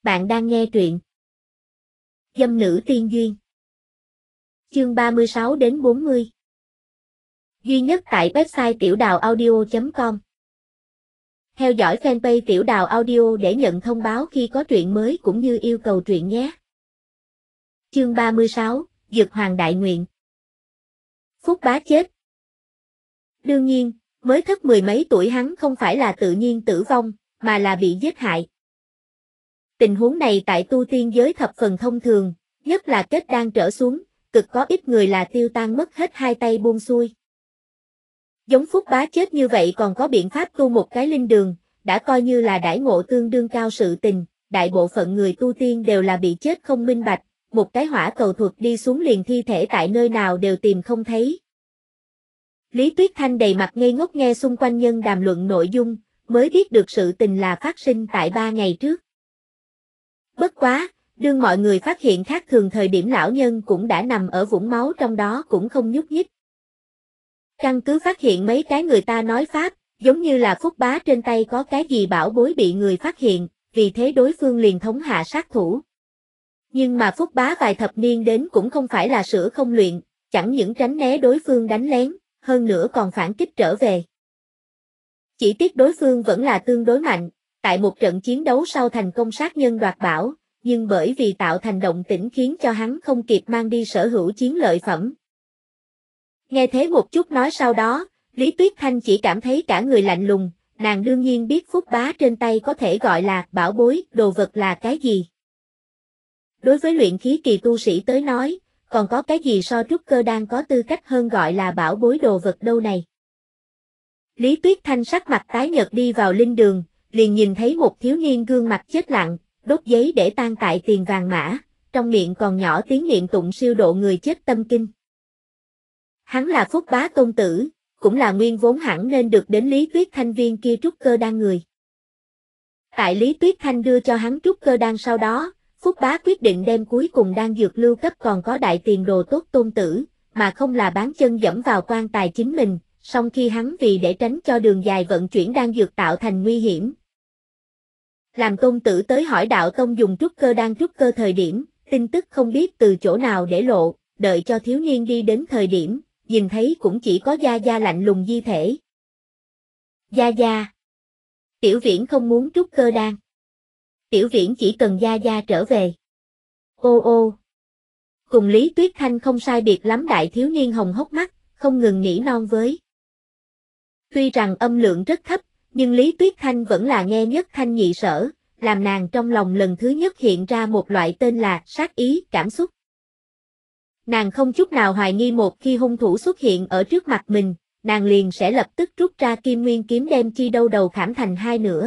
Bạn đang nghe truyện Dâm nữ tiên duyên. Chương 36 đến 40. Duy nhất tại website tiểuđào.audio.com. Theo dõi fanpage Tiểu Đào Audio để nhận thông báo khi có truyện mới cũng như yêu cầu truyện nhé. Chương 36, Dực Hoàng Đại Nguyện. Phúc Bá chết. Đương nhiên, mới thất mười mấy tuổi hắn không phải là tự nhiên tử vong, mà là bị giết hại. Tình huống này tại tu tiên giới thập phần thông thường, nhất là kết đan trở xuống, cực có ít người là tiêu tan mất hết hai tay buông xuôi. Giống Phúc Bá chết như vậy còn có biện pháp tu một cái linh đường, đã coi như là đãi ngộ tương đương cao sự tình, đại bộ phận người tu tiên đều là bị chết không minh bạch, một cái hỏa cầu thuật đi xuống liền thi thể tại nơi nào đều tìm không thấy. Lý Tuyết Thanh đầy mặt ngây ngốc nghe xung quanh nhân đàm luận nội dung, mới biết được sự tình là phát sinh tại 3 ngày trước. Bất quá, đương mọi người phát hiện khác thường thời điểm lão nhân cũng đã nằm ở vũng máu trong đó cũng không nhúc nhích. Căn cứ phát hiện mấy cái người ta nói pháp, giống như là Phúc Bá trên tay có cái gì bảo bối bị người phát hiện, vì thế đối phương liền thống hạ sát thủ. Nhưng mà Phúc Bá vài thập niên đến cũng không phải là sửa không luyện, chẳng những tránh né đối phương đánh lén, hơn nữa còn phản kích trở về. Chỉ tiếc đối phương vẫn là tương đối mạnh, tại một trận chiến đấu sau thành công sát nhân đoạt bảo, nhưng bởi vì tạo thành động tĩnh khiến cho hắn không kịp mang đi sở hữu chiến lợi phẩm. Nghe thế một chút nói sau đó, Lý Tuyết Thanh chỉ cảm thấy cả người lạnh lùng, nàng đương nhiên biết Phúc Bá trên tay có thể gọi là bảo bối, đồ vật là cái gì. Đối với luyện khí kỳ tu sĩ tới nói, còn có cái gì so trúc cơ đan có tư cách hơn gọi là bảo bối đồ vật đâu này. Lý Tuyết Thanh sắc mặt tái nhợt đi vào linh đường, liền nhìn thấy một thiếu niên gương mặt chết lặng, đốt giấy để tan tại tiền vàng mã, trong miệng còn nhỏ tiếng niệm tụng siêu độ người chết tâm kinh. Hắn là Phúc Bá tôn tử, cũng là nguyên vốn hẳn nên được đến Lý Tuyết Thanh viên kia trúc cơ đan người. Tại Lý Tuyết Thanh đưa cho hắn trúc cơ đan sau đó, Phúc Bá quyết định đem cuối cùng đan dược lưu cấp còn có đại tiền đồ tốt tôn tử, mà không là bán chân dẫm vào quan tài chính mình, song khi hắn vì để tránh cho đường dài vận chuyển đan dược tạo thành nguy hiểm. Làm tôn tử tới hỏi đạo tông dùng trúc cơ đan trúc cơ thời điểm, tin tức không biết từ chỗ nào để lộ, đợi cho thiếu niên đi đến thời điểm, nhìn thấy cũng chỉ có Gia Gia lạnh lùng di thể. Gia Gia. Tiểu Viễn không muốn trúc cơ đan. Tiểu Viễn chỉ cần Gia Gia trở về. Ô ô. Cùng Lý Tuyết Thanh không sai biệt lắm đại thiếu niên hồng hốc mắt, không ngừng nỉ non với. Tuy rằng âm lượng rất thấp, nhưng Lý Tuyết Thanh vẫn là nghe nhất thanh nhị sở, làm nàng trong lòng lần thứ nhất hiện ra một loại tên là sát ý cảm xúc. Nàng không chút nào hoài nghi một khi hung thủ xuất hiện ở trước mặt mình, nàng liền sẽ lập tức rút ra Kim Nguyên kiếm đem chi đâu đầu khảm thành hai nửa.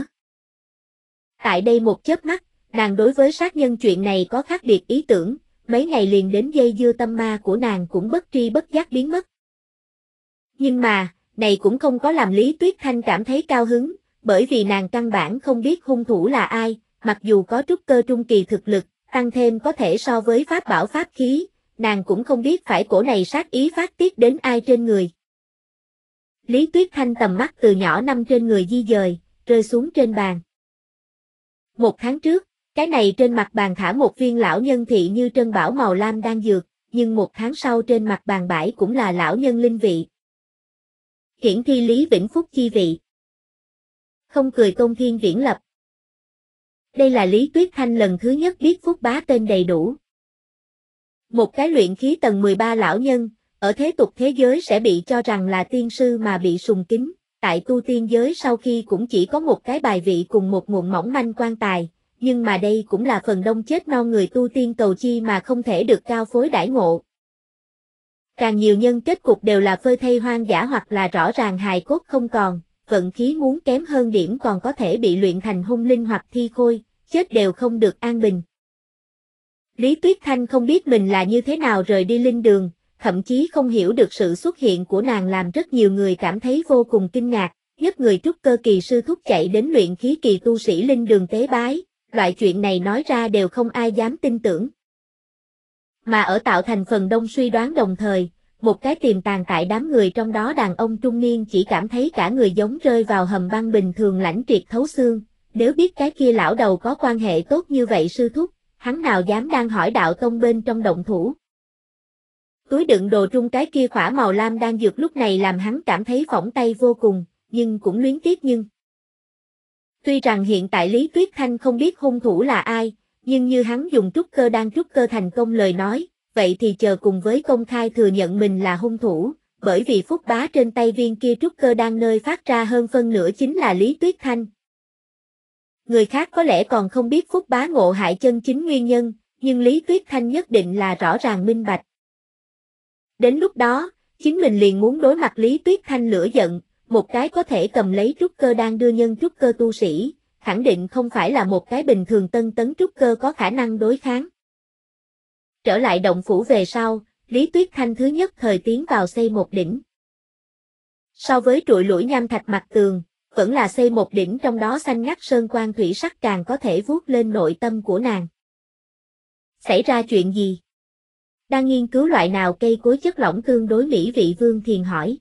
Tại đây một chớp mắt, nàng đối với sát nhân chuyện này có khác biệt ý tưởng, mấy ngày liền đến dây dưa tâm ma của nàng cũng bất tri bất giác biến mất. Nhưng mà, này cũng không có làm Lý Tuyết Thanh cảm thấy cao hứng, bởi vì nàng căn bản không biết hung thủ là ai, mặc dù có trúc cơ trung kỳ thực lực, tăng thêm có thể so với pháp bảo pháp khí, nàng cũng không biết phải cổ này sát ý phát tiết đến ai trên người. Lý Tuyết Thanh tầm mắt từ nhỏ nằm trên người di dời, rơi xuống trên bàn. 1 tháng trước, cái này trên mặt bàn thả một viên lão nhân thị như trân bảo màu lam đan dược, nhưng 1 tháng sau trên mặt bàn bãi cũng là lão nhân linh vị. Hiển thi Lý Vĩnh Phúc chi vị. Không cười Tôn Thiên Viễn lập. Đây là Lý Tuyết Thanh lần thứ nhất biết Phúc Bá tên đầy đủ. Một cái luyện khí tầng 13 lão nhân, ở thế tục thế giới sẽ bị cho rằng là tiên sư mà bị sùng kính, tại tu tiên giới sau khi cũng chỉ có một cái bài vị cùng một nguồn mỏng manh quan tài, nhưng mà đây cũng là phần đông chết non người tu tiên cầu chi mà không thể được cao phối đãi ngộ. Càng nhiều nhân kết cục đều là phơi thây hoang dã hoặc là rõ ràng hài cốt không còn, vận khí muốn kém hơn điểm còn có thể bị luyện thành hung linh hoặc thi khôi, chết đều không được an bình. Lý Tuyết Thanh không biết mình là như thế nào rời đi linh đường, thậm chí không hiểu được sự xuất hiện của nàng làm rất nhiều người cảm thấy vô cùng kinh ngạc, nhất người trúc cơ kỳ sư thúc chạy đến luyện khí kỳ tu sĩ linh đường tế bái, loại chuyện này nói ra đều không ai dám tin tưởng. Mà ở tạo thành phần đông suy đoán đồng thời, một cái tiềm tàng tại đám người trong đó đàn ông trung niên chỉ cảm thấy cả người giống rơi vào hầm băng bình thường lãnh triệt thấu xương, Nếu biết cái kia lão đầu có quan hệ tốt như vậy sư thúc, hắn nào dám đang hỏi đạo tông bên trong động thủ. Túi đựng đồ trung cái kia khỏa màu lam đan dược lúc này làm hắn cảm thấy phỏng tay vô cùng, nhưng cũng luyến tiếc Tuy rằng hiện tại Lý Tuyết Thanh không biết hung thủ là ai, nhưng như hắn dùng trúc cơ đan trúc cơ thành công lời nói, vậy thì chờ cùng với công khai thừa nhận mình là hung thủ, bởi vì Phúc Bá trên tay viên kia trúc cơ đan nơi phát ra hơn phân nửa chính là Lý Tuyết Thanh. Người khác có lẽ còn không biết Phúc Bá ngộ hại chân chính nguyên nhân, nhưng Lý Tuyết Thanh nhất định là rõ ràng minh bạch. Đến lúc đó, chính mình liền muốn đối mặt Lý Tuyết Thanh lửa giận, một cái có thể cầm lấy trúc cơ đan đưa nhân trúc cơ tu sĩ, khẳng định không phải là một cái bình thường tân tấn trúc cơ có khả năng đối kháng. Trở lại động phủ về sau, Lý Tuyết Thanh thứ nhất thời tiến vào xây một đỉnh. So với trụi lủi nham thạch mặt tường, vẫn là xây một đỉnh trong đó xanh ngắt sơn quan thủy sắc càng có thể vuốt lên nội tâm của nàng. Xảy ra chuyện gì? Đang nghiên cứu loại nào cây cối chất lỏng tương đối mỹ vị Vương Thiền hỏi.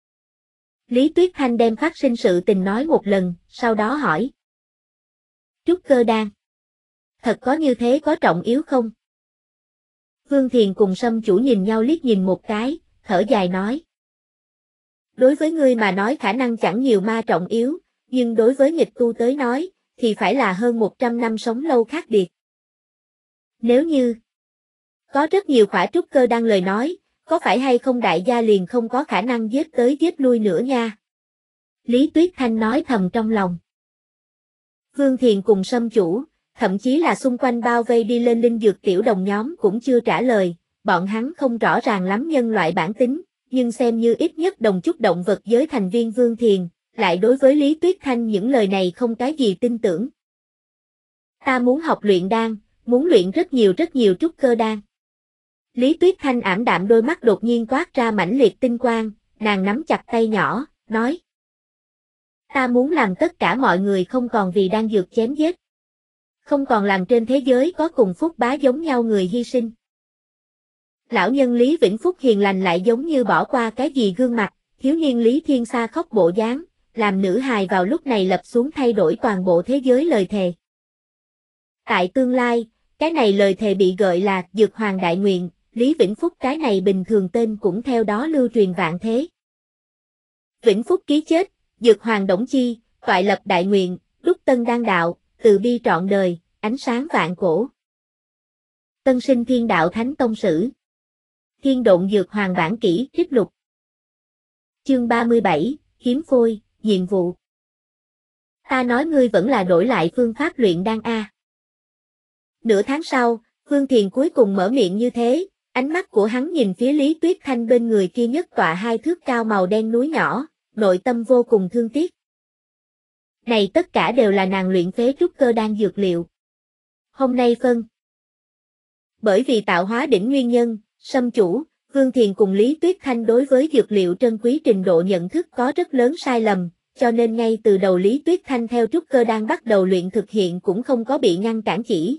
Lý Tuyết Thanh đem phát sinh sự tình nói một lần, sau đó hỏi. Trúc cơ đan. Thật có như thế có trọng yếu không? Vương Thiền cùng Sâm chủ nhìn nhau liếc nhìn một cái, thở dài nói. Đối với ngươi mà nói khả năng chẳng nhiều ma trọng yếu, nhưng đối với nghịch tu tới nói, thì phải là hơn 100 năm sống lâu khác biệt. Nếu như có rất nhiều khỏa trúc cơ đan lời nói, có phải hay không đại gia liền không có khả năng giết tới giết lui nữa nha? Lý Tuyết Thanh nói thầm trong lòng. Vương Thiền cùng Sâm chủ, thậm chí là xung quanh bao vây đi lên linh dược tiểu đồng nhóm cũng chưa trả lời, bọn hắn không rõ ràng lắm nhân loại bản tính, nhưng xem như ít nhất đồng chút động vật giới thành viên Vương Thiền, lại đối với Lý Tuyết Thanh những lời này không cái gì tin tưởng. Ta muốn học luyện đan, muốn luyện rất nhiều trúc cơ đan. Lý Tuyết Thanh ảm đạm đôi mắt đột nhiên toát ra mãnh liệt tinh quang, nàng nắm chặt tay nhỏ, nói. Ta muốn làm tất cả mọi người không còn vì đan dược chém giết. Không còn làm trên thế giới có cùng Phúc Bá giống nhau người hy sinh. Lão nhân Lý Vĩnh Phúc hiền lành lại giống như bỏ qua cái gì gương mặt, thiếu niên Lý Thiên Sa khóc bộ dáng, làm nữ hài vào lúc này lập xuống thay đổi toàn bộ thế giới lời thề. Tại tương lai, cái này lời thề bị gọi là Dược Hoàng Đại Nguyện, Lý Vĩnh Phúc cái này bình thường tên cũng theo đó lưu truyền vạn thế. Vĩnh Phúc ký chết, Dược Hoàng Đổng Chi, toại lập đại nguyện, đúc tân đan đạo, từ bi trọn đời, ánh sáng vạn cổ. Tân sinh Thiên Đạo Thánh Tông Sử. Thiên Độn Dược Hoàng bản kỷ trích lục. Chương 37, Kiếm phôi, nhiệm vụ. Ta nói ngươi vẫn là đổi lại phương pháp luyện đan a. Nửa tháng sau, Vương Thiền cuối cùng mở miệng như thế, ánh mắt của hắn nhìn phía Lý Tuyết Thanh bên người kia nhất tọa 2 thước cao màu đen núi nhỏ, nội tâm vô cùng thương tiếc. Này tất cả đều là nàng luyện phế trúc cơ đan dược liệu. Hôm nay phân. Bởi vì tạo hóa đỉnh nguyên nhân, Sâm chủ, Vương Thiền cùng Lý Tuyết Thanh đối với dược liệu trân quý trình độ nhận thức có rất lớn sai lầm, cho nên ngay từ đầu Lý Tuyết Thanh theo trúc cơ đan bắt đầu luyện thực hiện cũng không có bị ngăn cản chỉ.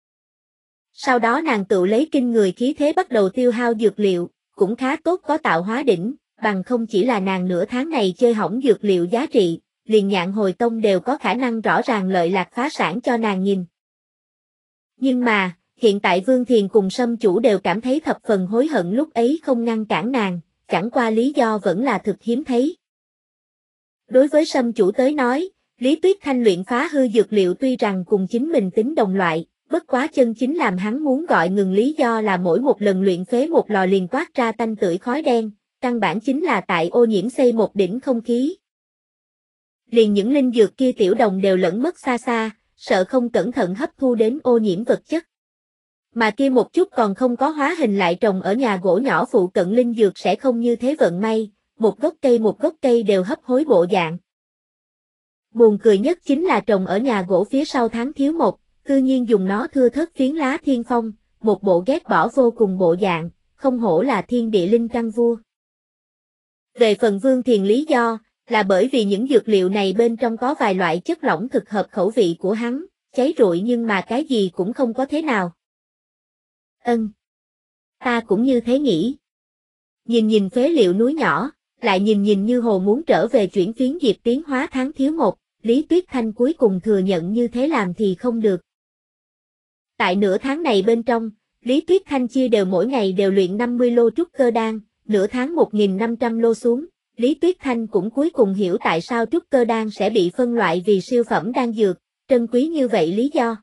Sau đó nàng tự lấy kinh người khí thế bắt đầu tiêu hao dược liệu, cũng khá tốt có tạo hóa đỉnh, bằng không chỉ là nàng nửa tháng này chơi hỏng dược liệu giá trị, liền Nhạn Hồi Tông đều có khả năng rõ ràng lợi lạc phá sản cho nàng nhìn. Nhưng mà, hiện tại Vương Thiền cùng Sâm chủ đều cảm thấy thập phần hối hận lúc ấy không ngăn cản nàng, chẳng qua lý do vẫn là thực hiếm thấy. Đối với Sâm chủ tới nói, Lý Tuyết Thanh luyện phá hư dược liệu tuy rằng cùng chính mình tính đồng loại, bất quá chân chính làm hắn muốn gọi ngừng lý do là mỗi một lần luyện phế một lò liền toát ra tanh tưởi khói đen, căn bản chính là tại ô nhiễm xây một đỉnh không khí. Liền những linh dược kia tiểu đồng đều lẫn mất xa xa, sợ không cẩn thận hấp thu đến ô nhiễm vật chất. Mà kia một chút còn không có hóa hình lại trồng ở nhà gỗ nhỏ phụ cận linh dược sẽ không như thế vận may, một gốc cây đều hấp hối bộ dạng. Buồn cười nhất chính là trồng ở nhà gỗ phía sau tháng thiếu một, cư nhiên dùng nó thưa thớt phiến lá thiên phong, một bộ ghét bỏ vô cùng bộ dạng, không hổ là thiên địa linh căn vua. Về phần Vương Thiền lý do, là bởi vì những dược liệu này bên trong có vài loại chất lỏng thực hợp khẩu vị của hắn, cháy rụi nhưng mà cái gì cũng không có thế nào. Ta cũng như thế nghĩ. Nhìn phế liệu núi nhỏ, lại nhìn như hồ muốn trở về chuyển phiến diệp tiến hóa tháng thiếu một, Lý Tuyết Thanh cuối cùng thừa nhận như thế làm thì không được. Tại nửa tháng này bên trong, Lý Tuyết Thanh chia đều mỗi ngày đều luyện 50 lô trúc cơ đan, nửa tháng 1.500 lô xuống, Lý Tuyết Thanh cũng cuối cùng hiểu tại sao trúc cơ đan sẽ bị phân loại vì siêu phẩm đan dược, trân quý như vậy lý do.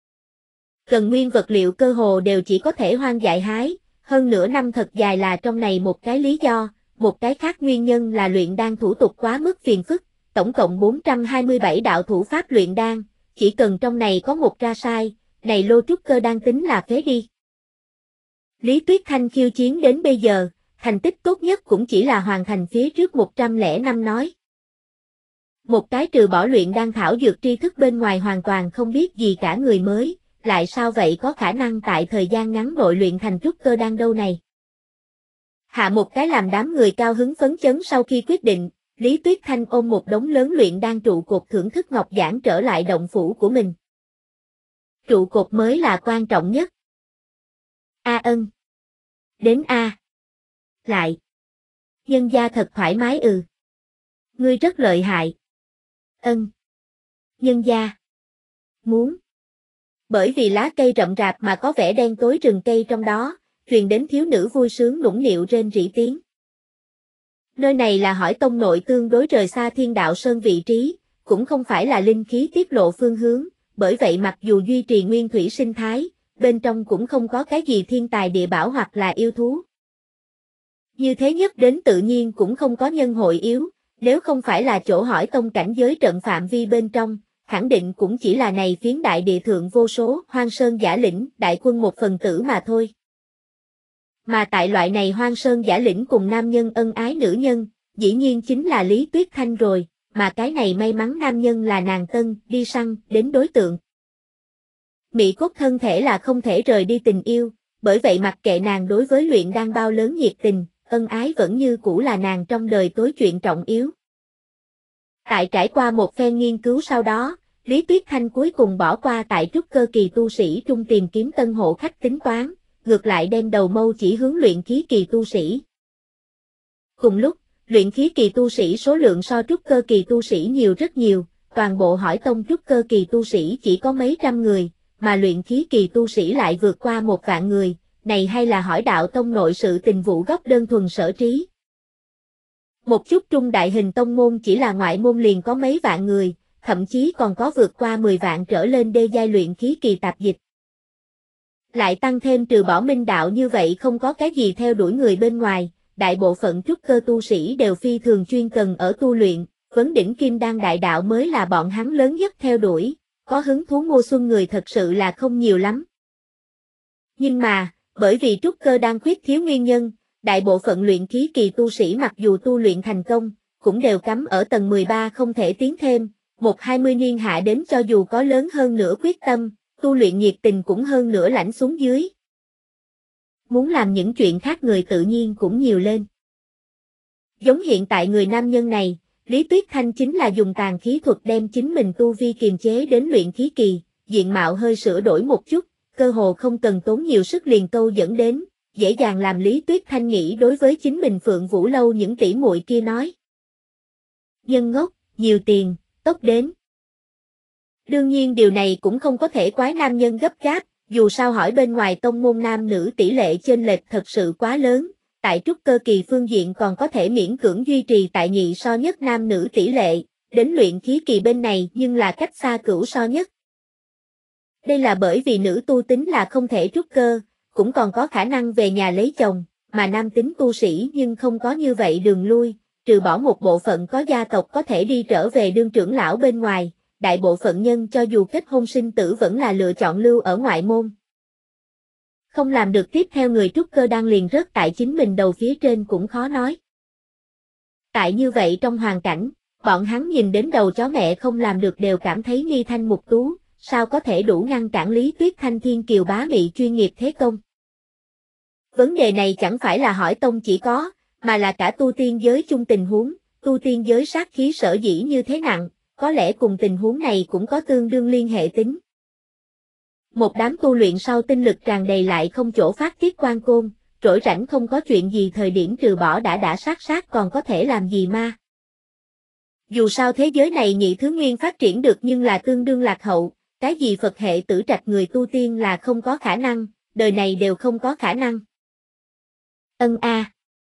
Cần nguyên vật liệu cơ hồ đều chỉ có thể hoang dại hái, hơn nửa năm thật dài là trong này một cái lý do, một cái khác nguyên nhân là luyện đan thủ tục quá mức phiền phức, tổng cộng 427 đạo thủ pháp luyện đan, chỉ cần trong này có một ra sai, này lô trúc cơ đan tính là phế đi. Lý Tuyết Thanh khiêu chiến đến bây giờ, thành tích tốt nhất cũng chỉ là hoàn thành phía trước 105 nói. Một cái trừ bỏ luyện đan thảo dược tri thức bên ngoài hoàn toàn không biết gì cả người mới, lại sao vậy có khả năng tại thời gian ngắn nội luyện thành trúc cơ đan đâu này. Hạ một cái làm đám người cao hứng phấn chấn sau khi quyết định, Lý Tuyết Thanh ôm một đống lớn luyện đan trụ cột thưởng thức ngọc giản trở lại động phủ của mình. Trụ cột mới là quan trọng nhất. A ân. Đến A. Lại. Nhân gia thật thoải mái ừ. Ngươi rất lợi hại. Ân. Nhân gia. Muốn. Bởi vì lá cây rậm rạp mà có vẻ đen tối rừng cây trong đó, truyền đến thiếu nữ vui sướng nũng nịu rên rỉ tiếng. Nơi này là Hỏi Tông nội tương đối rời xa Thiên Đạo Sơn vị trí, cũng không phải là linh khí tiết lộ phương hướng, bởi vậy mặc dù duy trì nguyên thủy sinh thái, bên trong cũng không có cái gì thiên tài địa bảo hoặc là yêu thú. Như thế nhất đến tự nhiên cũng không có nhân hội yếu, nếu không phải là chỗ Hỏi Tông cảnh giới trận phạm vi bên trong, khẳng định cũng chỉ là này phiến đại địa thượng vô số hoang sơn giả lĩnh đại quân một phần tử mà thôi. Mà tại loại này hoang sơn giả lĩnh cùng nam nhân ân ái nữ nhân, dĩ nhiên chính là Lý Tuyết Thanh rồi, mà cái này may mắn nam nhân là nàng tân đi săn đến đối tượng. Mỹ cốt thân thể là không thể rời đi tình yêu, bởi vậy mặc kệ nàng đối với luyện đan bao lớn nhiệt tình, ân ái vẫn như cũ là nàng trong đời tối chuyện trọng yếu. Tại trải qua một phen nghiên cứu sau đó, Lý Tuyết Thanh cuối cùng bỏ qua tại trúc cơ kỳ tu sĩ trung tìm kiếm tân hộ khách tính toán, ngược lại đem đầu mâu chỉ hướng luyện khí kỳ tu sĩ. Cùng lúc, luyện khí kỳ tu sĩ số lượng so trúc cơ kỳ tu sĩ nhiều rất nhiều, toàn bộ Hỏi Tông trúc cơ kỳ tu sĩ chỉ có mấy trăm người, mà luyện khí kỳ tu sĩ lại vượt qua 1.000 người, này hay là Hỏi Đạo Tông nội sự tình vụ gốc đơn thuần sở trí. Một chút trung đại hình tông môn chỉ là ngoại môn liền có mấy vạn người, thậm chí còn có vượt qua 10 vạn trở lên đê giai luyện khí kỳ tạp dịch. Lại tăng thêm trừ bỏ minh đạo như vậy không có cái gì theo đuổi người bên ngoài, đại bộ phận trúc cơ tu sĩ đều phi thường chuyên cần ở tu luyện, vấn đỉnh kim đan đại đạo mới là bọn hắn lớn nhất theo đuổi, có hứng thú mua xuân người thật sự là không nhiều lắm. Nhưng mà, bởi vì trúc cơ đan khuyết thiếu nguyên nhân, đại bộ phận luyện khí kỳ tu sĩ mặc dù tu luyện thành công, cũng đều cắm ở tầng 13 không thể tiến thêm, 1-20 niên hạ đến cho dù có lớn hơn nữa quyết tâm, tu luyện nhiệt tình cũng hơn nữa lãnh xuống dưới. Muốn làm những chuyện khác người tự nhiên cũng nhiều lên. Giống hiện tại người nam nhân này, Lý Tuyết Thanh chính là dùng tàn khí thuật đem chính mình tu vi kiềm chế đến luyện khí kỳ, diện mạo hơi sửa đổi một chút, cơ hồ không cần tốn nhiều sức liền câu dẫn đến, dễ dàng làm Lý Tuyết Thanh nghĩ đối với chính mình Phượng Vũ Lâu những tỷ muội kia nói. Nhân ngốc, nhiều tiền, tốc đến. Đương nhiên điều này cũng không có thể quái nam nhân gấp gáp, dù sao hỏi bên ngoài tông môn nam nữ tỷ lệ chênh lệch thật sự quá lớn, tại trúc cơ kỳ phương diện còn có thể miễn cưỡng duy trì tại nhị so nhất nam nữ tỷ lệ, đến luyện khí kỳ bên này nhưng là cách xa cửu so nhất. Đây là bởi vì nữ tu tính là không thể trúc cơ, cũng còn có khả năng về nhà lấy chồng, mà nam tính tu sĩ nhưng không có như vậy đường lui, trừ bỏ một bộ phận có gia tộc có thể đi trở về đương trưởng lão bên ngoài, đại bộ phận nhân cho dù kết hôn sinh tử vẫn là lựa chọn lưu ở ngoại môn. Không làm được tiếp theo người trúc cơ đang liền rớt tại chính mình đầu phía trên cũng khó nói. Tại như vậy trong hoàn cảnh, bọn hắn nhìn đến đầu chó mẹ không làm được đều cảm thấy nghi thanh mục tú, sao có thể đủ ngăn cản Lý Tuyết Thanh thiên kiều bá mị chuyên nghiệp thế công. Vấn đề này chẳng phải là Hỏi Tông chỉ có, mà là cả tu tiên giới chung tình huống, tu tiên giới sát khí sở dĩ như thế nặng, có lẽ cùng tình huống này cũng có tương đương liên hệ tính. Một đám tu luyện sau tinh lực tràn đầy lại không chỗ phát tiết quan côn, rỗi rảnh không có chuyện gì thời điểm trừ bỏ đã sát còn có thể làm gì ma. Dù sao thế giới này nhị thứ nguyên phát triển được nhưng là tương đương lạc hậu, cái gì Phật hệ tử trạch người tu tiên là không có khả năng, đời này đều không có khả năng. Ân a.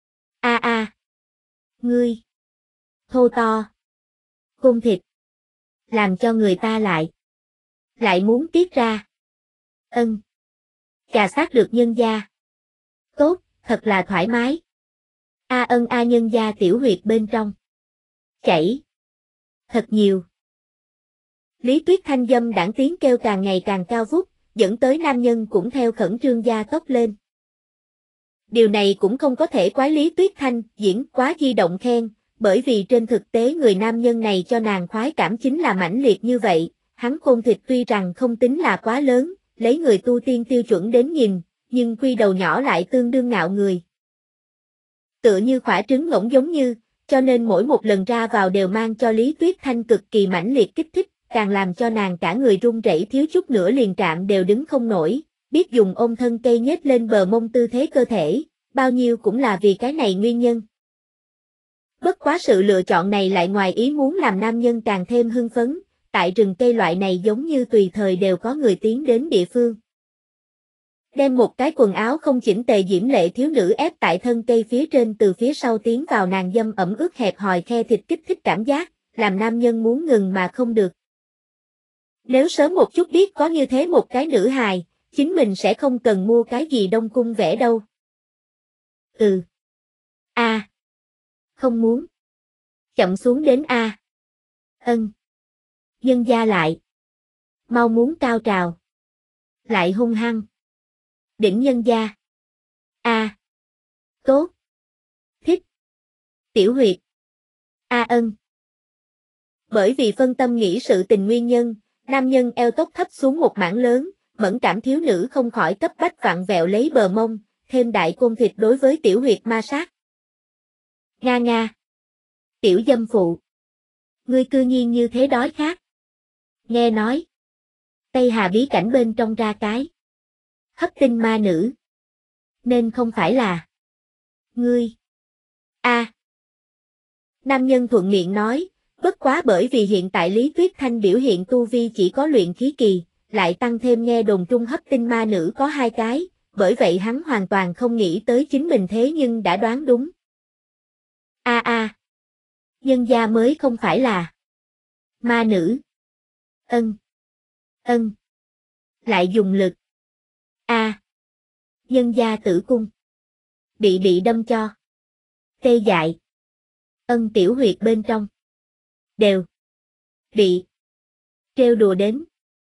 Ngươi. Thô to. Côn thịt. Làm cho người ta lại muốn tiết ra. Ân. Chà sát được nhân gia. Tốt, thật là thoải mái. Nhân gia tiểu huyệt bên trong. Chảy. Thật nhiều. Lý Tuyết Thanh dâm đãng tiếng kêu càng ngày càng cao vút, dẫn tới nam nhân cũng theo khẩn trương da tóc lên. Điều này cũng không có thể quái Lý Tuyết Thanh diễn quá di động khen, bởi vì trên thực tế người nam nhân này cho nàng khoái cảm chính là mãnh liệt như vậy, hắn côn thịt tuy rằng không tính là quá lớn, lấy người tu tiên tiêu chuẩn đến nhìn, nhưng quy đầu nhỏ lại tương đương ngạo người. Tựa như quả trứng ngỗng giống như, cho nên mỗi một lần ra vào đều mang cho Lý Tuyết Thanh cực kỳ mãnh liệt kích thích, càng làm cho nàng cả người run rẩy thiếu chút nữa liền trạng đều đứng không nổi, biết dùng ôm thân cây nhếch lên bờ mông tư thế cơ thể, bao nhiêu cũng là vì cái này nguyên nhân. Bất quá sự lựa chọn này lại ngoài ý muốn làm nam nhân càng thêm hưng phấn, tại rừng cây loại này giống như tùy thời đều có người tiến đến địa phương. Đem một cái quần áo không chỉnh tề diễm lệ thiếu nữ ép tại thân cây phía trên từ phía sau tiến vào nàng dâm ẩm ướt hẹp hòi khe thịt kích thích cảm giác, làm nam nhân muốn ngừng mà không được. Nếu sớm một chút biết có như thế một cái nữ hài, chính mình sẽ không cần mua cái gì Đông Cung vẽ đâu. Không muốn. Chậm xuống đến A. Nhân gia lại. Mau muốn cao trào. Lại hung hăng. Đỉnh nhân gia. Tốt. Thích. Tiểu huyệt. Bởi vì phân tâm nghĩ sự tình nguyên nhân, nam nhân eo tóc thấp xuống một mảng lớn, mẫn cảm thiếu nữ không khỏi cấp bách vặn vẹo lấy bờ mông, thêm đại côn thịt đối với tiểu huyệt ma sát. Nga. Tiểu dâm phụ. Ngươi cư nhiên như thế đói khát. Nghe nói. Tây Hà bí cảnh bên trong ra cái. Hấp tinh ma nữ. Nên không phải là. Ngươi. Nam nhân thuận miệng nói, bất quá bởi vì hiện tại Lý Tuyết Thanh biểu hiện tu vi chỉ có luyện khí kỳ, lại tăng thêm nghe đồn trung hấp tinh ma nữ có 2 cái, bởi vậy hắn hoàn toàn không nghĩ tới chính mình thế nhưng đã đoán đúng. Nhân gia mới không phải là ma nữ. Lại dùng lực. Nhân gia tử cung. Bị đâm cho. Tê dại. Tiểu huyệt bên trong. Đều. Bị. Trêu đùa đến.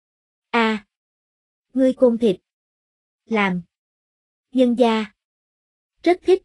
Ngươi côn thịt. Làm. Nhân gia. Rất thích.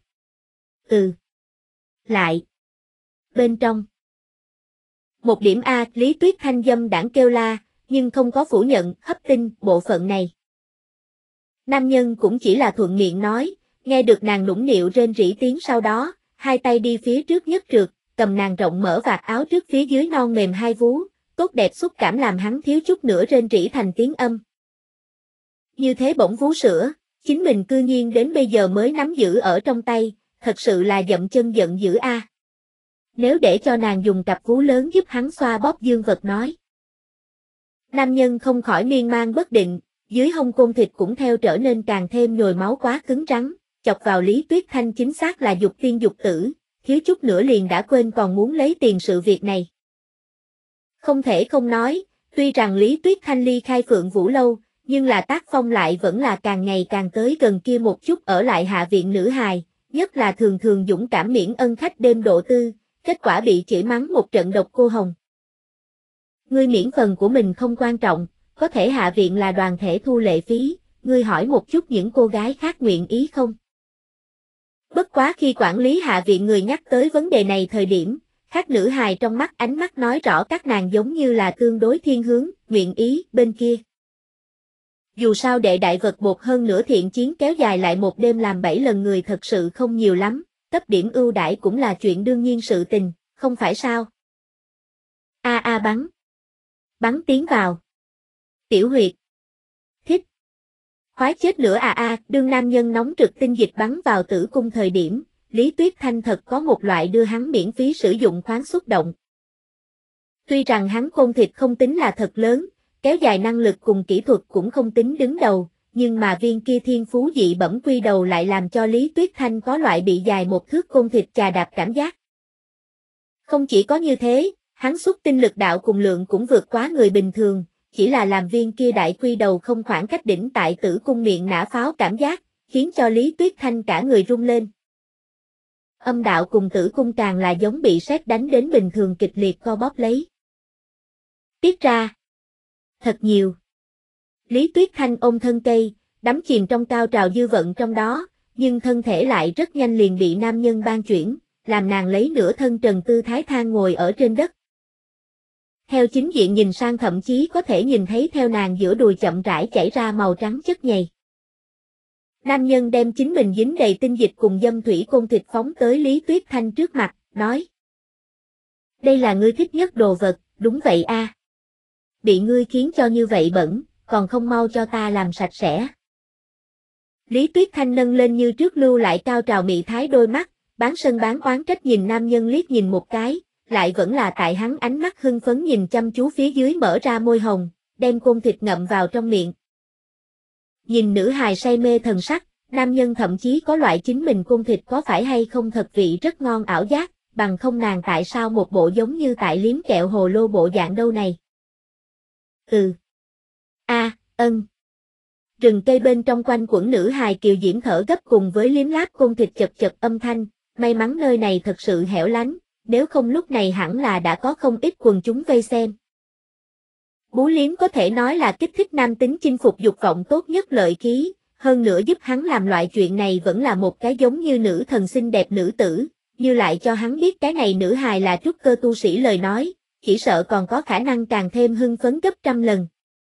Lại. Bên trong. Một điểm Lý Tuyết Thanh dâm đãng kêu la, nhưng không có phủ nhận hấp tinh bộ phận này. Nam nhân cũng chỉ là thuận miệng nói, nghe được nàng nũng nịu rên rỉ tiếng sau đó, hai tay đi phía trước nhất trượt, cầm nàng rộng mở vạt áo trước phía dưới non mềm hai vú, tốt đẹp xúc cảm làm hắn thiếu chút nữa rên rỉ thành tiếng âm. Như thế bổng vú sữa, chính mình cư nhiên đến bây giờ mới nắm giữ ở trong tay, thật sự là dậm chân giận dữ a. Nếu để cho nàng dùng cặp vú lớn giúp hắn xoa bóp dương vật nói. Nam nhân không khỏi miên man bất định, dưới hông côn thịt cũng theo trở nên càng thêm nhồi máu quá cứng rắn, chọc vào Lý Tuyết Thanh chính xác là dục tiên dục tử, thiếu chút nữa liền đã quên còn muốn lấy tiền sự việc này. Không thể không nói, tuy rằng Lý Tuyết Thanh ly khai Phượng Vũ Lâu, nhưng là tác phong lại vẫn là càng ngày càng tới gần kia một chút ở lại hạ viện nữ hài, nhất là thường thường dũng cảm miễn ân khách đêm độ tư, kết quả bị chửi mắng một trận độc cô hồng. Ngươi miễn phần của mình không quan trọng, có thể hạ viện là đoàn thể thu lệ phí, ngươi hỏi một chút những cô gái khác nguyện ý không? Bất quá khi quản lý hạ viện người nhắc tới vấn đề này thời điểm, khác nữ hài trong mắt ánh mắt nói rõ các nàng giống như là tương đối thiên hướng, nguyện ý, bên kia. Dù sao đệ đại vật bột hơn nữa thiện chiến kéo dài lại một đêm làm 7 lần người thật sự không nhiều lắm, cấp điểm ưu đãi cũng là chuyện đương nhiên sự tình, không phải sao? Bắn. Bắn tiến vào. Tiểu huyệt. Thích. Khoái chết lửa đương nam nhân nóng trực tinh dịch bắn vào tử cung thời điểm, Lý Tuyết Thanh thật có một loại đưa hắn miễn phí sử dụng khoáng xúc động. Tuy rằng hắn côn thịt không tính là thật lớn, kéo dài năng lực cùng kỹ thuật cũng không tính đứng đầu, nhưng mà viên kia thiên phú dị bẩm quy đầu lại làm cho Lý Tuyết Thanh có loại bị dài một thước côn thịt chà đạp cảm giác. Không chỉ có như thế, hắn xuất tinh lực đạo cùng lượng cũng vượt quá người bình thường, chỉ là làm viên kia đại quy đầu không khoảng cách đỉnh tại tử cung miệng nã pháo cảm giác, khiến cho Lý Tuyết Thanh cả người rung lên. Âm đạo cùng tử cung càng là giống bị sét đánh đến bình thường kịch liệt co bóp lấy. Tiết ra. Thật nhiều. Lý Tuyết Thanh ôm thân cây, đắm chìm trong cao trào dư vận trong đó, nhưng thân thể lại rất nhanh liền bị nam nhân ban chuyển, làm nàng lấy nửa thân trần tư thái than ngồi ở trên đất. Theo chính diện nhìn sang thậm chí có thể nhìn thấy theo nàng giữa đùi chậm rãi chảy ra màu trắng chất nhầy. Nam nhân đem chính mình dính đầy tinh dịch cùng dâm thủy côn thịt phóng tới Lý Tuyết Thanh trước mặt, nói. Đây là ngươi thích nhất đồ vật, đúng vậy a. Bị ngươi khiến cho như vậy bẩn, còn không mau cho ta làm sạch sẽ. Lý Tuyết Thanh nâng lên như trước lưu lại cao trào mị thái đôi mắt, bán sân bán oán trách nhìn nam nhân liếc nhìn một cái, lại vẫn là tại hắn ánh mắt hưng phấn nhìn chăm chú phía dưới mở ra môi hồng, đem côn thịt ngậm vào trong miệng. Nhìn nữ hài say mê thần sắc, nam nhân thậm chí có loại chính mình côn thịt có phải hay không thật vị rất ngon ảo giác, bằng không nàng tại sao một bộ giống như tại liếm kẹo hồ lô bộ dạng đâu này. Rừng cây bên trong quanh quẩn nữ hài kiều diễm thở gấp cùng với liếm láp côn thịt chật chật âm thanh, may mắn nơi này thật sự hẻo lánh, nếu không lúc này hẳn là đã có không ít quần chúng vây xem. Bú liếm có thể nói là kích thích nam tính chinh phục dục vọng tốt nhất lợi khí, hơn nữa giúp hắn làm loại chuyện này vẫn là một cái giống như nữ thần xinh đẹp nữ tử, như lại cho hắn biết cái này nữ hài là trúc cơ tu sĩ lời nói, chỉ sợ còn có khả năng càng thêm hưng phấn gấp trăm lần.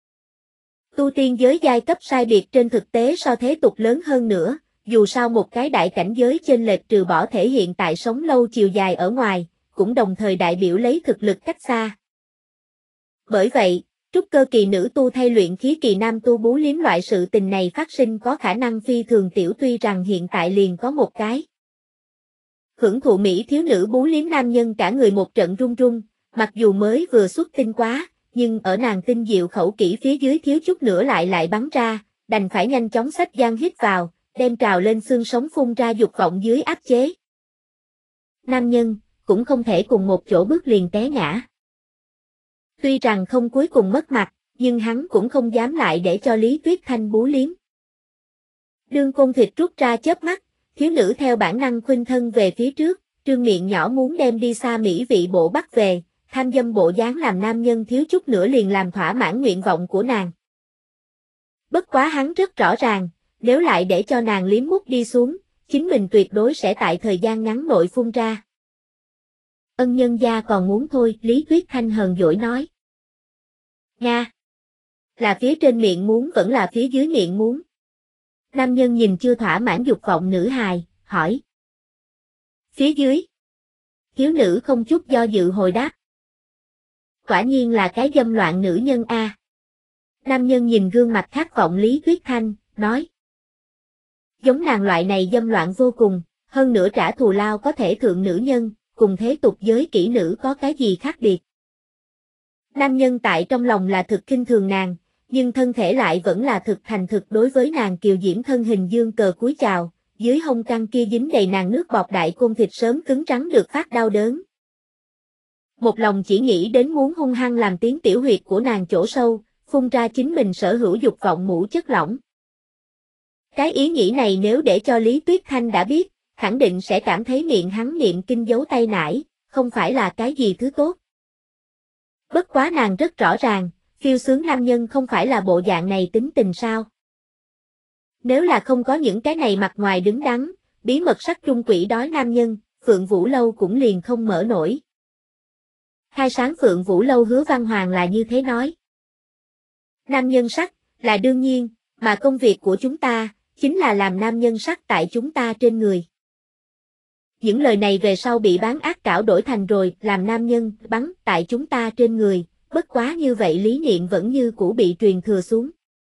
Tu tiên giới giai cấp sai biệt trên thực tế so thế tục lớn hơn nữa, dù sao một cái đại cảnh giới chênh lệch trừ bỏ thể hiện tại sống lâu chiều dài ở ngoài, cũng đồng thời đại biểu lấy thực lực cách xa. Bởi vậy, trúc cơ kỳ nữ tu thay luyện khí kỳ nam tu bú liếm loại sự tình này phát sinh có khả năng phi thường tiểu, tuy rằng hiện tại liền có một cái. Hưởng thụ mỹ thiếu nữ bú liếm nam nhân cả người một trận run run, mặc dù mới vừa xuất tinh quá, nhưng ở nàng tinh diệu khẩu kỹ phía dưới thiếu chút nữa lại bắn ra, đành phải nhanh chóng xách giang hít vào, đem trào lên xương sống phun ra dục vọng dưới áp chế. Nam nhân, cũng không thể cùng một chỗ bước liền té ngã. Tuy rằng không cuối cùng mất mặt, nhưng hắn cũng không dám lại để cho Lý Tuyết Thanh bú liếm. Đương côn thịt rút ra chớp mắt, thiếu nữ theo bản năng khuynh thân về phía trước, trương miệng nhỏ muốn đem đi xa mỹ vị bộ bắt về, tham dâm bộ dáng làm nam nhân thiếu chút nữa liền làm thỏa mãn nguyện vọng của nàng. Bất quá hắn rất rõ ràng, nếu lại để cho nàng liếm mút đi xuống, chính mình tuyệt đối sẽ tại thời gian ngắn nội phun ra. Ân nhân gia còn muốn thôi, Lý Tuyết Thanh hờn dỗi nói. Nga! Là phía trên miệng muốn vẫn là phía dưới miệng muốn? Nam nhân nhìn chưa thỏa mãn dục vọng nữ hài, hỏi. Phía dưới. Thiếu nữ không chút do dự hồi đáp. Quả nhiên là cái dâm loạn nữ nhân a. Nam nhân nhìn gương mặt khát vọng Lý Tuyết Thanh, nói. Giống nàng loại này dâm loạn vô cùng, hơn nữa trả thù lao có thể thượng nữ nhân, cùng thế tục giới kỹ nữ có cái gì khác biệt. Nam nhân tại trong lòng là thực khinh thường nàng, nhưng thân thể lại vẫn là thực thành thực đối với nàng kiều diễm thân hình dương cờ cúi chào, dưới hông căng kia dính đầy nàng nước bọt đại côn thịt sớm cứng rắn được phát đau đớn. Một lòng chỉ nghĩ đến muốn hung hăng làm tiếng tiểu huyệt của nàng chỗ sâu, phun ra chính mình sở hữu dục vọng mũ chất lỏng. Cái ý nghĩ này nếu để cho Lý Tuyết Thanh đã biết, khẳng định sẽ cảm thấy miệng hắn niệm kinh giấu tay nải, không phải là cái gì thứ tốt. Bất quá nàng rất rõ ràng, phiêu sướng nam nhân không phải là bộ dạng này tính tình sao. Nếu là không có những cái này mặt ngoài đứng đắn, bí mật sắc trung quỷ đói nam nhân, Phượng Vũ Lâu cũng liền không mở nổi. Khai sáng Phượng Vũ Lâu Hứa Văn Hoàng là như thế nói. Nam nhân sắc, là đương nhiên, mà công việc của chúng ta, chính là làm nam nhân sắc tại chúng ta trên người. Những lời này về sau bị bán ác cảo đổi thành rồi, làm nam nhân, bắn tại chúng ta trên người, bất quá như vậy lý niệm vẫn như cũ bị truyền thừa xuống.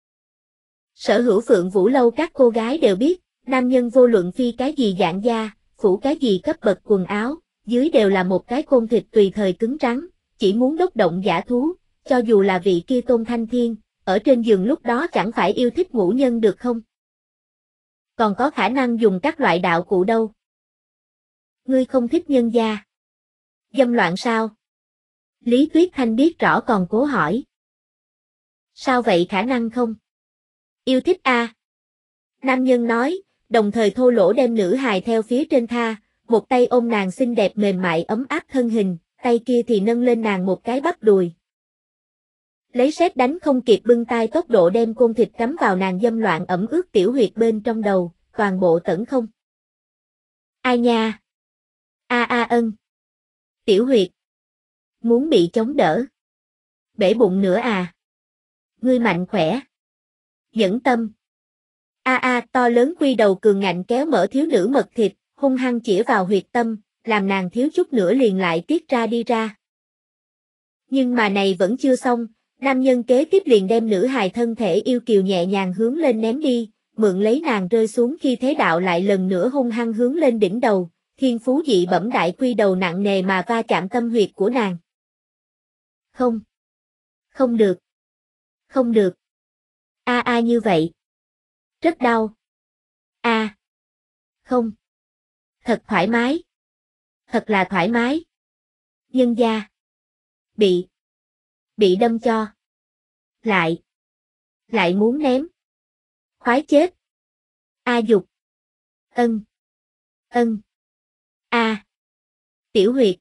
Sở hữu Phượng Vũ Lâu các cô gái đều biết, nam nhân vô luận phi cái gì dạng da, phủ cái gì cấp bậc quần áo, dưới đều là một cái côn thịt tùy thời cứng rắn, chỉ muốn đốc động dã thú, cho dù là vị kia Tôn Thanh Thiên, ở trên giường lúc đó chẳng phải yêu thích ngũ nhân được không? Còn có khả năng dùng các loại đạo cụ đâu. Ngươi không thích nhân gia. Dâm loạn sao? Lý Tuyết Thanh biết rõ còn cố hỏi. Sao vậy khả năng không? Yêu thích a. Nam nhân nói, đồng thời thô lỗ đem nữ hài theo phía trên tha, một tay ôm nàng xinh đẹp mềm mại ấm áp thân hình, tay kia thì nâng lên nàng một cái bắp đùi. Lấy sét đánh không kịp bưng tay tốc độ đem côn thịt cắm vào nàng dâm loạn ẩm ướt tiểu huyệt bên trong đầu, toàn bộ tẩn không. Ai nha? Ân. Tiểu huyệt. Muốn bị chống đỡ. Bể bụng nữa à? Ngươi mạnh khỏe. Nhẫn tâm. To lớn quy đầu cường ngạnh kéo mở thiếu nữ mật thịt, hung hăng chĩa vào huyệt tâm, làm nàng thiếu chút nữa liền lại tiết ra đi ra. Nhưng mà này vẫn chưa xong, nam nhân kế tiếp liền đem nữ hài thân thể yêu kiều nhẹ nhàng hướng lên ném đi, mượn lấy nàng rơi xuống khi thế đạo lại lần nữa hung hăng hướng lên đỉnh đầu, thiên phú dị bẩm đại quy đầu nặng nề mà va chạm tâm huyệt của nàng. Không. Không được. Không được. Như vậy. Rất đau. Không. Thật thoải mái. Thật là thoải mái. Nhân gia. Bị đâm cho. Lại muốn ném. Khoái chết. Dục. Ân. Tiểu huyệt.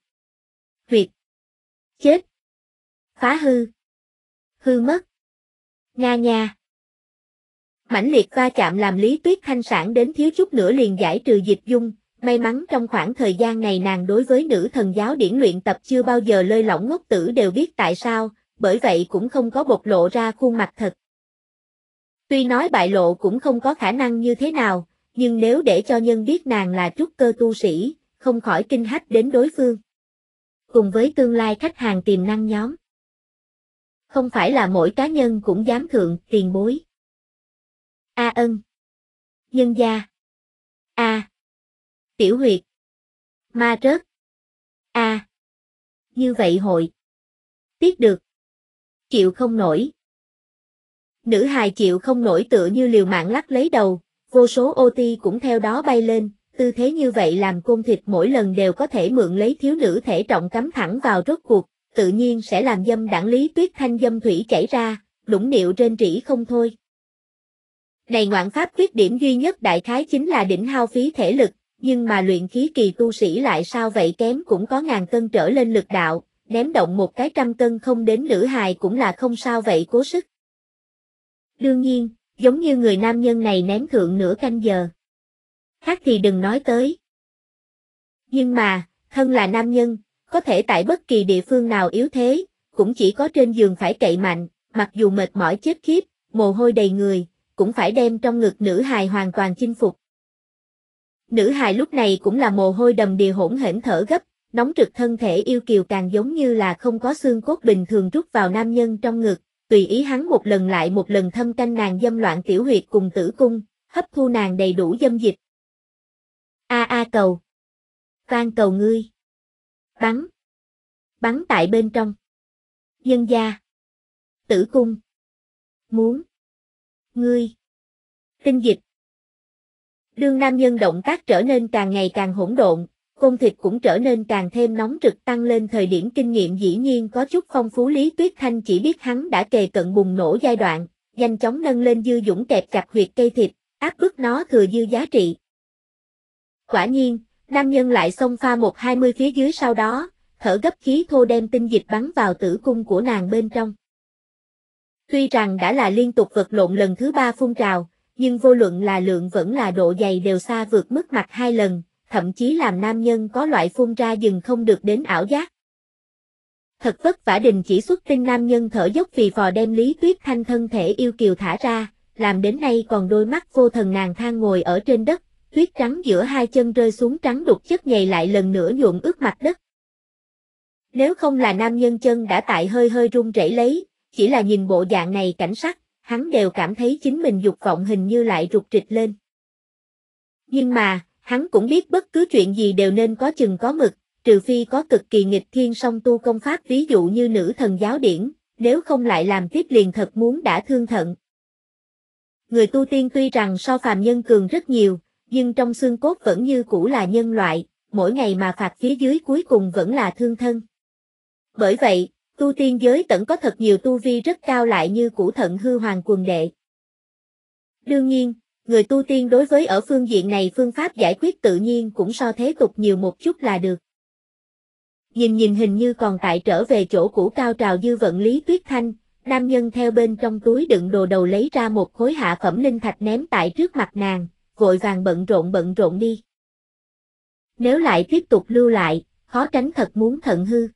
Chết. Phá hư. Hư mất. Nha. Mãnh liệt va chạm làm Lý Tuyết Thanh sản đến thiếu chút nữa liền giải trừ dịch dung, may mắn trong khoảng thời gian này nàng đối với nữ thần giáo điển luyện tập chưa bao giờ lơi lỏng ngốc tử đều biết tại sao, bởi vậy cũng không có bộc lộ ra khuôn mặt thật. Tuy nói bại lộ cũng không có khả năng như thế nào, nhưng nếu để cho nhân biết nàng là trúc cơ tu sĩ, không khỏi kinh hách đến đối phương. Cùng với tương lai khách hàng tiềm năng nhóm. Không phải là mỗi cá nhân cũng dám thượng tiền bối. Ân. Nhân gia. Tiểu huyệt. Ma rớt. Như vậy hội. Tiếc được. Chịu không nổi. Nữ hài chịu không nổi tựa như liều mạng lắc lấy đầu, vô số OT cũng theo đó bay lên, tư thế như vậy làm côn thịt mỗi lần đều có thể mượn lấy thiếu nữ thể trọng cắm thẳng vào rốt cuộc, tự nhiên sẽ làm dâm đảng Lý Tuyết Thanh dâm thủy chảy ra, nũng nịu rên rỉ không thôi. Này ngoạn pháp khuyết điểm duy nhất đại khái chính là đỉnh hao phí thể lực, nhưng mà luyện khí kỳ tu sĩ lại sao vậy kém cũng có 1000 cân trở lên lực đạo, ném động một cái 100 cân không đến nữ hài cũng là không sao vậy cố sức. Đương nhiên, giống như người nam nhân này ném thượng nửa canh giờ. Khác thì đừng nói tới. Nhưng mà, thân là nam nhân, có thể tại bất kỳ địa phương nào yếu thế, cũng chỉ có trên giường phải cậy mạnh, mặc dù mệt mỏi chết khiếp, mồ hôi đầy người, cũng phải đem trong ngực nữ hài hoàn toàn chinh phục. Nữ hài lúc này cũng là mồ hôi đầm đìa hỗn hển thở gấp, nóng rực thân thể yêu kiều càng giống như là không có xương cốt bình thường rút vào nam nhân trong ngực, tùy ý hắn một lần lại một lần thâm canh nàng dâm loạn tiểu huyệt cùng tử cung, hấp thu nàng đầy đủ dâm dịch. Cầu. Van cầu ngươi. Bắn tại bên trong. Nhân gia. Tử cung. Muốn. Ngươi. Tinh dịch. Đương nam nhân động tác trở nên càng ngày càng hỗn độn, côn thịt cũng trở nên càng thêm nóng rực tăng lên thời điểm kinh nghiệm dĩ nhiên có chút phong phú Lý Tuyết Thanh chỉ biết hắn đã kề cận bùng nổ giai đoạn, nhanh chóng nâng lên dư dũng kẹp chặt huyệt cây thịt, áp bức nó thừa dư giá trị. Quả nhiên, nam nhân lại xông pha 120 phía dưới sau đó, thở gấp khí thô đem tinh dịch bắn vào tử cung của nàng bên trong. Tuy rằng đã là liên tục vật lộn lần thứ 3 phun trào, nhưng vô luận là lượng vẫn là độ dày đều xa vượt mức mặt 2 lần, thậm chí làm nam nhân có loại phun ra dừng không được đến ảo giác. Thật vất vả đình chỉ xuất tinh nam nhân thở dốc phì phò đem Lý Tuyết Thanh thân thể yêu kiều thả ra, làm đến nay còn đôi mắt vô thần nàng than ngồi ở trên đất, tuyết trắng giữa hai chân rơi xuống trắng đục chất nhầy lại lần nữa nhuộm ướt mặt đất. Nếu không là nam nhân chân đã tại hơi hơi run rẩy lấy, chỉ là nhìn bộ dạng này cảnh sắc, hắn đều cảm thấy chính mình dục vọng hình như lại rục rịch lên. Nhưng mà, hắn cũng biết bất cứ chuyện gì đều nên có chừng có mực, trừ phi có cực kỳ nghịch thiên song tu công pháp ví dụ như nữ thần giáo điển, nếu không lại làm tiếp liền thật muốn đã thương thận. Người tu tiên tuy rằng so phàm nhân cường rất nhiều, nhưng trong xương cốt vẫn như cũ là nhân loại, mỗi ngày mà phạt phía dưới cuối cùng vẫn là thương thân. Bởi vậy, tu tiên giới tẫn có thật nhiều tu vi rất cao lại như cũ thận hư hoàng quần đệ. Đương nhiên, người tu tiên đối với ở phương diện này phương pháp giải quyết tự nhiên cũng so thế tục nhiều một chút là được. Nhìn hình như còn tại trở về chỗ cũ cao trào dư vận Lý Tuyết Thanh, nam nhân theo bên trong túi đựng đồ đầu lấy ra một khối hạ phẩm linh thạch ném tại trước mặt nàng, vội vàng bận rộn đi. Nếu lại tiếp tục lưu lại, khó tránh thật muốn thận hư.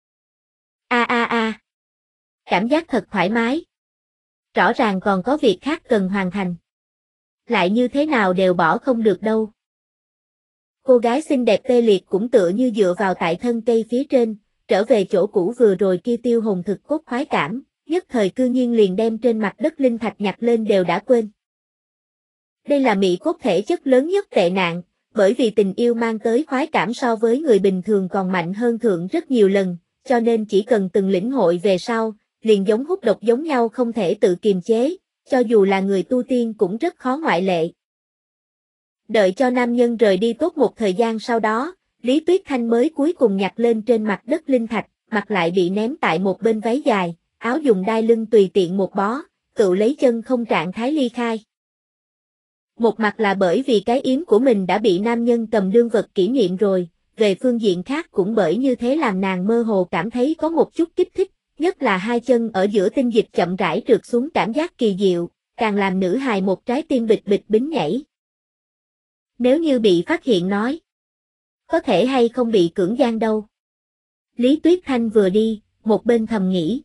Cảm giác thật thoải mái. Rõ ràng còn có việc khác cần hoàn thành. Lại như thế nào đều bỏ không được đâu. Cô gái xinh đẹp tê liệt cũng tựa như dựa vào tại thân cây phía trên, trở về chỗ cũ vừa rồi kia tiêu hồn thực cốt khoái cảm, nhất thời cư nhiên liền đem trên mặt đất linh thạch nhặt lên đều đã quên. Đây là mỹ cốt thể chất lớn nhất tệ nạn, bởi vì tình yêu mang tới khoái cảm so với người bình thường còn mạnh hơn thượng rất nhiều lần, cho nên chỉ cần từng lĩnh hội về sau, liền giống hút độc giống nhau không thể tự kiềm chế, cho dù là người tu tiên cũng rất khó ngoại lệ. Đợi cho nam nhân rời đi tốt một thời gian sau đó, Lý Tuyết Thanh mới cuối cùng nhặt lên trên mặt đất linh thạch, mặt lại bị ném tại một bên váy dài, áo dùng đai lưng tùy tiện một bó, tự lấy chân không trạng thái ly khai. Một mặt là bởi vì cái yếm của mình đã bị nam nhân cầm đương vật kỷ niệm rồi, về phương diện khác cũng bởi như thế làm nàng mơ hồ cảm thấy có một chút kích thích, nhất là hai chân ở giữa tinh dịch chậm rãi trượt xuống cảm giác kỳ diệu, càng làm nữ hài một trái tim bịch bịch bính nhảy. Nếu như bị phát hiện nói, có thể hay không bị cưỡng gian đâu. Lý Tuyết Thanh vừa đi, một bên thầm nghĩ.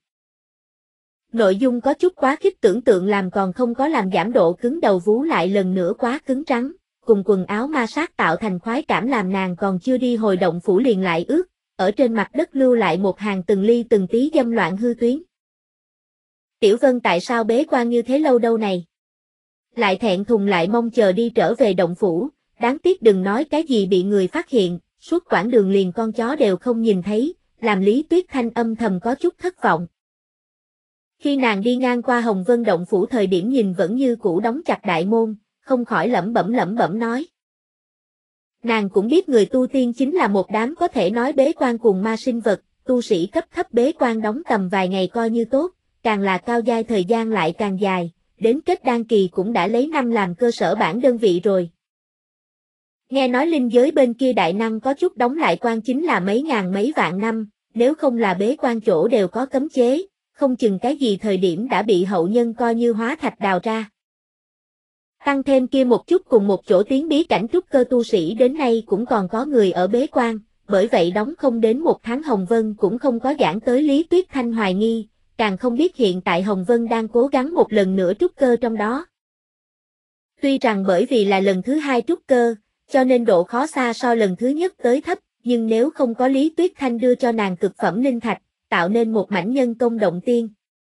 Nội dung có chút quá khích tưởng tượng làm còn không có làm giảm độ cứng đầu vú lại lần nữa quá cứng trắng, cùng quần áo ma sát tạo thành khoái cảm làm nàng còn chưa đi hồi động phủ liền lại ướt, ở trên mặt đất lưu lại một hàng từng ly từng tí dâm loạn hư tuyến. Tiểu Vân tại sao bế quan như thế lâu đâu này? Lại thẹn thùng lại mong chờ đi trở về động phủ, đáng tiếc đừng nói cái gì bị người phát hiện, suốt quãng đường liền con chó đều không nhìn thấy, làm Lý Tuyết Thanh âm thầm có chút thất vọng. Khi nàng đi ngang qua Hồng Vân động phủ thời điểm nhìn vẫn như cũ đóng chặt đại môn, không khỏi lẩm bẩm nói. Nàng cũng biết người tu tiên chính là một đám có thể nói bế quan cùng ma sinh vật, tu sĩ cấp thấp bế quan đóng tầm vài ngày coi như tốt, càng là cao giai thời gian lại càng dài, đến kết đan kỳ cũng đã lấy năm làm cơ sở bản đơn vị rồi. Nghe nói linh giới bên kia đại năng có chút đóng lại quan chính là mấy ngàn mấy vạn năm, nếu không là bế quan chỗ đều có cấm chế, không chừng cái gì thời điểm đã bị hậu nhân coi như hóa thạch đào ra. Tăng thêm kia một chút cùng một chỗ tiến bí cảnh trúc cơ tu sĩ đến nay cũng còn có người ở bế quan, bởi vậy đóng không đến một tháng Hồng Vân cũng không có giảng tới Lý Tuyết Thanh hoài nghi, càng không biết hiện tại Hồng Vân đang cố gắng một lần nữa trúc cơ trong đó. Tuy rằng bởi vì là lần thứ hai trúc cơ, cho nên độ khó xa so lần thứ nhất tới thấp, nhưng nếu không có Lý Tuyết Thanh đưa cho nàng cực phẩm linh thạch, tạo nên một mảnh nhân công động tiên,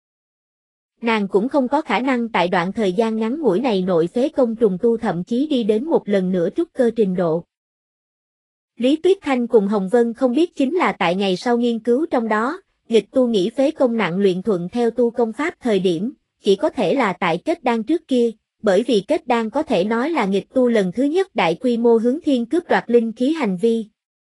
nàng cũng không có khả năng tại đoạn thời gian ngắn ngủi này nội phế công trùng tu thậm chí đi đến một lần nữa trúc cơ trình độ. Lý Tuyết Thanh cùng Hồng Vân không biết chính là tại ngày sau nghiên cứu trong đó, nghịch tu nghĩ phế công nặng luyện thuận theo tu công pháp thời điểm, chỉ có thể là tại kết đan trước kia, bởi vì kết đan có thể nói là nghịch tu lần thứ nhất đại quy mô hướng thiên cướp đoạt linh khí hành vi.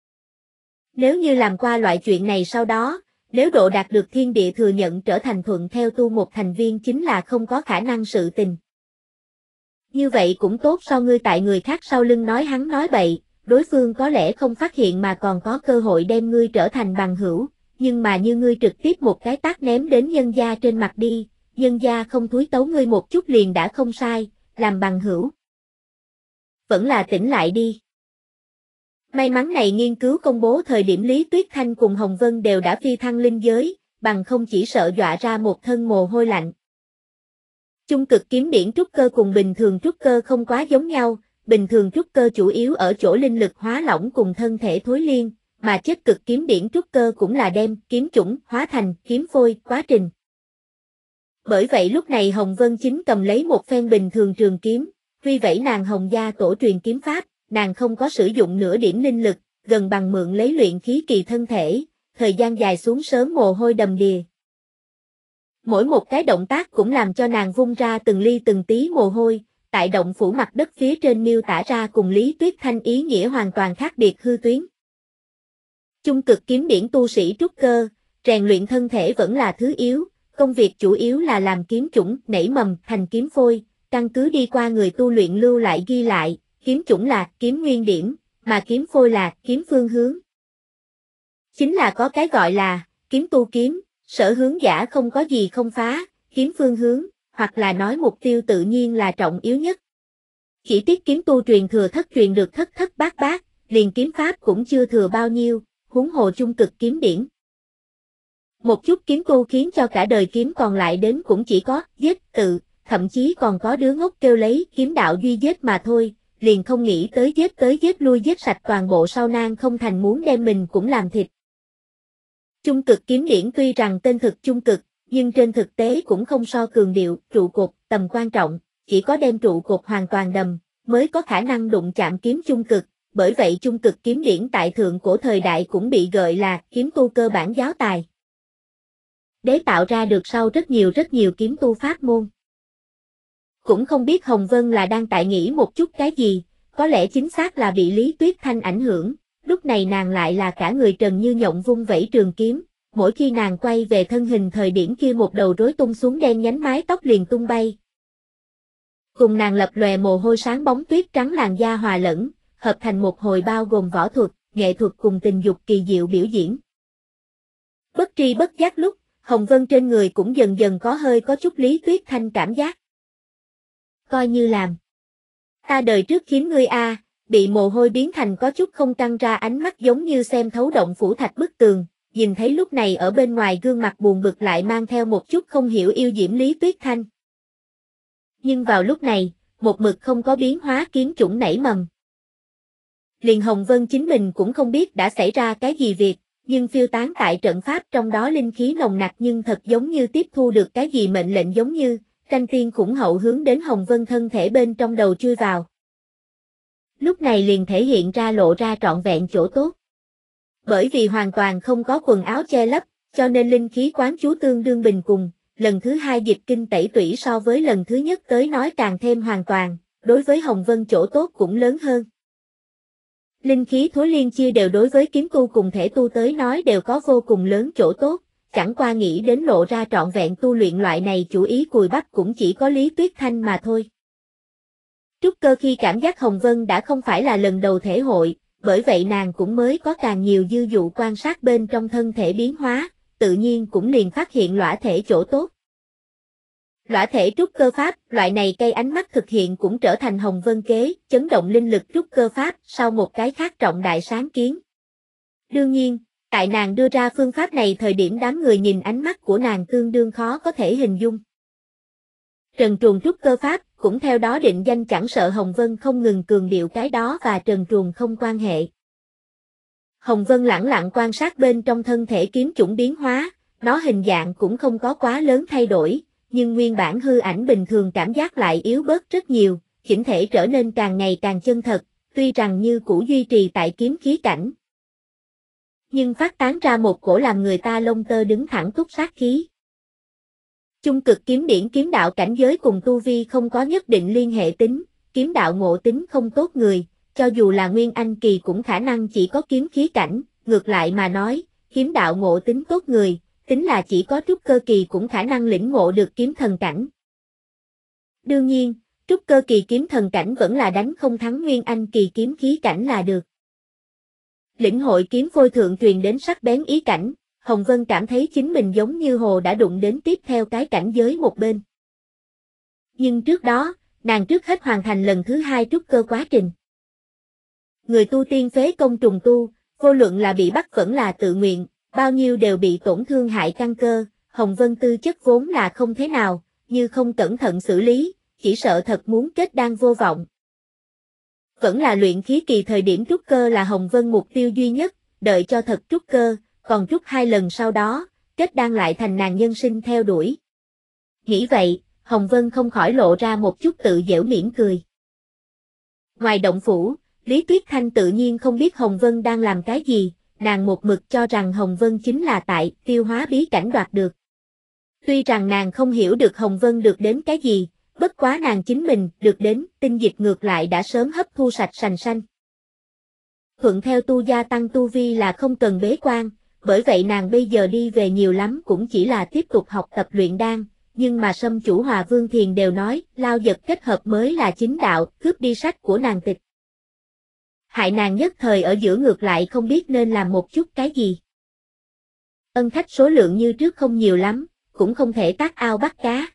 Nếu như làm qua loại chuyện này sau đó, nếu độ đạt được thiên địa thừa nhận trở thành thuận theo tu một thành viên chính là không có khả năng sự tình. Như vậy cũng tốt so ngươi tại người khác sau lưng nói hắn nói bậy, đối phương có lẽ không phát hiện mà còn có cơ hội đem ngươi trở thành bằng hữu, nhưng mà như ngươi trực tiếp một cái tát ném đến nhân gia trên mặt đi, nhân gia không thúi tấu ngươi một chút liền đã không sai, làm bằng hữu. Vẫn là tỉnh lại đi. May mắn này nghiên cứu công bố thời điểm Lý Tuyết Thanh cùng Hồng Vân đều đã phi thăng linh giới, bằng không chỉ sợ dọa ra một thân mồ hôi lạnh. Chung cực kiếm điển trúc cơ cùng bình thường trúc cơ không quá giống nhau, bình thường trúc cơ chủ yếu ở chỗ linh lực hóa lỏng cùng thân thể thối liên, mà chết cực kiếm điển trúc cơ cũng là đem kiếm chủng hóa thành kiếm phôi quá trình. Bởi vậy lúc này Hồng Vân chính cầm lấy một phen bình thường trường kiếm, huy vẩy nàng Hồng gia tổ truyền kiếm pháp, nàng không có sử dụng nửa điểm linh lực, gần bằng mượn lấy luyện khí kỳ thân thể, thời gian dài xuống sớm mồ hôi đầm đìa. Mỗi một cái động tác cũng làm cho nàng vung ra từng ly từng tí mồ hôi, tại động phủ mặt đất phía trên miêu tả ra cùng Lý Tuyết Thanh ý nghĩa hoàn toàn khác biệt hư tuyến. Chung cực kiếm điển tu sĩ trúc cơ, rèn luyện thân thể vẫn là thứ yếu, công việc chủ yếu là làm kiếm chủng nảy mầm thành kiếm phôi, căn cứ đi qua người tu luyện lưu lại ghi lại, kiếm chủng là kiếm nguyên điểm, mà kiếm phôi là kiếm phương hướng. Chính là có cái gọi là kiếm tu kiếm, sở hướng giả không có gì không phá, kiếm phương hướng, hoặc là nói mục tiêu tự nhiên là trọng yếu nhất. Chỉ tiếc kiếm tu truyền thừa thất truyền được thất thất bát bát, liền kiếm pháp cũng chưa thừa bao nhiêu, huống hồ chung cực kiếm điển. Một chút kiếm tu khiến cho cả đời kiếm còn lại đến cũng chỉ có giết tự, thậm chí còn có đứa ngốc kêu lấy kiếm đạo duy giết mà thôi, liền không nghĩ tới giết lui giết sạch toàn bộ sau nan không thành muốn đem mình cũng làm thịt. Chung cực kiếm điển tuy rằng tên thực chung cực, nhưng trên thực tế cũng không so cường điệu, trụ cột, tầm quan trọng, chỉ có đem trụ cột hoàn toàn đầm, mới có khả năng đụng chạm kiếm chung cực, bởi vậy chung cực kiếm điển tại thượng cổ thời đại cũng bị gọi là kiếm tu cơ bản giáo tài. Đế tạo ra được sau rất nhiều kiếm tu pháp môn. Cũng không biết Hồng Vân là đang tại nghĩ một chút cái gì, có lẽ chính xác là bị Lý Tuyết Thanh ảnh hưởng, lúc này nàng lại là cả người trần như nhộng vung vẩy trường kiếm, mỗi khi nàng quay về thân hình thời điểm kia một đầu rối tung xuống đen nhánh mái tóc liền tung bay. Cùng nàng lập lòe mồ hôi sáng bóng tuyết trắng làn da hòa lẫn, hợp thành một hồi bao gồm võ thuật, nghệ thuật cùng tình dục kỳ diệu biểu diễn. Bất tri bất giác lúc, Hồng Vân trên người cũng dần dần có chút Lý Tuyết Thanh cảm giác. Coi như làm. Ta đời trước khiến ngươi bị mồ hôi biến thành có chút không căng ra ánh mắt giống như xem thấu động phủ thạch bức tường, nhìn thấy lúc này ở bên ngoài gương mặt buồn bực lại mang theo một chút không hiểu yêu diễm Lý Tuyết Thanh. Nhưng vào lúc này, một mực không có biến hóa kiếm chủng nảy mầm. Liền Hồng Vân chính mình cũng không biết đã xảy ra cái gì việc, nhưng phiêu tán tại trận pháp trong đó linh khí nồng nặc nhưng thật giống như tiếp thu được cái gì mệnh lệnh giống như, tranh tiên khủng hậu hướng đến Hồng Vân thân thể bên trong đầu chui vào. Lúc này liền thể hiện ra lộ ra trọn vẹn chỗ tốt. Bởi vì hoàn toàn không có quần áo che lấp, cho nên linh khí quán chú tương đương bình cùng, lần thứ hai dịch kinh tẩy tủy so với lần thứ nhất tới nói càng thêm hoàn toàn, đối với Hồng Vân chỗ tốt cũng lớn hơn. Linh khí thối liên chia đều đối với kiếm tu cùng thể tu tới nói đều có vô cùng lớn chỗ tốt, chẳng qua nghĩ đến lộ ra trọn vẹn tu luyện loại này chủ ý cùi bắp cũng chỉ có Lý Tuyết Thanh mà thôi. Trúc cơ khi cảm giác Hồng Vân đã không phải là lần đầu thể hội, bởi vậy nàng cũng mới có càng nhiều dư dụ quan sát bên trong thân thể biến hóa, tự nhiên cũng liền phát hiện lõa thể chỗ tốt. Lõa thể trúc cơ pháp, loại này cây ánh mắt thực hiện cũng trở thành Hồng Vân kế, chấn động linh lực trúc cơ pháp sau một cái khác trọng đại sáng kiến. Đương nhiên, tại nàng đưa ra phương pháp này thời điểm đám người nhìn ánh mắt của nàng tương đương khó có thể hình dung. Trần Truồng trúc cơ pháp cũng theo đó định danh chẳng sợ Hồng Vân không ngừng cường điệu cái đó và Trần Truồng không quan hệ. Hồng Vân lẳng lặng quan sát bên trong thân thể kiếm chủng biến hóa, nó hình dạng cũng không có quá lớn thay đổi, nhưng nguyên bản hư ảnh bình thường cảm giác lại yếu bớt rất nhiều, chỉnh thể trở nên càng ngày càng chân thật, tuy rằng như cũ duy trì tại kiếm khí cảnh. Nhưng phát tán ra một cổ làm người ta lông tơ đứng thẳng túc sát khí. Chung cực kiếm điển kiếm đạo cảnh giới cùng tu vi không có nhất định liên hệ tính, kiếm đạo ngộ tính không tốt người, cho dù là nguyên anh kỳ cũng khả năng chỉ có kiếm khí cảnh, ngược lại mà nói, kiếm đạo ngộ tính tốt người, tính là chỉ có trúc cơ kỳ cũng khả năng lĩnh ngộ được kiếm thần cảnh. Đương nhiên, trúc cơ kỳ kiếm thần cảnh vẫn là đánh không thắng nguyên anh kỳ kiếm khí cảnh là được. Lĩnh hội kiếm phôi thượng truyền đến sắc bén ý cảnh, Hồng Vân cảm thấy chính mình giống như hồ đã đụng đến tiếp theo cái cảnh giới một bên. Nhưng trước đó, nàng trước hết hoàn thành lần thứ hai trúc cơ quá trình. Người tu tiên phế công trùng tu, vô luận là bị bắt vẫn là tự nguyện, bao nhiêu đều bị tổn thương hại căn cơ, Hồng Vân tư chất vốn là không thế nào, như không cẩn thận xử lý, chỉ sợ thật muốn kết đan vô vọng. Vẫn là luyện khí kỳ thời điểm trúc cơ là Hồng Vân mục tiêu duy nhất, đợi cho thật trúc cơ, còn trúc 2 lần sau đó, kết đan lại thành nàng nhân sinh theo đuổi. Nghĩ vậy, Hồng Vân không khỏi lộ ra một chút tự giễu mỉm cười. Ngoài động phủ, Lý Tuyết Thanh tự nhiên không biết Hồng Vân đang làm cái gì, nàng một mực cho rằng Hồng Vân chính là tại tiêu hóa bí cảnh đoạt được. Tuy rằng nàng không hiểu được Hồng Vân được đến cái gì, bất quá nàng chính mình được đến tinh dịch ngược lại đã sớm hấp thu sạch sành sanh. Thuận theo tu gia tăng tu vi là không cần bế quan, bởi vậy nàng bây giờ đi về nhiều lắm cũng chỉ là tiếp tục học tập luyện đan, nhưng mà Sâm Chủ Hòa Vương Thiền đều nói, lao giật kết hợp mới là chính đạo, cướp đi sách của nàng tịch. Hại nàng nhất thời ở giữa ngược lại không biết nên làm một chút cái gì. Ân khách số lượng như trước không nhiều lắm, cũng không thể tác ao bắt cá.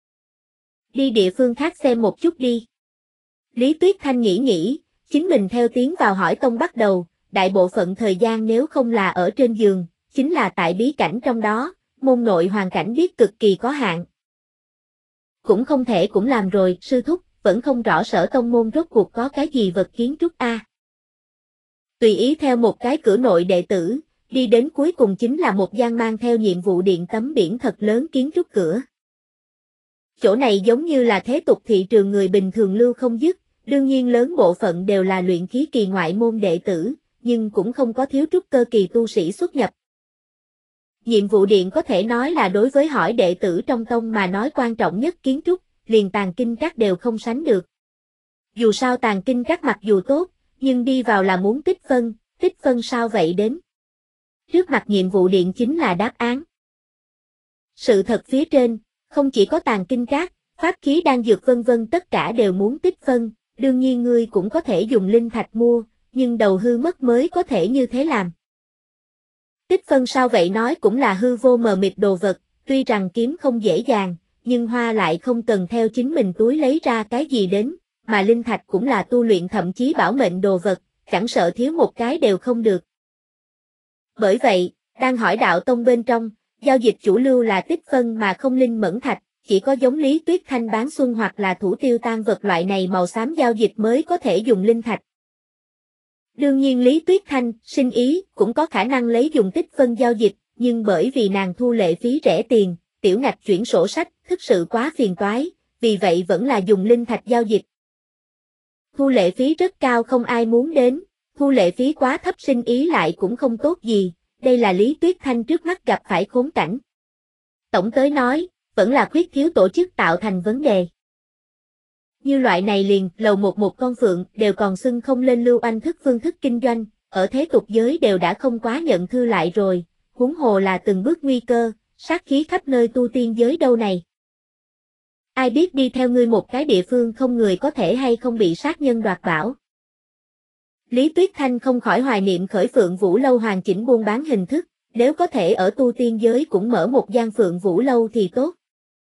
Đi địa phương khác xem một chút đi. Lý Tuyết Thanh nghĩ, chính mình theo tiến vào hỏi tông bắt đầu, đại bộ phận thời gian nếu không là ở trên giường, chính là tại bí cảnh trong đó, môn nội hoàn cảnh biết cực kỳ có hạn. Cũng không thể cũng làm rồi, sư thúc, vẫn không rõ Sở tông môn rốt cuộc có cái gì vật kiến trúc a. Tùy ý theo một cái cửa nội đệ tử, đi đến cuối cùng chính là một gian mang theo nhiệm vụ điện tấm biển thật lớn kiến trúc cửa. Chỗ này giống như là thế tục thị trường người bình thường lưu không dứt, đương nhiên lớn bộ phận đều là luyện khí kỳ ngoại môn đệ tử, nhưng cũng không có thiếu trúc cơ kỳ tu sĩ xuất nhập. Nhiệm vụ điện có thể nói là đối với hỏi đệ tử trong tông mà nói quan trọng nhất kiến trúc, liền tàng kinh các đều không sánh được. Dù sao tàng kinh các mặc dù tốt, nhưng đi vào là muốn tích phân sao vậy đến. Trước mặt nhiệm vụ điện chính là đáp án. Sự thật phía trên, không chỉ có tàng kinh các, pháp khí đan dược vân vân tất cả đều muốn tích phân, đương nhiên ngươi cũng có thể dùng linh thạch mua, nhưng đầu hư mất mới có thể như thế làm. Tích phân sao vậy nói cũng là hư vô mờ mịt đồ vật, tuy rằng kiếm không dễ dàng, nhưng hoa lại không cần theo chính mình túi lấy ra cái gì đến, mà linh thạch cũng là tu luyện thậm chí bảo mệnh đồ vật, chẳng sợ thiếu một cái đều không được. Bởi vậy, đang hỏi đạo tông bên trong, giao dịch chủ lưu là tích phân mà không linh mẫn thạch, chỉ có giống Lý Tuyết Thanh bán xuân hoặc là thủ tiêu tan vật loại này màu xám giao dịch mới có thể dùng linh thạch. Đương nhiên Lý Tuyết Thanh, sinh ý, cũng có khả năng lấy dùng tích phân giao dịch, nhưng bởi vì nàng thu lệ phí rẻ tiền, tiểu ngạch chuyển sổ sách, thực sự quá phiền toái, vì vậy vẫn là dùng linh thạch giao dịch. Thu lệ phí rất cao không ai muốn đến, thu lệ phí quá thấp sinh ý lại cũng không tốt gì, đây là Lý Tuyết Thanh trước mắt gặp phải khốn cảnh. Tổng tới nói, vẫn là khuyết thiếu tổ chức tạo thành vấn đề. Như loại này liền, lầu một con phượng đều còn xưng không lên lưu anh thức phương thức kinh doanh, ở thế tục giới đều đã không quá nhận thư lại rồi, huống hồ là từng bước nguy cơ, sát khí khắp nơi tu tiên giới đâu này. Ai biết đi theo ngươi một cái địa phương không người có thể hay không bị sát nhân đoạt bảo. Lý Tuyết Thanh không khỏi hoài niệm khởi Phượng Vũ Lâu hoàn chỉnh buôn bán hình thức, nếu có thể ở tu tiên giới cũng mở một gian Phượng Vũ Lâu thì tốt.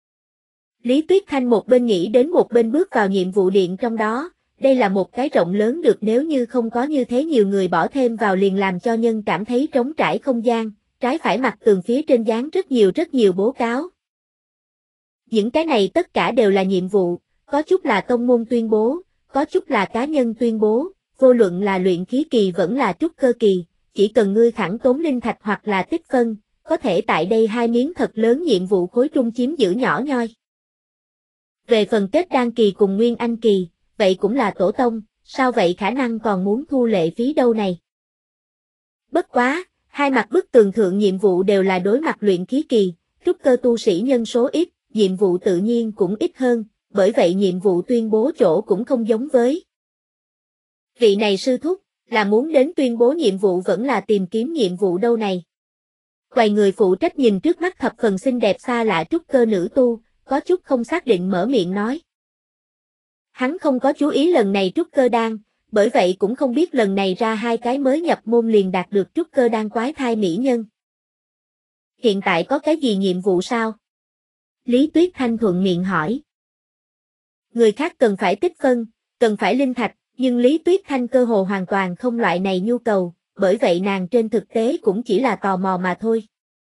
Lý Tuyết Thanh một bên nghĩ đến một bên bước vào nhiệm vụ điện trong đó, đây là một cái rộng lớn được nếu như không có như thế nhiều người bỏ thêm vào liền làm cho nhân cảm thấy trống trải không gian, trái phải mặt tường phía trên dán rất nhiều bố cáo. Những cái này tất cả đều là nhiệm vụ, có chút là tông môn tuyên bố, có chút là cá nhân tuyên bố, vô luận là luyện khí kỳ vẫn là trúc cơ kỳ, chỉ cần ngươi khẳng tốn linh thạch hoặc là tích phân, có thể tại đây hai miếng thật lớn nhiệm vụ khối trung chiếm giữ nhỏ nhoi. Về phần kết đan kỳ cùng nguyên anh kỳ, vậy cũng là tổ tông, sao vậy khả năng còn muốn thu lệ phí đâu này. Bất quá, hai mặt bức tường thượng nhiệm vụ đều là đối mặt luyện khí kỳ, trúc cơ tu sĩ nhân số ít, nhiệm vụ tự nhiên cũng ít hơn, bởi vậy nhiệm vụ tuyên bố chỗ cũng không giống với. Vị này sư thúc, là muốn đến tuyên bố nhiệm vụ vẫn là tìm kiếm nhiệm vụ đâu này. Quầy người phụ trách nhìn trước mắt thập phần xinh đẹp xa lạ trúc cơ nữ tu, có chút không xác định mở miệng nói. Hắn không có chú ý lần này trúc cơ đan, bởi vậy cũng không biết lần này ra hai cái mới nhập môn liền đạt được trúc cơ đan quái thai mỹ nhân. Hiện tại có cái gì nhiệm vụ sao? Lý Tuyết Thanh thuận miệng hỏi. Người khác cần phải tích phân, cần phải linh thạch, nhưng Lý Tuyết Thanh cơ hồ hoàn toàn không loại này nhu cầu, bởi vậy nàng trên thực tế cũng chỉ là tò mò mà thôi.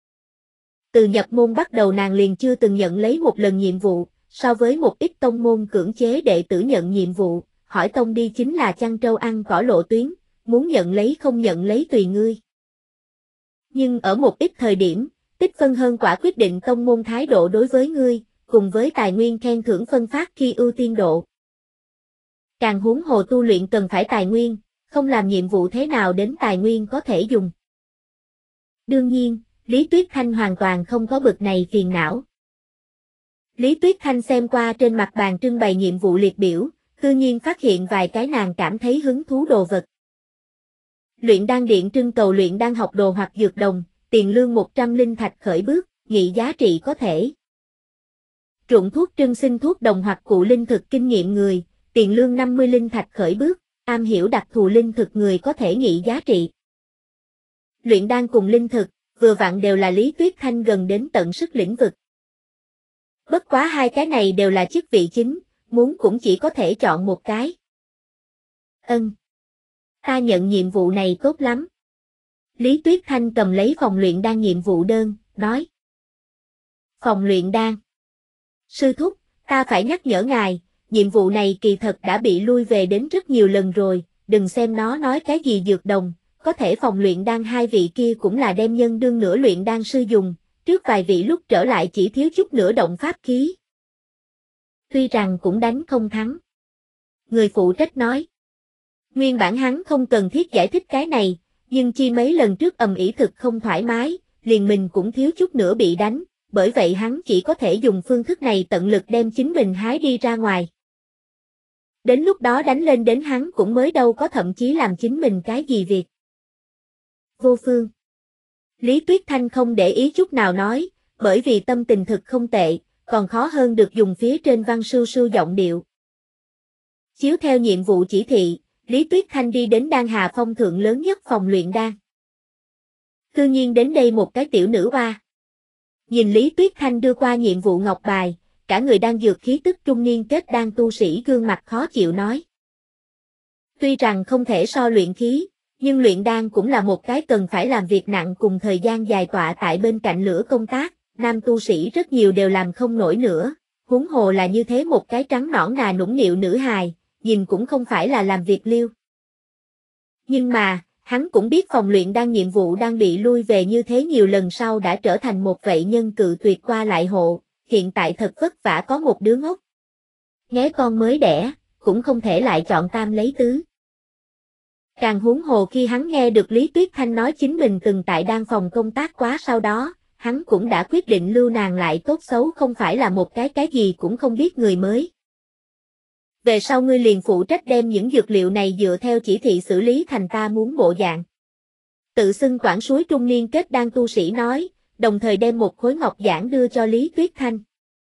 Từ nhập môn bắt đầu nàng liền chưa từng nhận lấy một lần nhiệm vụ, so với một ít tông môn cưỡng chế đệ tử nhận nhiệm vụ, hỏi tông đi chính là chăn trâu ăn cỏ lộ tuyến, muốn nhận lấy không nhận lấy tùy ngươi. Nhưng ở một ít thời điểm, tích phân hơn quả quyết định tông môn thái độ đối với ngươi, cùng với tài nguyên khen thưởng phân phát khi ưu tiên độ. Càng huống hồ tu luyện cần phải tài nguyên, không làm nhiệm vụ thế nào đến tài nguyên có thể dùng. Đương nhiên, Lý Tuyết Thanh hoàn toàn không có bực này phiền não. Lý Tuyết Thanh xem qua trên mặt bàn trưng bày nhiệm vụ liệt biểu, tự nhiên phát hiện vài cái nàng cảm thấy hứng thú đồ vật. Luyện đan điện trưng cầu luyện đan học đồ hoặc dược đồng, tiền lương 100 linh thạch khởi bước, nghị giá trị có thể. Ruộng thuốc trưng sinh thuốc đồng hoặc cụ linh thực kinh nghiệm người, tiền lương 50 linh thạch khởi bước, am hiểu đặc thù linh thực người có thể nghị giá trị. Luyện đan cùng linh thực, vừa vặn đều là Lý Tuyết Thanh gần đến tận sức lĩnh vực. Bất quá hai cái này đều là chức vị chính, muốn cũng chỉ có thể chọn một cái. Ta nhận nhiệm vụ này tốt lắm. Lý Tuyết Thanh cầm lấy phòng luyện đan nhiệm vụ đơn, nói. Phòng luyện đan. Sư thúc, ta phải nhắc nhở ngài, nhiệm vụ này kỳ thật đã bị lui về đến rất nhiều lần rồi, đừng xem nó nói cái gì dược đồng, có thể phòng luyện đan hai vị kia cũng là đem nhân đương nửa luyện đan sư dùng, trước vài vị lúc trở lại chỉ thiếu chút nữa động pháp khí. Tuy rằng cũng đánh không thắng. Người phụ trách nói. Nguyên bản hắn không cần thiết giải thích cái này, nhưng chi mấy lần trước ầm ĩ thực không thoải mái, liền mình cũng thiếu chút nữa bị đánh, bởi vậy hắn chỉ có thể dùng phương thức này tận lực đem chính mình hái đi ra ngoài. Đến lúc đó đánh lên đến hắn cũng mới đâu có thậm chí làm chính mình cái gì việc. Vô phương. Lý Tuyết Thanh không để ý chút nào nói, bởi vì tâm tình thực không tệ, còn khó hơn được dùng phía trên văn sưu sưu giọng điệu. Chiếu theo nhiệm vụ chỉ thị, Lý Tuyết Thanh đi đến Đan Hà Phong thượng lớn nhất phòng luyện đan. Tự nhiên đến đây một cái tiểu nữ oa. Nhìn Lý Tuyết Thanh đưa qua nhiệm vụ ngọc bài, cả người đang dược khí tức trung niên kết đan tu sĩ gương mặt khó chịu nói. Tuy rằng không thể so luyện khí, nhưng luyện đan cũng là một cái cần phải làm việc nặng cùng thời gian dài tọa tại bên cạnh lửa công tác, nam tu sĩ rất nhiều đều làm không nổi nữa, huống hồ là như thế một cái trắng nõn nà nũng nịu nữ hài, nhìn cũng không phải là làm việc liêu. Nhưng mà, hắn cũng biết phòng luyện đan nhiệm vụ đang bị lui về như thế nhiều lần sau đã trở thành một vậy nhân cự tuyệt qua lại hộ, hiện tại thật vất vả có một đứa ngốc. Nghé con mới đẻ, cũng không thể lại chọn tam lấy tứ. Càng huống hồ khi hắn nghe được Lý Tuyết Thanh nói chính mình từng tại đan phòng công tác quá sau đó, hắn cũng đã quyết định lưu nàng lại tốt xấu không phải là một cái gì cũng không biết người mới. Về sau ngươi liền phụ trách đem những dược liệu này dựa theo chỉ thị xử lý thành ta muốn bộ dạng. Tự xưng quản suối trung niên kết đan tu sĩ nói, đồng thời đem một khối ngọc giản đưa cho Lý Tuyết Thanh.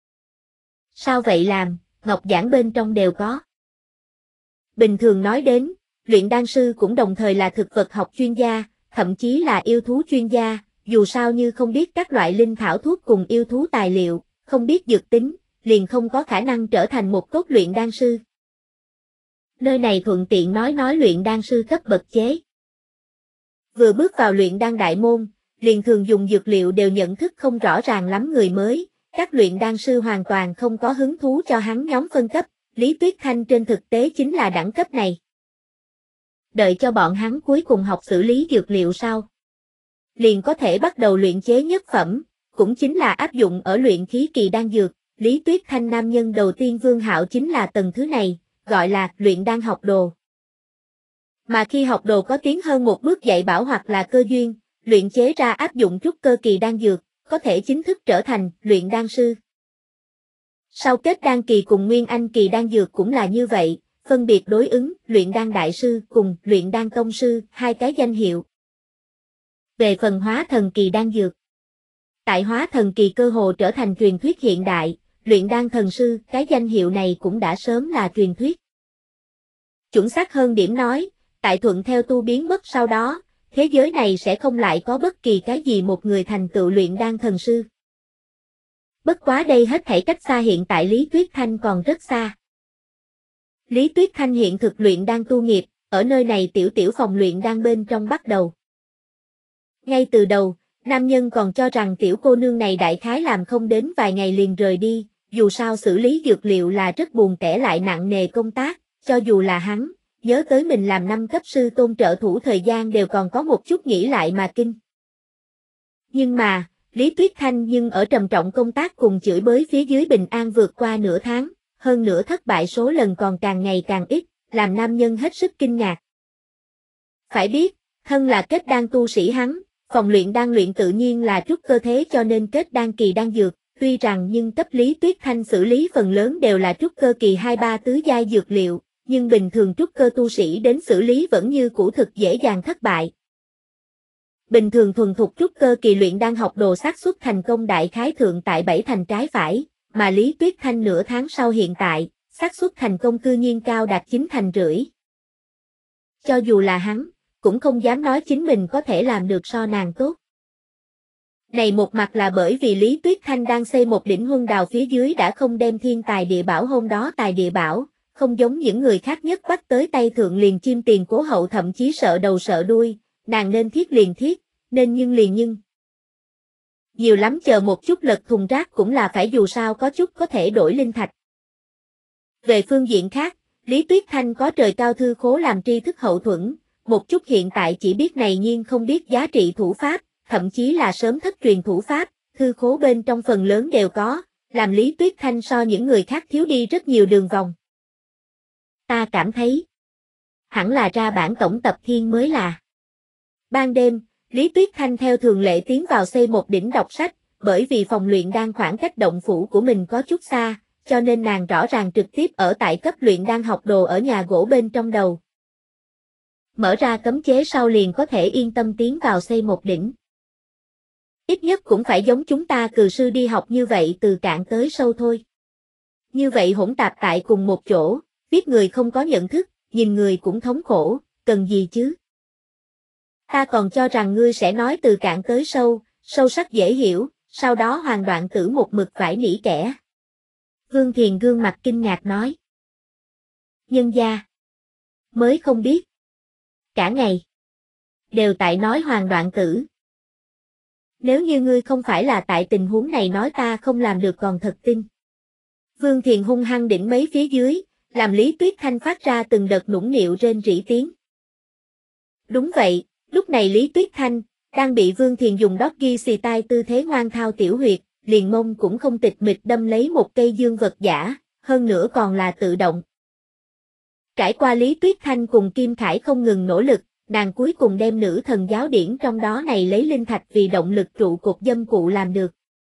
Sao vậy làm, ngọc giản bên trong đều có. Bình thường nói đến, luyện đan sư cũng đồng thời là thực vật học chuyên gia, thậm chí là yêu thú chuyên gia, dù sao như không biết các loại linh thảo thuốc cùng yêu thú tài liệu, không biết dược tính, liền không có khả năng trở thành một tốt luyện đan sư. Nơi này thuận tiện nói luyện đan sư cấp bậc chế. Vừa bước vào luyện đan đại môn, liền thường dùng dược liệu đều nhận thức không rõ ràng lắm người mới, các luyện đan sư hoàn toàn không có hứng thú cho hắn nhóm phân cấp, Lý Tuyết Thanh trên thực tế chính là đẳng cấp này. Đợi cho bọn hắn cuối cùng học xử lý dược liệu sau, liền có thể bắt đầu luyện chế nhất phẩm, cũng chính là áp dụng ở luyện khí kỳ đan dược. Lý Tuyết Thanh nam nhân đầu tiên Vương Hạo chính là tầng thứ này, gọi là luyện đan học đồ. Mà khi học đồ có tiến hơn một bước dạy bảo hoặc là cơ duyên, luyện chế ra áp dụng trúc cơ kỳ đan dược, có thể chính thức trở thành luyện đan sư. Sau kết đan kỳ cùng nguyên anh kỳ đan dược cũng là như vậy, phân biệt đối ứng luyện đan đại sư cùng luyện đan tông sư, hai cái danh hiệu. Về phần hóa thần kỳ đan dược, tại hóa thần kỳ cơ hồ trở thành truyền thuyết hiện đại, luyện đan thần sư, cái danh hiệu này cũng đã sớm là truyền thuyết. Chuẩn xác hơn điểm nói, tại thuận theo tu biến mất sau đó, thế giới này sẽ không lại có bất kỳ cái gì một người thành tựu luyện đan thần sư. Bất quá đây hết thảy cách xa hiện tại Lý Tuyết Thanh còn rất xa. Lý Tuyết Thanh hiện thực luyện đan tu nghiệp, ở nơi này tiểu phòng luyện đan bên trong bắt đầu. Ngay từ đầu, nam nhân còn cho rằng tiểu cô nương này đại khái làm không đến vài ngày liền rời đi, dù sao xử lý dược liệu là rất buồn tẻ lại nặng nề công tác, cho dù là hắn, nhớ tới mình làm 5 cấp sư tôn trợ thủ thời gian đều còn có một chút nghĩ lại mà kinh. Nhưng mà, Lý Tuyết Thanh nhưng ở trầm trọng công tác cùng chửi bới phía dưới bình an vượt qua nửa tháng, hơn nữa thất bại số lần còn càng ngày càng ít, làm nam nhân hết sức kinh ngạc. Phải biết, thân là kết đan tu sĩ hắn, phòng luyện đan luyện tự nhiên là trúc cơ thế cho nên kết đan kỳ đan dược, tuy rằng nhưng cấp Lý Tuyết Thanh xử lý phần lớn đều là trúc cơ kỳ 2-3 tứ giai dược liệu, nhưng bình thường trúc cơ tu sĩ đến xử lý vẫn như cũ thực dễ dàng thất bại. Bình thường thuần thục trúc cơ kỳ luyện đan học đồ xác suất thành công đại khái thượng tại 7 thành trái phải, mà Lý Tuyết Thanh nửa tháng sau hiện tại, xác suất thành công cư nhiên cao đạt 9 thành rưỡi. Cho dù là hắn, cũng không dám nói chính mình có thể làm được so nàng tốt. Này một mặt là bởi vì Lý Tuyết Thanh đang xây một đỉnh huân đào phía dưới đã không đem thiên tài địa bảo hôm đó tài địa bảo, không giống những người khác nhất bắt tới tay thượng liền chim tiền cố hậu thậm chí sợ đầu sợ đuôi, nàng nên thiết liền thiết, nên nhưng liền nhưng. Nhiều lắm chờ một chút lật thùng rác cũng là phải dù sao có chút có thể đổi linh thạch. Về phương diện khác, Lý Tuyết Thanh có trời cao thư khố làm tri thức hậu thuẫn, một chút hiện tại chỉ biết này nhiên không biết giá trị thủ pháp, thậm chí là sớm thất truyền thủ pháp, thư khố bên trong phần lớn đều có, làm Lý Tuyết Thanh so những người khác thiếu đi rất nhiều đường vòng. Ta cảm thấy, hẳn là ra bản tổng tập thiên mới là. Ban đêm, Lý Tuyết Thanh theo thường lệ tiến vào xây một đỉnh đọc sách, bởi vì phòng luyện đan khoảng cách động phủ của mình có chút xa, cho nên nàng rõ ràng trực tiếp ở tại cấp luyện đan học đồ ở nhà gỗ bên trong đầu. Mở ra cấm chế sau liền có thể yên tâm tiến vào xây một đỉnh. Ít nhất cũng phải giống chúng ta cừ sư đi học như vậy từ cạn tới sâu thôi. Như vậy hỗn tạp tại cùng một chỗ, viết người không có nhận thức, nhìn người cũng thống khổ, cần gì chứ? Ta còn cho rằng ngươi sẽ nói từ cạn tới sâu, sâu sắc dễ hiểu, sau đó Hoàng Đoạn Tử một mực vải nỉ kẻ. Vương Thiền gương mặt kinh ngạc nói. Nhân gia. Mới không biết. Cả ngày. Đều tại nói Hoàng Đoạn Tử. Nếu như ngươi không phải là tại tình huống này nói ta không làm được còn thật tin. Vương Thiền hung hăng đỉnh mấy phía dưới, làm Lý Tuyết Thanh phát ra từng đợt nũng nịu rên rỉ tiếng. Đúng vậy, lúc này Lý Tuyết Thanh, đang bị Vương Thiền dùng đót ghi xì tai tư thế ngoan thao tiểu huyệt, liền mông cũng không tịch mịch đâm lấy một cây dương vật giả, hơn nữa còn là tự động. Trải qua Lý Tuyết Thanh cùng Kim Khải không ngừng nỗ lực, nàng cuối cùng đem nữ thần giáo điển trong đó này lấy linh thạch vì động lực trụ cột dâm cụ làm được.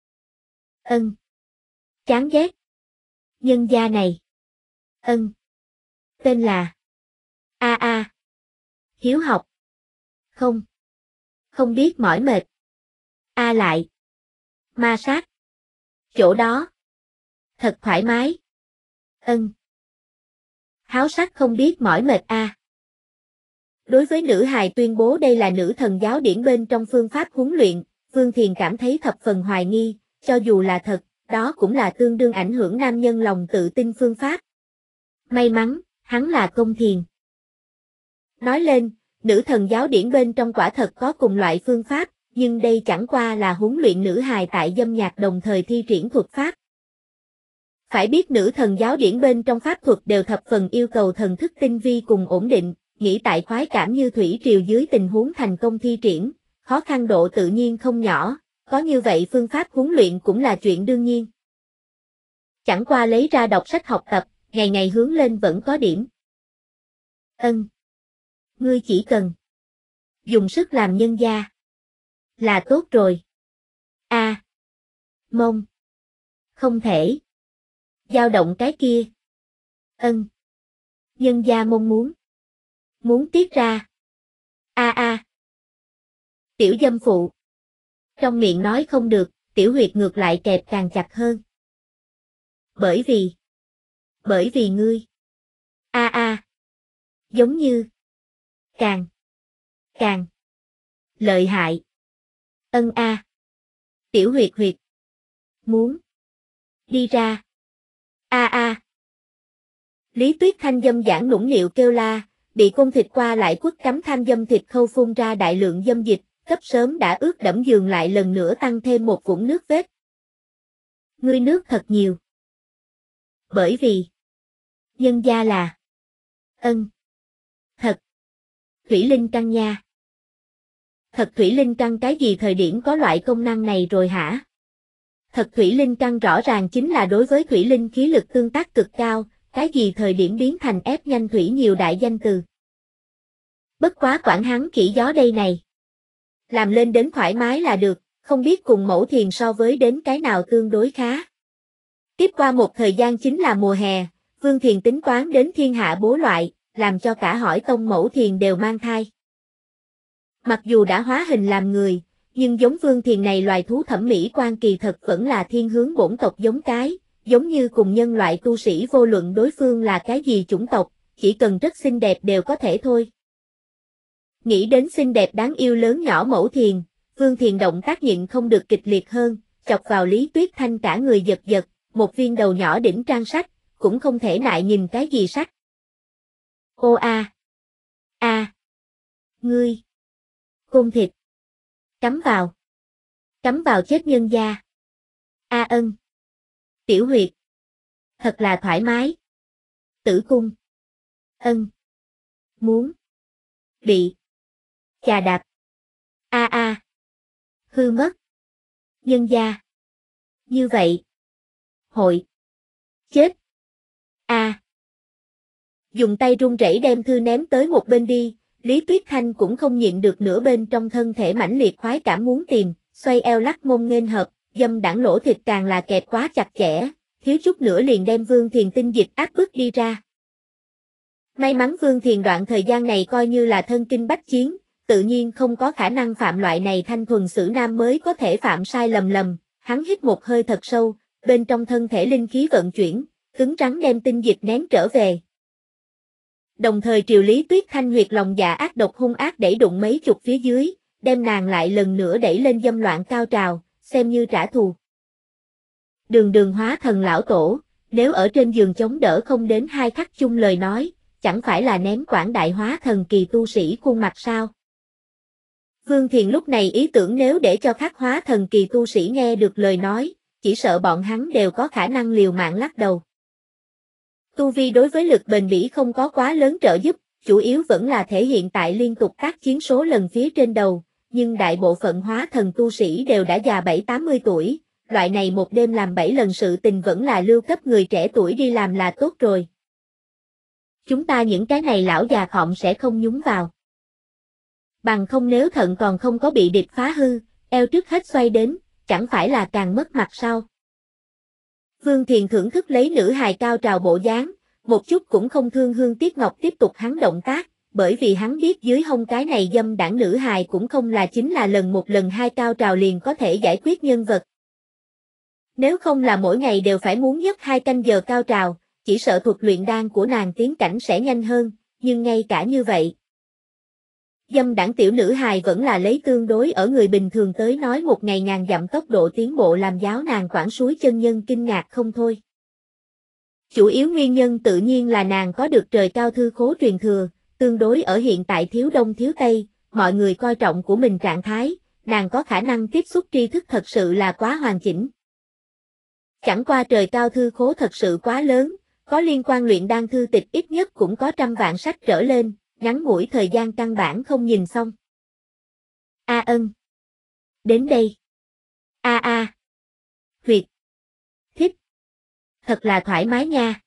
Ân. Chán ghét. Nhân gia này. Ân. Tên là. A. Hiếu học. Không. Không biết mỏi mệt. A lại. Ma sát. Chỗ đó. Thật thoải mái. Ân. Háo sắc không biết mỏi mệt a. Đối với nữ hài tuyên bố đây là nữ thần giáo điển bên trong phương pháp huấn luyện, Vương Thiền cảm thấy thập phần hoài nghi, cho dù là thật, đó cũng là tương đương ảnh hưởng nam nhân lòng tự tin phương pháp. May mắn, hắn là Công Thiền. Nói lên, nữ thần giáo điển bên trong quả thật có cùng loại phương pháp, nhưng đây chẳng qua là huấn luyện nữ hài tại dâm nhạc đồng thời thi triển thuật pháp. Phải biết nữ thần giáo điển bên trong pháp thuật đều thập phần yêu cầu thần thức tinh vi cùng ổn định, nghĩ tại khoái cảm như thủy triều dưới tình huống thành công thi triển, khó khăn độ tự nhiên không nhỏ, có như vậy phương pháp huấn luyện cũng là chuyện đương nhiên. Chẳng qua lấy ra đọc sách học tập, ngày ngày hướng lên vẫn có điểm. Ân. Ngươi chỉ cần dùng sức làm nhân gia là tốt rồi. A. Mông. Không thể. Dao động cái kia. Ân. Nhân gia mong muốn. Muốn tiết ra. A. Tiểu dâm phụ. Trong miệng nói không được, tiểu huyệt ngược lại kẹp càng chặt hơn. Bởi vì ngươi. A. Giống như. Càng. Lợi hại. Ân a. Tiểu huyệt. Muốn. Đi ra. A. Lý Tuyết Thanh dâm giảng nũng nịu kêu la, bị côn thịt qua lại quất cắm tham dâm thịt khâu phun ra đại lượng dâm dịch, cấp sớm đã ướt đẫm giường lại lần nữa tăng thêm một vũng nước vết. Ngươi nước thật nhiều. Bởi vì. Nhân gia là. Ân. Thật. Thủy linh căn nha. Thật thủy linh căn cái gì thời điểm có loại công năng này rồi hả? Thật thủy linh căn rõ ràng chính là đối với thủy linh khí lực tương tác cực cao, cái gì thời điểm biến thành ép nhanh thủy nhiều đại danh từ. Bất quá quản hắn khỉ gió đây này. Làm lên đến thoải mái là được, không biết cùng Mẫu Thiền so với đến cái nào tương đối khá. Tiếp qua một thời gian chính là mùa hè, Vương Thiền tính toán đến thiên hạ bố loại, làm cho cả Hỏi Tông Mẫu Thiền đều mang thai. Mặc dù đã hóa hình làm người, nhưng giống Vương Thiền này loài thú thẩm mỹ quan kỳ thật vẫn là thiên hướng bổn tộc giống cái, giống như cùng nhân loại tu sĩ vô luận đối phương là cái gì chủng tộc, chỉ cần rất xinh đẹp đều có thể thôi. Nghĩ đến xinh đẹp đáng yêu lớn nhỏ Mẫu Thiền, Vương Thiền động tác nhịn không được kịch liệt hơn, chọc vào Lý Tuyết Thanh cả người giật giật, một viên đầu nhỏ đỉnh trang sách, cũng không thể nại nhìn cái gì sách. Ô ngươi, côn thịt, cắm vào chết nhân gia. Ân, tiểu huyệt, thật là thoải mái. Tử cung, muốn, bị, chà đạp. Hư mất, nhân gia. Như vậy, hội, chết. Dùng tay run rẩy đem thư ném tới một bên đi, Lý Tuyết Thanh cũng không nhịn được nữa bên trong thân thể mãnh liệt khoái cảm muốn tìm, xoay eo lắc mông nghênh hợp, dâm đãng lỗ thịt càng là kẹp quá chặt chẽ, thiếu chút nữa liền đem Vương Thiền tinh dịch áp bức đi ra. May mắn Vương Thiền đoạn thời gian này coi như là thân kinh bách chiến, tự nhiên không có khả năng phạm loại này thanh thuần xử nam mới có thể phạm sai lầm, hắn hít một hơi thật sâu, bên trong thân thể linh khí vận chuyển, cứng rắn đem tinh dịch nén trở về. Đồng thời triều Lý Tuyết Thanh huyệt lòng dạ ác độc hung ác đẩy đụng mấy chục phía dưới, đem nàng lại lần nữa đẩy lên dâm loạn cao trào, xem như trả thù. Đường hóa thần lão tổ, nếu ở trên giường chống đỡ không đến 2 khắc chung lời nói, chẳng phải là ném quảng đại hóa thần kỳ tu sĩ khuôn mặt sao? Vương Thiền lúc này ý tưởng nếu để cho khắc hóa thần kỳ tu sĩ nghe được lời nói, chỉ sợ bọn hắn đều có khả năng liều mạng lắc đầu. Tu vi đối với lực bền bỉ không có quá lớn trợ giúp, chủ yếu vẫn là thể hiện tại liên tục tác chiến số lần phía trên đầu, nhưng đại bộ phận hóa thần tu sĩ đều đã già 70-80 tuổi, loại này một đêm làm 7 lần sự tình vẫn là lưu cấp người trẻ tuổi đi làm là tốt rồi. Chúng ta những cái này lão già khọm sẽ không nhúng vào. Bằng không nếu thận còn không có bị địch phá hư, eo trước hết xoay đến, chẳng phải là càng mất mặt sao? Vương Thiền thưởng thức lấy nữ hài cao trào bộ dáng, một chút cũng không thương hương tiếc ngọc tiếp tục hắn động tác, bởi vì hắn biết dưới hông cái này dâm đảng nữ hài cũng không là chính là lần một lần hai cao trào liền có thể giải quyết nhân vật. Nếu không là mỗi ngày đều phải muốn nhất 2 canh giờ cao trào, chỉ sợ thuật luyện đan của nàng tiến cảnh sẽ nhanh hơn, nhưng ngay cả như vậy. Dâm đảng tiểu nữ hài vẫn là lấy tương đối ở người bình thường tới nói một ngày ngàn dặm tốc độ tiến bộ làm giáo nàng quảng suối chân nhân kinh ngạc không thôi. Chủ yếu nguyên nhân tự nhiên là nàng có được trời cao thư khố truyền thừa, tương đối ở hiện tại thiếu đông thiếu tây, mọi người coi trọng của mình trạng thái, nàng có khả năng tiếp xúc tri thức thật sự là quá hoàn chỉnh. Chẳng qua trời cao thư khố thật sự quá lớn, có liên quan luyện đan thư tịch ít nhất cũng có 100 vạn sách trở lên, ngắn ngủi thời gian căn bản không nhìn xong. Ân. Đến đây. Huyệt. Thích. Thật là thoải mái nha.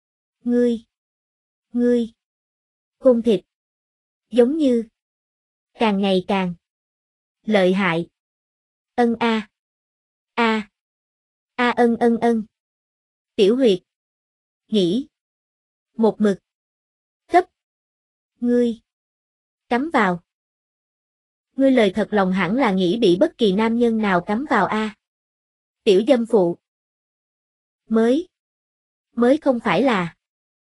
Ngươi. Côn thịt. Giống như. Càng ngày càng. Lợi hại. Ân. Ân. Tiểu huyệt. Nghĩ. Một mực. Cấp. Ngươi. Cắm vào. Ngươi lời thật lòng hẳn là nghĩ bị bất kỳ nam nhân nào cắm vào a. Tiểu dâm phụ. Mới không phải là.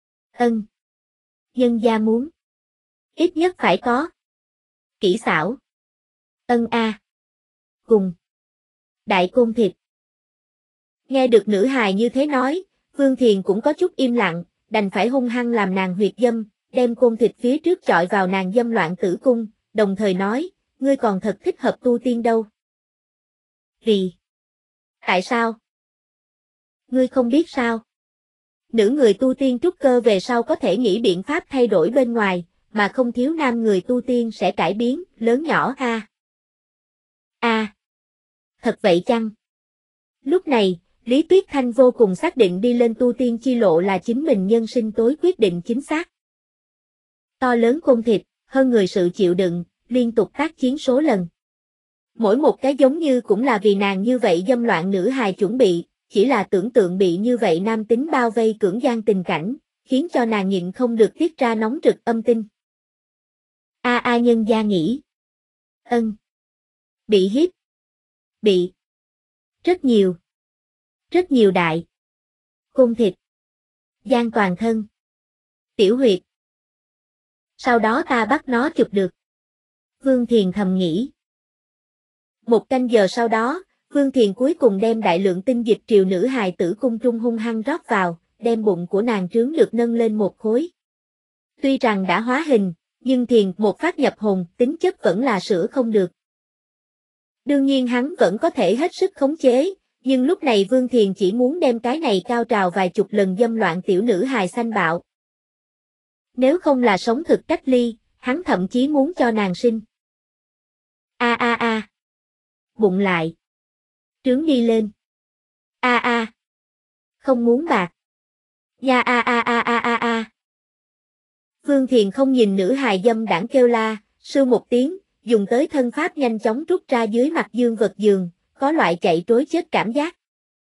Nhân gia muốn. Ít nhất phải có. Kỹ xảo. Cùng. Đại côn thịt. Nghe được nữ hài như thế nói, Vương Thiền cũng có chút im lặng, đành phải hung hăng làm nàng huyệt dâm, đem côn thịt phía trước chọi vào nàng dâm loạn tử cung, đồng thời nói, ngươi còn thật thích hợp tu tiên đâu. Vì? Tại sao? Ngươi không biết sao? Nữ người tu tiên trúc cơ về sau có thể nghĩ biện pháp thay đổi bên ngoài, mà không thiếu nam người tu tiên sẽ cải biến, lớn nhỏ Thật vậy chăng? Lúc này, Lý Tuyết Thanh vô cùng xác định đi lên tu tiên chi lộ là chính mình nhân sinh tối quyết định chính xác. To lớn côn thịt, hơn người sự chịu đựng, liên tục tác chiến số lần. Mỗi một cái giống như cũng là vì nàng như vậy dâm loạn nữ hài chuẩn bị, chỉ là tưởng tượng bị như vậy nam tính bao vây cưỡng gian tình cảnh, khiến cho nàng nhịn không được tiết ra nóng rực âm tinh. Nhân gia nghĩ. Ân. Bị hiếp. Bị. Rất nhiều đại. Cung thịt. Gian toàn thân. Tiểu huyệt. Sau đó ta bắt nó chụp được. Vương Thiền thầm nghĩ. 1 canh giờ sau đó, Vương Thiền cuối cùng đem đại lượng tinh dịch triều nữ hài tử cung trung hung hăng rót vào, đem bụng của nàng trướng được nâng lên một khối. Tuy rằng đã hóa hình, nhưng Thiền một phát nhập hồn, tính chất vẫn là sửa không được. Đương nhiên hắn vẫn có thể hết sức khống chế, nhưng lúc này Vương Thiền chỉ muốn đem cái này cao trào vài chục lần dâm loạn tiểu nữ hài sanh bạo. Nếu không là sống thực cách ly, hắn thậm chí muốn cho nàng sinh. Bụng lại. Trướng đi lên. Không muốn bạc. Nha Vương Thiền không nhìn nữ hài dâm đảng kêu la, sưu một tiếng, dùng tới thân pháp nhanh chóng rút ra dưới mặt dương vật giường, có loại chạy trối chết cảm giác.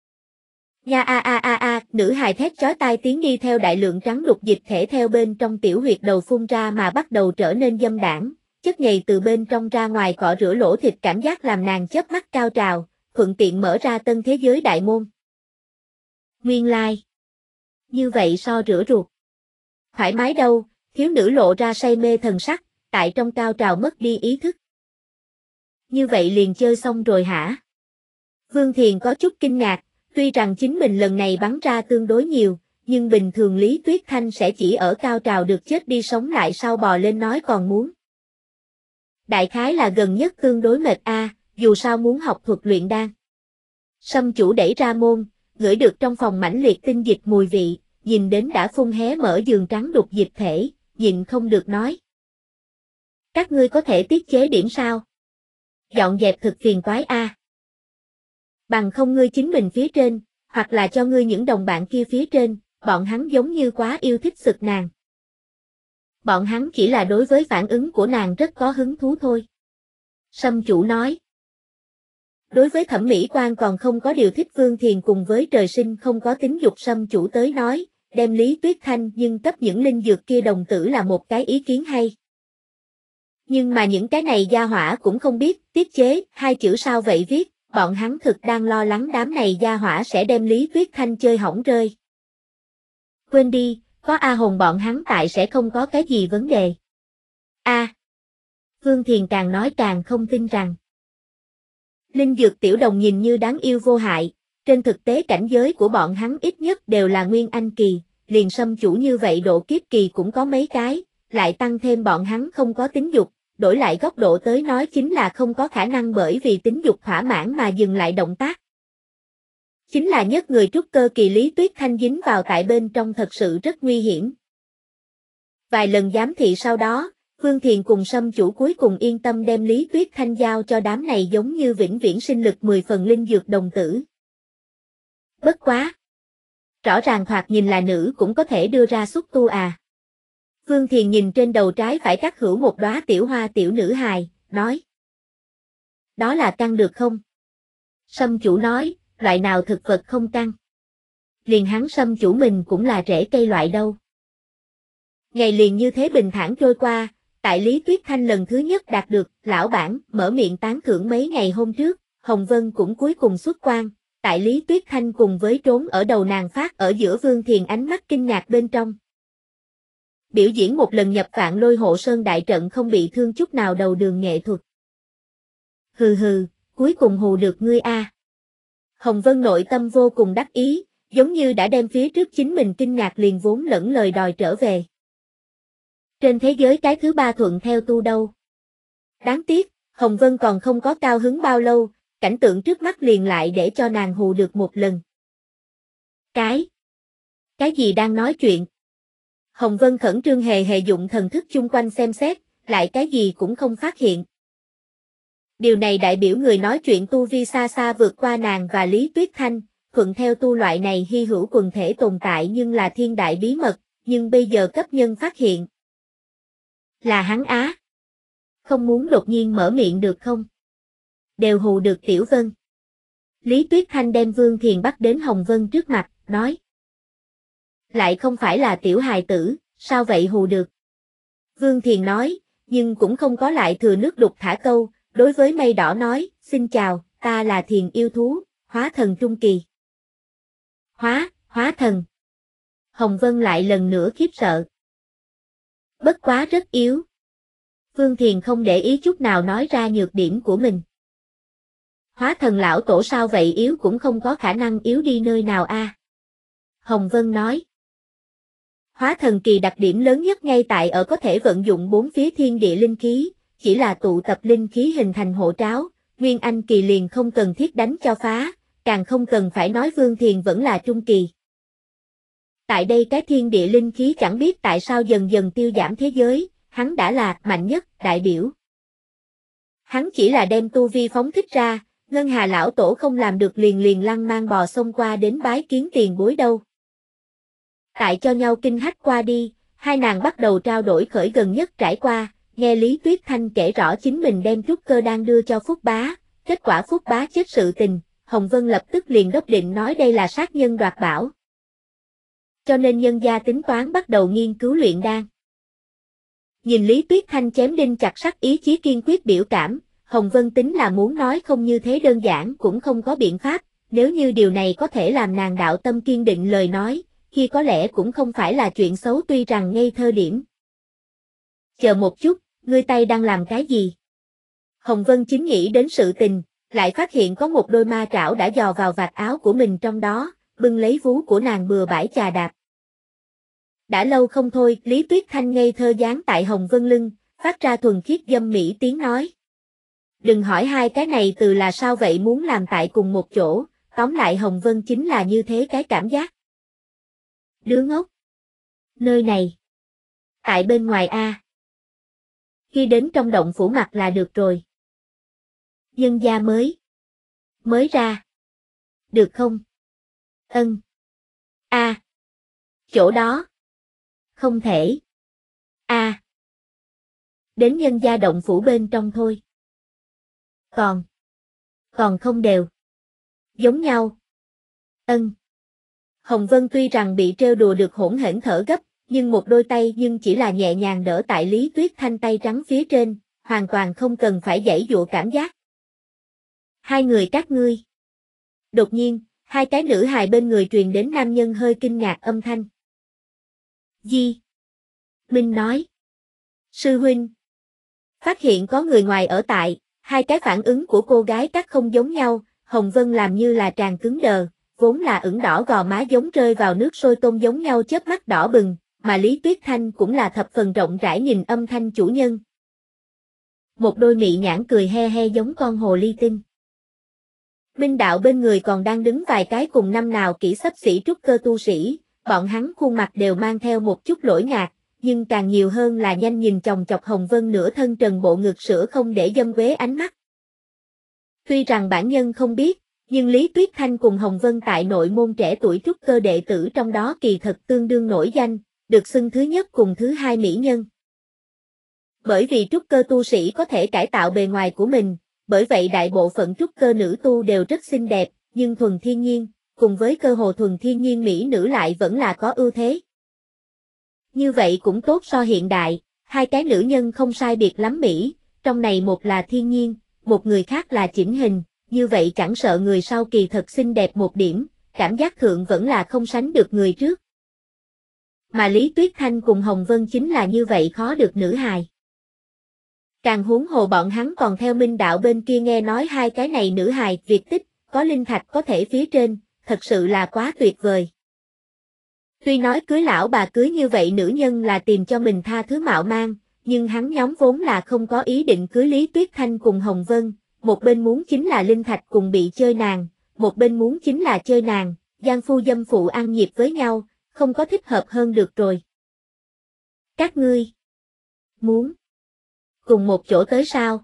Nha nữ hài thét chói tai tiếng đi theo đại lượng trắng đục dịch thể theo bên trong tiểu huyệt đầu phun ra mà bắt đầu trở nên dâm đảng, chất nhầy từ bên trong ra ngoài cọ rửa lỗ thịt cảm giác làm nàng chớp mắt cao trào, thuận tiện mở ra tân thế giới đại môn. Nguyên lai. Như vậy so rửa ruột. Thoải mái đâu, thiếu nữ lộ ra say mê thần sắc, tại trong cao trào mất đi ý thức. Như vậy liền chơi xong rồi hả? Vương Thiền có chút kinh ngạc, tuy rằng chính mình lần này bắn ra tương đối nhiều, nhưng bình thường Lý Tuyết Thanh sẽ chỉ ở cao trào được chết đi sống lại sau bò lên nói còn muốn. Đại khái là gần nhất tương đối mệt dù sao muốn học thuật luyện đan. Sâm chủ đẩy ra môn, ngửi được trong phòng mãnh liệt tinh dịch mùi vị, nhìn đến đã phun hé mở giường trắng đục dịch thể, nhịn không được nói. Các ngươi có thể tiết chế điểm sao? Dọn dẹp thực phiền toái Bằng không ngươi chính mình phía trên, hoặc là cho ngươi những đồng bạn kia phía trên, bọn hắn giống như quá yêu thích sực nàng. Bọn hắn chỉ là đối với phản ứng của nàng rất có hứng thú thôi. Sâm chủ nói. Đối với thẩm mỹ quan còn không có điều thích Vương Thiền cùng với trời sinh không có tính dục Sâm chủ tới nói, đem Lý Tuyết Thanh nhưng cấp những linh dược kia đồng tử là một cái ý kiến hay. Nhưng mà những cái này gia hỏa cũng không biết, tiết chế, 2 chữ sao vậy viết, bọn hắn thực đang lo lắng đám này gia hỏa sẽ đem Lý Tuyết Thanh chơi hỏng rơi. Quên đi, có A Hồn bọn hắn tại sẽ không có cái gì vấn đề. Vương Thiền càng nói càng không tin rằng. Linh dược tiểu đồng nhìn như đáng yêu vô hại, trên thực tế cảnh giới của bọn hắn ít nhất đều là Nguyên Anh kỳ, liền Sâm chủ như vậy độ kiếp kỳ cũng có mấy cái, lại tăng thêm bọn hắn không có tính dục, đổi lại góc độ tới nói chính là không có khả năng bởi vì tính dục thỏa mãn mà dừng lại động tác. Chính là nhất người trúc cơ kỳ Lý Tuyết Thanh dính vào tại bên trong thật sự rất nguy hiểm. Vài lần giám thị sau đó, Vương Thiền cùng Sâm chủ cuối cùng yên tâm đem Lý Tuyết Thanh giao cho đám này giống như vĩnh viễn sinh lực 10 phần linh dược đồng tử. Bất quá. Rõ ràng thoạt nhìn là nữ cũng có thể đưa ra xúc tu Vương Thiền nhìn trên đầu trái phải cắt hữu một đóa tiểu hoa tiểu nữ hài, nói. Đó là căng được không? Sâm chủ nói, loại nào thực vật không căng? Liền hắn Sâm chủ mình cũng là rễ cây loại đâu. Ngày liền như thế bình thản trôi qua, tại Lý Tuyết Thanh lần thứ nhất đạt được, lão bản, mở miệng tán thưởng mấy ngày hôm trước, Hồng Vân cũng cuối cùng xuất quan, tại Lý Tuyết Thanh cùng với trốn ở đầu nàng phát ở giữa Vương Thiền ánh mắt kinh ngạc bên trong. Biểu diễn một lần nhập vạn lôi hộ sơn đại trận không bị thương chút nào đầu đường nghệ thuật. Hừ, cuối cùng hù được ngươi Hồng Vân nội tâm vô cùng đắc ý, giống như đã đem phía trước chính mình kinh ngạc liền vốn lẫn lời đòi trở về. Trên thế giới cái thứ 3 thuận theo tu đâu. Đáng tiếc, Hồng Vân còn không có cao hứng bao lâu, cảnh tượng trước mắt liền lại để cho nàng hù được một lần. Cái gì đang nói chuyện? Hồng Vân khẩn trương hề dụng thần thức chung quanh xem xét, lại cái gì cũng không phát hiện. Điều này đại biểu người nói chuyện tu vi xa xa vượt qua nàng và Lý Tuyết Thanh, thuận theo tu loại này hy hữu quần thể tồn tại nhưng là thiên đại bí mật, nhưng bây giờ cấp nhân phát hiện. Là hắn không muốn đột nhiên mở miệng được không? Đều hù được Tiểu Vân. Lý Tuyết Thanh đem Vương Thiền bắt đến Hồng Vân trước mặt, nói. Lại không phải là tiểu hài tử, sao vậy hù được? Vương Thiền nói, nhưng cũng không có lại thừa nước đục thả câu, đối với mây đỏ nói, xin chào, ta là Thiền yêu thú, hóa thần trung kỳ. Hóa thần. Hồng Vân lại lần nữa khiếp sợ. Bất quá rất yếu. Vương Thiền không để ý chút nào nói ra nhược điểm của mình. Hóa thần lão tổ sao vậy yếu cũng không có khả năng yếu đi nơi nào a. Hồng Vân nói. Hóa thần kỳ đặc điểm lớn nhất ngay tại ở có thể vận dụng bốn phía thiên địa linh khí, chỉ là tụ tập linh khí hình thành hộ tráo, Nguyên Anh kỳ liền không cần thiết đánh cho phá, càng không cần phải nói Vương Thiền vẫn là trung kỳ. Tại đây cái thiên địa linh khí chẳng biết tại sao dần dần tiêu giảm thế giới, hắn đã là mạnh nhất đại biểu. Hắn chỉ là đem tu vi phóng thích ra, Ngân Hà lão tổ không làm được liền lăng mang bò xông qua đến bái kiến tiền bối đâu. Tại cho nhau kinh hách qua đi, hai nàng bắt đầu trao đổi khởi gần nhất trải qua, nghe Lý Tuyết Thanh kể rõ chính mình đem trúc cơ đan đưa cho Phúc Bá, kết quả Phúc Bá chết sự tình, Hồng Vân lập tức liền đốc định nói đây là sát nhân đoạt bảo. Cho nên nhân gia tính toán bắt đầu nghiên cứu luyện đan. Nhìn Lý Tuyết Thanh chém đinh chặt sắt ý chí kiên quyết biểu cảm, Hồng Vân tính là muốn nói không như thế đơn giản cũng không có biện pháp, nếu như điều này có thể làm nàng đạo tâm kiên định lời nói, kia có lẽ cũng không phải là chuyện xấu tuy rằng ngây thơ điểm. Chờ một chút, ngươi tay đang làm cái gì? Hồng Vân chính nghĩ đến sự tình, lại phát hiện có một đôi ma trảo đã dò vào vạt áo của mình trong đó, bưng lấy vú của nàng bừa bãi chà đạp. Đã lâu không thôi, Lý Tuyết Thanh ngây thơ dán tại Hồng Vân lưng, phát ra thuần khiết dâm mỹ tiếng nói. Đừng hỏi hai cái này từ là sao vậy muốn làm tại cùng một chỗ, tóm lại Hồng Vân chính là như thế cái cảm giác. Đứa ngốc. Nơi này. Tại bên ngoài a. Khi đến trong động phủ mặt là được rồi. Nhân gia mới ra. Được không? Ân. A. Chỗ đó. Không thể. A. Đến nhân gia động phủ bên trong thôi. Còn không đều. Giống nhau. Ân. Hồng Vân tuy rằng bị trêu đùa được hỗn hển thở gấp, nhưng một đôi tay nhưng chỉ là nhẹ nhàng đỡ tại Lý Tuyết Thanh tay trắng phía trên, hoàn toàn không cần phải giãy giụa cảm giác. Hai người các ngươi. Đột nhiên, hai cái nữ hài bên người truyền đến nam nhân hơi kinh ngạc âm thanh. Di. Minh nói. Sư huynh. Phát hiện có người ngoài ở tại, hai cái phản ứng của cô gái các không giống nhau, Hồng Vân làm như là tràn cứng đờ, vốn là ửng đỏ gò má giống rơi vào nước sôi tôm giống nhau chớp mắt đỏ bừng, mà Lý Tuyết Thanh cũng là thập phần rộng rãi nhìn âm thanh chủ nhân. Một đôi mị nhãn cười he he giống con hồ ly tinh. Minh đạo bên người còn đang đứng vài cái cùng năm nào kỹ xấp xỉ trúc cơ tu sĩ, bọn hắn khuôn mặt đều mang theo một chút lỗi ngạc, nhưng càng nhiều hơn là nhanh nhìn chòng chọc Hồng Vân nửa thân trần bộ ngực sữa không để dâm quế ánh mắt. Tuy rằng bản nhân không biết, nhưng Lý Tuyết Thanh cùng Hồng Vân tại nội môn trẻ tuổi trúc cơ đệ tử trong đó kỳ thật tương đương nổi danh, được xưng thứ nhất cùng thứ hai mỹ nhân. Bởi vì trúc cơ tu sĩ có thể cải tạo bề ngoài của mình, bởi vậy đại bộ phận trúc cơ nữ tu đều rất xinh đẹp, nhưng thuần thiên nhiên, cùng với cơ hồ thuần thiên nhiên mỹ nữ lại vẫn là có ưu thế. Như vậy cũng tốt so hiện đại, hai cái nữ nhân không sai biệt lắm mỹ, trong này một là thiên nhiên, một người khác là chỉnh hình, như vậy chẳng sợ người sau kỳ thật xinh đẹp một điểm, cảm giác thượng vẫn là không sánh được người trước. Mà Lý Tuyết Thanh cùng Hồng Vân chính là như vậy khó được nữ hài. Càng huống hồ bọn hắn còn theo Minh đạo bên kia nghe nói hai cái này nữ hài Việt tích, có linh thạch có thể phía trên, thật sự là quá tuyệt vời. Tuy nói cưới lão bà cưới như vậy nữ nhân là tìm cho mình tha thứ mạo mang, nhưng hắn nhóm vốn là không có ý định cưới Lý Tuyết Thanh cùng Hồng Vân, một bên muốn chính là linh thạch cùng bị chơi nàng, một bên muốn chính là chơi nàng, giang phu dâm phụ ăn nhịp với nhau, không có thích hợp hơn được rồi. Các ngươi muốn cùng một chỗ tới sao?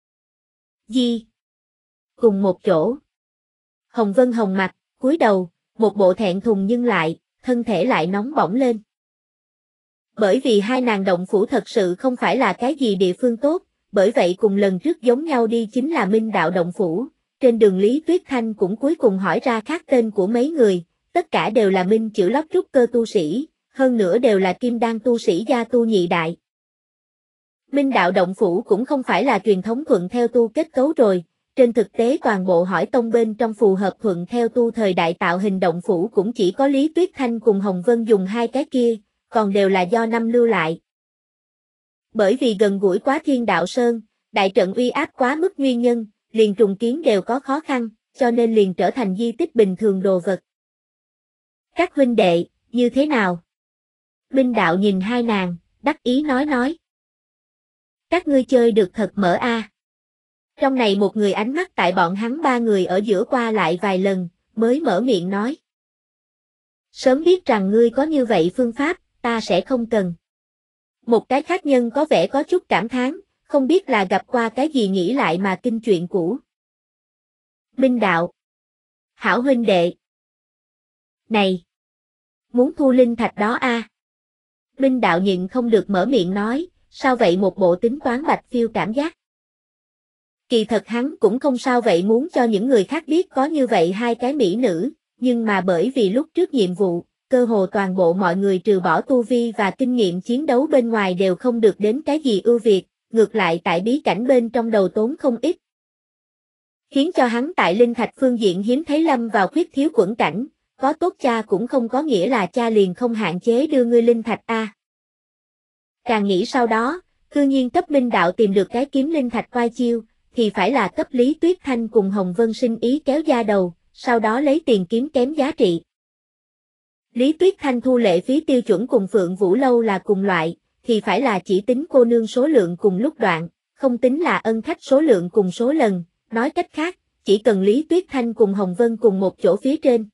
Gì? Cùng một chỗ. Hồng Vân hồng mặt, cúi đầu, một bộ thẹn thùng nhưng lại, thân thể lại nóng bỏng lên. Bởi vì hai nàng động phủ thật sự không phải là cái gì địa phương tốt, bởi vậy cùng lần trước giống nhau đi chính là Minh Đạo động phủ. Trên đường Lý Tuyết Thanh cũng cuối cùng hỏi ra khác tên của mấy người, tất cả đều là Minh chữ lót trúc cơ tu sĩ, hơn nữa đều là kim đan tu sĩ gia tu nhị đại. Minh Đạo động phủ cũng không phải là truyền thống thuận theo tu kết cấu rồi, trên thực tế toàn bộ hỏi tông bên trong phù hợp thuận theo tu thời đại tạo hình động phủ cũng chỉ có Lý Tuyết Thanh cùng Hồng Vân dùng hai cái kia, còn đều là do năm lưu lại. Bởi vì gần gũi quá Thiên Đạo Sơn, đại trận uy áp quá mức nguyên nhân, liền trùng kiến đều có khó khăn, cho nên liền trở thành di tích bình thường đồ vật. Các huynh đệ, như thế nào? Minh Đạo nhìn hai nàng, đắc ý nói. Các ngươi chơi được thật mở a. Trong này một người ánh mắt tại bọn hắn ba người ở giữa qua lại vài lần, mới mở miệng nói. Sớm biết rằng ngươi có như vậy phương pháp, ta sẽ không cần. Một cái khác nhân có vẻ có chút cảm thán, không biết là gặp qua cái gì nghĩ lại mà kinh chuyện cũ. Minh Đạo. Hảo huynh đệ. Này. Muốn thu linh thạch đó a. Minh Đạo nhịn không được mở miệng nói, sao vậy một bộ tính toán bạch phiêu cảm giác. Kỳ thật hắn cũng không sao vậy muốn cho những người khác biết có như vậy hai cái mỹ nữ, nhưng mà bởi vì lúc trước nhiệm vụ, cơ hồ toàn bộ mọi người trừ bỏ tu vi và kinh nghiệm chiến đấu bên ngoài đều không được đến cái gì ưu việt, ngược lại tại bí cảnh bên trong đầu tốn không ít. Khiến cho hắn tại linh thạch phương diện hiếm thấy lâm vào khuyết thiếu quẫn cảnh, có tốt cha cũng không có nghĩa là cha liền không hạn chế đưa ngươi linh thạch a. Càng nghĩ sau đó, cư nhiên cấp Minh Đạo tìm được cái kiếm linh thạch quay chiêu, thì phải là cấp Lý Tuyết Thanh cùng Hồng Vân sinh ý kéo da đầu, sau đó lấy tiền kiếm kém giá trị. Lý Tuyết Thanh thu lệ phí tiêu chuẩn cùng Phượng Vũ Lâu là cùng loại, thì phải là chỉ tính cô nương số lượng cùng lúc đoạn, không tính là ân khách số lượng cùng số lần, nói cách khác, chỉ cần Lý Tuyết Thanh cùng Hồng Vân cùng một chỗ phía trên.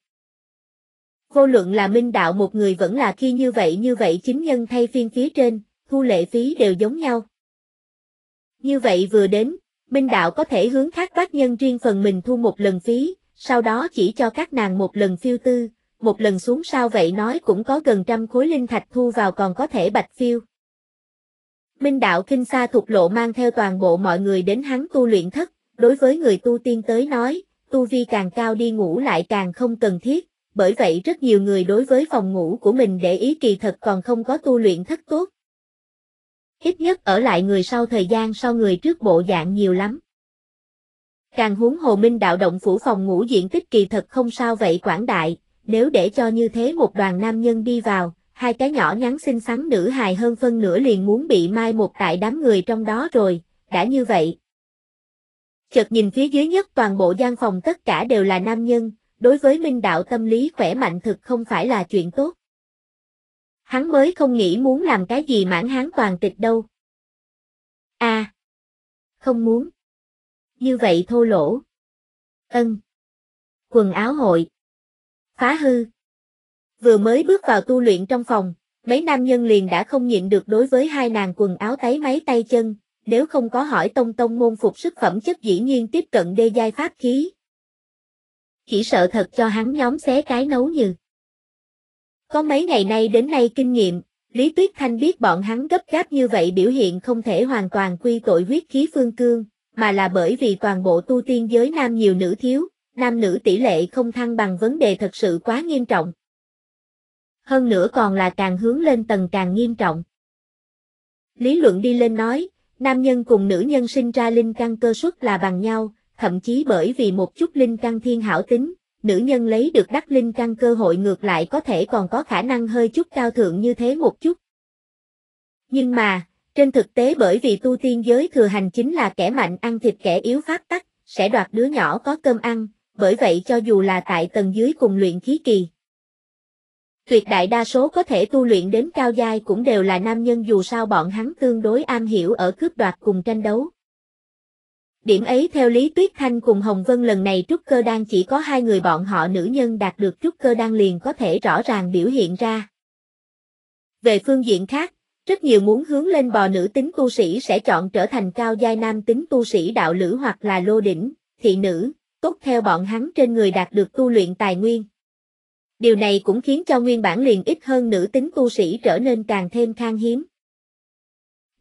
Vô luận là Minh Đạo một người vẫn là khi như vậy chính nhân thay phiên phía trên, thu lệ phí đều giống nhau. Như vậy vừa đến, Minh Đạo có thể hướng khác bác nhân riêng phần mình thu một lần phí, sau đó chỉ cho các nàng một lần phiêu tư, một lần xuống sao vậy nói cũng có gần 100 khối linh thạch thu vào còn có thể bạch phiêu. Minh Đạo khinh xa thục lộ mang theo toàn bộ mọi người đến hắn tu luyện thất, đối với người tu tiên tới nói, tu vi càng cao đi ngủ lại càng không cần thiết, bởi vậy rất nhiều người đối với phòng ngủ của mình để ý kỳ thật còn không có tu luyện thất tốt. Ít nhất ở lại người sau thời gian so người trước bộ dạng nhiều lắm. Càng huống hồ Minh Đạo động phủ phòng ngủ diện tích kỳ thật không sao vậy quảng đại, nếu để cho như thế một đoàn nam nhân đi vào, hai cái nhỏ nhắn xinh xắn nữ hài hơn phân nửa liền muốn bị mai một tại đám người trong đó rồi, đã như vậy. Chợt nhìn phía dưới nhất toàn bộ gian phòng tất cả đều là nam nhân, đối với Minh Đạo tâm lý khỏe mạnh thực không phải là chuyện tốt. Hắn mới không nghĩ muốn làm cái gì mãn hán toàn tịch đâu. Không muốn. Như vậy thô lỗ. Quần áo hội. Phá hư. Vừa mới bước vào tu luyện trong phòng, mấy nam nhân liền đã không nhịn được đối với hai nàng quần áo táy máy tay chân, nếu không có hỏi tông môn phục sức phẩm chất dĩ nhiên tiếp cận đê giai pháp khí. Chỉ sợ thật cho hắn nhóm xé cái nấu như. Có mấy ngày nay đến nay kinh nghiệm, Lý Tuyết Thanh biết bọn hắn gấp gáp như vậy biểu hiện không thể hoàn toàn quy tội huyết khí phương cương, mà là bởi vì toàn bộ tu tiên giới nam nhiều nữ thiếu, nam nữ tỷ lệ không thăng bằng vấn đề thật sự quá nghiêm trọng. Hơn nữa còn là càng hướng lên tầng càng nghiêm trọng. Lý luận đi lên nói, nam nhân cùng nữ nhân sinh ra linh căn cơ suất là bằng nhau, thậm chí bởi vì một chút linh căn thiên hảo tính, nữ nhân lấy được đắc linh căn cơ hội ngược lại có thể còn có khả năng hơi chút cao thượng như thế một chút. Nhưng mà, trên thực tế bởi vì tu tiên giới thừa hành chính là kẻ mạnh ăn thịt kẻ yếu pháp tắc, sẽ đoạt đứa nhỏ có cơm ăn, bởi vậy cho dù là tại tầng dưới cùng luyện khí kỳ. Tuyệt đại đa số có thể tu luyện đến cao giai cũng đều là nam nhân dù sao bọn hắn tương đối am hiểu ở cướp đoạt cùng tranh đấu. Điểm ấy theo Lý Tuyết Thanh cùng Hồng Vân lần này trúc cơ đan chỉ có hai người bọn họ nữ nhân đạt được trúc cơ đan liền có thể rõ ràng biểu hiện ra. Về phương diện khác, rất nhiều muốn hướng lên bò nữ tính tu sĩ sẽ chọn trở thành cao giai nam tính tu sĩ đạo lữ hoặc là lô đỉnh, thị nữ, tốt theo bọn hắn trên người đạt được tu luyện tài nguyên. Điều này cũng khiến cho nguyên bản liền ít hơn nữ tính tu sĩ trở nên càng thêm khan hiếm.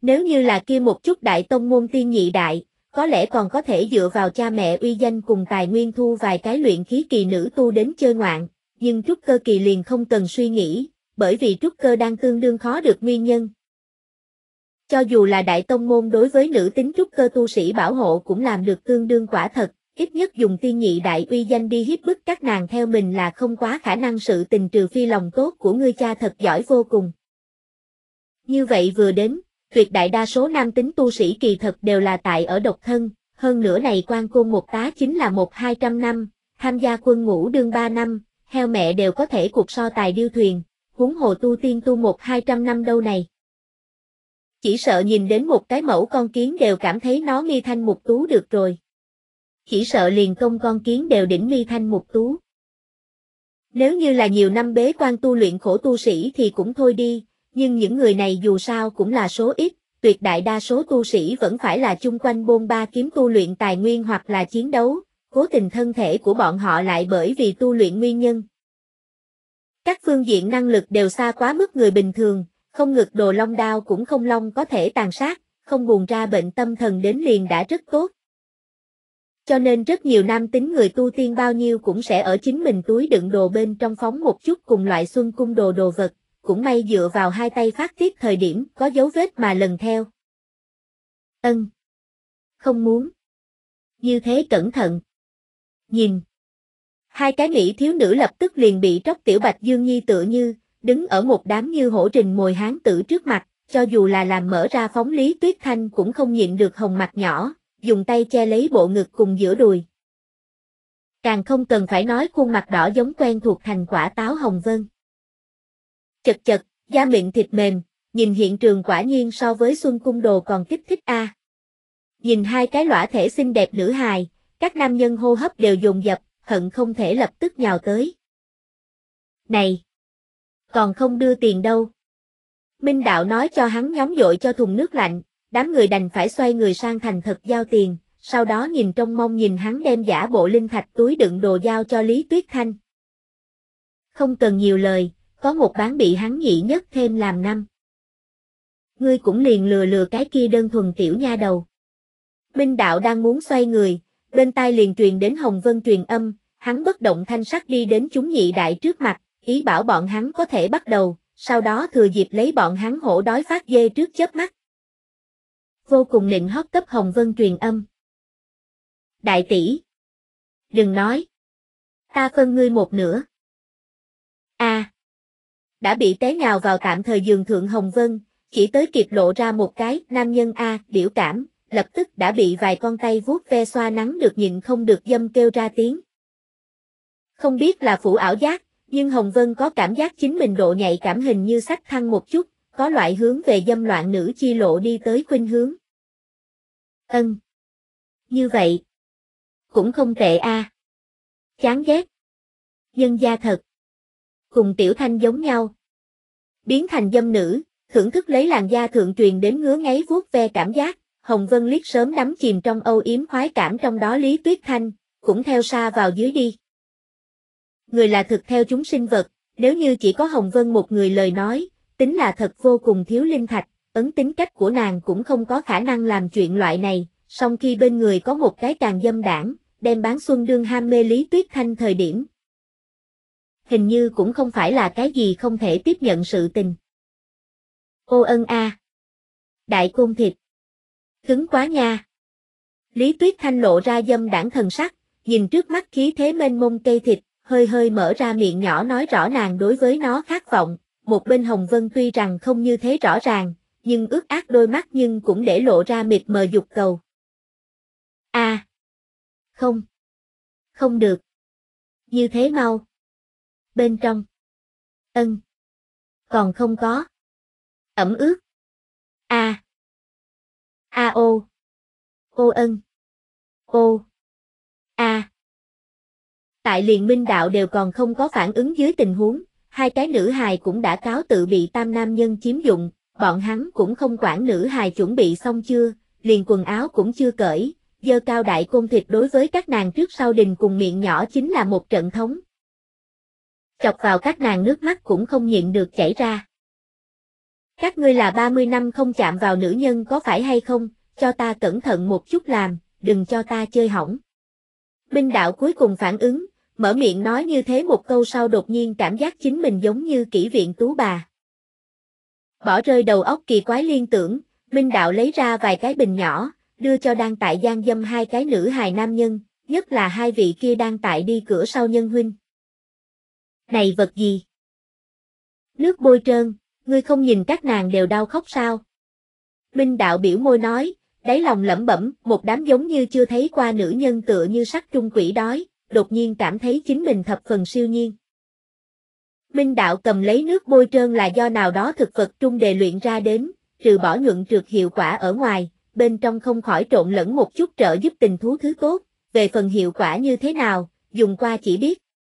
Nếu như là kia một chút đại tông môn tiên nhị đại, có lẽ còn có thể dựa vào cha mẹ uy danh cùng tài nguyên thu vài cái luyện khí kỳ nữ tu đến chơi ngoạn, nhưng trúc cơ kỳ liền không cần suy nghĩ, bởi vì trúc cơ đang tương đương khó được nguyên nhân. Cho dù là đại tông môn đối với nữ tính trúc cơ tu sĩ bảo hộ cũng làm được tương đương quả thật, ít nhất dùng tiên nhị đại uy danh đi hiếp bức các nàng theo mình là không quá khả năng, sự tình trừ phi lòng tốt của ngươi cha thật giỏi vô cùng. Như vậy vừa đến, tuyệt đại đa số nam tính tu sĩ kỳ thật đều là tại ở độc thân, hơn nữa này quan côn một tá chính là 100-200 năm, tham gia quân ngũ đương 3 năm, heo mẹ đều có thể cuộc so tài điêu thuyền, huống hồ tu tiên tu 100-200 năm đâu này. Chỉ sợ nhìn đến một cái mẫu con kiến đều cảm thấy nó mi thanh mục tú được rồi. Chỉ sợ liền công con kiến đều đỉnh mi thanh mục tú. Nếu như là nhiều năm bế quan tu luyện khổ tu sĩ thì cũng thôi đi, nhưng những người này dù sao cũng là số ít, tuyệt đại đa số tu sĩ vẫn phải là chung quanh bôn ba kiếm tu luyện tài nguyên hoặc là chiến đấu, cố tình thân thể của bọn họ lại bởi vì tu luyện nguyên nhân. Các phương diện năng lực đều xa quá mức người bình thường, không ngực đồ long đao cũng không long có thể tàn sát, không buồn ra bệnh tâm thần đến liền đã rất tốt. Cho nên rất nhiều nam tính người tu tiên bao nhiêu cũng sẽ ở chính mình túi đựng đồ bên trong phóng một chút cùng loại xuân cung đồ vật, cũng may dựa vào hai tay phát tiết thời điểm có dấu vết mà lần theo. Không muốn. Như thế cẩn thận. Nhìn. Hai cái mỹ thiếu nữ lập tức liền bị tróc tiểu Bạch Dương Nhi tựa như, đứng ở một đám như hổ rình mồi hán tử trước mặt, cho dù là làm mở ra phóng Lý Tuyết Thanh cũng không nhịn được hồng mặt nhỏ, dùng tay che lấy bộ ngực cùng giữa đùi. Càng không cần phải nói khuôn mặt đỏ giống quen thuộc thành quả táo hồng vân. Chật, da mịn thịt mềm, nhìn hiện trường quả nhiên so với Xuân Cung Đồ còn kích thích a. Nhìn hai cái lõa thể xinh đẹp nữ hài, các nam nhân hô hấp đều dồn dập, hận không thể lập tức nhào tới. Này! Còn không đưa tiền đâu. Minh Đạo nói cho hắn nhóm dội cho thùng nước lạnh, đám người đành phải xoay người sang thành thật giao tiền, sau đó nhìn trông mong nhìn hắn đem giả bộ linh thạch túi đựng đồ giao cho Lý Tuyết Thanh. Không cần nhiều lời, có một bán bị hắn nhị nhất thêm làm năm. Ngươi cũng liền lừa cái kia đơn thuần tiểu nha đầu. Minh Đạo đang muốn xoay người, bên tai liền truyền đến Hồng Vân truyền âm, hắn bất động thanh sắc đi đến chúng nhị đại trước mặt, ý bảo bọn hắn có thể bắt đầu, sau đó thừa dịp lấy bọn hắn hổ đói phát dê trước chớp mắt. Vô cùng nịnh hót cấp Hồng Vân truyền âm. Đại tỷ! Đừng nói! Ta phân ngươi một nửa. Đã bị té nhào vào tạm thời giường thượng Hồng Vân, chỉ tới kịp lộ ra một cái nam nhân biểu cảm, lập tức đã bị vài con tay vuốt ve xoa nắng được nhịn không được dâm kêu ra tiếng. Không biết là phủ ảo giác, nhưng Hồng Vân có cảm giác chính mình độ nhạy cảm hình như sách thăng một chút, có loại hướng về dâm loạn nữ chi lộ đi tới khuynh hướng. Như vậy. Cũng không tệ Chán ghét. Nhân gia thật. Cùng Tiểu Thanh giống nhau. Biến thành dâm nữ, thưởng thức lấy làn da thượng truyền đến ngứa ngáy vuốt ve cảm giác, Hồng Vân liếc sớm đắm chìm trong âu yếm khoái cảm trong đó Lý Tuyết Thanh, cũng theo sa vào dưới đi. Người là thực theo chúng sinh vật, nếu như chỉ có Hồng Vân một người lời nói, tính là thật vô cùng thiếu linh thạch, ấn tính cách của nàng cũng không có khả năng làm chuyện loại này, song khi bên người có một cái càng dâm đảng, đem bán xuân đương ham mê Lý Tuyết Thanh thời điểm. Hình như cũng không phải là cái gì không thể tiếp nhận sự tình. Ô ân Đại côn thịt. Cứng quá nha. Lý Tuyết Thanh lộ ra dâm đảng thần sắc, nhìn trước mắt khí thế mênh mông cây thịt, hơi hơi mở ra miệng nhỏ nói rõ nàng đối với nó khát vọng, một bên Hồng Vân tuy rằng không như thế rõ ràng, nhưng ướt át đôi mắt nhưng cũng để lộ ra mịt mờ dục cầu. Không. Không được. Như thế mau. Bên trong. Còn không có. Ẩm ướt. Ô. Ô ân. Ô. Tại liền Minh Đạo đều còn không có phản ứng dưới tình huống, hai cái nữ hài cũng đã cáo tự bị tam nam nhân chiếm dụng, bọn hắn cũng không quản nữ hài chuẩn bị xong chưa, liền quần áo cũng chưa cởi, giơ cao đại côn thịt đối với các nàng trước sau đình cùng miệng nhỏ chính là một trận thống. Chọc vào các nàng nước mắt cũng không nhịn được chảy ra. Các ngươi là 30 năm không chạm vào nữ nhân có phải hay không, cho ta cẩn thận một chút làm, đừng cho ta chơi hỏng. Minh đạo cuối cùng phản ứng, mở miệng nói như thế một câu sau đột nhiên cảm giác chính mình giống như kỹ viện tú bà. Bỏ rơi đầu óc kỳ quái liên tưởng, Minh đạo lấy ra vài cái bình nhỏ, đưa cho đang tại gian dâm hai cái nữ hài nam nhân, nhất là hai vị kia đang tại đi cửa sau nhân huynh. Này vật gì? Nước bôi trơn, ngươi không nhìn các nàng đều đau khóc sao? Minh đạo biểu môi nói, đáy lòng lẩm bẩm, một đám giống như chưa thấy qua nữ nhân tựa như sắc trung quỷ đói, đột nhiên cảm thấy chính mình thập phần siêu nhiên. Minh đạo cầm lấy nước bôi trơn là do nào đó thực vật trung đề luyện ra đến, trừ bỏ nhuận trượt hiệu quả ở ngoài, bên trong không khỏi trộn lẫn một chút trợ giúp tình thú thứ tốt, về phần hiệu quả như thế nào, dùng qua chỉ biết.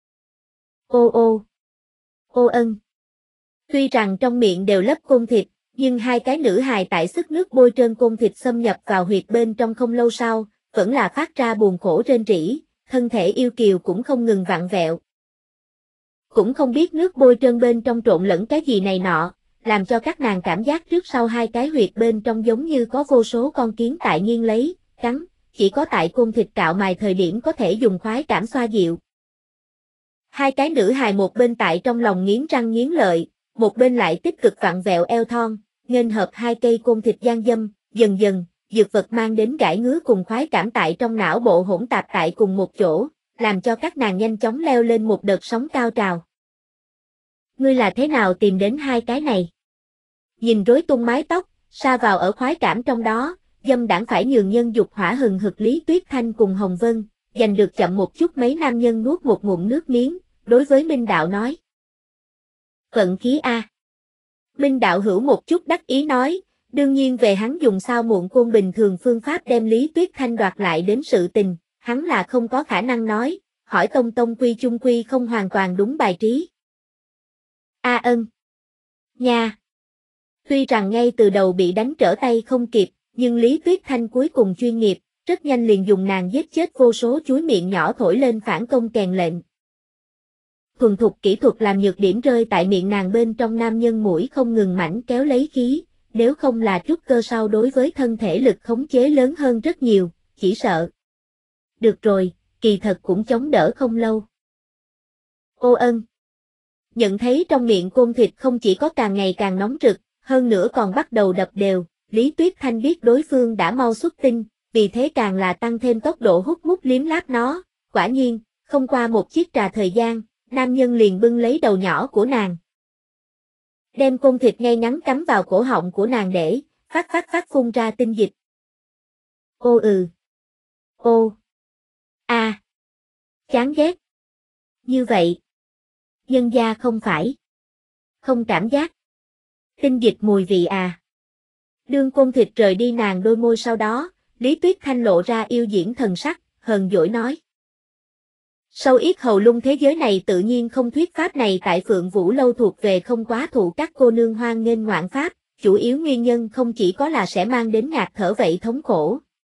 Ô ân. Tuy rằng trong miệng đều lấp côn thịt, nhưng hai cái nữ hài tại sức nước bôi trơn côn thịt xâm nhập vào huyệt bên trong không lâu sau, vẫn là phát ra buồn khổ rên rỉ, thân thể yêu kiều cũng không ngừng vặn vẹo. Cũng không biết nước bôi trơn bên trong trộn lẫn cái gì này nọ, làm cho các nàng cảm giác trước sau hai cái huyệt bên trong giống như có vô số con kiến tại nghiêng lấy, cắn, chỉ có tại côn thịt cạo mài thời điểm có thể dùng khoái cảm xoa dịu. Hai cái nữ hài một bên tại trong lòng nghiến răng nghiến lợi, một bên lại tích cực vặn vẹo eo thon, nghênh hợp hai cây côn thịt gian dâm, dần dần, dược vật mang đến gãi ngứa cùng khoái cảm tại trong não bộ hỗn tạp tại cùng một chỗ, làm cho các nàng nhanh chóng leo lên một đợt sóng cao trào. Ngươi là thế nào tìm đến hai cái này? Nhìn rối tung mái tóc, sa vào ở khoái cảm trong đó, dâm đảng phải nhường nhân dục hỏa hừng hực Lý Tuyết Thanh cùng Hồng Vân, giành được chậm một chút mấy nam nhân nuốt một ngụm nước miếng, đối với Minh đạo nói. Vận khí A. Minh đạo hữu một chút đắc ý nói, đương nhiên về hắn dùng sao muộn côn bình thường phương pháp đem Lý Tuyết Thanh đoạt lại đến sự tình, hắn là không có khả năng nói, hỏi tông tông quy chung quy không hoàn toàn đúng bài trí. A ân. Nha. Tuy rằng ngay từ đầu bị đánh trở tay không kịp, nhưng Lý Tuyết Thanh cuối cùng chuyên nghiệp, rất nhanh liền dùng nàng giết chết vô số chuối miệng nhỏ thổi lên phản công kèn lệnh. Thuần thục kỹ thuật làm nhược điểm rơi tại miệng nàng bên trong nam nhân mũi không ngừng mảnh kéo lấy khí, nếu không là trút cơ sau đối với thân thể lực khống chế lớn hơn rất nhiều, chỉ sợ. Được rồi, kỳ thật cũng chống đỡ không lâu. Ô ân. Nhận thấy trong miệng côn thịt không chỉ có càng ngày càng nóng rực, hơn nữa còn bắt đầu đập đều, Lý Tuyết Thanh biết đối phương đã mau xuất tinh, vì thế càng là tăng thêm tốc độ hút mút liếm láp nó, quả nhiên, không qua một chiếc trà thời gian, nam nhân liền bưng lấy đầu nhỏ của nàng. Đem côn thịt ngay ngắn cắm vào cổ họng của nàng để, phát phun ra tinh dịch. Ô ừ. Ô. A. Chán ghét. Như vậy. Nhân gia không phải. Không cảm giác. Tinh dịch mùi vị à. Đương côn thịt rời đi nàng đôi môi sau đó, Lý Tuyết Thanh lộ ra yêu diễn thần sắc, hờn dỗi nói. Sâu yết hầu lung thế giới này tự nhiên không thuyết pháp này tại Phượng Vũ Lâu thuộc về không quá thụ các cô nương hoan nghênh ngoạn pháp, chủ yếu nguyên nhân không chỉ có là sẽ mang đến ngạt thở vậy thống khổ.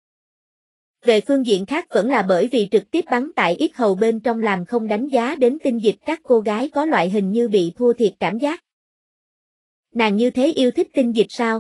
Về phương diện khác vẫn là bởi vì trực tiếp bắn tại yết hầu bên trong làm không đánh giá đến tinh dịch các cô gái có loại hình như bị thua thiệt cảm giác. Nàng như thế yêu thích tinh dịch sao?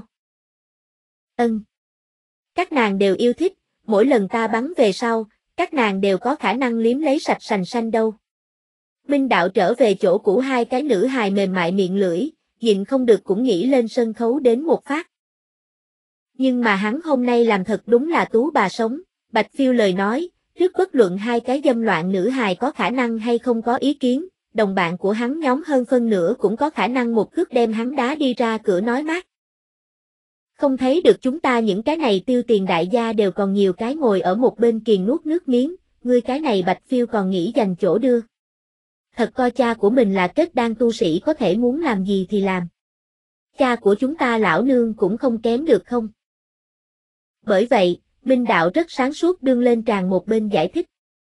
Ân. Các nàng đều yêu thích, mỗi lần ta bắn về sau, các nàng đều có khả năng liếm lấy sạch sành xanh đâu. Minh đạo trở về chỗ cũ hai cái nữ hài mềm mại miệng lưỡi, nhịn không được cũng nghĩ lên sân khấu đến một phát. Nhưng mà hắn hôm nay làm thật đúng là tú bà sống, Bạch Phiêu lời nói, trước bất luận hai cái dâm loạn nữ hài có khả năng hay không có ý kiến, đồng bạn của hắn nhóm hơn phân nửa cũng có khả năng một cước đem hắn đá đi ra cửa nói mát. Không thấy được chúng ta những cái này tiêu tiền đại gia đều còn nhiều cái ngồi ở một bên kiền nuốt nước miếng, ngươi cái này Bạch Phiêu còn nghĩ dành chỗ đưa. Thật coi cha của mình là kết đan tu sĩ có thể muốn làm gì thì làm. Cha của chúng ta lão nương cũng không kém được không? Bởi vậy, Minh đạo rất sáng suốt đương lên tràn một bên giải thích.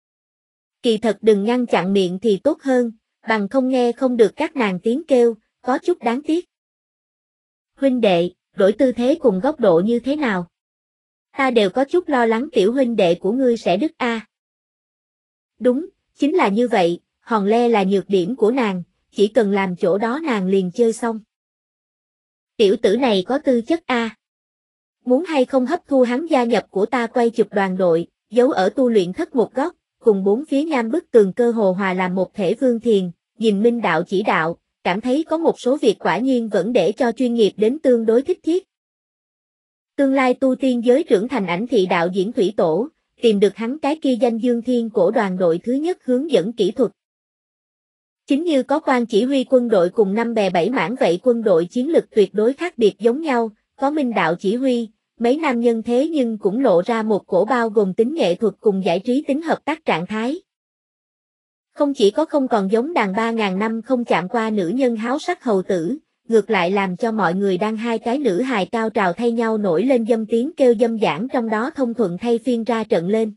Kỳ thật đừng ngăn chặn miệng thì tốt hơn, bằng không nghe không được các nàng tiếng kêu, có chút đáng tiếc. Huynh đệ, đổi tư thế cùng góc độ như thế nào? Ta đều có chút lo lắng tiểu huynh đệ của ngươi sẽ đứt a. Đúng, chính là như vậy, hòn le là nhược điểm của nàng, chỉ cần làm chỗ đó nàng liền chơi xong. Tiểu tử này có tư chất a. Muốn hay không hấp thu hắn gia nhập của ta quay chụp đoàn đội, giấu ở tu luyện thất một góc, cùng bốn phía nham bức tường cơ hồ hòa làm một thể. Vương Thiền, nhìn Minh đạo chỉ đạo, cảm thấy có một số việc quả nhiên vẫn để cho chuyên nghiệp đến tương đối thích thiết. Tương lai tu tiên giới trưởng thành ảnh thị đạo diễn thủy tổ, tìm được hắn cái kia danh dương thiên cổ đoàn đội thứ nhất hướng dẫn kỹ thuật. Chính như có quan chỉ huy quân đội cùng 5 bè 7 mảng vậy quân đội chiến lực tuyệt đối khác biệt giống nhau, có Minh đạo chỉ huy, mấy nam nhân thế nhưng cũng lộ ra một cổ bao gồm tính nghệ thuật cùng giải trí tính hợp tác trạng thái. Không chỉ có không còn giống đàn 3.000 năm không chạm qua nữ nhân háo sắc hầu tử, ngược lại làm cho mọi người đang hai cái nữ hài cao trào thay nhau nổi lên dâm tiếng kêu dâm dãn, trong đó thông thuận thay phiên ra trận lên.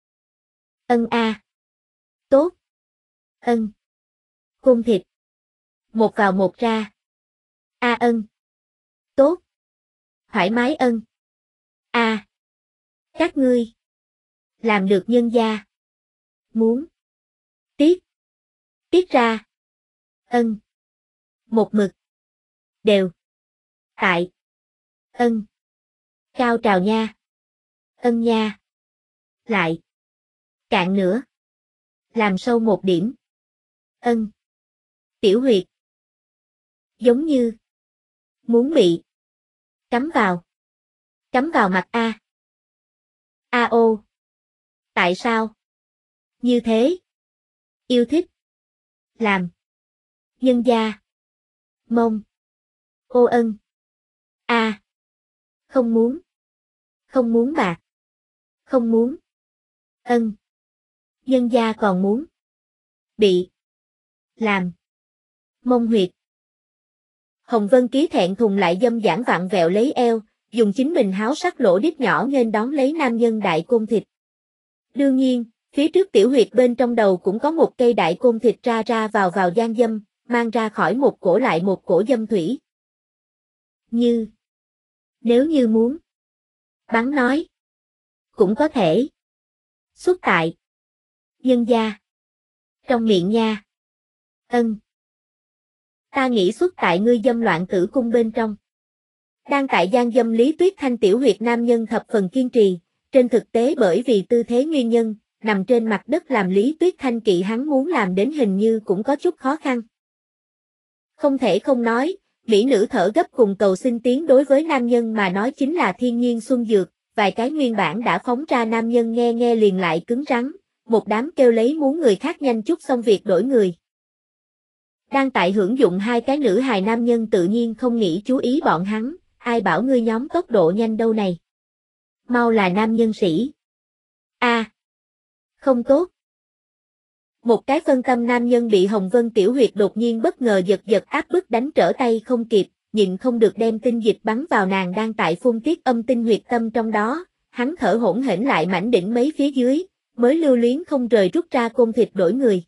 Ân a. Tốt. Ân. Cung thịt. Một vào một ra. A ân. Tốt. Thoải mái ân. A. Các ngươi. Làm được nhân gia. Muốn. Tiết. Tiết ra. Ân. Một mực. Đều. Tại. Ân. Cao trào nha. Ân nha. Lại. Cạn nữa. Làm sâu một điểm. Ân. Tiểu huyệt. Giống như. Muốn bị. Cắm vào. Cắm vào mặt a. A ô. Tại sao? Như thế. Yêu thích. Làm. Nhân gia. Mông. Ô ân. A. Không muốn. Không muốn bạc. Không muốn. Ân. Nhân gia còn muốn. Bị. Làm. Mông huyệt. Hồng Vân Ký thẹn thùng lại dâm dãn vặn vẹo lấy eo, dùng chính mình háo sắc lỗ đít nhỏ nghênh đón lấy nam nhân đại côn thịt. Đương nhiên, phía trước tiểu huyệt bên trong đầu cũng có một cây đại côn thịt ra ra vào gian dâm, mang ra khỏi một cổ lại một cổ dâm thủy. Như. Nếu như muốn. Bắn nói. Cũng có thể. Xuất tại. Nhân gia. Trong miệng nha. Ân. Ta nghĩ xuất tại ngươi dâm loạn tử cung bên trong. Đang tại gian dâm Lý Tuyết Thanh tiểu huyệt nam nhân thập phần kiên trì, trên thực tế bởi vì tư thế nguyên nhân, nằm trên mặt đất làm Lý Tuyết Thanh kỵ hắn muốn làm đến hình như cũng có chút khó khăn. Không thể không nói, mỹ nữ thở gấp cùng cầu xin tiếng đối với nam nhân mà nói chính là thiên nhiên xuân dược, vài cái nguyên bản đã phóng ra nam nhân nghe nghe liền lại cứng rắn, một đám kêu lấy muốn người khác nhanh chút xong việc đổi người. Đang tại hưởng dụng hai cái nữ hài nam nhân tự nhiên không nghĩ chú ý bọn hắn, ai bảo ngươi nhóm tốc độ nhanh đâu này. Mau là nam nhân sĩ. A. Không tốt. Một cái phân tâm nam nhân bị Hồng Vân tiểu huyệt đột nhiên bất ngờ giật áp bức đánh trở tay không kịp, nhịn không được đem tinh dịch bắn vào nàng đang tại phun tiết âm tinh huyệt tâm trong đó, hắn thở hổn hển lại mảnh đỉnh mấy phía dưới, mới lưu luyến không rời rút ra côn thịt đổi người.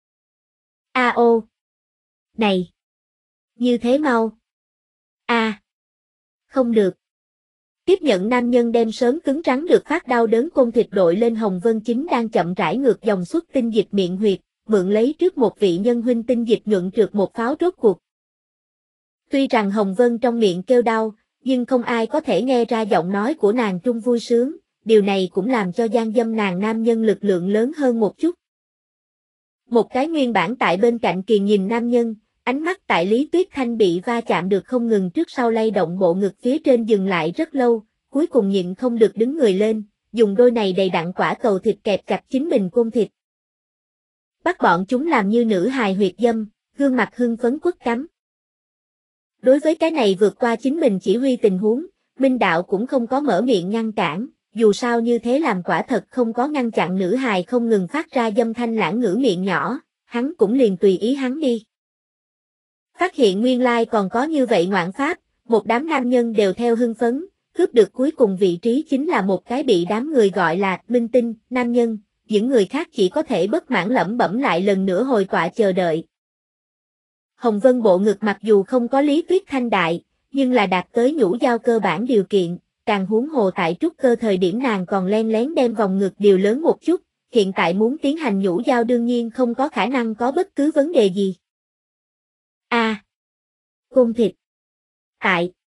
A ô. Này. Như thế mau. A. Không được. Tiếp nhận nam nhân đem sớm cứng rắn được phát đau đớn côn thịt đội lên Hồng Vân chính đang chậm rãi ngược dòng xuất tinh dịch miệng huyệt, mượn lấy trước một vị nhân huynh tinh dịch nhuận trượt một pháo rốt cuộc. Tuy rằng Hồng Vân trong miệng kêu đau, nhưng không ai có thể nghe ra giọng nói của nàng trung vui sướng, điều này cũng làm cho gian dâm nàng nam nhân lực lượng lớn hơn một chút. Một cái nguyên bản tại bên cạnh kiền nhìn nam nhân, ánh mắt tại Lý Tuyết Thanh bị va chạm được không ngừng trước sau lay động bộ ngực phía trên dừng lại rất lâu, cuối cùng nhịn không được đứng người lên, dùng đôi này đầy đặn quả cầu thịt kẹp chặt chính mình côn thịt. Bắt bọn chúng làm như nữ hài huyệt dâm, gương mặt hưng phấn quất cắm. Đối với cái này vượt qua chính mình chỉ huy tình huống, Minh Đạo cũng không có mở miệng ngăn cản, dù sao như thế làm quả thật không có ngăn chặn nữ hài không ngừng phát ra dâm thanh lãng ngữ miệng nhỏ, hắn cũng liền tùy ý hắn đi. Phát hiện nguyên lai còn có như vậy ngoạn pháp, một đám nam nhân đều theo hưng phấn, cướp được cuối cùng vị trí chính là một cái bị đám người gọi là minh tinh, nam nhân, những người khác chỉ có thể bất mãn lẩm bẩm lại lần nữa hồi tọa chờ đợi. Hồng Vân bộ ngực mặc dù không có Lý Tuyết Thanh đại, nhưng là đạt tới nhũ giao cơ bản điều kiện, càng huống hồ tại trúc cơ thời điểm nàng còn len lén đem vòng ngực điều lớn một chút, hiện tại muốn tiến hành nhũ giao đương nhiên không có khả năng có bất cứ vấn đề gì. A. Côn thịt. Tại.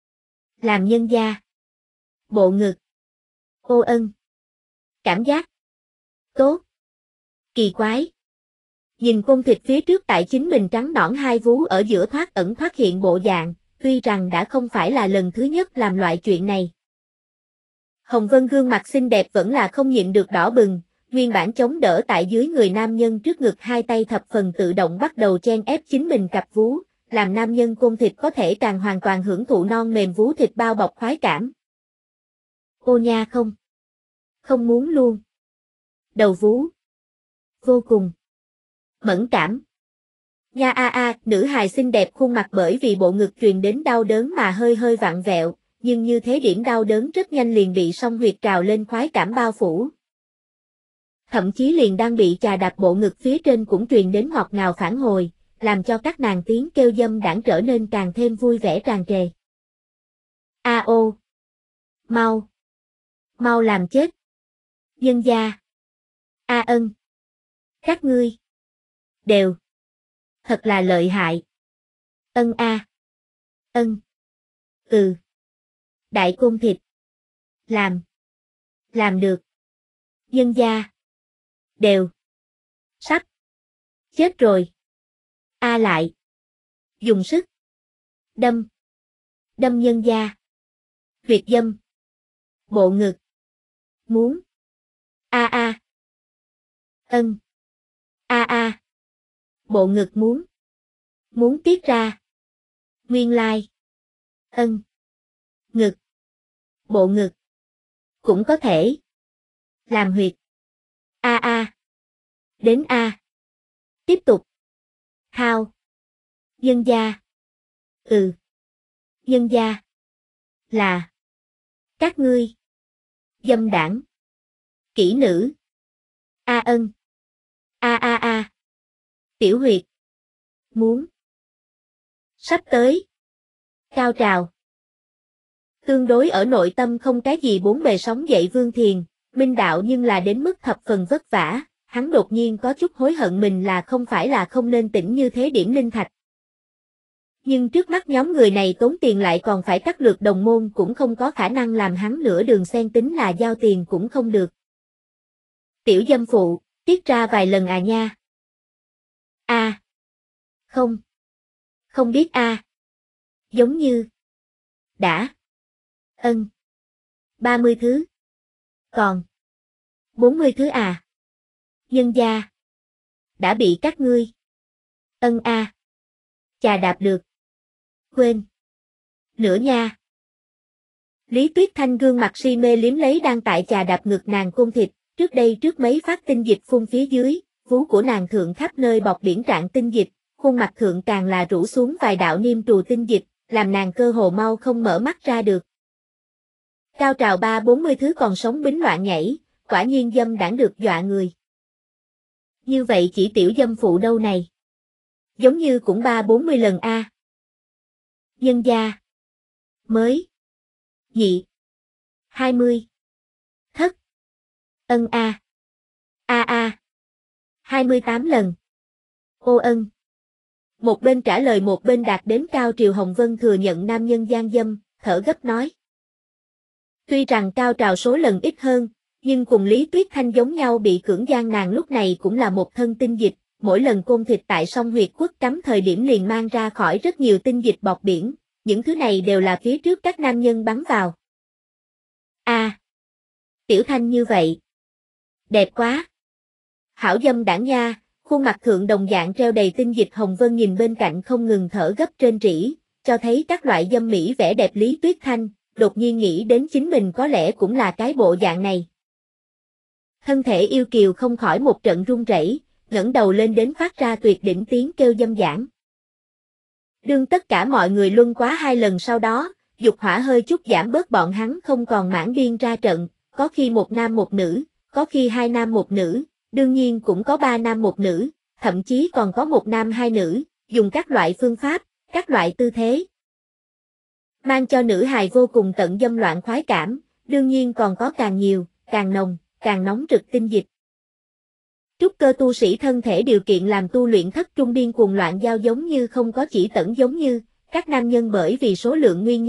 Làm nhân gia. Bộ ngực. Ô ân. Cảm giác. Tốt. Kỳ quái. Nhìn côn thịt phía trước tại chính mình trắng nõn hai vú ở giữa thoát ẩn thoát hiện bộ dạng, tuy rằng đã không phải là lần thứ nhất làm loại chuyện này. Hồng Vân gương mặt xinh đẹp vẫn là không nhịn được đỏ bừng, nguyên bản chống đỡ tại dưới người nam nhân trước ngực hai tay thập phần tự động bắt đầu chen ép chính mình cặp vú, làm nam nhân côn thịt có thể càng hoàn toàn hưởng thụ non mềm vú thịt bao bọc khoái cảm. Ô nha không. Không muốn luôn. Đầu vú. Vô cùng. Mẫn cảm. Nha nữ hài xinh đẹp khuôn mặt bởi vì bộ ngực truyền đến đau đớn mà hơi hơi vặn vẹo, nhưng như thế điểm đau đớn rất nhanh liền bị song huyệt trào lên khoái cảm bao phủ. Thậm chí liền đang bị chà đạp bộ ngực phía trên cũng truyền đến ngọt ngào phản hồi, làm cho các nàng tiếng kêu dâm đãng trở nên càng thêm vui vẻ tràn trề. A ô. Mau. Mau làm chết. Nhân gia. A ân. Các ngươi. Đều. Thật là lợi hại. Ân a. Ân. Ừ. Đại côn thịt. Làm. Làm được. Nhân gia. Đều. Sắp. Chết rồi. A lại. Dùng sức. Đâm. Đâm nhân gia. Huyệt dâm. Bộ ngực. Muốn. A. Ân. A. Bộ ngực muốn. Muốn tiết ra. Nguyên lai. Ân. Ngực. Bộ ngực. Cũng có thể. Làm huyệt. A. Đến A. Tiếp tục. Thao. Nhân gia. Ừ. Nhân gia. Là. Các ngươi. Dâm đảng. Kỹ nữ. A ân. A. Tiểu huyệt. Muốn. Sắp tới. Cao trào. Tương đối ở nội tâm không cái gì bốn bề sóng dậy Vương Thiền, minh đạo nhưng là đến mức thập phần vất vả, hắn đột nhiên có chút hối hận mình là không phải là không nên tỉnh như thế điểm linh thạch. Nhưng trước mắt nhóm người này tốn tiền lại còn phải cắt lượt đồng môn cũng không có khả năng làm hắn nửa đường xen tính là giao tiền cũng không được. Tiểu dâm phụ, tiết ra vài lần à nha. A. Không. Không biết a. Giống như. Đã. Ân. 30 thứ. Còn. 40 thứ à. Nhân gia. Đã bị các ngươi. Ân a. Chà đạp được. Quên. Nữa nha. Lý Tuyết Thanh gương mặt si mê liếm lấy đang tại chà đạp ngực nàng côn thịt, trước đây trước mấy phát tinh dịch phun phía dưới, vú của nàng thượng khắp nơi bọc biển trạng tinh dịch, khuôn mặt thượng càng là rủ xuống vài đạo niêm trù tinh dịch, làm nàng cơ hồ mau không mở mắt ra được. Cao trào 30-40 thứ còn sống bính loạn nhảy, quả nhiên dâm đãng được dọa người. Như vậy chỉ tiểu dâm phụ đâu này. Giống như cũng 30-40 lần a. Nhân gia. Mới. Nhị. 20. Thất. Ân a. A. 28 lần. Ô ân. Một bên trả lời một bên đạt đến cao triều Hồng Vân thừa nhận nam nhân gian dâm, thở gấp nói. Tuy rằng cao trào số lần ít hơn, nhưng cùng Lý Tuyết Thanh giống nhau bị cưỡng gian nàng lúc này cũng là một thân tinh dịch, mỗi lần côn thịt tại sông huyệt quất cắm thời điểm liền mang ra khỏi rất nhiều tinh dịch bọt biển, những thứ này đều là phía trước các nam nhân bắn vào. A. Tiểu Thanh như vậy. Đẹp quá. Hảo dâm đảng nha, khuôn mặt thượng đồng dạng treo đầy tinh dịch Hồng Vân nhìn bên cạnh không ngừng thở gấp trên trĩ, cho thấy các loại dâm mỹ vẻ đẹp Lý Tuyết Thanh, đột nhiên nghĩ đến chính mình có lẽ cũng là cái bộ dạng này. Thân thể yêu kiều không khỏi một trận run rẩy, ngẩng đầu lên đến phát ra tuyệt đỉnh tiếng kêu dâm đãng. Đương tất cả mọi người luân quá 2 lần sau đó, dục hỏa hơi chút giảm bớt bọn hắn không còn mãn biên ra trận, có khi một nam một nữ, có khi 2 nam một nữ, đương nhiên cũng có 3 nam một nữ, thậm chí còn có 1 nam 2 nữ, dùng các loại phương pháp, các loại tư thế. Mang cho nữ hài vô cùng tận dâm loạn khoái cảm, đương nhiên còn có càng nhiều, càng nồng, càng nóng rực tinh dịch. Trúc cơ tu sĩ thân thể điều kiện làm tu luyện thất trung điên cuồng loạn giao giống như không có chỉ tẩn giống như, các nam nhân bởi vì số lượng nguyên nhân,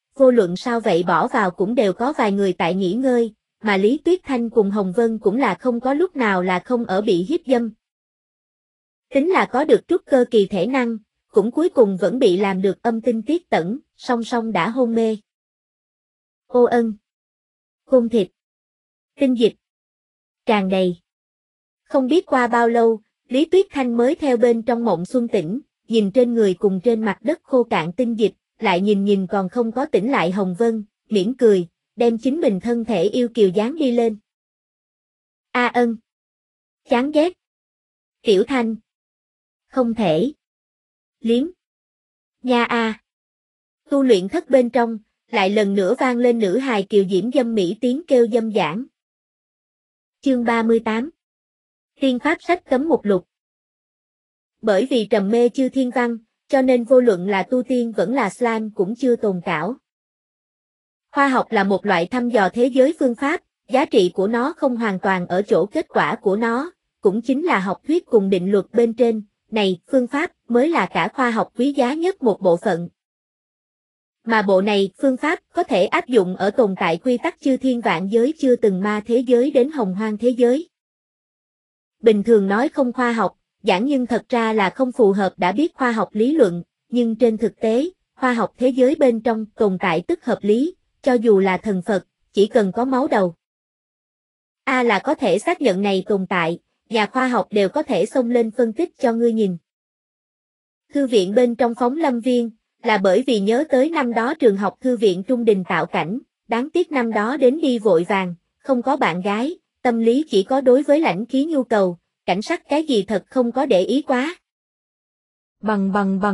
vô luận sao vậy bỏ vào cũng đều có vài người tại nghỉ ngơi, mà Lý Tuyết Thanh cùng Hồng Vân cũng là không có lúc nào là không ở bị hiếp dâm. Tính là có được trúc cơ kỳ thể năng, cũng cuối cùng vẫn bị làm được âm tinh tiết tẩn, song song đã hôn mê. Ô ân, hôn thịt, tinh dịch, tràn đầy. Không biết qua bao lâu, Lý Tuyết Thanh mới theo bên trong mộng xuân tỉnh, nhìn trên người cùng trên mặt đất khô cạn tinh dịch, lại nhìn còn không có tỉnh lại Hồng Vân, mỉm cười, đem chính mình thân thể yêu kiều dáng đi lên. A ân, chán ghét. Tiểu Thanh, không thể. Liếm. Nha a. Tu luyện thất bên trong, lại lần nữa vang lên nữ hài kiều diễm dâm mỹ tiếng kêu dâm đãng. Chương 38. Tiên pháp sách cấm mục lục. Bởi vì trầm mê chư thiên văn, cho nên vô luận là tu tiên vẫn là slime cũng chưa tồn cảo. Khoa học là một loại thăm dò thế giới phương pháp, giá trị của nó không hoàn toàn ở chỗ kết quả của nó, cũng chính là học thuyết cùng định luật bên trên, này, phương pháp mới là cả khoa học quý giá nhất một bộ phận. Mà bộ này, phương pháp, có thể áp dụng ở tồn tại quy tắc chư thiên vạn giới chưa từng ma thế giới đến hồng hoang thế giới. Bình thường nói không khoa học, giảng nhưng thật ra là không phù hợp đã biết khoa học lý luận, nhưng trên thực tế, khoa học thế giới bên trong tồn tại tức hợp lý, cho dù là thần Phật, chỉ cần có máu đầu. A là có thể xác nhận này tồn tại, nhà khoa học đều có thể xông lên phân tích cho ngươi nhìn. Thư viện bên trong phóng lâm viên, là bởi vì nhớ tới năm đó trường học thư viện trung đình tạo cảnh, đáng tiếc năm đó đến đi vội vàng, không có bạn gái, tâm lý chỉ có đối với lãnh khí nhu cầu, cảnh sắc cái gì thật không có để ý quá. Bằng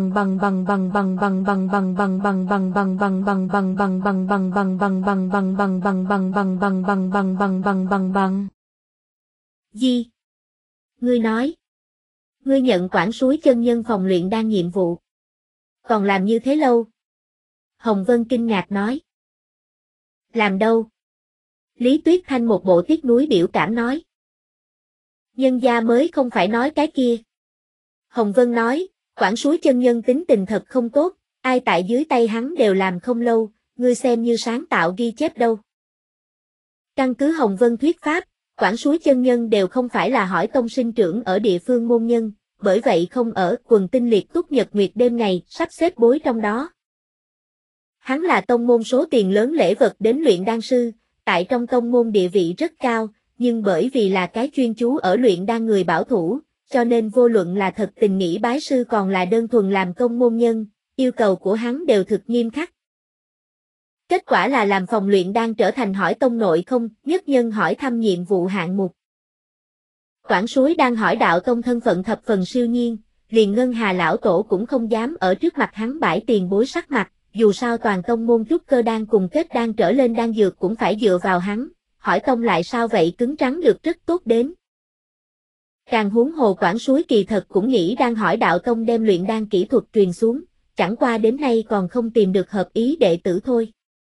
Gì? Ngươi nói. Ngươi nhận quản suối chân nhân phòng luyện đang nhiệm vụ. Còn làm như thế lâu. Hồng Vân kinh ngạc nói. Làm đâu? Lý Tuyết Thanh một bộ tiếc nuối biểu cảm nói. Nhân gia mới không phải nói cái kia. Hồng Vân nói, quản suối chân nhân tính tình thật không tốt, ai tại dưới tay hắn đều làm không lâu, ngươi xem như sáng tạo ghi chép đâu. Căn cứ Hồng Vân thuyết pháp, quản suối chân nhân đều không phải là hỏi tông sinh trưởng ở địa phương môn nhân, bởi vậy không ở quần tinh liệt túc nhật nguyệt đêm ngày sắp xếp bối trong đó. Hắn là tông môn số tiền lớn lễ vật đến luyện đan sư, tại trong tông môn địa vị rất cao, nhưng bởi vì là cái chuyên chú ở luyện đan người bảo thủ, cho nên vô luận là thật tình nghĩ bái sư còn là đơn thuần làm công môn nhân, yêu cầu của hắn đều thực nghiêm khắc. Kết quả là làm phòng luyện đan trở thành hỏi tông nội không, nhất nhân hỏi thăm nhiệm vụ hạng mục. Quản suối đang hỏi đạo tông thân phận thập phần siêu nhiên, liền Ngân Hà lão tổ cũng không dám ở trước mặt hắn bãi tiền bối sắc mặt, dù sao toàn tông môn trúc cơ đan cùng kết đan trở lên đan dược cũng phải dựa vào hắn, hỏi tông lại sao vậy cứng rắn được rất tốt đến. Càng huống hồ quản suối kỳ thật cũng nghĩ đang hỏi đạo tông đem luyện đan kỹ thuật truyền xuống, chẳng qua đến nay còn không tìm được hợp ý đệ tử thôi.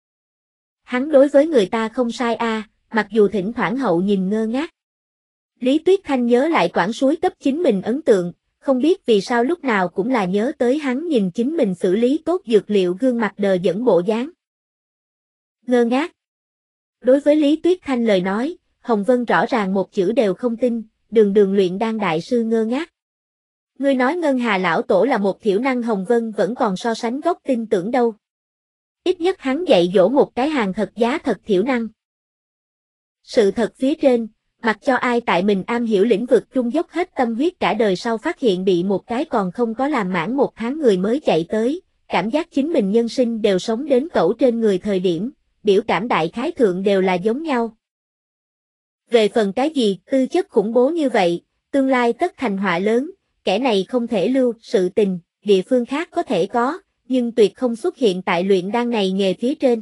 Hắn đối với người ta không sai a, mặc dù thỉnh thoảng hậu nhìn ngơ ngác. Lý Tuyết Thanh nhớ lại quản suối cấp chính mình ấn tượng, không biết vì sao lúc nào cũng là nhớ tới hắn nhìn chính mình xử lý tốt dược liệu gương mặt đờ đẫn bộ dáng. Ngơ ngác. Đối với Lý Tuyết Thanh lời nói, Hồng Vân rõ ràng một chữ đều không tin, đường luyện đan đại sư ngơ ngác. Ngươi nói Ngân Hà lão tổ là một thiểu năng Hồng Vân vẫn còn so sánh gốc tin tưởng đâu. Ít nhất hắn dạy dỗ một cái hàng thật giá thật thiểu năng. Sự thật phía trên, mặc cho ai tại mình am hiểu lĩnh vực trung dốc hết tâm huyết cả đời sau phát hiện bị một cái còn không có làm mãn một tháng người mới chạy tới, cảm giác chính mình nhân sinh đều sống đến cẩu trên người thời điểm, biểu cảm đại khái thượng đều là giống nhau. Về phần cái gì, tư chất khủng bố như vậy, tương lai tất thành họa lớn, kẻ này không thể lưu, sự tình, địa phương khác có thể có, nhưng tuyệt không xuất hiện tại luyện đan này nghề phía trên.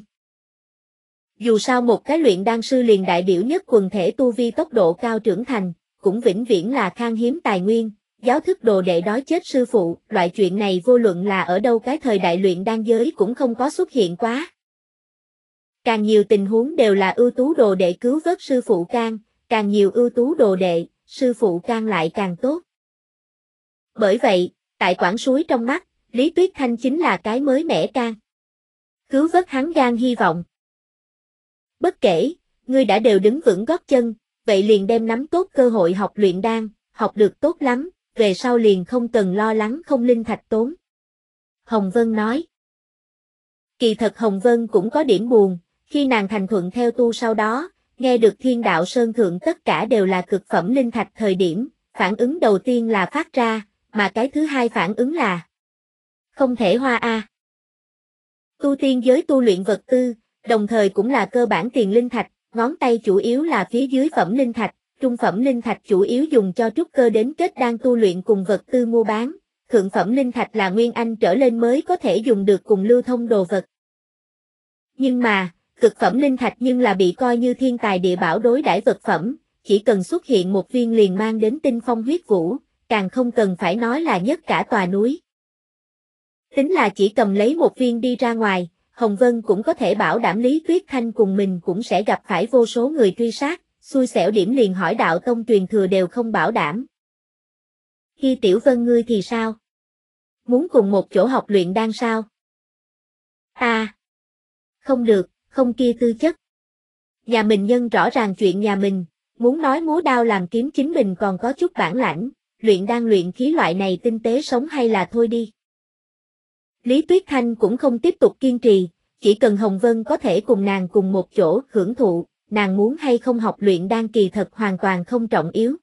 Dù sao một cái luyện đan sư liền đại biểu nhất quần thể tu vi tốc độ cao trưởng thành, cũng vĩnh viễn là khan hiếm tài nguyên, giáo thức đồ đệ đói chết sư phụ, loại chuyện này vô luận là ở đâu cái thời đại luyện đan giới cũng không có xuất hiện quá. Càng nhiều tình huống đều là ưu tú đồ đệ cứu vớt sư phụ can, càng nhiều ưu tú đồ đệ, sư phụ can lại càng tốt. Bởi vậy, tại quản suối trong mắt, Lý Tuyết Thanh chính là cái mới mẻ can. cứu vớt hắn gan hy vọng. Bất kể, ngươi đã đều đứng vững gót chân, vậy liền đem nắm tốt cơ hội học luyện đan, học được tốt lắm, về sau liền không cần lo lắng không linh thạch tốn. Hồng Vân nói. Kỳ thật Hồng Vân cũng có điểm buồn, khi nàng thành thuận theo tu sau đó, nghe được Thiên Đạo Sơn thượng tất cả đều là cực phẩm linh thạch thời điểm, phản ứng đầu tiên là phát ra, mà cái thứ hai phản ứng là không thể hoa a. Tu tiên giới tu luyện vật tư, đồng thời cũng là cơ bản tiền linh thạch, ngón tay chủ yếu là phía dưới phẩm linh thạch, trung phẩm linh thạch chủ yếu dùng cho trúc cơ đến kết đan tu luyện cùng vật tư mua bán, thượng phẩm linh thạch là nguyên anh trở lên mới có thể dùng được cùng lưu thông đồ vật. Nhưng mà, cực phẩm linh thạch nhưng là bị coi như thiên tài địa bảo đối đãi vật phẩm, chỉ cần xuất hiện một viên liền mang đến tinh phong huyết vũ, càng không cần phải nói là nhất cả tòa núi. Tính là chỉ cầm lấy một viên đi ra ngoài, Hồng Vân cũng có thể bảo đảm Lý Tuyết Thanh cùng mình cũng sẽ gặp phải vô số người truy sát, xui xẻo điểm liền hỏi đạo tông truyền thừa đều không bảo đảm. Khi Tiểu Vân ngươi thì sao? Muốn cùng một chỗ học luyện đan sao? Không được, không kia tư chất. Nhà mình nhân rõ ràng chuyện nhà mình, muốn nói múa đao làm kiếm chính mình còn có chút bản lãnh, luyện đan luyện khí loại này tinh tế sống hay là thôi đi. Lý Tuyết Thanh cũng không tiếp tục kiên trì, chỉ cần Hồng Vân có thể cùng nàng cùng một chỗ hưởng thụ, nàng muốn hay không học luyện đan kỳ thật hoàn toàn không trọng yếu.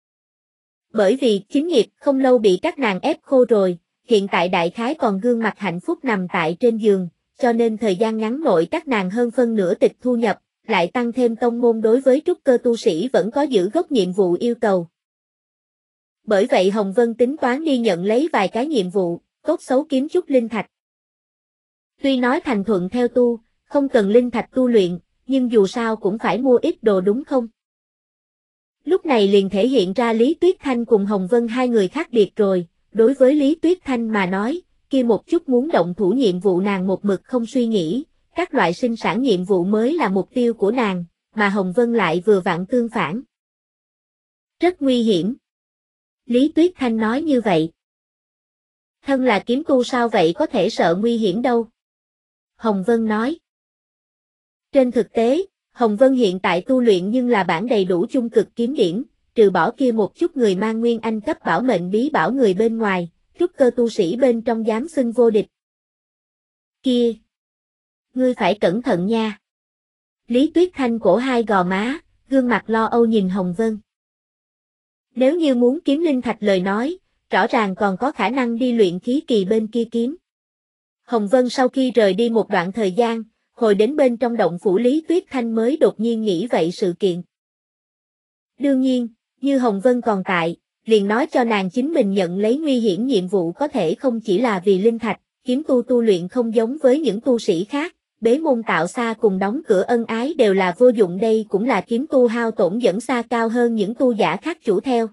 Bởi vì chính nghiệp không lâu bị các nàng ép khô rồi, hiện tại đại khái còn gương mặt hạnh phúc nằm tại trên giường, cho nên thời gian ngắn nội các nàng hơn phân nửa tịch thu nhập, lại tăng thêm tông môn đối với trúc cơ tu sĩ vẫn có giữ gốc nhiệm vụ yêu cầu. Bởi vậy Hồng Vân tính toán đi nhận lấy vài cái nhiệm vụ, tốt xấu kiếm chút linh thạch. Tuy nói thành thuận theo tu, không cần linh thạch tu luyện, nhưng dù sao cũng phải mua ít đồ đúng không? Lúc này liền thể hiện ra Lý Tuyết Thanh cùng Hồng Vân hai người khác biệt rồi, đối với Lý Tuyết Thanh mà nói, kia một chút muốn động thủ nhiệm vụ nàng một mực không suy nghĩ, các loại sinh sản nhiệm vụ mới là mục tiêu của nàng, mà Hồng Vân lại vừa vặn tương phản. Rất nguy hiểm. Lý Tuyết Thanh nói như vậy. Thân là kiếm tu sao vậy có thể sợ nguy hiểm đâu. Hồng Vân nói. Trên thực tế, Hồng Vân hiện tại tu luyện nhưng là bản đầy đủ chung cực kiếm điển, trừ bỏ kia một chút người mang nguyên anh cấp bảo mệnh bí bảo người bên ngoài, trúc cơ tu sĩ bên trong dám xưng vô địch. Kia! Ngươi phải cẩn thận nha. Lý Tuyết Thanh cổ hai gò má, gương mặt lo âu nhìn Hồng Vân. Nếu như muốn kiếm linh thạch lời nói, rõ ràng còn có khả năng đi luyện khí kỳ bên kia kiếm. Hồng Vân sau khi rời đi một đoạn thời gian, hồi đến bên trong động phủ Lý Tuyết Thanh mới đột nhiên nghĩ vậy sự kiện. Đương nhiên, như Hồng Vân còn tại, liền nói cho nàng chính mình nhận lấy nguy hiểm nhiệm vụ có thể không chỉ là vì linh thạch, kiếm tu tu luyện không giống với những tu sĩ khác, bế môn tạo xa cùng đóng cửa ân ái đều là vô dụng, đây cũng là kiếm tu hao tổn dẫn xa cao hơn những tu giả khác chủ theo.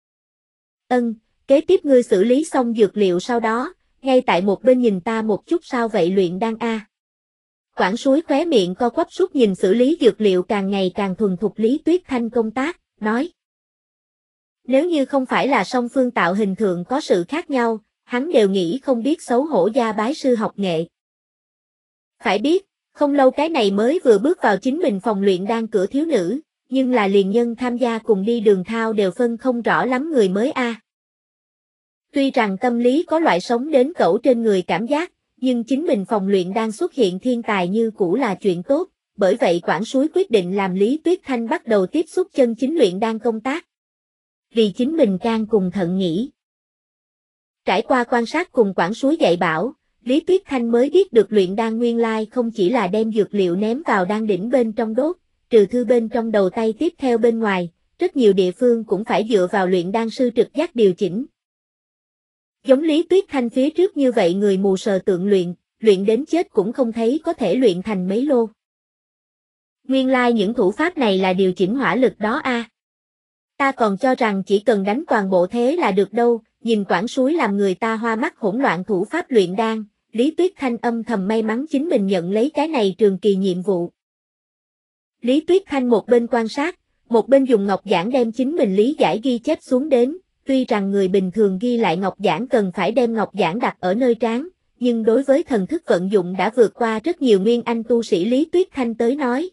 Kế tiếp ngươi xử lý xong dược liệu sau đó, ngay tại một bên nhìn ta một chút sao vậy luyện đan a. Quảng Suối khóe miệng co quắp suốt nhìn xử lý dược liệu càng ngày càng thuần thục Lý Tuyết Thanh công tác, nói. Nếu như không phải là song phương tạo hình thượng có sự khác nhau, hắn đều nghĩ không biết xấu hổ gia bái sư học nghệ. Phải biết, không lâu cái này mới vừa bước vào chính mình phòng luyện đan cửa thiếu nữ, nhưng là liền nhân tham gia cùng đi đường thao đều phân không rõ lắm người mới a. Tuy rằng tâm lý có loại sống đến cẩu trên người cảm giác, nhưng chính mình phòng luyện đan xuất hiện thiên tài như cũ là chuyện tốt, bởi vậy Quảng Suối quyết định làm Lý Tuyết Thanh bắt đầu tiếp xúc chân chính luyện đan công tác. Vì chính mình can cùng thận nghĩ. Trải qua quan sát cùng Quảng Suối dạy bảo, Lý Tuyết Thanh mới biết được luyện đan nguyên lai không chỉ là đem dược liệu ném vào đan đỉnh bên trong đốt, trừ thư bên trong đầu tay tiếp theo bên ngoài, rất nhiều địa phương cũng phải dựa vào luyện đan sư trực giác điều chỉnh. Giống Lý Tuyết Thanh phía trước như vậy người mù sờ tượng luyện đến chết cũng không thấy có thể luyện thành mấy lô. Nguyên lai những thủ pháp này là điều chỉnh hỏa lực đó a. Ta còn cho rằng chỉ cần đánh toàn bộ thế là được đâu, nhìn Quảng Suối làm người ta hoa mắt hỗn loạn thủ pháp luyện đan, Lý Tuyết Thanh âm thầm may mắn chính mình nhận lấy cái này trường kỳ nhiệm vụ. Lý Tuyết Thanh một bên quan sát, một bên dùng ngọc giản đem chính mình lý giải ghi chép xuống đến, tuy rằng người bình thường ghi lại ngọc giản cần phải đem ngọc giản đặt ở nơi trán, nhưng đối với thần thức vận dụng đã vượt qua rất nhiều nguyên anh tu sĩ Lý Tuyết Thanh tới nói.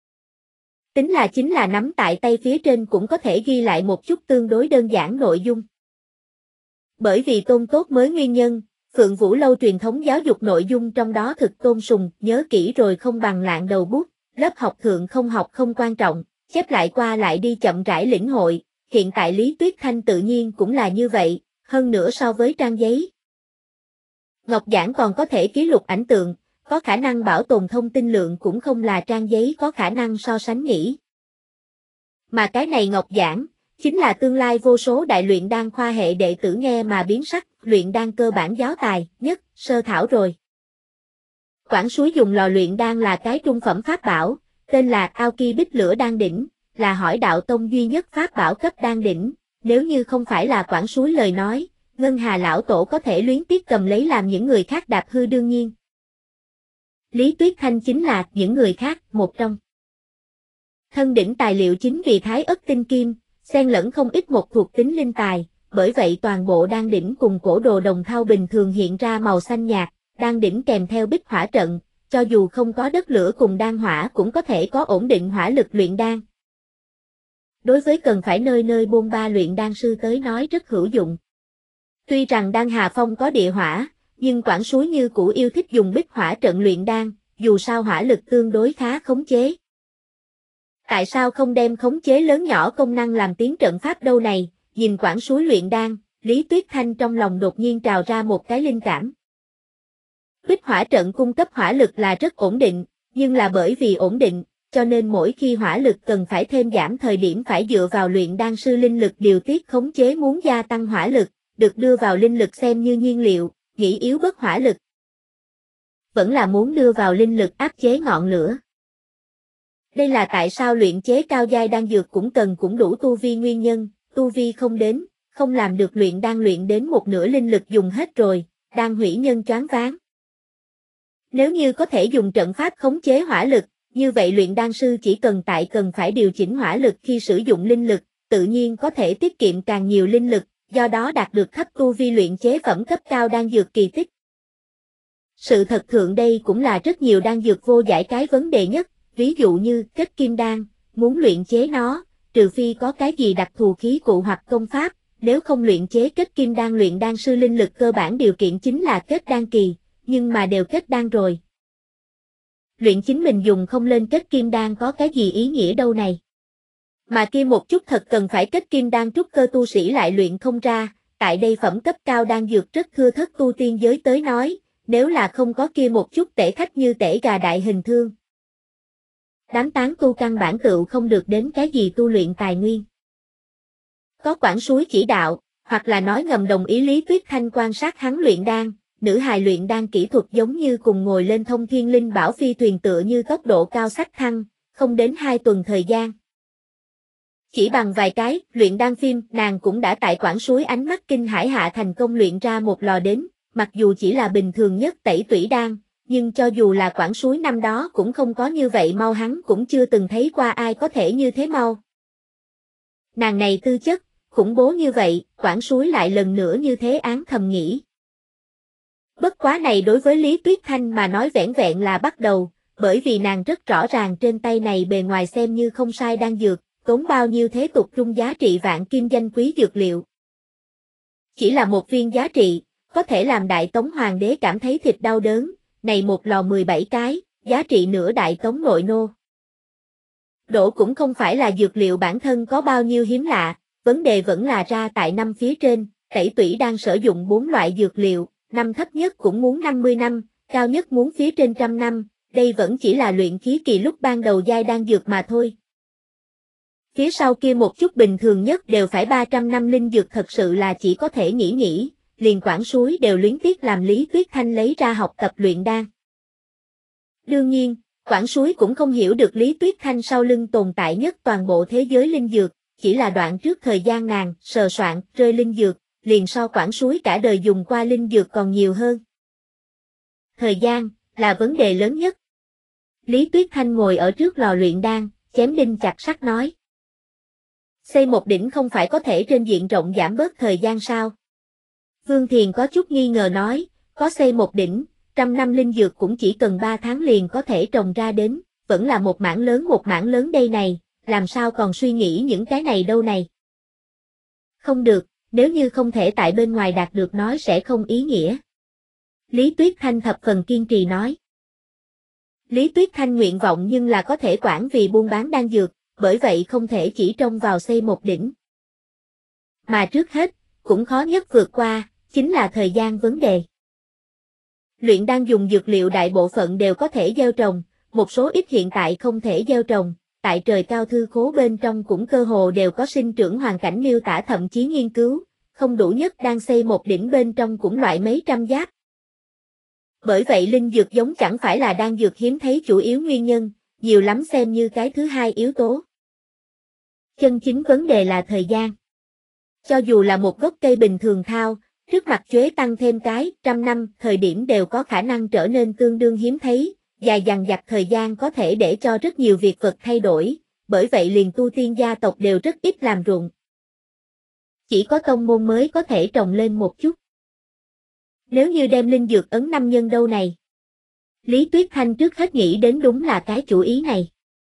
Chính là nắm tại tay phía trên cũng có thể ghi lại một chút tương đối đơn giản nội dung. Bởi vì tôn tốt mới nguyên nhân, Phượng Vũ Lâu truyền thống giáo dục nội dung trong đó thực tôn sùng, nhớ kỹ rồi không bằng lạng đầu bút, lớp học thượng không học không quan trọng, chép lại qua lại đi chậm rãi lĩnh hội, hiện tại Lý Tuyết Thanh tự nhiên cũng là như vậy, hơn nữa so với trang giấy. Ngọc giản còn có thể ký lục ảnh tượng, có khả năng bảo tồn thông tin lượng cũng không là trang giấy có khả năng so sánh nhỉ. Mà cái này Ngọc giản, chính là tương lai vô số đại luyện đan khoa hệ đệ tử nghe mà biến sắc, luyện đan cơ bản giáo tài, nhất, sơ thảo rồi. Quảng Súi dùng lò luyện đan là cái trung phẩm pháp bảo, tên là Ao Ki Bích Lửa Đan Đỉnh, là Hỏi Đạo Tông duy nhất pháp bảo cấp đan đỉnh, nếu như không phải là Quảng Súi lời nói, Ngân Hà lão tổ có thể luyến tiếc cầm lấy làm những người khác đạp hư đương nhiên. Lý Tuyết Thanh chính là những người khác, một trong. Thân đỉnh tài liệu chính vì Thái Ất tinh kim, xen lẫn không ít một thuộc tính linh tài, bởi vậy toàn bộ đan đỉnh cùng cổ đồ đồng thau bình thường hiện ra màu xanh nhạt, đan đỉnh kèm theo bích hỏa trận, cho dù không có đất lửa cùng đan hỏa cũng có thể có ổn định hỏa lực luyện đan. Đối với cần phải nơi nơi bôn ba luyện đan sư tới nói rất hữu dụng. Tuy rằng đan Hà Phong có địa hỏa, nhưng Quảng Súi như cũ yêu thích dùng bích hỏa trận luyện đan, dù sao hỏa lực tương đối khá khống chế. Tại sao không đem khống chế lớn nhỏ công năng làm tiến trận pháp đâu này, nhìn Quảng Súi luyện đan, Lý Tuyết Thanh trong lòng đột nhiên trào ra một cái linh cảm. Bích hỏa trận cung cấp hỏa lực là rất ổn định, nhưng là bởi vì ổn định, cho nên mỗi khi hỏa lực cần phải thêm giảm thời điểm phải dựa vào luyện đan sư linh lực điều tiết khống chế muốn gia tăng hỏa lực, được đưa vào linh lực xem như nhiên liệu, nghĩ yếu bớt hỏa lực. Vẫn là muốn đưa vào linh lực áp chế ngọn lửa. Đây là tại sao luyện chế cao giai đan dược cũng đủ tu vi nguyên nhân, tu vi không đến, không làm được luyện đan luyện đến một nửa linh lực dùng hết rồi, đan hủy nhân choáng váng. Nếu như có thể dùng trận pháp khống chế hỏa lực, như vậy luyện đan sư chỉ cần phải điều chỉnh hỏa lực khi sử dụng linh lực, tự nhiên có thể tiết kiệm càng nhiều linh lực, do đó đạt được thấp tu vi luyện chế phẩm cấp cao đan dược kỳ tích. Sự thật thượng đây cũng là rất nhiều đan dược vô giải cái vấn đề nhất, ví dụ như kết kim đan, muốn luyện chế nó, trừ phi có cái gì đặc thù khí cụ hoặc công pháp, nếu không luyện chế kết kim đan luyện đan sư linh lực cơ bản điều kiện chính là kết đan kỳ, nhưng mà đều kết đan rồi. Luyện chính mình dùng không lên kết kim đan có cái gì ý nghĩa đâu này. Mà kia một chút thật cần phải kết kim đan trúc cơ tu sĩ lại luyện không ra, tại đây phẩm cấp cao đan dược rất thưa thớt tu tiên giới tới nói, nếu là không có kia một chút tể khách như tể gà đại hình thương. Đám tán tu căn bản tựu không được đến cái gì tu luyện tài nguyên. Có Quảng Súi chỉ đạo, hoặc là nói ngầm đồng ý Lý Tuyết Thanh quan sát hắn luyện đan, nữ hài luyện đan kỹ thuật giống như cùng ngồi lên thông thiên linh bảo phi thuyền tựa như tốc độ cao sách thăng, không đến 2 tuần thời gian. Chỉ bằng vài cái, luyện đan phim, nàng cũng đã tại Quảng Súi ánh mắt kinh hãi hạ thành công luyện ra một lò đến, mặc dù chỉ là bình thường nhất tẩy tủy đan, nhưng cho dù là Quảng Súi năm đó cũng không có như vậy mau hắn cũng chưa từng thấy qua ai có thể như thế mau. Nàng này tư chất, khủng bố như vậy, Quảng Súi lại lần nữa như thế án thầm nghĩ. Bất quá này đối với Lý Tuyết Thanh mà nói vẻn vẹn là bắt đầu, bởi vì nàng rất rõ ràng trên tay này bề ngoài xem như không sai đan dược, tốn bao nhiêu thế tục trung giá trị vạn kim danh quý dược liệu. Chỉ là một viên giá trị, có thể làm Đại Tống Hoàng đế cảm thấy thịt đau đớn, này một lò 17 cái, giá trị nửa Đại Tống nội nô. Độ cũng không phải là dược liệu bản thân có bao nhiêu hiếm lạ, vấn đề vẫn là ra tại năm phía trên, tẩy tủy đang sử dụng 4 loại dược liệu, năm thấp nhất cũng muốn 50 năm, cao nhất muốn phía trên 100 năm, đây vẫn chỉ là luyện khí kỳ lúc ban đầu giai đan dược mà thôi. Phía sau kia một chút bình thường nhất đều phải 300 năm linh dược thật sự là chỉ có thể nghĩ, liền Quảng Súi đều luyến tiếc làm Lý Tuyết Thanh lấy ra học tập luyện đan. Đương nhiên, Quảng Súi cũng không hiểu được Lý Tuyết Thanh sau lưng tồn tại nhất toàn bộ thế giới linh dược, chỉ là đoạn trước thời gian nàng sờ soạn rơi linh dược, liền so Quảng Súi cả đời dùng qua linh dược còn nhiều hơn. Thời gian là vấn đề lớn nhất. Lý Tuyết Thanh ngồi ở trước lò luyện đan, chém đinh chặt sắt nói. Xây một đỉnh không phải có thể trên diện rộng giảm bớt thời gian sao? Vương Thiền có chút nghi ngờ nói, Có xây một đỉnh, 100 năm linh dược cũng chỉ cần 3 tháng liền có thể trồng ra đến, vẫn là một mảng lớn đây này, làm sao còn suy nghĩ những cái này đâu này. Không được, nếu như không thể tại bên ngoài đạt được nói sẽ không ý nghĩa. Lý Tuyết Thanh thập phần kiên trì nói. Lý Tuyết Thanh nguyện vọng nhưng là có thể quản vì buôn bán đan dược, bởi vậy không thể chỉ trông vào xây một đỉnh. Mà trước hết, cũng khó nhất vượt qua, chính là thời gian vấn đề. Luyện đan dùng dược liệu đại bộ phận đều có thể gieo trồng, một số ít hiện tại không thể gieo trồng, tại trời cao thư khố bên trong cũng cơ hồ đều có sinh trưởng hoàn cảnh miêu tả thậm chí nghiên cứu, không đủ nhất đang xây một đỉnh bên trong cũng loại mấy trăm giáp. Bởi vậy linh dược giống chẳng phải là đan dược hiếm thấy chủ yếu nguyên nhân, nhiều lắm xem như cái thứ hai yếu tố. Chân chính vấn đề là thời gian. Cho dù là một gốc cây bình thường thao, trước mặt chuế tăng thêm cái 100 năm, thời điểm đều có khả năng trở nên tương đương hiếm thấy, dài dằng dặc thời gian có thể để cho rất nhiều việc vật thay đổi, bởi vậy liền tu tiên gia tộc đều rất ít làm ruộng. Chỉ có tông môn mới có thể trồng lên một chút. Nếu như đem linh dược ấn 5 nhân đâu này. Lý Tuyết Thanh trước hết nghĩ đến đúng là cái chủ ý này.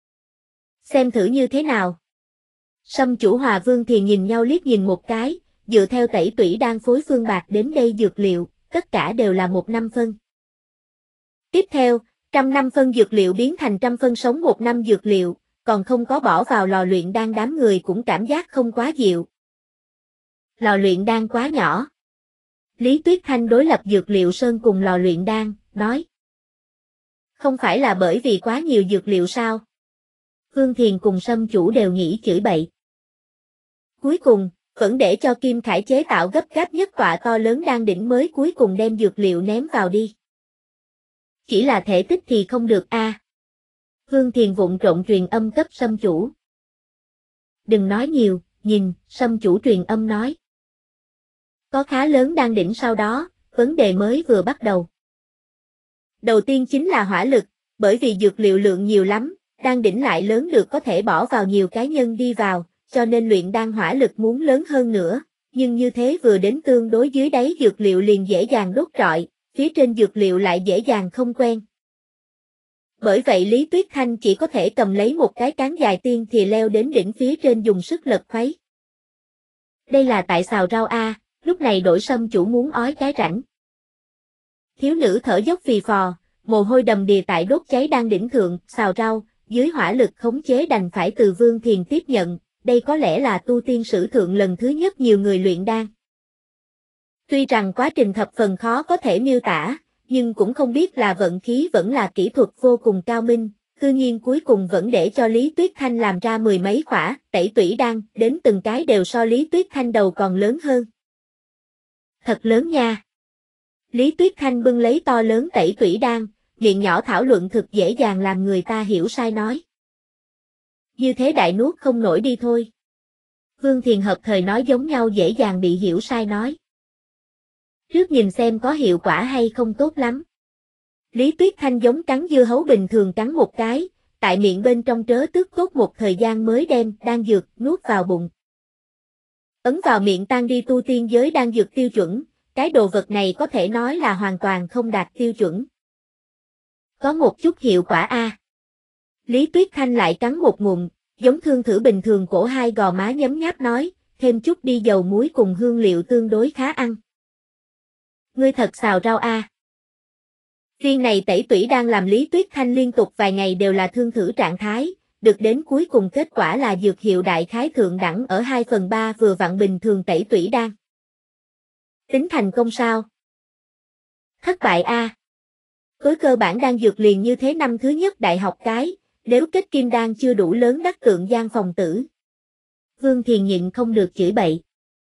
Xem thử như thế nào. Sâm Chủ Hòa Vương thì nhìn nhau liếc nhìn một cái, dựa theo tẩy tủy đan phối phương bạc đến đây dược liệu, tất cả đều là 1 năm phân. Tiếp theo, 100 năm phân dược liệu biến thành 100 phân sống 1 năm dược liệu, còn không có bỏ vào lò luyện đan đám người cũng cảm giác không quá dịu. Lò luyện đan quá nhỏ. Lý Tuyết Thanh đối lập dược liệu sơn cùng lò luyện đan, nói. Không phải là bởi vì quá nhiều dược liệu sao? Vương Thiền cùng Sâm Chủ đều nghĩ chửi bậy. Cuối cùng, vẫn để cho Kim Khải chế tạo gấp gáp nhất tọa to lớn đan đỉnh mới cuối cùng đem dược liệu ném vào đi. Chỉ là thể tích thì không được a. Vương Thiền vụng trộn truyền âm cấp Sâm Chủ. Đừng nói nhiều, nhìn, Sâm Chủ truyền âm nói. Có khá lớn đan đỉnh sau đó, vấn đề mới vừa bắt đầu. Đầu tiên chính là hỏa lực, bởi vì dược liệu lượng nhiều lắm, đan đỉnh lại lớn được có thể bỏ vào nhiều cá nhân đi vào, cho nên luyện đan hỏa lực muốn lớn hơn nữa, nhưng như thế vừa đến tương đối dưới đáy dược liệu liền dễ dàng đốt rọi, phía trên dược liệu lại dễ dàng không quen. Bởi vậy Lý Tuyết Thanh chỉ có thể cầm lấy một cái cán dài tiên thì leo đến đỉnh phía trên dùng sức lật khuấy. Đây là tại xào rau a, lúc này đổi Sâm Chủ muốn ói cái rãnh. Thiếu nữ thở dốc phì phò, mồ hôi đầm đìa tại đốt cháy đang đỉnh thượng, xào rau, dưới hỏa lực khống chế đành phải từ Vương Thiền tiếp nhận, đây có lẽ là tu tiên sử thượng lần thứ nhất nhiều người luyện đan. Tuy rằng quá trình thập phần khó có thể miêu tả, nhưng cũng không biết là vận khí vẫn là kỹ thuật vô cùng cao minh, cư nhiên cuối cùng vẫn để cho Lý Tuyết Thanh làm ra 10 mấy khỏa tẩy tủy đan, đến từng cái đều so Lý Tuyết Thanh đầu còn lớn hơn. Thật lớn nha. Lý Tuyết Thanh bưng lấy to lớn tẩy tủy đan, miệng nhỏ thảo luận thực dễ dàng làm người ta hiểu sai nói. Như thế đại nuốt không nổi đi thôi. Vương Thiền hợp thời nói giống nhau dễ dàng bị hiểu sai nói. Trước nhìn xem có hiệu quả hay không tốt lắm. Lý Tuyết Thanh giống cắn dưa hấu bình thường cắn một cái, tại miệng bên trong trớ tức tốt một thời gian mới đem đan dược nuốt vào bụng. Ấn vào miệng tan đi tu tiên giới đan dược tiêu chuẩn, cái đồ vật này có thể nói là hoàn toàn không đạt tiêu chuẩn. Có một chút hiệu quả a. Lý Tuyết Thanh lại cắn một ngụm, giống thương thử bình thường cổ hai gò má nhấm nháp nói, thêm chút đi dầu muối cùng hương liệu tương đối khá ăn. Ngươi thật xào rau a. Viên này tẩy tủy đang làm Lý Tuyết Thanh liên tục vài ngày đều là thương thử trạng thái, được đến cuối cùng kết quả là dược hiệu đại khái thượng đẳng ở 2/3 vừa vặn bình thường tẩy tủy đan. Tính thành công sao? Thất bại a. Với cơ bản đan dược liền như thế năm thứ nhất đại học cái, nếu kết kim đan chưa đủ lớn đắc tượng gian phòng tử. Vương Thiền nhịn không được chửi bậy.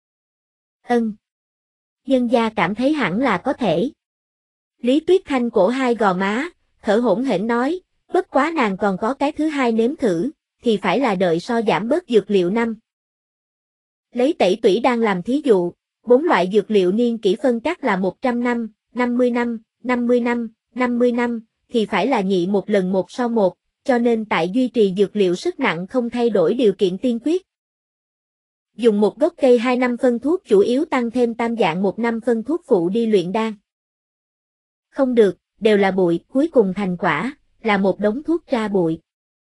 Nhân gia cảm thấy hẳn là có thể. Lý Tuyết Thanh cổ hai gò má, thở hổn hển nói, bất quá nàng còn có cái thứ hai nếm thử, thì phải là đợi so giảm bớt dược liệu năm. Lấy tẩy tủy đan làm thí dụ, 4 loại dược liệu niên kỷ phân cắt là 100 năm, 50 năm, 50 năm, 50 năm, thì phải là nhị một lần 1 so 1, cho nên tại duy trì dược liệu sức nặng không thay đổi điều kiện tiên quyết. Dùng một gốc cây 2 năm phân thuốc chủ yếu tăng thêm tam dạng 1 năm phân thuốc phụ đi luyện đan. Không được, đều là bụi, cuối cùng thành quả, là một đống thuốc ra bụi.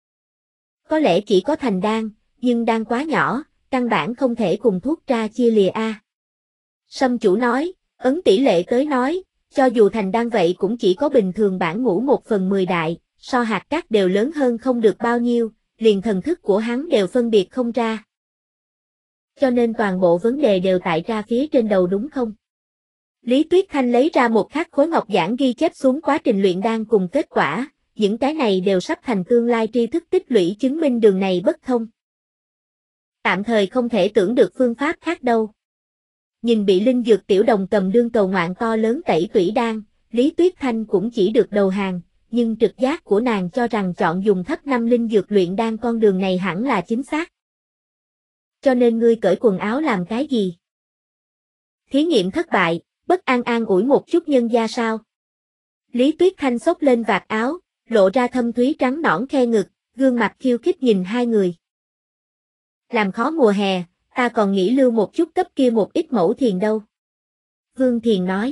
Có lẽ chỉ có thành đan, nhưng đan quá nhỏ, căn bản không thể cùng thuốc ra chia lìa a. Sâm chủ nói, ấn tỷ lệ tới nói, cho dù thành đan vậy cũng chỉ có bình thường bản ngũ 1/10 đại, so hạt cát đều lớn hơn không được bao nhiêu, liền thần thức của hắn đều phân biệt không ra. Cho nên toàn bộ vấn đề đều tại ra phía trên đầu đúng không? Lý Tuyết Thanh lấy ra một khắc khối ngọc giản ghi chép xuống quá trình luyện đan cùng kết quả, những cái này đều sắp thành tương lai tri thức tích lũy chứng minh đường này bất thông. Tạm thời không thể tưởng được phương pháp khác đâu. Nhìn bị linh dược tiểu đồng cầm đương cầu ngoạn to lớn tẩy tủy đan, Lý Tuyết Thanh cũng chỉ được đầu hàng, nhưng trực giác của nàng cho rằng chọn dùng thấp 5 linh dược luyện đan con đường này hẳn là chính xác. Cho nên ngươi cởi quần áo làm cái gì? Thí nghiệm thất bại, bất an an ủi một chút nhân gia sao? Lý Tuyết Thanh xốc lên vạt áo, lộ ra thâm thúy trắng nõn khe ngực, gương mặt khiêu khích nhìn hai người. Làm khó mùa hè, ta còn nghĩ lưu một chút cấp kia một ít mẫu thiền đâu. Vương Thiền nói.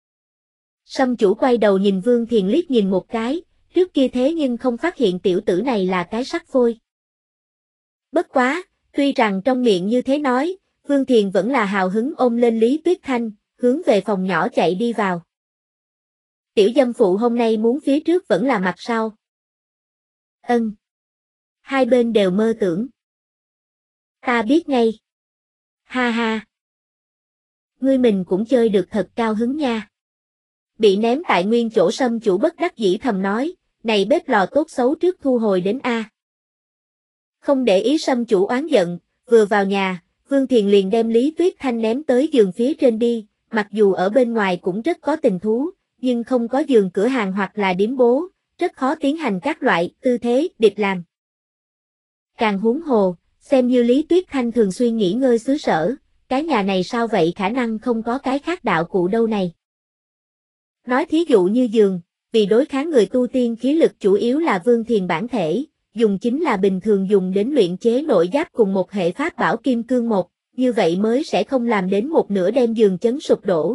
Sâm chủ quay đầu nhìn Vương Thiền liếc nhìn một cái, trước kia thế nhưng không phát hiện tiểu tử này là cái sắc phôi. Bất quá, tuy rằng trong miệng như thế nói, Vương Thiền vẫn là hào hứng ôm lên Lý Tuyết Thanh, hướng về phòng nhỏ chạy đi vào. Tiểu dâm phụ hôm nay muốn phía trước vẫn là mặt sau. Ân. Hai bên đều mơ tưởng. Ta biết ngay. Ha ha. Ngươi mình cũng chơi được thật cao hứng nha. Bị ném tại nguyên chỗ Sâm chủ bất đắc dĩ thầm nói, này bếp lò tốt xấu trước thu hồi đến a. Không để ý Sâm chủ oán giận, vừa vào nhà, Vương Thiền liền đem Lý Tuyết Thanh ném tới giường phía trên đi, mặc dù ở bên ngoài cũng rất có tình thú, nhưng không có giường cửa hàng hoặc là điếm bố, rất khó tiến hành các loại tư thế địch làm. Càng huống hồ, xem như Lý Tuyết Thanh thường xuyên nghỉ ngơi xứ sở, cái nhà này sao vậy khả năng không có cái khác đạo cụ đâu này. Nói thí dụ như giường, vì đối kháng người tu tiên khí lực chủ yếu là Vương Thiền bản thể, dùng chính là bình thường dùng đến luyện chế nội giáp cùng một hệ pháp bảo kim cương một, như vậy mới sẽ không làm đến một nửa đem giường chấn sụp đổ.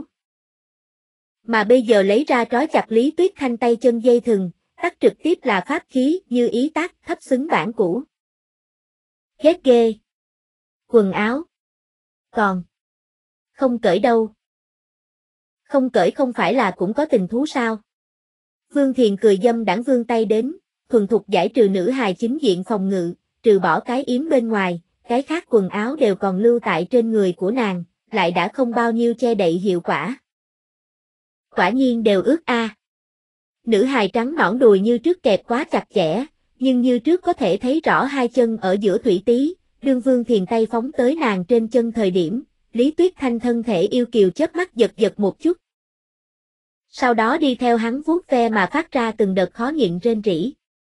Mà bây giờ lấy ra trói chặt Lý Tuyết Thanh tay chân dây thừng, tắt trực tiếp là pháp khí như ý tác thấp xứng bản cũ. Ghét ghê. Quần áo. Còn. Không cởi đâu. Không cởi không phải là cũng có tình thú sao? Vương Thiền cười dâm đãng vươn tay đến, thuần thục giải trừ nữ hài chính diện phòng ngự, trừ bỏ cái yếm bên ngoài, cái khác quần áo đều còn lưu tại trên người của nàng, lại đã không bao nhiêu che đậy hiệu quả. Quả nhiên đều ướt a. Nữ hài trắng nõn đùi như trước kẹp quá chặt chẽ, nhưng như trước có thể thấy rõ hai chân ở giữa thủy tí, đương Vương Thiền tay phóng tới nàng trên chân thời điểm, Lý Tuyết Thanh thân thể yêu kiều chớp mắt giật giật một chút. Sau đó đi theo hắn vuốt ve mà phát ra từng đợt khó nhịn rên rỉ.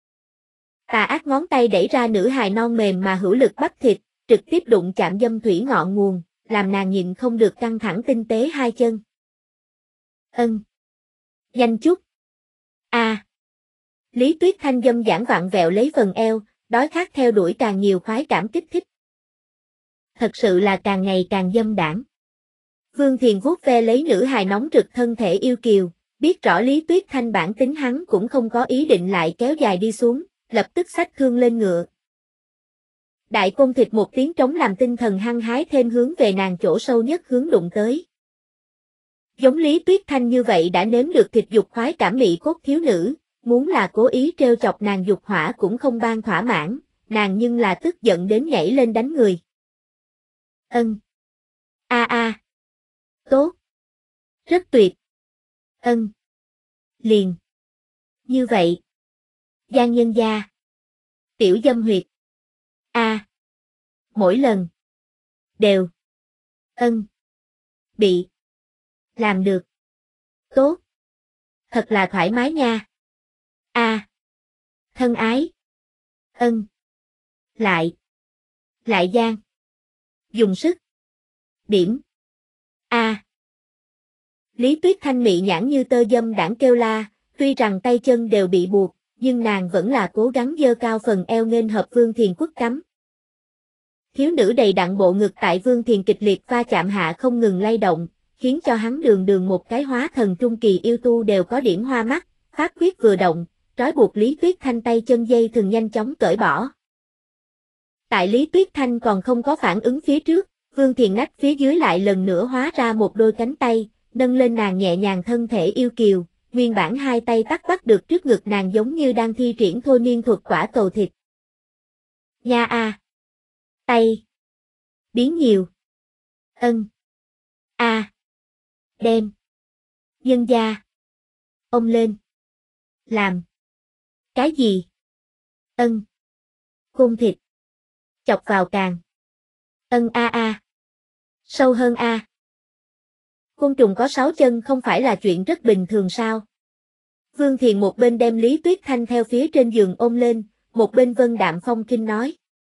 Tà ác ngón tay đẩy ra nữ hài non mềm mà hữu lực bắp thịt, trực tiếp đụng chạm dâm thủy ngọn nguồn, làm nàng nhịn không được căng thẳng tinh tế hai chân. Ân. Nhanh chút. A. Lý Tuyết Thanh dâm giãn vặn vẹo lấy phần eo, đói khát theo đuổi càng nhiều khoái cảm kích thích. Thật sự là càng ngày càng dâm đãng. Vương Thiền vuốt ve lấy nữ hài nóng rực thân thể yêu kiều, biết rõ Lý Tuyết Thanh bản tính hắn cũng không có ý định lại kéo dài đi xuống, lập tức xách thương lên ngựa. Đại côn thịt một tiếng trống làm tinh thần hăng hái thêm hướng về nàng chỗ sâu nhất hướng đụng tới. Giống Lý Tuyết Thanh như vậy đã nếm được thịt dục khoái cảm mị cốt thiếu nữ, muốn là cố ý trêu chọc nàng dục hỏa cũng không ban thỏa mãn, nàng nhưng là tức giận đến nhảy lên đánh người. Ân. A a. Tốt. Rất tuyệt. Ân. Liền. Như vậy. Giang nhân gia. Tiểu dâm huyệt. A. Mỗi lần. Đều. Ân. Bị. Làm được. Tốt. Thật là thoải mái nha. A. Thân ái. Ân. Lại. Lại giang. Dùng sức. Điểm. A. Lý Tuyết Thanh mị nhãn như tơ dâm đãng kêu la, tuy rằng tay chân đều bị buộc, nhưng nàng vẫn là cố gắng giơ cao phần eo nghênh hợp Vương Thiền quất cắm. Thiếu nữ đầy đặn bộ ngực tại Vương Thiền kịch liệt va chạm hạ không ngừng lay động, khiến cho hắn đường đường một cái hóa thần trung kỳ yêu tu đều có điểm hoa mắt, pháp quyết vừa động, trói buộc Lý Tuyết Thanh tay chân dây thường nhanh chóng cởi bỏ. Tại Lý Tuyết Thanh còn không có phản ứng phía trước, Vương Thiền nách phía dưới lại lần nữa hóa ra một đôi cánh tay, nâng lên nàng nhẹ nhàng thân thể yêu kiều, nguyên bản hai tay bắt được trước ngực nàng giống như đang thi triển thôi miên thuật quả cầu thịt. Nha a. Tay. Biến nhiều. Ân. A. Đem. Nhân gia. Ông lên. Làm. Cái gì? Ân. Côn thịt. Chọc vào càng. Ân a a. Sâu hơn a. Côn trùng có 6 chân không phải là chuyện rất bình thường sao? Vương Thiền một bên đem Lý Tuyết Thanh theo phía trên giường ôm lên, một bên vân đạm phong kinh nói.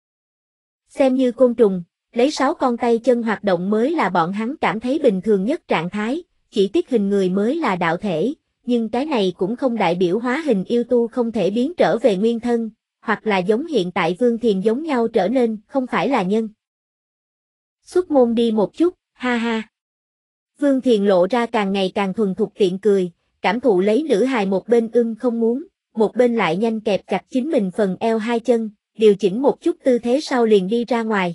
Xem như côn trùng, lấy 6 con tay chân hoạt động mới là bọn hắn cảm thấy bình thường nhất trạng thái, chỉ tiếc hình người mới là đạo thể, nhưng cái này cũng không đại biểu hóa hình yêu tu không thể biến trở về nguyên thân, hoặc là giống hiện tại Vương Thiền giống nhau trở nên không phải là nhân. Xuất môn đi một chút, ha ha. Vương Thiền lộ ra càng ngày càng thuần thục tiện cười, cảm thụ lấy nữ hài một bên không muốn, một bên lại nhanh kẹp chặt chính mình phần eo hai chân, điều chỉnh một chút tư thế sau liền đi ra ngoài.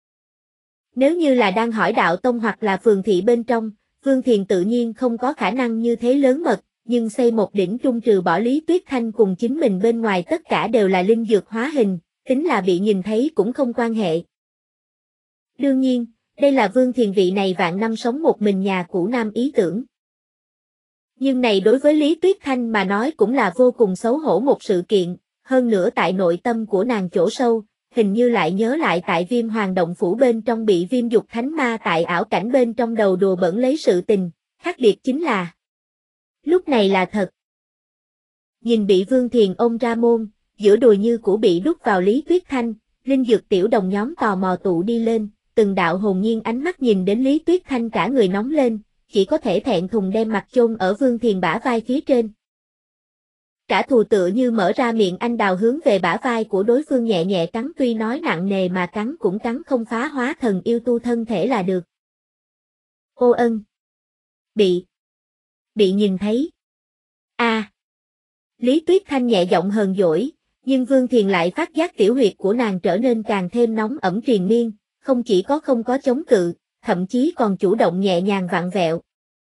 Nếu như là đang hỏi đạo tông hoặc là phường thị bên trong, Vương Thiền tự nhiên không có khả năng như thế lớn mật, nhưng xây một đỉnh trung trừ bỏ Lý Tuyết Thanh cùng chính mình bên ngoài tất cả đều là linh dược hóa hình, tính là bị nhìn thấy cũng không quan hệ. Đương nhiên, đây là Vương Thiền vị này vạn năm sống một mình nhà cũ nam ý tưởng. Nhưng này đối với Lý Tuyết Thanh mà nói cũng là vô cùng xấu hổ một sự kiện, hơn nữa tại nội tâm của nàng chỗ sâu, hình như lại nhớ lại tại Viêm Hoàng động phủ bên trong bị Viêm Dục Thánh Ma tại ảo cảnh bên trong đầu đùa bỡn lấy sự tình, khác biệt chính là lúc này là thật. Nhìn bị Vương Thiền ôm ra môn, giữa đùi như cũ bị đút vào Lý Tuyết Thanh, linh dược tiểu đồng nhóm tò mò tụ đi lên, từng đạo hồn nhiên ánh mắt nhìn đến Lý Tuyết Thanh cả người nóng lên, chỉ có thể thẹn thùng đem mặt chôn ở Vương Thiền bả vai phía trên. Trả thù tựa như mở ra miệng anh đào hướng về bả vai của đối phương nhẹ nhẹ cắn, tuy nói nặng nề mà cắn cũng cắn không phá hóa thần yêu tu thân thể là được. Ô ân. Bị nhìn thấy. A. Lý Tuyết Thanh nhẹ giọng hờn dỗi, nhưng Vương Thiền lại phát giác tiểu huyệt của nàng trở nên càng thêm nóng ẩm triền miên, không chỉ có không có chống cự, thậm chí còn chủ động nhẹ nhàng vặn vẹo.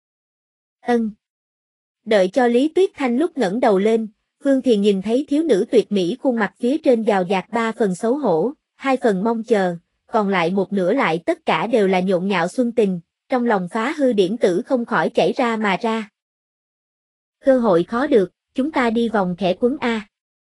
Ân. Đợi cho Lý Tuyết Thanh lúc ngẩng đầu lên, Vương Thiền nhìn thấy thiếu nữ tuyệt mỹ khuôn mặt phía trên giàu dạt 3 phần xấu hổ, 2 phần mong chờ, còn lại một nửa lại tất cả đều là nhộn nhạo xuân tình, trong lòng phá hư điển tử không khỏi chảy ra mà ra. Cơ hội khó được, chúng ta đi vòng khẽ quấn A.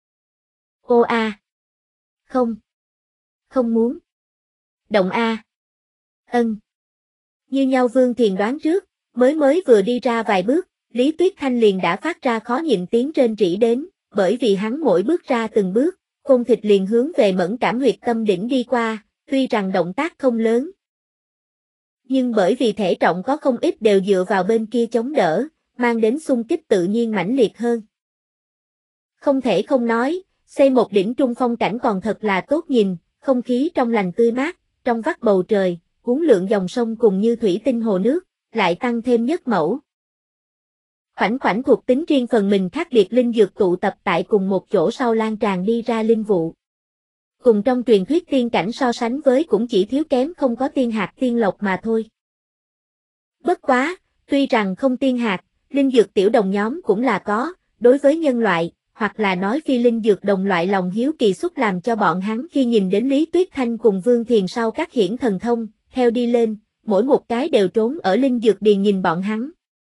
Ô A. Không. Không muốn. Động A. Ân. Như nhau Vương Thiền đoán trước, mới vừa đi ra vài bước, Lý Tuyết Thanh liền đã phát ra khó nhịn tiếng rên rỉ đến, bởi vì hắn mỗi bước ra từng bước, côn thịt liền hướng về mẫn cảm huyệt tâm đỉnh đi qua, tuy rằng động tác không lớn. Nhưng bởi vì thể trọng có không ít đều dựa vào bên kia chống đỡ, mang đến xung kích tự nhiên mãnh liệt hơn. Không thể không nói, xây một đỉnh trung phong cảnh còn thật là tốt nhìn, không khí trong lành tươi mát, trong vắt bầu trời, uốn lượn dòng sông cùng như thủy tinh hồ nước, lại tăng thêm nhất mẫu. Khoảnh khoảnh thuộc tính riêng phần mình khác biệt linh dược tụ tập tại cùng một chỗ sau lan tràn đi ra linh vụ. Cùng trong truyền thuyết tiên cảnh so sánh với cũng chỉ thiếu kém không có tiên hạt tiên lộc mà thôi. Bất quá, tuy rằng không tiên hạt, linh dược tiểu đồng nhóm cũng là có, đối với nhân loại, hoặc là nói phi linh dược đồng loại lòng hiếu kỳ xúc làm cho bọn hắn khi nhìn đến Lý Tuyết Thanh cùng Vương Thiền sau các hiển thần thông, theo đi lên, mỗi một cái đều trốn ở linh dược điền nhìn bọn hắn.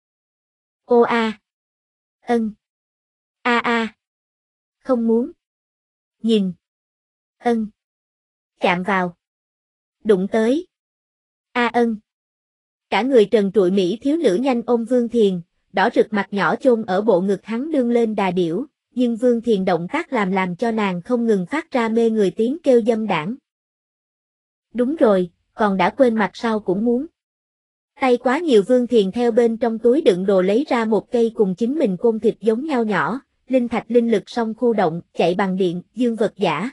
Ô a. Ân. A a. Không muốn. Nhìn. Ân. Chạm vào. Đụng tới. A ân. Cả người trần trụi mỹ thiếu nữ nhanh ôm Vương Thiền, đỏ rực mặt nhỏ chôn ở bộ ngực hắn đương lên đà điểu, nhưng Vương Thiền động tác làm cho nàng không ngừng phát ra mê người tiếng kêu dâm đãng. Đúng rồi, còn đã quên mặt sau cũng muốn. Tay quá nhiều Vương Thiền theo bên trong túi đựng đồ lấy ra một cây cùng chính mình côn thịt giống nhau nhỏ, linh thạch linh lực song khu động, chạy bằng điện, dương vật giả.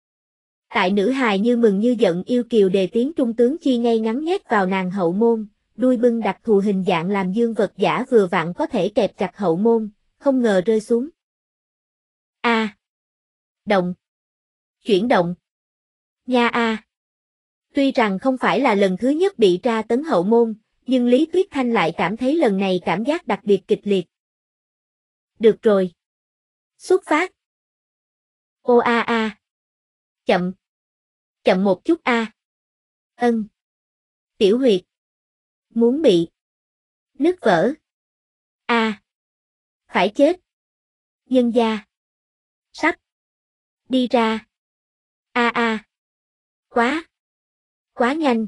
Tại nữ hài như mừng như giận yêu kiều đề tiếng trung tướng chi ngay ngắn nhét vào nàng hậu môn, đuôi bưng đặc thù hình dạng làm dương vật giả vừa vặn có thể kẹp chặt hậu môn, không ngờ rơi xuống. Động. Chuyển động. Nha a. Tuy rằng không phải là lần thứ nhất bị tra tấn hậu môn, nhưng Lý Tuyết Thanh lại cảm thấy lần này cảm giác đặc biệt kịch liệt. Được rồi. Xuất phát. Ô Chậm. Chậm một chút a. Tiểu huyệt. Muốn bị. Nứt vỡ. Phải chết. Nhân gia. Sắp. Đi ra. Quá. Quá nhanh.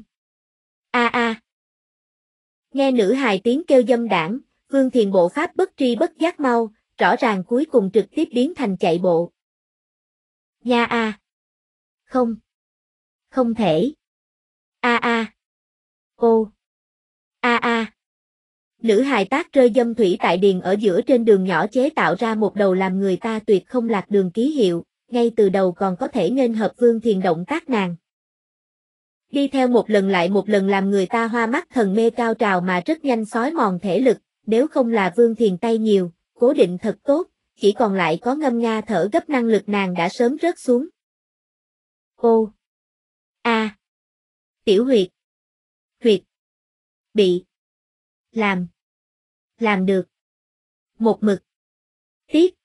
Nghe nữ hài tiếng kêu dâm đãng, Vương Thiền bộ pháp bất tri bất giác mau, rõ ràng cuối cùng trực tiếp biến thành chạy bộ. Nha Không. Không thể. Ô. Nữ hài tác rơi dâm thủy tại điền ở giữa trên đường nhỏ chế tạo ra một đầu làm người ta tuyệt không lạc đường ký hiệu, ngay từ đầu còn có thể nghênh hợp Vương Thiền động tác nàng. Đi theo một lần lại một lần làm người ta hoa mắt thần mê cao trào mà rất nhanh xói mòn thể lực, nếu không là Vương Thiền tay nhiều, cố định thật tốt, chỉ còn lại có ngâm nga thở gấp năng lực nàng đã sớm rớt xuống. Ô. Tiểu huyệt. Huyệt. Bị. Làm được. Một mực. Tiếc.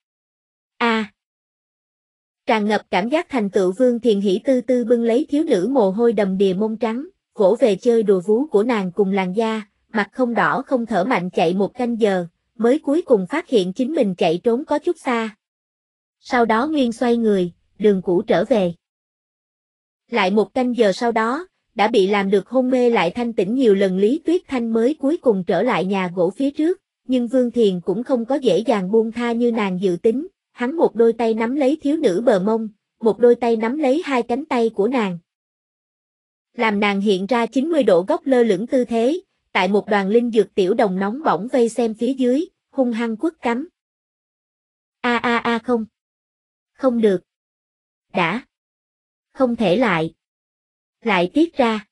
Tràn ngập cảm giác thành tựu Vương Thiền hỉ tư tư bưng lấy thiếu nữ mồ hôi đầm đìa mông trắng, vỗ về chơi đùa vú của nàng cùng làn da, mặt không đỏ không thở mạnh chạy 1 canh giờ, mới cuối cùng phát hiện chính mình chạy trốn có chút xa. Sau đó Nguyên xoay người, đường cũ trở về. Lại 1 canh giờ sau đó, đã bị làm được hôn mê lại thanh tỉnh nhiều lần Lý Tuyết Thanh mới cuối cùng trở lại nhà gỗ phía trước, nhưng Vương Thiền cũng không có dễ dàng buông tha như nàng dự tính, hắn một đôi tay nắm lấy thiếu nữ bờ mông, một đôi tay nắm lấy 2 cánh tay của nàng. Làm nàng hiện ra 90 độ góc lơ lửng tư thế, tại một đoàn linh dược tiểu đồng nóng bỏng vây xem phía dưới, hung hăng quất cắm. Không. Không được. Đã. Không thể lại. Lại tiết ra.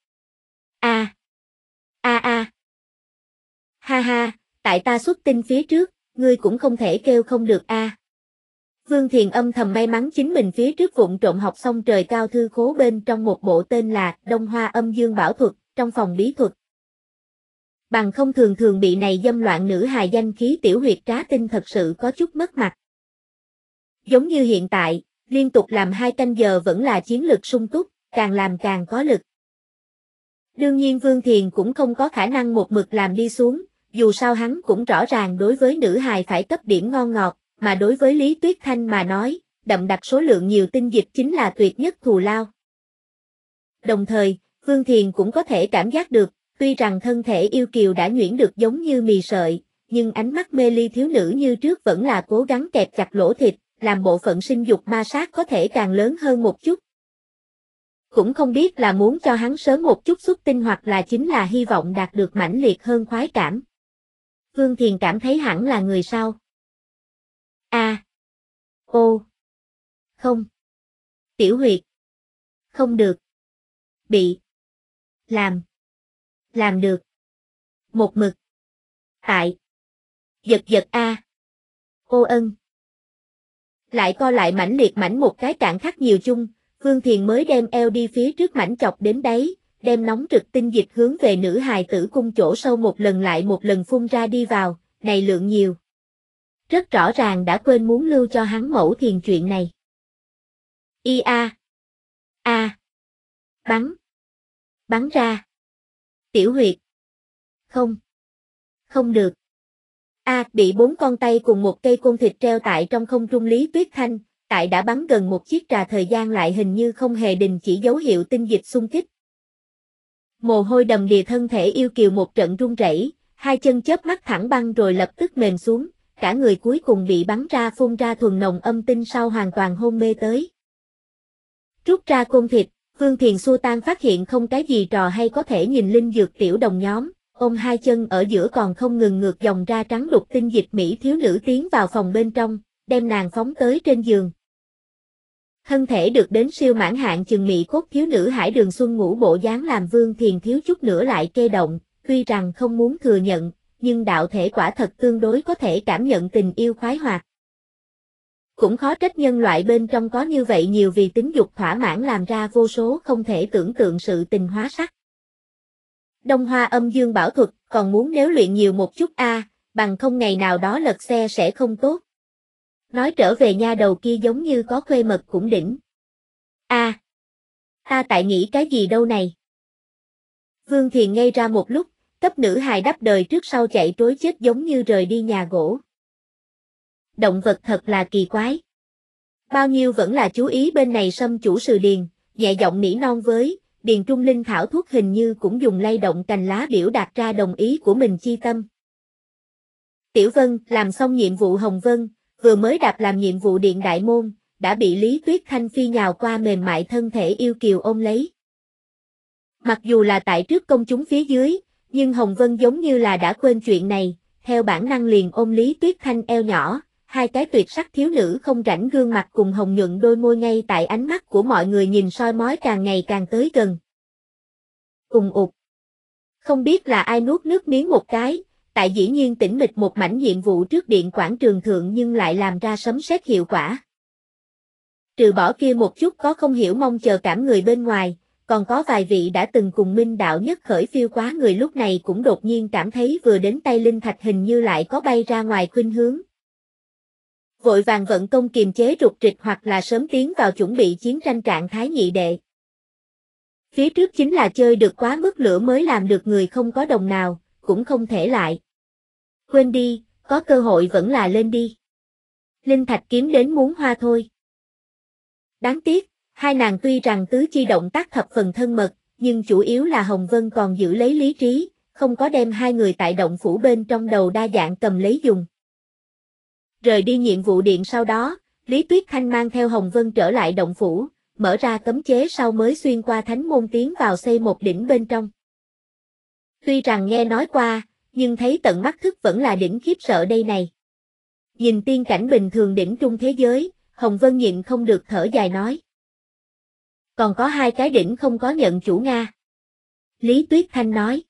Ha ha, tại ta xuất tinh phía trước, ngươi cũng không thể kêu không được Vương Thiền âm thầm may mắn chính mình phía trước vụng trộm học xong trời cao thư khố bên trong một bộ tên là Đông Hoa Âm Dương Bảo Thuật, trong phòng bí thuật. Bằng không thường thường bị này dâm loạn nữ hài danh khí tiểu huyệt trá tinh thật sự có chút mất mặt. Giống như hiện tại, liên tục làm 2 canh giờ vẫn là chiến lực sung túc, càng làm càng có lực. Đương nhiên Vương Thiền cũng không có khả năng một mực làm đi xuống, dù sao hắn cũng rõ ràng đối với nữ hài phải cấp điểm ngon ngọt, mà đối với Lý Tuyết Thanh mà nói, đậm đặc số lượng nhiều tinh dịch chính là tuyệt nhất thù lao. Đồng thời, Vương Thiền cũng có thể cảm giác được, tuy rằng thân thể yêu kiều đã nhuyễn được giống như mì sợi, nhưng ánh mắt mê ly thiếu nữ như trước vẫn là cố gắng kẹp chặt lỗ thịt, làm bộ phận sinh dục ma sát có thể càng lớn hơn một chút. Cũng không biết là muốn cho hắn sớm một chút xuất tinh hoặc là chính là hy vọng đạt được mãnh liệt hơn khoái cảm. Vương Thiền cảm thấy hẳn là người sau. Ô. Không. Tiểu huyệt. Không được. Bị. Làm được. Một mực. Tại. Giật Ô Lại co lại mãnh liệt mảnh một cái cạn khắc nhiều chung, Vương Thiền mới đem eo đi phía trước mảnh chọc đến đáy, đem nóng rực tinh dịch hướng về nữ hài tử cung chỗ sâu một lần lại một lần phun ra đi vào, này lượng nhiều. Rất rõ ràng đã quên muốn lưu cho hắn mẫu thiền chuyện này. Bắn ra. Tiểu huyệt. Không được. Bị 4 con tay cùng một cây côn thịt treo tại trong không trung Lý Tuyết Thanh, tại đã bắn gần một chiếc trà thời gian lại hình như không hề đình chỉ dấu hiệu tinh dịch xung kích. Mồ hôi đầm đìa thân thể yêu kiều một trận run rẩy, 2 chân chớp mắt thẳng băng rồi lập tức mềm xuống, cả người cuối cùng bị bắn ra phun ra thuần nồng âm tinh sau hoàn toàn hôn mê tới. Rút ra côn thịt, Vương Thiền xua tan phát hiện không cái gì trò hay có thể nhìn linh dược tiểu đồng nhóm, ôm 2 chân ở giữa còn không ngừng ngược dòng ra trắng đục tinh dịch mỹ thiếu nữ tiến vào phòng bên trong, đem nàng phóng tới trên giường. Thân thể được đến siêu mãn hạn chừng mị cốt thiếu nữ Hải Đường Xuân ngủ bộ dáng làm Vương Thiền thiếu chút nữa lại kê động, tuy rằng không muốn thừa nhận, nhưng đạo thể quả thật tương đối có thể cảm nhận tình yêu khoái hoạt. Cũng khó trách nhân loại bên trong có như vậy nhiều vì tính dục thỏa mãn làm ra vô số không thể tưởng tượng sự tình hóa sắc. Đông Hoa âm dương bảo thuật, còn muốn nếu luyện nhiều một chút bằng không ngày nào đó lật xe sẽ không tốt. Nói trở về nha đầu kia giống như có khuê mật cũng đỉnh. Ta tại nghĩ cái gì đâu này. Vương Thiền ngây ra một lúc, cấp nữ hài đắp đời trước sau chạy trối chết giống như rời đi nhà gỗ. Động vật thật là kỳ quái. Bao nhiêu vẫn là chú ý bên này Sâm chủ sự điền, nhẹ giọng nỉ non với, điền trung linh thảo thuốc hình như cũng dùng lay động cành lá biểu đạt ra đồng ý của mình chi tâm. Tiểu Vân làm xong nhiệm vụ Hồng Vân, vừa mới đạp làm nhiệm vụ điện đại môn, đã bị Lý Tuyết Thanh phi nhào qua mềm mại thân thể yêu kiều ôm lấy. Mặc dù là tại trước công chúng phía dưới, nhưng Hồng Vân giống như là đã quên chuyện này, theo bản năng liền ôm Lý Tuyết Thanh eo nhỏ, hai cái tuyệt sắc thiếu nữ không rảnh gương mặt cùng hồng nhuận đôi môi ngay tại ánh mắt của mọi người nhìn soi mói càng ngày càng tới gần. Ùng ụt. Không biết là ai nuốt nước miếng một cái, tại dĩ nhiên tĩnh mịch một mảnh nhiệm vụ trước điện quảng trường thượng nhưng lại làm ra sấm sét hiệu quả. Trừ bỏ kia một chút có không hiểu mong chờ cảm người bên ngoài, còn có vài vị đã từng cùng Minh đạo nhất khởi phiêu quá người lúc này cũng đột nhiên cảm thấy vừa đến tay linh thạch hình như lại có bay ra ngoài khuynh hướng. Vội vàng vận công kiềm chế rụt rịch hoặc là sớm tiến vào chuẩn bị chiến tranh trạng thái nhị đệ. Phía trước chính là chơi được quá mức lửa mới làm được người không có đồng nào, cũng không thể lại. Quên đi, có cơ hội vẫn là lên đi. Linh thạch kiếm đến muốn hoa thôi. Đáng tiếc, hai nàng tuy rằng tứ chi động tác thập phần thân mật, nhưng chủ yếu là Hồng Vân còn giữ lấy lý trí, không có đem hai người tại động phủ bên trong đầu đa dạng cầm lấy dùng. Rời đi nhiệm vụ điện sau đó, Lý Tuyết Thanh mang theo Hồng Vân trở lại động phủ, mở ra cấm chế sau mới xuyên qua thánh môn tiến vào xây một đỉnh bên trong. Tuy rằng nghe nói qua, nhưng thấy tận mắt thức vẫn là đỉnh khiếp sợ đây này. Nhìn tiên cảnh bình thường đỉnh trung thế giới, Hồng Vân nhịn không được thở dài nói. Còn có hai cái đỉnh không có nhận chủ Nga. Lý Tuyết Thanh nói.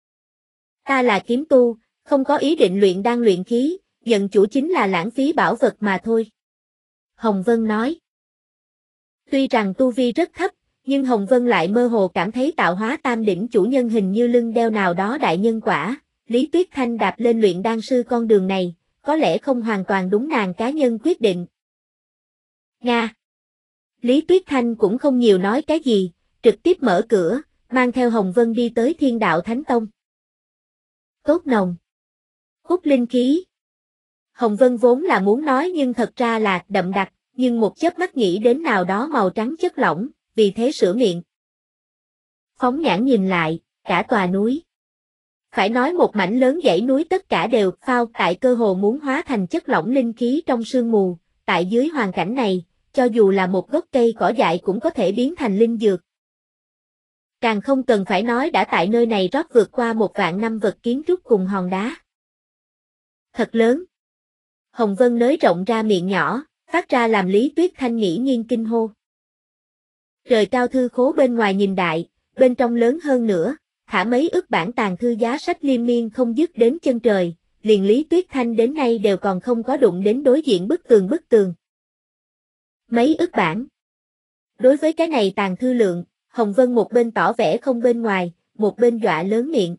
Ta là kiếm tu, không có ý định luyện đan luyện khí, nhận chủ chính là lãng phí bảo vật mà thôi. Hồng Vân nói. Tuy rằng tu vi rất thấp, nhưng Hồng Vân lại mơ hồ cảm thấy tạo hóa tam đỉnh chủ nhân hình như lưng đeo nào đó đại nhân quả, Lý Tuyết Thanh đạp lên luyện đan sư con đường này, có lẽ không hoàn toàn đúng nàng cá nhân quyết định. Nga. Lý Tuyết Thanh cũng không nhiều nói cái gì, trực tiếp mở cửa, mang theo Hồng Vân đi tới Thiên Đạo Thánh Tông. Tốt nồng. Hút linh khí. Hồng Vân vốn là muốn nói nhưng thật ra là đậm đặc, nhưng một chớp mắt nghĩ đến nào đó màu trắng chất lỏng, vì thế sửa miệng. Phóng nhãn nhìn lại, cả tòa núi. Phải nói một mảnh lớn dãy núi tất cả đều phao tại cơ hồ muốn hóa thành chất lỏng linh khí trong sương mù, tại dưới hoàn cảnh này, cho dù là một gốc cây cỏ dại cũng có thể biến thành linh dược. Càng không cần phải nói đã tại nơi này rót vượt qua 1.000 năm vật kiến trúc cùng hòn đá. Thật lớn. Hồng Vân nới rộng ra miệng nhỏ, phát ra làm Lý Tuyết Thanh nghĩ nghiêng kinh hô. Trời cao thư khố bên ngoài nhìn đại, bên trong lớn hơn nữa, thả mấy ức bản tàng thư giá sách liên miên không dứt đến chân trời, liền Lý Tuyết Thanh đến nay đều còn không có đụng đến đối diện bức tường. Mấy ức bản. Đối với cái này tàng thư lượng, Hồng Vân một bên tỏ vẻ không bên ngoài, một bên dọa lớn miệng.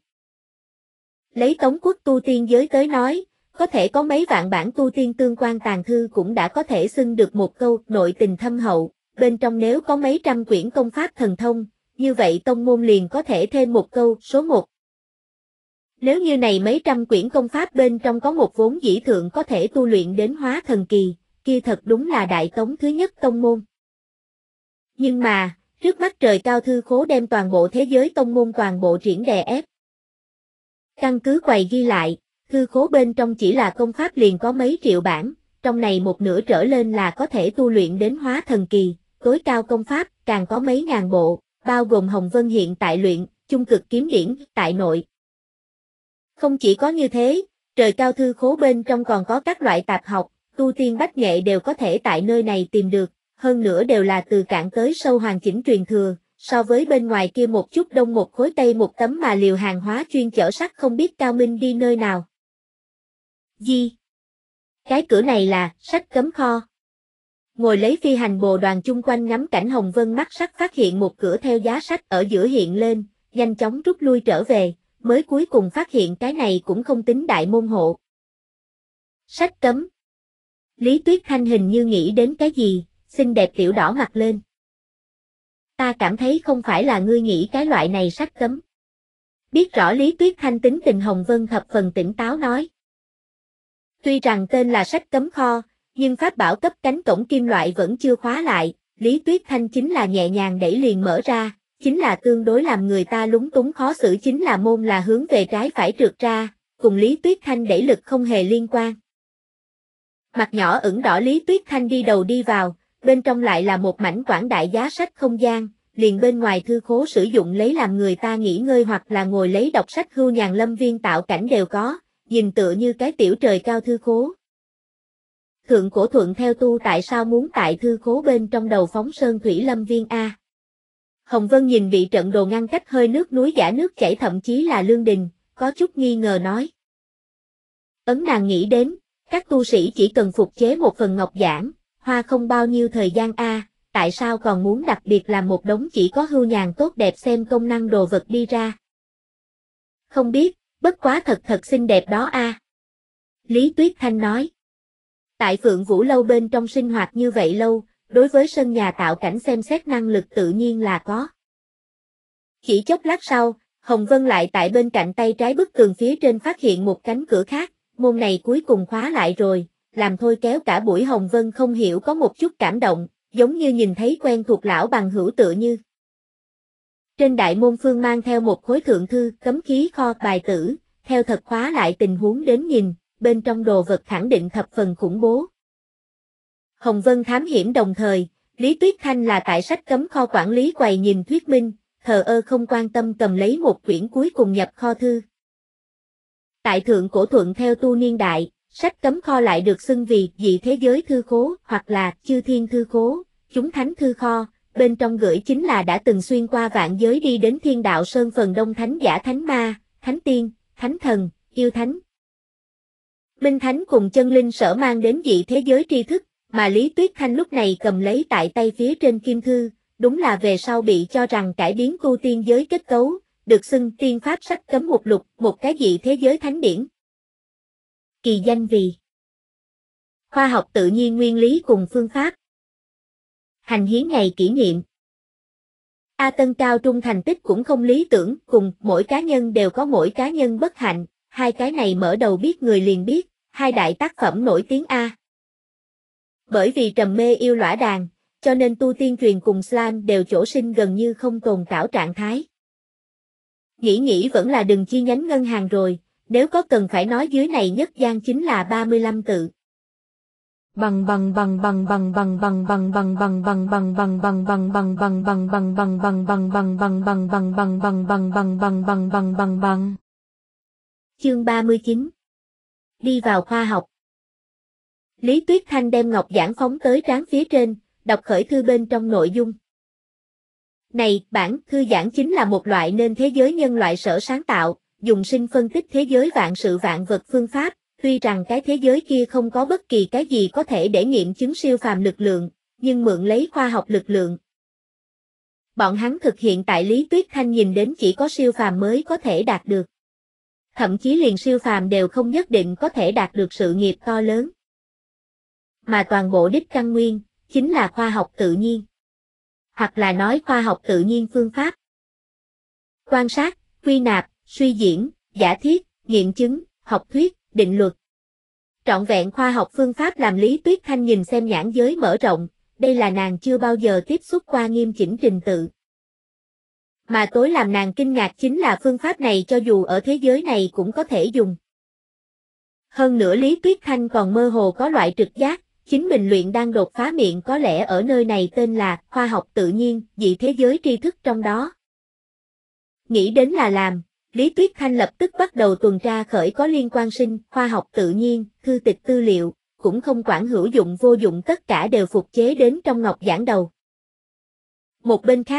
Lấy Tống quốc tu tiên giới tới nói, có thể có mấy vạn bản tu tiên tương quan tàng thư cũng đã có thể xưng được một câu nội tình thâm hậu, bên trong nếu có mấy trăm quyển công pháp thần thông, như vậy tông môn liền có thể thêm một câu số 1. Nếu như này mấy trăm quyển công pháp bên trong có một vốn dĩ thượng có thể tu luyện đến hóa thần kỳ, kia thật đúng là đại tống thứ nhất tông môn. Nhưng mà, trước mắt trời cao thư khố đem toàn bộ thế giới tông môn toàn bộ triển đè ép. Căn cứ quầy ghi lại, thư khố bên trong chỉ là công pháp liền có mấy triệu bản, trong này một nửa trở lên là có thể tu luyện đến hóa thần kỳ, tối cao công pháp càng có mấy ngàn bộ, bao gồm Hồng Vân hiện tại luyện, chung cực kiếm điển, tại nội. Không chỉ có như thế, trời cao thư khố bên trong còn có các loại tạp học, tu tiên bách nghệ đều có thể tại nơi này tìm được, hơn nữa đều là từ cạn tới sâu hoàn chỉnh truyền thừa, so với bên ngoài kia một chút đông một khối tây một tấm mà liều hàng hóa chuyên chở sắt không biết cao minh đi nơi nào. Gì? Cái cửa này là sách cấm kho. Ngồi lấy phi hành bồ đoàn chung quanh ngắm cảnh Hồng Vân mắt sắc phát hiện một cửa theo giá sách ở giữa hiện lên, nhanh chóng rút lui trở về, mới cuối cùng phát hiện cái này cũng không tính đại môn hộ. Sách cấm. Lý Tuyết Thanh hình như nghĩ đến cái gì, xinh đẹp tiểu đỏ mặt lên. Ta cảm thấy không phải là ngươi nghĩ cái loại này sách cấm. Biết rõ Lý Tuyết Thanh tính tình Hồng Vân thập phần tỉnh táo nói. Tuy rằng tên là sách cấm kho, nhưng pháp bảo cấp cánh cổng kim loại vẫn chưa khóa lại, Lý Tuyết Thanh chính là nhẹ nhàng đẩy liền mở ra, chính là tương đối làm người ta lúng túng khó xử chính là môn là hướng về trái phải trượt ra, cùng Lý Tuyết Thanh đẩy lực không hề liên quan. Mặt nhỏ ửng đỏ Lý Tuyết Thanh đi đầu đi vào, bên trong lại là một mảnh quảng đại giá sách không gian, liền bên ngoài thư khố sử dụng lấy làm người ta nghỉ ngơi hoặc là ngồi lấy đọc sách hưu nhàn lâm viên tạo cảnh đều có, nhìn tựa như cái tiểu trời cao thư khố. Thượng Cổ Thuận theo tu tại sao muốn tại thư khố bên trong đầu phóng sơn thủy lâm viên A. Hồng Vân nhìn bị trận đồ ngăn cách hơi nước núi giả nước chảy thậm chí là lương đình, có chút nghi ngờ nói. Ấn nàng nghĩ đến, các tu sĩ chỉ cần phục chế một phần ngọc giản, hoa không bao nhiêu thời gian A, tại sao còn muốn đặc biệt làm một đống chỉ có hưu nhàn tốt đẹp xem công năng đồ vật đi ra. Không biết, bất quá thật xinh đẹp đó A. Lý Tuyết Thanh nói. Tại Phượng Vũ Lâu bên trong sinh hoạt như vậy lâu, đối với sân nhà tạo cảnh xem xét năng lực tự nhiên là có. Chỉ chốc lát sau, Hồng Vân lại tại bên cạnh tay trái bức tường phía trên phát hiện một cánh cửa khác, môn này cuối cùng khóa lại rồi, làm thôi kéo cả buổi Hồng Vân không hiểu có một chút cảm động, giống như nhìn thấy quen thuộc lão bằng hữu tựa như. Trên đại môn phương mang theo một khối thượng thư cấm khí kho bài tử, theo thật khóa lại tình huống đến nhìn, bên trong đồ vật khẳng định thập phần khủng bố. Hồng Vân thám hiểm đồng thời, Lý Tuyết Thanh là tại sách cấm kho quản lý quầy nhìn thuyết minh, thờ ơ không quan tâm cầm lấy một quyển cuối cùng nhập kho thư. Tại Thượng Cổ Thuận theo tu niên đại, sách cấm kho lại được xưng vì dị thế giới thư khố hoặc là chư thiên thư khố, chúng thánh thư kho, bên trong gửi chính là đã từng xuyên qua vạn giới đi đến Thiên Đạo Sơn phần đông thánh giả thánh ma, thánh tiên, thánh thần, yêu thánh. Minh Thánh cùng chân linh sở mang đến dị thế giới tri thức, mà Lý Tuyết Thanh lúc này cầm lấy tại tay phía trên kim thư, đúng là về sau bị cho rằng cải biến tu tiên giới kết cấu, được xưng tiên pháp sách cấm một lục, một cái dị thế giới thánh điển. Kỳ danh vì khoa học tự nhiên nguyên lý cùng phương pháp. Hành hiến ngày kỷ niệm. A Tân cao trung thành tích cũng không lý tưởng, cùng mỗi cá nhân đều có mỗi cá nhân bất hạnh, hai cái này mở đầu biết người liền biết, hai đại tác phẩm nổi tiếng A. Bởi vì trầm mê yêu lõa đàn, cho nên tu tiên truyền cùng slam đều chỗ sinh gần như không tồn cảo trạng thái. Nghĩ vẫn là đừng chi nhánh ngân hàng rồi, nếu có cần phải nói dưới này nhất gian chính là 35 tự. Bằng Chương 39. Đi vào khoa học. Lý Tuyết Thanh đem ngọc giản phóng tới trán phía trên, đọc khởi thư bên trong nội dung. Này, bản thư giảng chính là một loại nên thế giới nhân loại sở sáng tạo, dùng sinh phân tích thế giới vạn sự vạn vật phương pháp, tuy rằng cái thế giới kia không có bất kỳ cái gì có thể để nghiệm chứng siêu phàm lực lượng, nhưng mượn lấy khoa học lực lượng. Bọn hắn thực hiện tại Lý Tuyết Thanh nhìn đến chỉ có siêu phàm mới có thể đạt được. Thậm chí liền siêu phàm đều không nhất định có thể đạt được sự nghiệp to lớn. Mà toàn bộ đích căn nguyên, chính là khoa học tự nhiên. Hoặc là nói khoa học tự nhiên phương pháp. Quan sát, quy nạp, suy diễn, giả thiết, nghiệm chứng, học thuyết, định luật. Trọn vẹn khoa học phương pháp làm Lý Tuyết Thanh nhìn xem nhãn giới mở rộng, đây là nàng chưa bao giờ tiếp xúc qua nghiêm chỉnh trình tự. Mà tối làm nàng kinh ngạc chính là phương pháp này cho dù ở thế giới này cũng có thể dùng. Hơn nữa Lý Tuyết Thanh còn mơ hồ có loại trực giác, chính mình luyện đang đột phá miệng có lẽ ở nơi này tên là khoa học tự nhiên, dị thế giới tri thức trong đó. Nghĩ đến là làm, Lý Tuyết Thanh lập tức bắt đầu tuần tra khởi có liên quan sinh, khoa học tự nhiên, thư tịch tư liệu, cũng không quản hữu dụng vô dụng tất cả đều phục chế đến trong ngọc giản đầu. Một bên khác,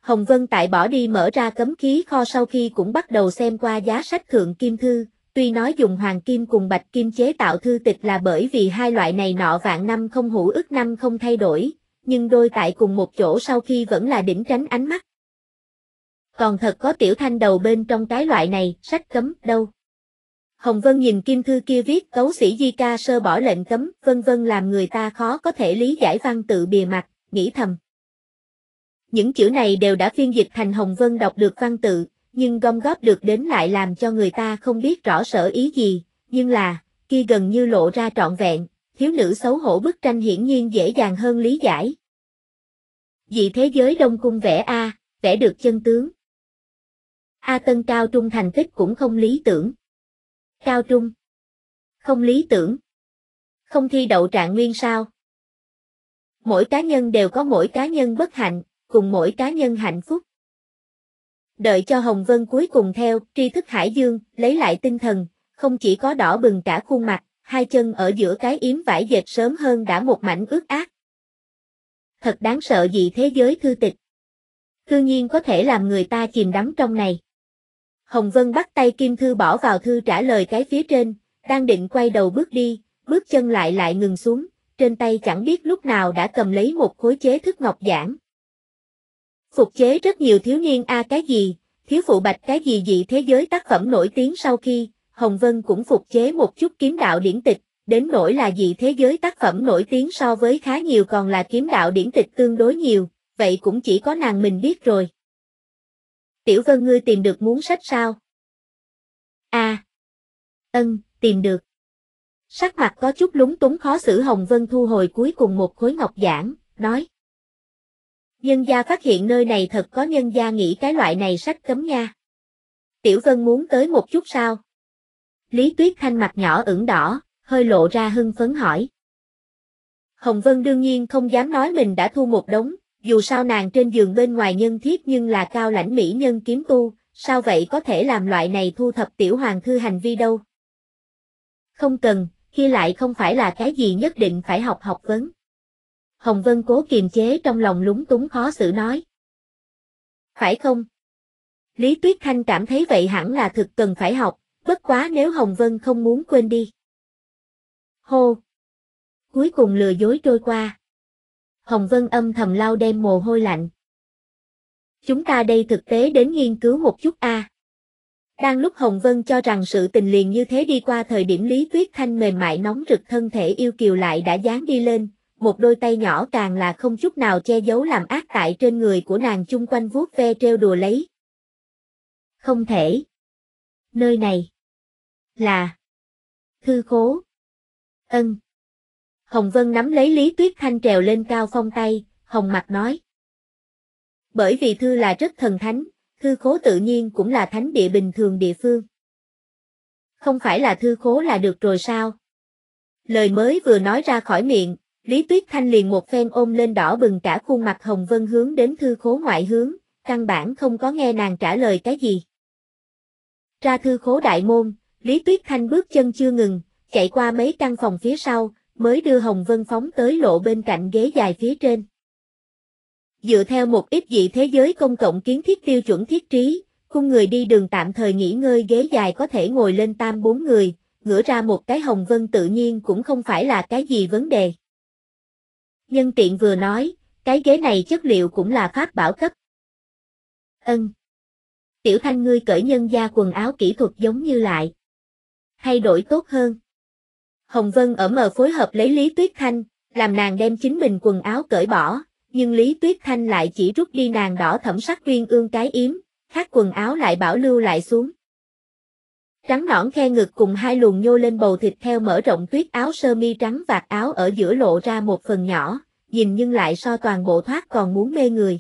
Hồng Vân tại bỏ đi mở ra cấm khí kho sau khi cũng bắt đầu xem qua giá sách thượng kim thư, tuy nói dùng hoàng kim cùng bạch kim chế tạo thư tịch là bởi vì hai loại này nọ vạn năm không hữu ức năm không thay đổi, nhưng đôi tại cùng một chỗ sau khi vẫn là đỉnh tránh ánh mắt. Còn thật có Tiểu Thanh đầu bên trong cái loại này, sách cấm, đâu. Hồng Vân nhìn kim thư kia viết cấu sĩ di ca sơ bỏ lệnh cấm, vân vân làm người ta khó có thể lý giải văn tự bìa mặt, nghĩ thầm. Những chữ này đều đã phiên dịch thành Hồng Vân đọc được văn tự, nhưng gom góp được đến lại làm cho người ta không biết rõ sở ý gì, nhưng là, kia gần như lộ ra trọn vẹn, thiếu nữ xấu hổ bức tranh hiển nhiên dễ dàng hơn lý giải. Dị thế giới Đông Cung vẽ A, vẽ được chân tướng. A Tân cao trung thành tích cũng không lý tưởng. Cao trung. Không lý tưởng. Không thi đậu trạng nguyên sao. Mỗi cá nhân đều có mỗi cá nhân bất hạnh, cùng mỗi cá nhân hạnh phúc. Đợi cho Hồng Vân cuối cùng theo tri thức hải dương, lấy lại tinh thần, không chỉ có đỏ bừng cả khuôn mặt, hai chân ở giữa cái yếm vải dệt sớm hơn đã một mảnh ướt át. Thật đáng sợ dị thế giới thư tịch. Cư nhiên có thể làm người ta chìm đắm trong này. Hồng Vân bắt tay kim thư bỏ vào thư trả lời cái phía trên, đang định quay đầu bước đi, bước chân lại ngừng xuống, trên tay chẳng biết lúc nào đã cầm lấy một khối chế thức ngọc giản. Phục chế rất nhiều thiếu niên cái gì, thiếu phụ bạch cái gì dị thế giới tác phẩm nổi tiếng sau khi, Hồng Vân cũng phục chế một chút kiếm đạo điển tịch, đến nỗi là dị thế giới tác phẩm nổi tiếng so với khá nhiều còn là kiếm đạo điển tịch tương đối nhiều, vậy cũng chỉ có nàng mình biết rồi. Tiểu Vân ngươi tìm được muốn sách sao? Tìm được. Sắc mặt có chút lúng túng khó xử Hồng Vân thu hồi cuối cùng một khối ngọc giản, nói. Nhân gia phát hiện nơi này thật có nhân gia nghĩ cái loại này sách cấm nha. Tiểu Vân muốn tới một chút sao? Lý Tuyết Thanh mặt nhỏ ửng đỏ, hơi lộ ra hưng phấn hỏi. Hồng Vân đương nhiên không dám nói mình đã thu một đống, dù sao nàng trên giường bên ngoài nhân thiết nhưng là cao lãnh mỹ nhân kiếm tu, sao vậy có thể làm loại này thu thập tiểu hoàng thư hành vi đâu. Không cần, kia lại không phải là cái gì nhất định phải học vấn. Hồng Vân cố kiềm chế trong lòng lúng túng khó xử nói. Phải không? Lý Tuyết Thanh cảm thấy vậy hẳn là thực cần phải học, bất quá nếu Hồng Vân không muốn quên đi. Hô! Cuối cùng lừa dối trôi qua. Hồng Vân âm thầm lau đem mồ hôi lạnh. Chúng ta đây thực tế đến nghiên cứu một chút a. Đang lúc Hồng Vân cho rằng sự tình liền như thế đi qua thời điểm Lý Tuyết Thanh mềm mại nóng rực thân thể yêu kiều lại đã dán đi lên, một đôi tay nhỏ càng là không chút nào che giấu làm ác tại trên người của nàng chung quanh vuốt ve trêu đùa lấy. Không thể. Nơi này là thư khố. Hồng Vân nắm lấy Lý Tuyết Thanh trèo lên cao phong tay, hồng mặt nói. Bởi vì thư là rất thần thánh, thư khố tự nhiên cũng là thánh địa bình thường địa phương. Không phải là thư khố là được rồi sao? Lời mới vừa nói ra khỏi miệng, Lý Tuyết Thanh liền một phen ôm lên đỏ bừng cả khuôn mặt Hồng Vân hướng đến thư khố ngoại hướng, căn bản không có nghe nàng trả lời cái gì. Ra thư khố đại môn, Lý Tuyết Thanh bước chân chưa ngừng, chạy qua mấy căn phòng phía sau, mới đưa Hồng Vân phóng tới lộ bên cạnh ghế dài phía trên. Dựa theo một ít dị thế giới công cộng kiến thiết tiêu chuẩn thiết trí, khung người đi đường tạm thời nghỉ ngơi ghế dài có thể ngồi lên 3-4 người, ngửa ra một cái Hồng Vân tự nhiên cũng không phải là cái gì vấn đề. Nhân tiện vừa nói, cái ghế này chất liệu cũng là pháp bảo cấp. Tiểu Thanh ngươi cởi nhân gia quần áo kỹ thuật giống như lại thay đổi tốt hơn. Hồng Vân ở mờ phối hợp lấy Lý Tuyết Thanh, làm nàng đem chính mình quần áo cởi bỏ, nhưng Lý Tuyết Thanh lại chỉ rút đi nàng đỏ thẫm sắc uyên ương cái yếm, khác quần áo lại bảo lưu lại xuống. Trắng nõn khe ngực cùng hai luồng nhô lên bầu thịt theo mở rộng tuyết áo sơ mi trắng vạt áo ở giữa lộ ra một phần nhỏ, nhìn nhưng lại so toàn bộ thoát còn muốn mê người.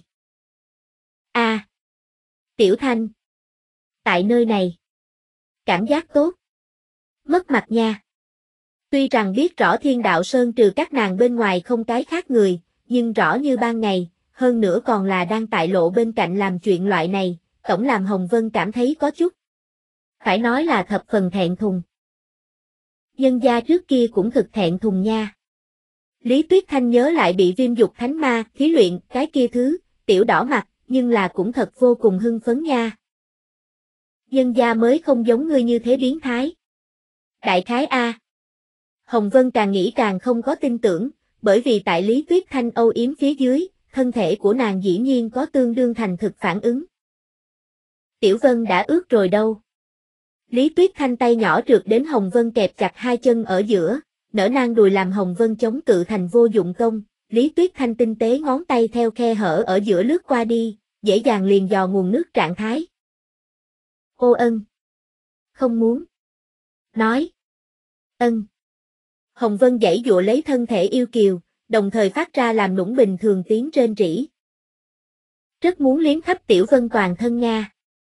Tiểu Thanh. Tại nơi này. Cảm giác tốt. Mất mặt nha. Tuy rằng biết rõ Thiên Đạo Sơn trừ các nàng bên ngoài không cái khác người, nhưng rõ như ban ngày, hơn nữa còn là đang tại lộ bên cạnh làm chuyện loại này, tổng làm Hồng Vân cảm thấy có chút. Phải nói là thập phần thẹn thùng. Nhân gia trước kia cũng thực thẹn thùng nha. Lý Tuyết Thanh nhớ lại bị viêm dục thánh ma, thí luyện, cái kia thứ, tiểu đỏ mặt, nhưng là cũng thật vô cùng hưng phấn nha. Nhân gia mới không giống ngươi như thế biến thái. Đại khái A. Hồng Vân càng nghĩ càng không có tin tưởng, bởi vì tại Lý Tuyết Thanh âu yếm phía dưới, thân thể của nàng dĩ nhiên có tương đương thành thực phản ứng. Tiểu Vân đã ướt rồi đâu. Lý Tuyết Thanh tay nhỏ trượt đến Hồng Vân kẹp chặt hai chân ở giữa, nở nang đùi làm Hồng Vân chống cự thành vô dụng công, Lý Tuyết Thanh tinh tế ngón tay theo khe hở ở giữa lướt qua đi, dễ dàng liền dò nguồn nước trạng thái. Ô ân. Không muốn. Nói. Ân. Hồng Vân giãy giụa lấy thân thể yêu kiều, đồng thời phát ra làm nũng bình thường tiếng rên rỉ. Rất muốn liếm khắp Tiểu Vân toàn thân Nga.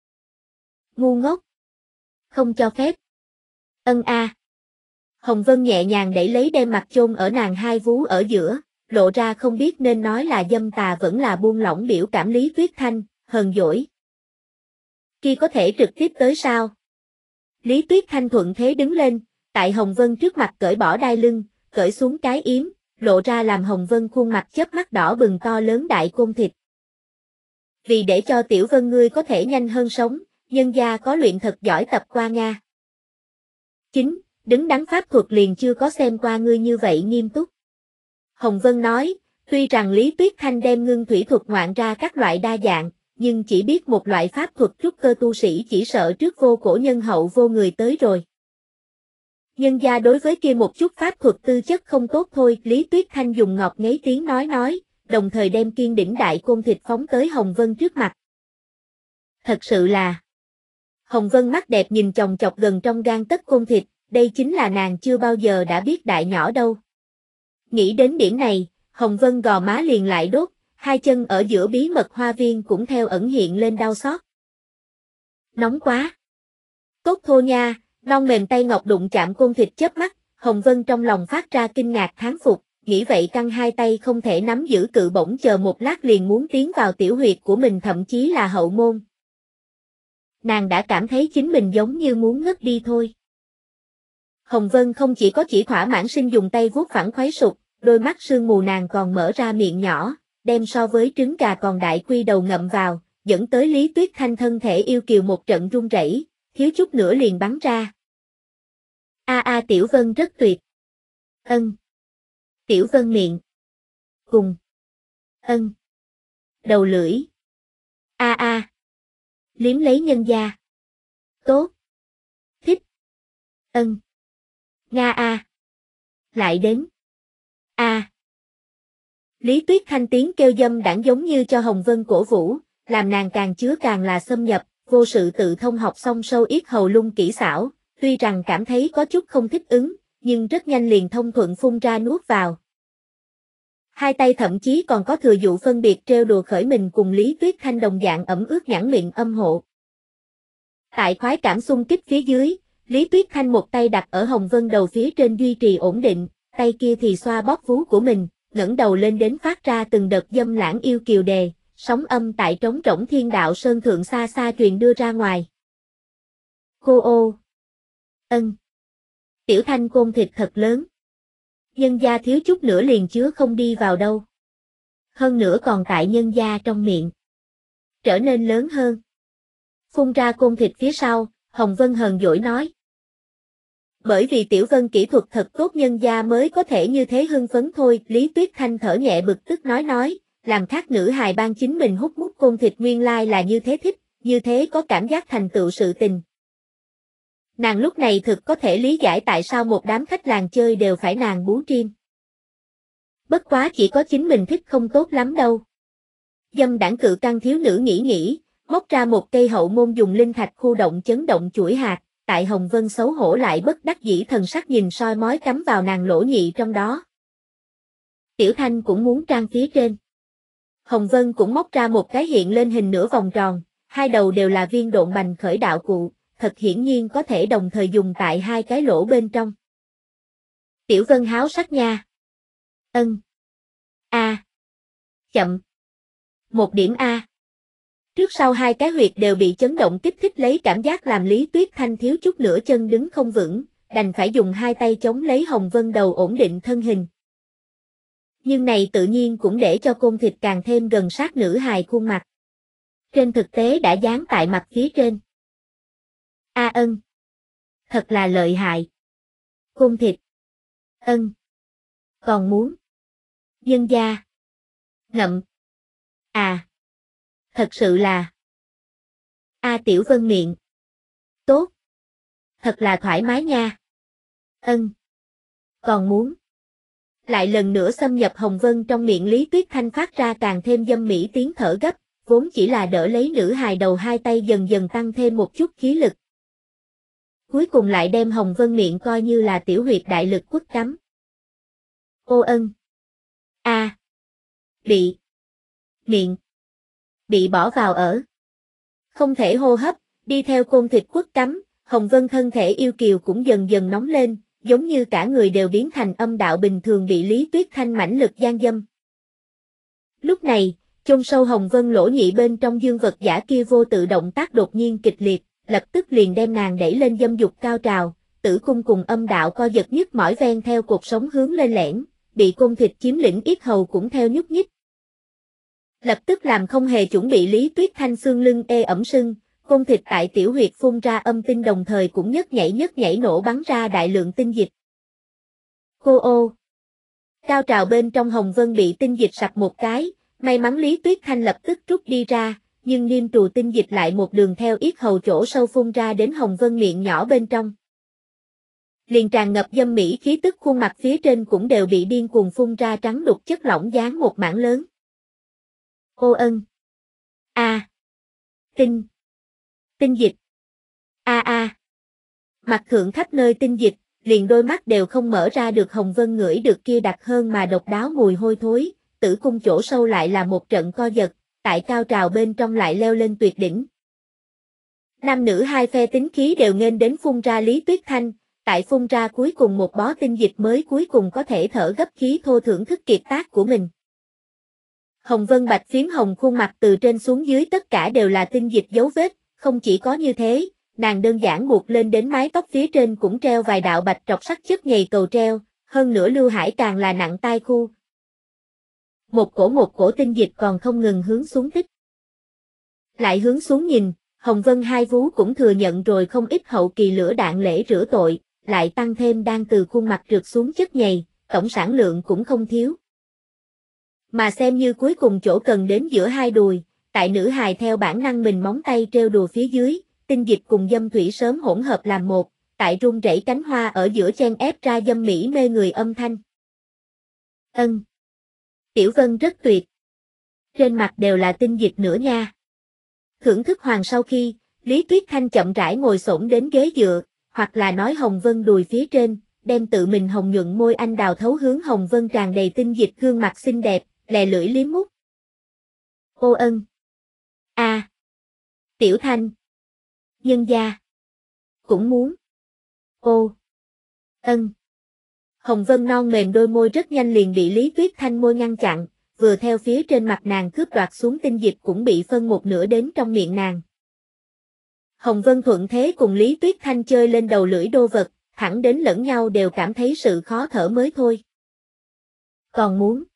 Ngu ngốc. Không cho phép. Ân a. Hồng Vân nhẹ nhàng đẩy lấy đem mặt chôn ở nàng hai vú ở giữa, lộ ra không biết nên nói là dâm tà vẫn là buông lỏng biểu cảm Lý Tuyết Thanh, hờn dỗi. Kia có thể trực tiếp tới sao? Lý Tuyết Thanh thuận thế đứng lên, tại Hồng Vân trước mặt cởi bỏ đai lưng, cởi xuống cái yếm, lộ ra làm Hồng Vân khuôn mặt chớp mắt đỏ bừng to lớn đại côn thịt. Vì để cho Tiểu Vân ngươi có thể nhanh hơn sống, nhân gia có luyện thật giỏi tập qua Nga. Chính, đứng đắn pháp thuật liền chưa có xem qua ngươi như vậy nghiêm túc. Hồng Vân nói, tuy rằng Lý Tuyết Thanh đem ngưng thủy thuật ngoạn ra các loại đa dạng, nhưng chỉ biết một loại pháp thuật trúc cơ tu sĩ chỉ sợ trước vô cổ nhân hậu vô người tới rồi. Nhân gia đối với kia một chút pháp thuật tư chất không tốt thôi, Lý Tuyết Thanh dùng ngọt ngấy tiếng nói, đồng thời đem kiên đỉnh đại côn thịt phóng tới Hồng Vân trước mặt. Thật sự là... Hồng Vân mắt đẹp nhìn chòng chọc gần trong gang tấc côn thịt, đây chính là nàng chưa bao giờ đã biết đại nhỏ đâu. Nghĩ đến điểm này, Hồng Vân gò má liền lại đốt, hai chân ở giữa bí mật hoa viên cũng theo ẩn hiện lên đau xót. Nóng quá. Cốt thô nha, non mềm tay ngọc đụng chạm côn thịt chớp mắt, Hồng Vân trong lòng phát ra kinh ngạc thán phục, nghĩ vậy căng hai tay không thể nắm giữ cự bổng chờ một lát liền muốn tiến vào tiểu huyệt của mình thậm chí là hậu môn. Nàng đã cảm thấy chính mình giống như muốn ngất đi thôi. Hồng Vân không chỉ có chỉ thỏa mãn sinh dùng tay vuốt phẳng khoái sụp, đôi mắt sương mù nàng còn mở ra miệng nhỏ, đem so với trứng gà còn đại quy đầu ngậm vào, dẫn tới Lý Tuyết Thanh thân thể yêu kiều một trận run rẩy, thiếu chút nữa liền bắn ra. Tiểu Vân rất tuyệt. Ân. Tiểu Vân miệng. Cùng. Ân. Đầu lưỡi. Liếm lấy nhân gia. Tốt. Thích. Ân. Nga a. Lại đến. Lý Tuyết Thanh tiếng kêu dâm đãng giống như cho Hồng Vân cổ vũ, làm nàng càng chứa càng là xâm nhập, vô sự tự thông học xong sâu yết hầu lung kỹ xảo, tuy rằng cảm thấy có chút không thích ứng, nhưng rất nhanh liền thông thuận phun ra nuốt vào. Hai tay thậm chí còn có thừa dụ phân biệt trêu đùa khởi mình cùng Lý Tuyết Thanh đồng dạng ẩm ướt nhẵn miệng âm hộ. Tại khoái cảm xung kích phía dưới, Lý Tuyết Thanh một tay đặt ở Hồng Vân đầu phía trên duy trì ổn định, tay kia thì xoa bóp vú của mình, ngẩng đầu lên đến phát ra từng đợt dâm lãng yêu kiều đề, sóng âm tại trống rỗng thiên đạo sơn thượng xa xa truyền đưa ra ngoài. Cô ô. Ân. Tiểu Thanh côn thịt thật lớn. Nhân gia thiếu chút nữa liền chứa không đi vào đâu. Hơn nữa còn tại nhân gia trong miệng. Trở nên lớn hơn. Phun ra côn thịt phía sau, Hồng Vân hờn dỗi nói. Bởi vì Tiểu Vân kỹ thuật thật tốt nhân gia mới có thể như thế hưng phấn thôi, Lý Tuyết Thanh thở nhẹ bực tức nói, làm khác nữ hài ban chính mình hút mút côn thịt nguyên lai là như thế thích, như thế có cảm giác thành tựu sự tình. Nàng lúc này thực có thể lý giải tại sao một đám khách làng chơi đều phải nàng bú tim. Bất quá chỉ có chính mình thích không tốt lắm đâu. Dâm đảng cự căng thiếu nữ nghĩ, móc ra một cây hậu môn dùng linh thạch khu động chấn động chuỗi hạt, tại Hồng Vân xấu hổ lại bất đắc dĩ thần sắc nhìn soi mói cắm vào nàng lỗ nhị trong đó. Tiểu Thanh cũng muốn trang phía trên. Hồng Vân cũng móc ra một cái hiện lên hình nửa vòng tròn, hai đầu đều là viên độn bành khởi đạo cụ, thật hiển nhiên có thể đồng thời dùng tại hai cái lỗ bên trong. Tiểu Vân háo sắc nha. Ân. Chậm. Một điểm A. Trước sau hai cái huyệt đều bị chấn động kích thích lấy cảm giác làm Lý Tuyết Thanh thiếu chút nữa chân đứng không vững, đành phải dùng hai tay chống lấy Hồng Vân đầu ổn định thân hình. Nhưng này tự nhiên cũng để cho côn thịt càng thêm gần sát nữ hài khuôn mặt. trên thực tế đã dán tại mặt phía trên. A Ân. Thật là lợi hại. Côn thịt. Ân. Còn muốn. Nhân gia. Ngậm. À. Thật sự là. A Tiểu Vân miệng. Tốt. Thật là thoải mái nha. Ân. Còn muốn. Lại lần nữa xâm nhập Hồng Vân trong miệng Lý Tuyết Thanh phát ra càng thêm dâm mỹ tiếng thở gấp, vốn chỉ là đỡ lấy nữ hài đầu hai tay dần dần tăng thêm một chút khí lực. Cuối cùng lại đem Hồng Vân miệng coi như là tiểu huyệt đại lực quất cắm. Ô Ân. A. Bị. Miệng. Bị bỏ vào ở. Không thể hô hấp, đi theo côn thịt quất cắm, Hồng Vân thân thể yêu kiều cũng dần dần nóng lên, giống như cả người đều biến thành âm đạo bình thường bị Lý Tuyết Thanh mãnh lực gian dâm. Lúc này, chôn sâu Hồng Vân lỗ nhị bên trong dương vật giả kia vô tự động tác đột nhiên kịch liệt, lập tức liền đem nàng đẩy lên dâm dục cao trào, tử cung cùng âm đạo co giật nhức mỏi ven theo cột sống hướng lên lẻn, bị côn thịt chiếm lĩnh yết hầu cũng theo nhúc nhích. Lập tức làm không hề chuẩn bị Lý Tuyết Thanh xương lưng ê ẩm sưng, côn thịt tại tiểu huyệt phun ra âm tinh đồng thời cũng nhấc nhảy nổ bắn ra đại lượng tinh dịch. Cô ô! Cao trào bên trong Hồng Vân bị tinh dịch sặc một cái, may mắn Lý Tuyết Thanh lập tức rút đi ra, nhưng niêm trù tinh dịch lại một đường theo yết hầu chỗ sâu phun ra đến Hồng Vân miệng nhỏ bên trong. Liền tràn ngập dâm mỹ khí tức khuôn mặt phía trên cũng đều bị điên cuồng phun ra trắng đục chất lỏng dán một mảng lớn. Ô Ân. A. Tinh. Tinh dịch. A. Mặt thượng khắp nơi tinh dịch, liền đôi mắt đều không mở ra được Hồng Vân ngửi được kia đặc hơn mà độc đáo mùi hôi thối, tử cung chỗ sâu lại là một trận co giật, tại cao trào bên trong lại leo lên tuyệt đỉnh. Nam nữ hai phe tính khí đều nghênh đến phun ra Lý Tuyết Thanh, tại phun ra cuối cùng một bó tinh dịch mới cuối cùng có thể thở gấp khí thô thưởng thức kiệt tác của mình. Hồng Vân bạch phím hồng khuôn mặt từ trên xuống dưới tất cả đều là tinh dịch dấu vết, không chỉ có như thế, nàng đơn giản buộc lên đến mái tóc phía trên cũng treo vài đạo bạch trọc sắc chất nhầy cầu treo, hơn nữa lưu hải càng là nặng tai khu. Một cổ tinh dịch còn không ngừng hướng xuống tích. Lại hướng xuống nhìn, Hồng Vân hai vú cũng thừa nhận rồi không ít hậu kỳ lửa đạn lễ rửa tội, lại tăng thêm đang từ khuôn mặt trượt xuống chất nhầy, tổng sản lượng cũng không thiếu. Mà xem như cuối cùng chỗ cần đến giữa hai đùi, tại nữ hài theo bản năng mình móng tay treo đùa phía dưới, tinh dịch cùng dâm thủy sớm hỗn hợp làm một, tại rung rẩy cánh hoa ở giữa chen ép ra dâm mỹ mê người âm thanh. Ân. Tiểu Vân rất tuyệt. Trên mặt đều là tinh dịch nữa nha. Thưởng thức hoàn sau khi, Lý Tuyết Thanh chậm rãi ngồi xổm đến ghế dựa, hoặc là nói Hồng Vân đùi phía trên, đem tự mình hồng nhuận môi anh đào thấu hướng Hồng Vân tràn đầy tinh dịch gương mặt xinh đẹp, lè lưỡi liếm mút. Ô Ân. A. Tiểu Thanh. Nhân gia. Cũng muốn. Ô. Ân. Hồng Vân non mềm đôi môi rất nhanh liền bị Lý Tuyết Thanh môi ngăn chặn, vừa theo phía trên mặt nàng cướp đoạt xuống tinh dịch cũng bị phân một nửa đến trong miệng nàng. Hồng Vân thuận thế cùng Lý Tuyết Thanh chơi lên đầu lưỡi đô vật, thẳng đến lẫn nhau đều cảm thấy sự khó thở mới thôi. Còn muốn.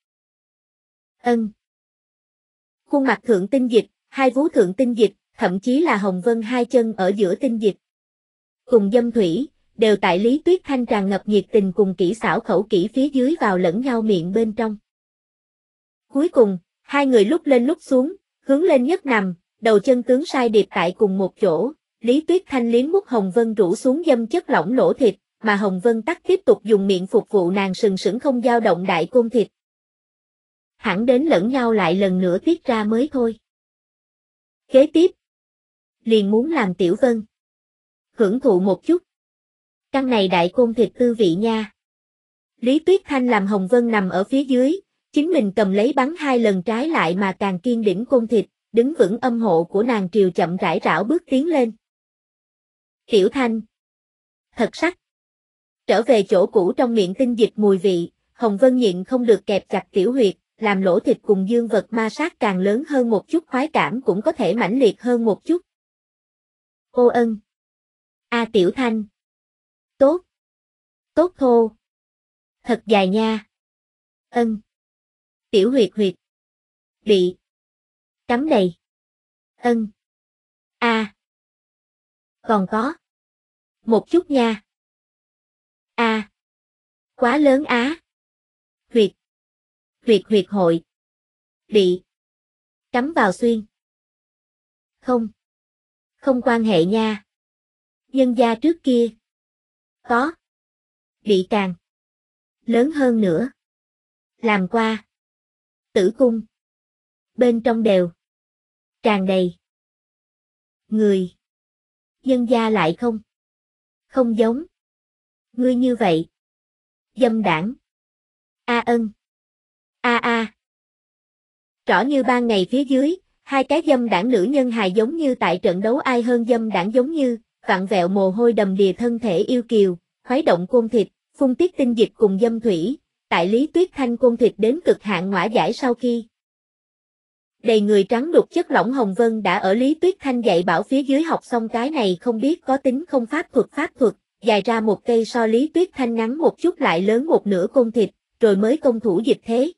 Ân. Khuôn mặt thượng tinh dịch, hai vú thượng tinh dịch, thậm chí là Hồng Vân hai chân ở giữa tinh dịch. Cùng dâm thủy, đều tại Lý Tuyết Thanh tràn ngập nhiệt tình cùng kỹ xảo khẩu kỹ phía dưới vào lẫn nhau miệng bên trong. Cuối cùng, hai người lúc lên lúc xuống, hướng lên nhất nằm, đầu chân tướng sai điệp tại cùng một chỗ, Lý Tuyết Thanh liếm mút Hồng Vân rũ xuống dâm chất lỏng lỗ thịt, mà Hồng Vân tắc tiếp tục dùng miệng phục vụ nàng sừng sững không dao động đại côn thịt. Hẳn đến lẫn nhau lại lần nữa tiết ra mới thôi. Kế tiếp, liền muốn làm Tiểu Vân hưởng thụ một chút. Căn này đại côn thịt tư vị nha. Lý Tuyết Thanh làm Hồng Vân nằm ở phía dưới, chính mình cầm lấy bắn hai lần trái lại mà càng kiên đỉnh côn thịt, đứng vững âm hộ của nàng triều chậm rãi rảo bước tiến lên. Tiểu Thanh. Thật sắc. Trở về chỗ cũ trong miệng tinh dịch mùi vị, Hồng Vân nhịn không được kẹp chặt tiểu huyệt, làm lỗ thịt cùng dương vật ma sát càng lớn hơn một chút khoái cảm cũng có thể mãnh liệt hơn một chút. Ô Ân. A Tiểu Thanh. Tốt. Tốt thô. Thật dài nha. Ân. Tiểu huyệt huyệt. Bị. Cắm đầy. Ân. A. Còn có. Một chút nha. A. Quá lớn á. Huyệt. Huyệt hội. Bị. Cắm vào xuyên. Không. Không quan hệ nha. Nhân gia trước kia. Có. Bị càng. Lớn hơn nữa. Làm qua. Tử cung. Bên trong đều. Tràn đầy. Người. Nhân gia lại không. Không giống. Ngươi như vậy. Dâm đảng. A ân. A. Rõ như ban ngày phía dưới, hai cái dâm đảng nữ nhân hài giống như tại trận đấu ai hơn dâm đảng giống như, vặn vẹo mồ hôi đầm đìa thân thể yêu kiều, khuấy động côn thịt, phun tiết tinh dịch cùng dâm thủy, tại Lý Tuyết Thanh côn thịt đến cực hạn ngõa giải sau khi. Đầy người trắng đục chất lỏng hồng vân đã ở Lý Tuyết Thanh dạy bảo phía dưới học xong cái này không biết có tính không pháp thuật, dài ra một cây so Lý Tuyết Thanh ngắn một chút lại lớn một nửa côn thịt, rồi mới công thủ dịch thế.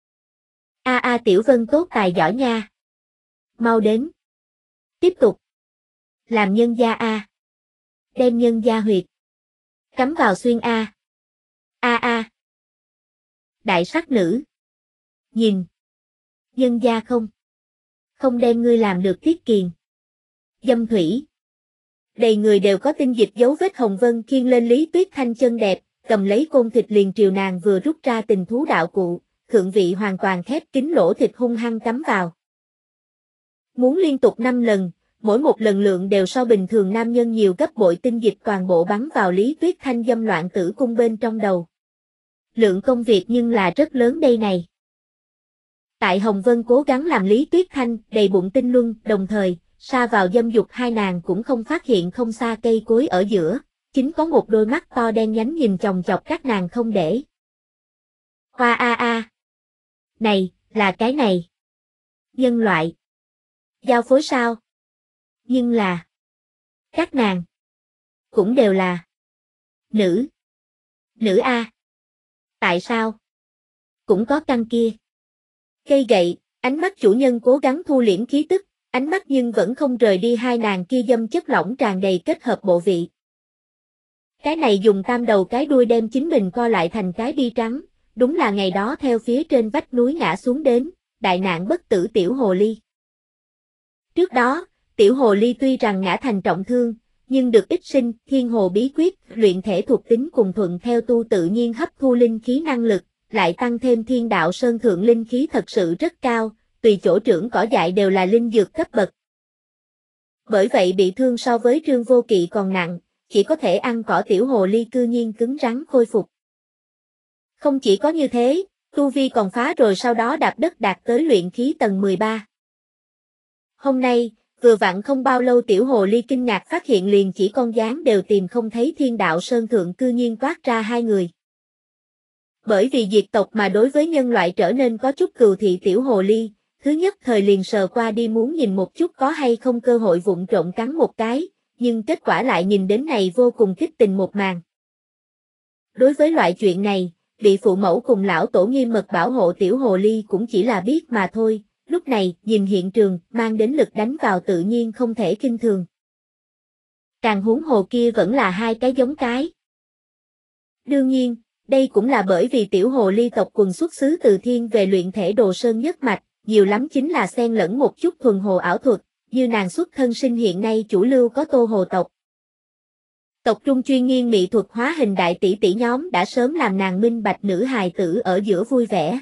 A Tiểu Vân tốt tài giỏi nha. Mau đến. Tiếp tục. Làm nhân gia A. Đem nhân gia huyệt. Cắm vào xuyên A. A. Đại sắc nữ. Nhìn. Nhân gia không. Không đem ngươi làm được tiết kiền. Dâm thủy. Đầy người đều có tinh dịch dấu vết hồng vân khiêng lên Lý Tuyết Thanh chân đẹp, cầm lấy côn thịt liền triều nàng vừa rút ra tình thú đạo cụ, thượng vị hoàn toàn khép kín lỗ thịt hung hăng cắm vào. Muốn liên tục 5 lần, mỗi một lần lượng đều so bình thường nam nhân nhiều gấp bội tinh dịch toàn bộ bắn vào Lý Tuyết Thanh dâm loạn tử cung bên trong đầu. Lượng công việc nhưng là rất lớn đây này. Tại Hồng Vân cố gắng làm Lý Tuyết Thanh đầy bụng tinh luân, đồng thời, sa vào dâm dục hai nàng cũng không phát hiện không xa cây cối ở giữa, chính có một đôi mắt to đen nhánh nhìn chòng chọc các nàng không để. Hoa a. Này, là cái này. Nhân loại. Giao phối sao? Nhưng là. Các nàng. Cũng đều là. Nữ. Nữ A. Tại sao? Cũng có căn kia. Cây gậy, ánh mắt chủ nhân cố gắng thu liễm khí tức, ánh mắt nhưng vẫn không rời đi hai nàng kia dâm chất lỏng tràn đầy kết hợp bộ vị. Cái này dùng tam đầu cái đuôi đem chính mình co lại thành cái bi trắng, đúng là ngày đó theo phía trên vách núi ngã xuống đến, đại nạn bất tử tiểu hồ ly. Trước đó, tiểu hồ ly tuy rằng ngã thành trọng thương, nhưng được ích sinh thiên hồ bí quyết, luyện thể thuộc tính cùng thuận theo tu tự nhiên hấp thu linh khí năng lực, lại tăng thêm thiên đạo sơn thượng linh khí thật sự rất cao, tùy chỗ trưởng cỏ dại đều là linh dược cấp bậc. Bởi vậy bị thương so với Trương Vô Kỵ còn nặng, chỉ có thể ăn cỏ tiểu hồ ly cư nhiên cứng rắn khôi phục. Không chỉ có như thế, tu vi còn phá rồi sau đó đạp đất đạt tới luyện khí tầng 13. Hôm nay, vừa vặn không bao lâu tiểu hồ ly kinh ngạc phát hiện liền chỉ con gián đều tìm không thấy thiên đạo sơn thượng cư nhiên toát ra hai người. Bởi vì diệt tộc mà đối với nhân loại trở nên có chút cừu thị tiểu hồ ly, thứ nhất thời liền sờ qua đi muốn nhìn một chút có hay không cơ hội vụng trộm cắn một cái, nhưng kết quả lại nhìn đến này vô cùng kích tình một màn. Đối với loại chuyện này, bị phụ mẫu cùng lão tổ nghiêm mật bảo hộ tiểu hồ ly cũng chỉ là biết mà thôi, lúc này nhìn hiện trường mang đến lực đánh vào tự nhiên không thể khinh thường. Càng huống hồ kia vẫn là hai cái giống cái. Đương nhiên, đây cũng là bởi vì tiểu hồ ly tộc quần xuất xứ từ thiên về luyện thể đồ sơn nhất mạch, nhiều lắm chính là xen lẫn một chút thuần hồ ảo thuật, như nàng xuất thân sinh hiện nay chủ lưu có Tô Hồ tộc. Tộc trung chuyên nghiên mỹ thuật hóa hình đại tỷ tỷ nhóm đã sớm làm nàng minh bạch nữ hài tử ở giữa vui vẻ.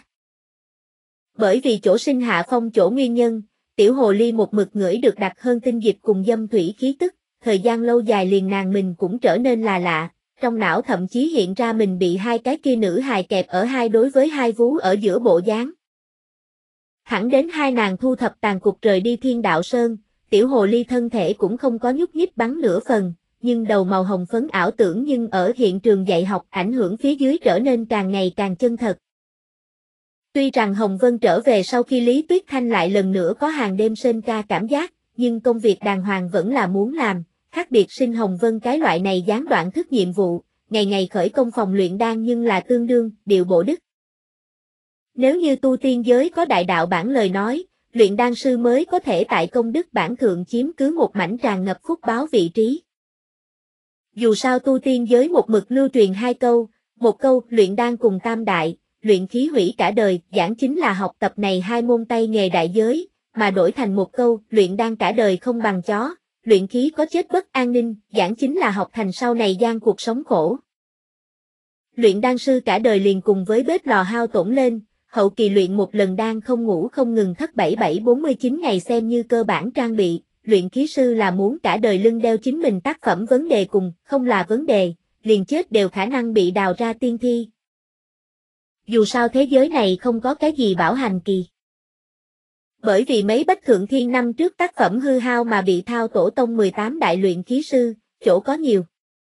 Bởi vì chỗ sinh hạ phong chỗ nguyên nhân, tiểu hồ ly một mực ngửi được đặc hơn tinh dịch cùng dâm thủy khí tức, thời gian lâu dài liền nàng mình cũng trở nên là lạ, trong não thậm chí hiện ra mình bị hai cái kia nữ hài kẹp ở hai đối với hai vú ở giữa bộ dáng. Thẳng đến hai nàng thu thập tàn cục rời đi thiên đạo sơn, tiểu hồ ly thân thể cũng không có nhúc nhích bắn nửa phần, nhưng đầu màu hồng phấn ảo tưởng nhưng ở hiện trường dạy học ảnh hưởng phía dưới trở nên càng ngày càng chân thật. Tuy rằng Hồng Vân trở về sau khi Lý Tuyết Thanh lại lần nữa có hàng đêm sên ca cảm giác, nhưng công việc đàng hoàng vẫn là muốn làm, khác biệt sinh Hồng Vân cái loại này gián đoạn thức nhiệm vụ, ngày ngày khởi công phòng luyện đan nhưng là tương đương, điều bộ đức. Nếu như tu tiên giới có đại đạo bản lời nói, luyện đan sư mới có thể tại công đức bản thượng chiếm cứ một mảnh tràn ngập phúc báo vị trí. Dù sao tu tiên giới một mực lưu truyền hai câu, một câu luyện đan cùng tam đại, luyện khí hủy cả đời, giảng chính là học tập này hai môn tay nghề đại giới, mà đổi thành một câu luyện đan cả đời không bằng chó, luyện khí có chết bất an ninh, giảng chính là học thành sau này gian cuộc sống khổ. Luyện đan sư cả đời liền cùng với bếp lò hao tổn lên, hậu kỳ luyện một lần đan không ngủ không ngừng thất 7749 ngày xem như cơ bản trang bị, luyện khí sư là muốn cả đời lưng đeo chính mình tác phẩm vấn đề cùng, không là vấn đề, liền chết đều khả năng bị đào ra tiên thi. Dù sao thế giới này không có cái gì bảo hành kỳ. Bởi vì mấy bách thượng thiên năm trước tác phẩm hư hao mà bị thao tổ tông 18 đại luyện khí sư, chỗ có nhiều.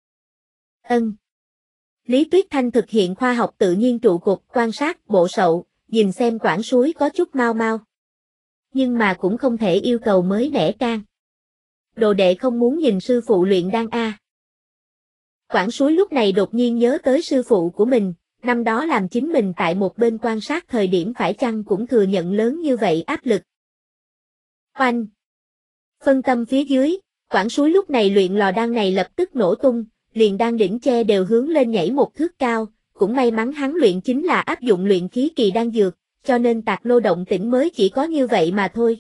Lý Tuyết Thanh thực hiện khoa học tự nhiên trụ cột quan sát bộ sậu, nhìn xem quãng suối có chút mau mau. Nhưng mà cũng không thể yêu cầu mới mẻ can. Đồ đệ không muốn nhìn sư phụ luyện đan a. Quãng suối lúc này đột nhiên nhớ tới sư phụ của mình, năm đó làm chính mình tại một bên quan sát thời điểm phải chăng cũng thừa nhận lớn như vậy áp lực. Oanh! Phân tâm phía dưới, quãng suối lúc này luyện lò đan này lập tức nổ tung, liền đan đỉnh tre đều hướng lên nhảy một thước cao, cũng may mắn hắn luyện chính là áp dụng luyện khí kỳ đan dược, cho nên tạc lô động tĩnh mới chỉ có như vậy mà thôi.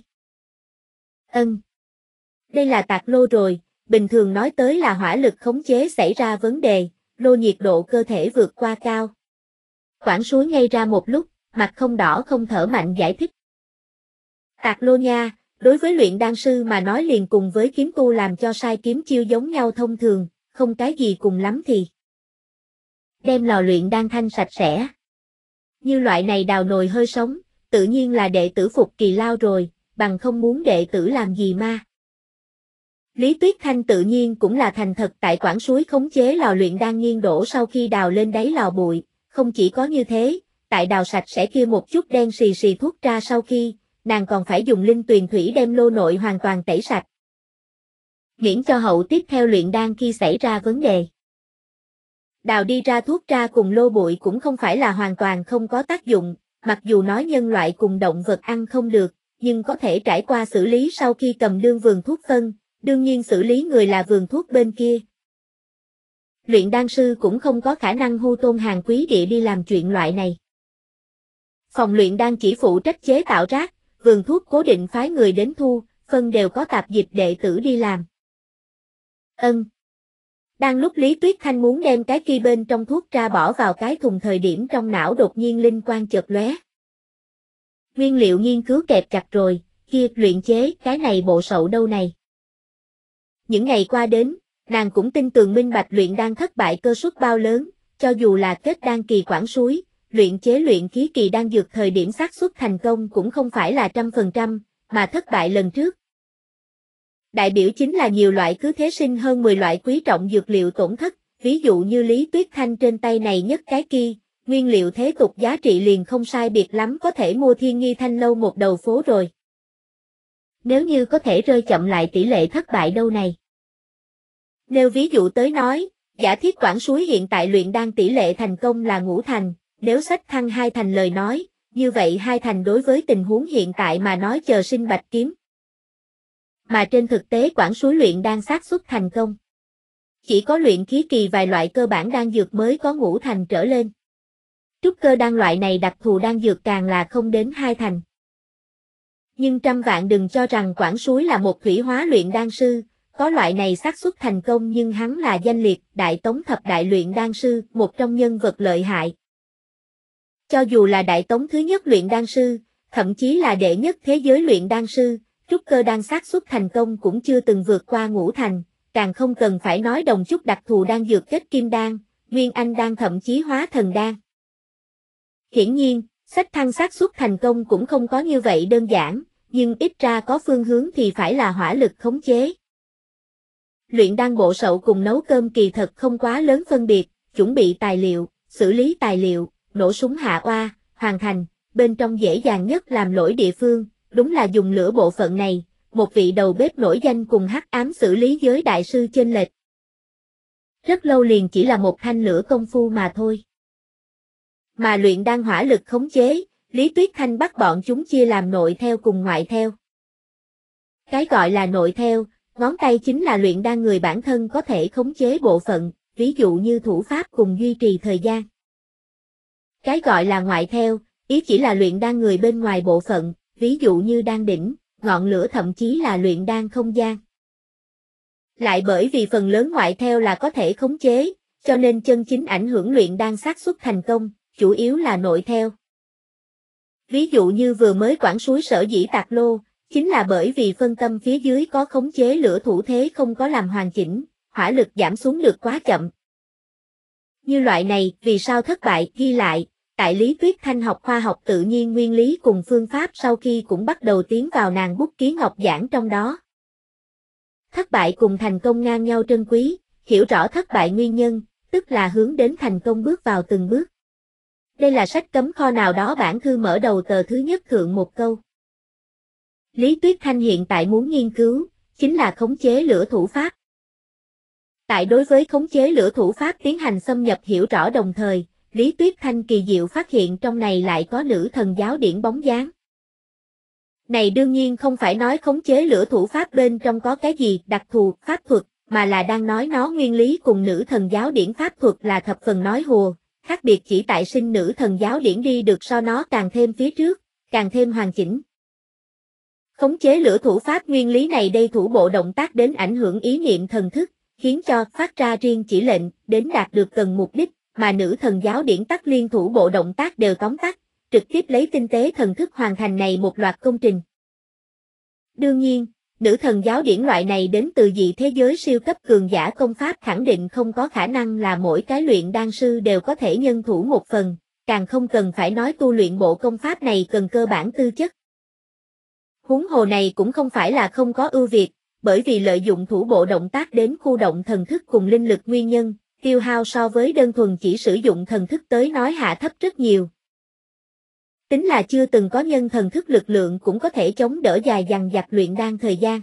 Đây là tạc lô rồi, bình thường nói tới là hỏa lực khống chế xảy ra vấn đề, lô nhiệt độ cơ thể vượt qua cao. Quảng suối ngây ra một lúc, mặt không đỏ không thở mạnh giải thích. Tạc lô nha, đối với luyện đan sư mà nói liền cùng với kiếm tu làm cho sai kiếm chiêu giống nhau thông thường, không cái gì cùng lắm thì đem lò luyện đan thanh sạch sẽ. Như loại này đào nồi hơi sống, tự nhiên là đệ tử phục kỳ lao rồi, bằng không muốn đệ tử làm gì ma. Lý Tuyết Thanh tự nhiên cũng là thành thật tại quảng suối khống chế lò luyện đan nghiêng đổ sau khi đào lên đáy lò bụi, không chỉ có như thế, tại đào sạch sẽ kia một chút đen xì xì thuốc ra sau khi, nàng còn phải dùng linh tuyền thủy đem lô nội hoàn toàn tẩy sạch. Miễn cho hậu tiếp theo luyện đan khi xảy ra vấn đề. Đào đi ra thuốc ra cùng lô bụi cũng không phải là hoàn toàn không có tác dụng, mặc dù nói nhân loại cùng động vật ăn không được, nhưng có thể trải qua xử lý sau khi cầm đương vườn thuốc phân, đương nhiên xử lý người là vườn thuốc bên kia. Luyện đan sư cũng không có khả năng hưu tôn hàng quý địa đi làm chuyện loại này. Phòng luyện đan chỉ phụ trách chế tạo rác, vườn thuốc cố định phái người đến thu, phân đều có tạp dịch đệ tử đi làm. Đang lúc Lý Tuyết Thanh muốn đem cái kia bên trong thuốc ra bỏ vào cái thùng thời điểm trong não đột nhiên linh quang chợt lóe. Nguyên liệu nghiên cứu kẹp chặt rồi, kia luyện chế cái này bộ sậu đâu này. Những ngày qua đến, nàng cũng tin tưởng minh bạch luyện đan thất bại cơ suất bao lớn, cho dù là kết đan kỳ quảng suối, luyện chế luyện khí kỳ đan dược thời điểm xác suất thành công cũng không phải là 100%, mà thất bại lần trước. Đại biểu chính là nhiều loại cứ thế sinh hơn 10 loại quý trọng dược liệu tổn thất, ví dụ như Lý Tuyết Thanh trên tay này nhất cái kia, nguyên liệu thế tục giá trị liền không sai biệt lắm có thể mua Thiên Nghi Thanh lâu một đầu phố rồi. Nếu như có thể rơi chậm lại tỷ lệ thất bại đâu này. Nếu ví dụ tới nói, giả thiết quảng suối hiện tại luyện đan tỷ lệ thành công là 5 thành, nếu sách thăng 2 thành lời nói, như vậy 2 thành đối với tình huống hiện tại mà nói chờ sinh bạch kiếm. Mà trên thực tế quảng suối luyện đan xác suất thành công. Chỉ có luyện khí kỳ vài loại cơ bản đan dược mới có 5 thành trở lên. Trúc cơ đan loại này đặc thù đan dược càng là không đến 2 thành. Nhưng trăm vạn đừng cho rằng quảng suối là một thủy hóa luyện đan sư, có loại này xác suất thành công nhưng hắn là danh liệt Đại Tống thập đại luyện đan sư, một trong nhân vật lợi hại. Cho dù là Đại Tống thứ nhất luyện đan sư, thậm chí là đệ nhất thế giới luyện đan sư, trúc cơ đan xác suất thành công cũng chưa từng vượt qua 5 thành, càng không cần phải nói đồng chút đặc thù đan dược kết kim đan, nguyên anh đan thậm chí hóa thần đan. Hiển nhiên, sách thăng xác suất thành công cũng không có như vậy đơn giản, nhưng ít ra có phương hướng thì phải là hỏa lực khống chế. Luyện đan bộ sậu cùng nấu cơm kỳ thật không quá lớn phân biệt, chuẩn bị tài liệu, xử lý tài liệu, nổ súng hạ oa, hoàn thành, bên trong dễ dàng nhất làm lỗi địa phương, đúng là dùng lửa bộ phận này, một vị đầu bếp nổi danh cùng hắc ám xử lý giới đại sư chênh lệch. Rất lâu liền chỉ là một thanh lửa công phu mà thôi. Mà luyện đan hỏa lực khống chế, Lý Tuyết Thanh bắt bọn chúng chia làm nội theo cùng ngoại theo. Cái gọi là nội theo, ngón tay chính là luyện đan người bản thân có thể khống chế bộ phận, ví dụ như thủ pháp cùng duy trì thời gian. Cái gọi là ngoại theo, ý chỉ là luyện đan người bên ngoài bộ phận, ví dụ như đan đỉnh, ngọn lửa thậm chí là luyện đan không gian. Lại bởi vì phần lớn ngoại theo là có thể khống chế, cho nên chân chính ảnh hưởng luyện đan xác suất thành công, chủ yếu là nội theo. Ví dụ như vừa mới Quảng Súi sở dĩ tạc lô, chính là bởi vì phân tâm phía dưới có khống chế lửa thủ thế không có làm hoàn chỉnh, hỏa lực giảm xuống được quá chậm. Như loại này, vì sao thất bại, ghi lại, tại Lý Tuyết Thanh học khoa học tự nhiên nguyên lý cùng phương pháp sau khi cũng bắt đầu tiến vào nàng bút ký ngọc giảng trong đó. Thất bại cùng thành công ngang nhau trân quý, hiểu rõ thất bại nguyên nhân, tức là hướng đến thành công bước vào từng bước. Đây là sách cấm kho nào đó bản thư mở đầu tờ thứ nhất thượng một câu. Lý Tuyết Thanh hiện tại muốn nghiên cứu, chính là khống chế lửa thủ pháp. Tại đối với khống chế lửa thủ pháp tiến hành xâm nhập hiểu rõ đồng thời, Lý Tuyết Thanh kỳ diệu phát hiện trong này lại có nữ thần giáo điển bóng dáng. Này đương nhiên không phải nói khống chế lửa thủ pháp bên trong có cái gì đặc thù, pháp thuật, mà là đang nói nó nguyên lý cùng nữ thần giáo điển pháp thuật là thập phần nói hùa, khác biệt chỉ tại sinh nữ thần giáo điển đi được so nó càng thêm phía trước, càng thêm hoàn chỉnh. Khống chế lửa thủ pháp nguyên lý này đây thủ bộ động tác đến ảnh hưởng ý niệm thần thức, khiến cho phát ra riêng chỉ lệnh, đến đạt được cần mục đích, mà nữ thần giáo điển tắc liên thủ bộ động tác đều tóm tắt, trực tiếp lấy tinh tế thần thức hoàn thành này một loạt công trình. Đương nhiên, nữ thần giáo điển loại này đến từ dị thế giới siêu cấp cường giả công pháp khẳng định không có khả năng là mỗi cái luyện đan sư đều có thể nhân thủ một phần, càng không cần phải nói tu luyện bộ công pháp này cần cơ bản tư chất. Huống hồ này cũng không phải là không có ưu việt, bởi vì lợi dụng thủ bộ động tác đến khu động thần thức cùng linh lực nguyên nhân, tiêu hao so với đơn thuần chỉ sử dụng thần thức tới nói hạ thấp rất nhiều. Tính là chưa từng có nhân thần thức lực lượng cũng có thể chống đỡ dài dằng dặc luyện đan thời gian.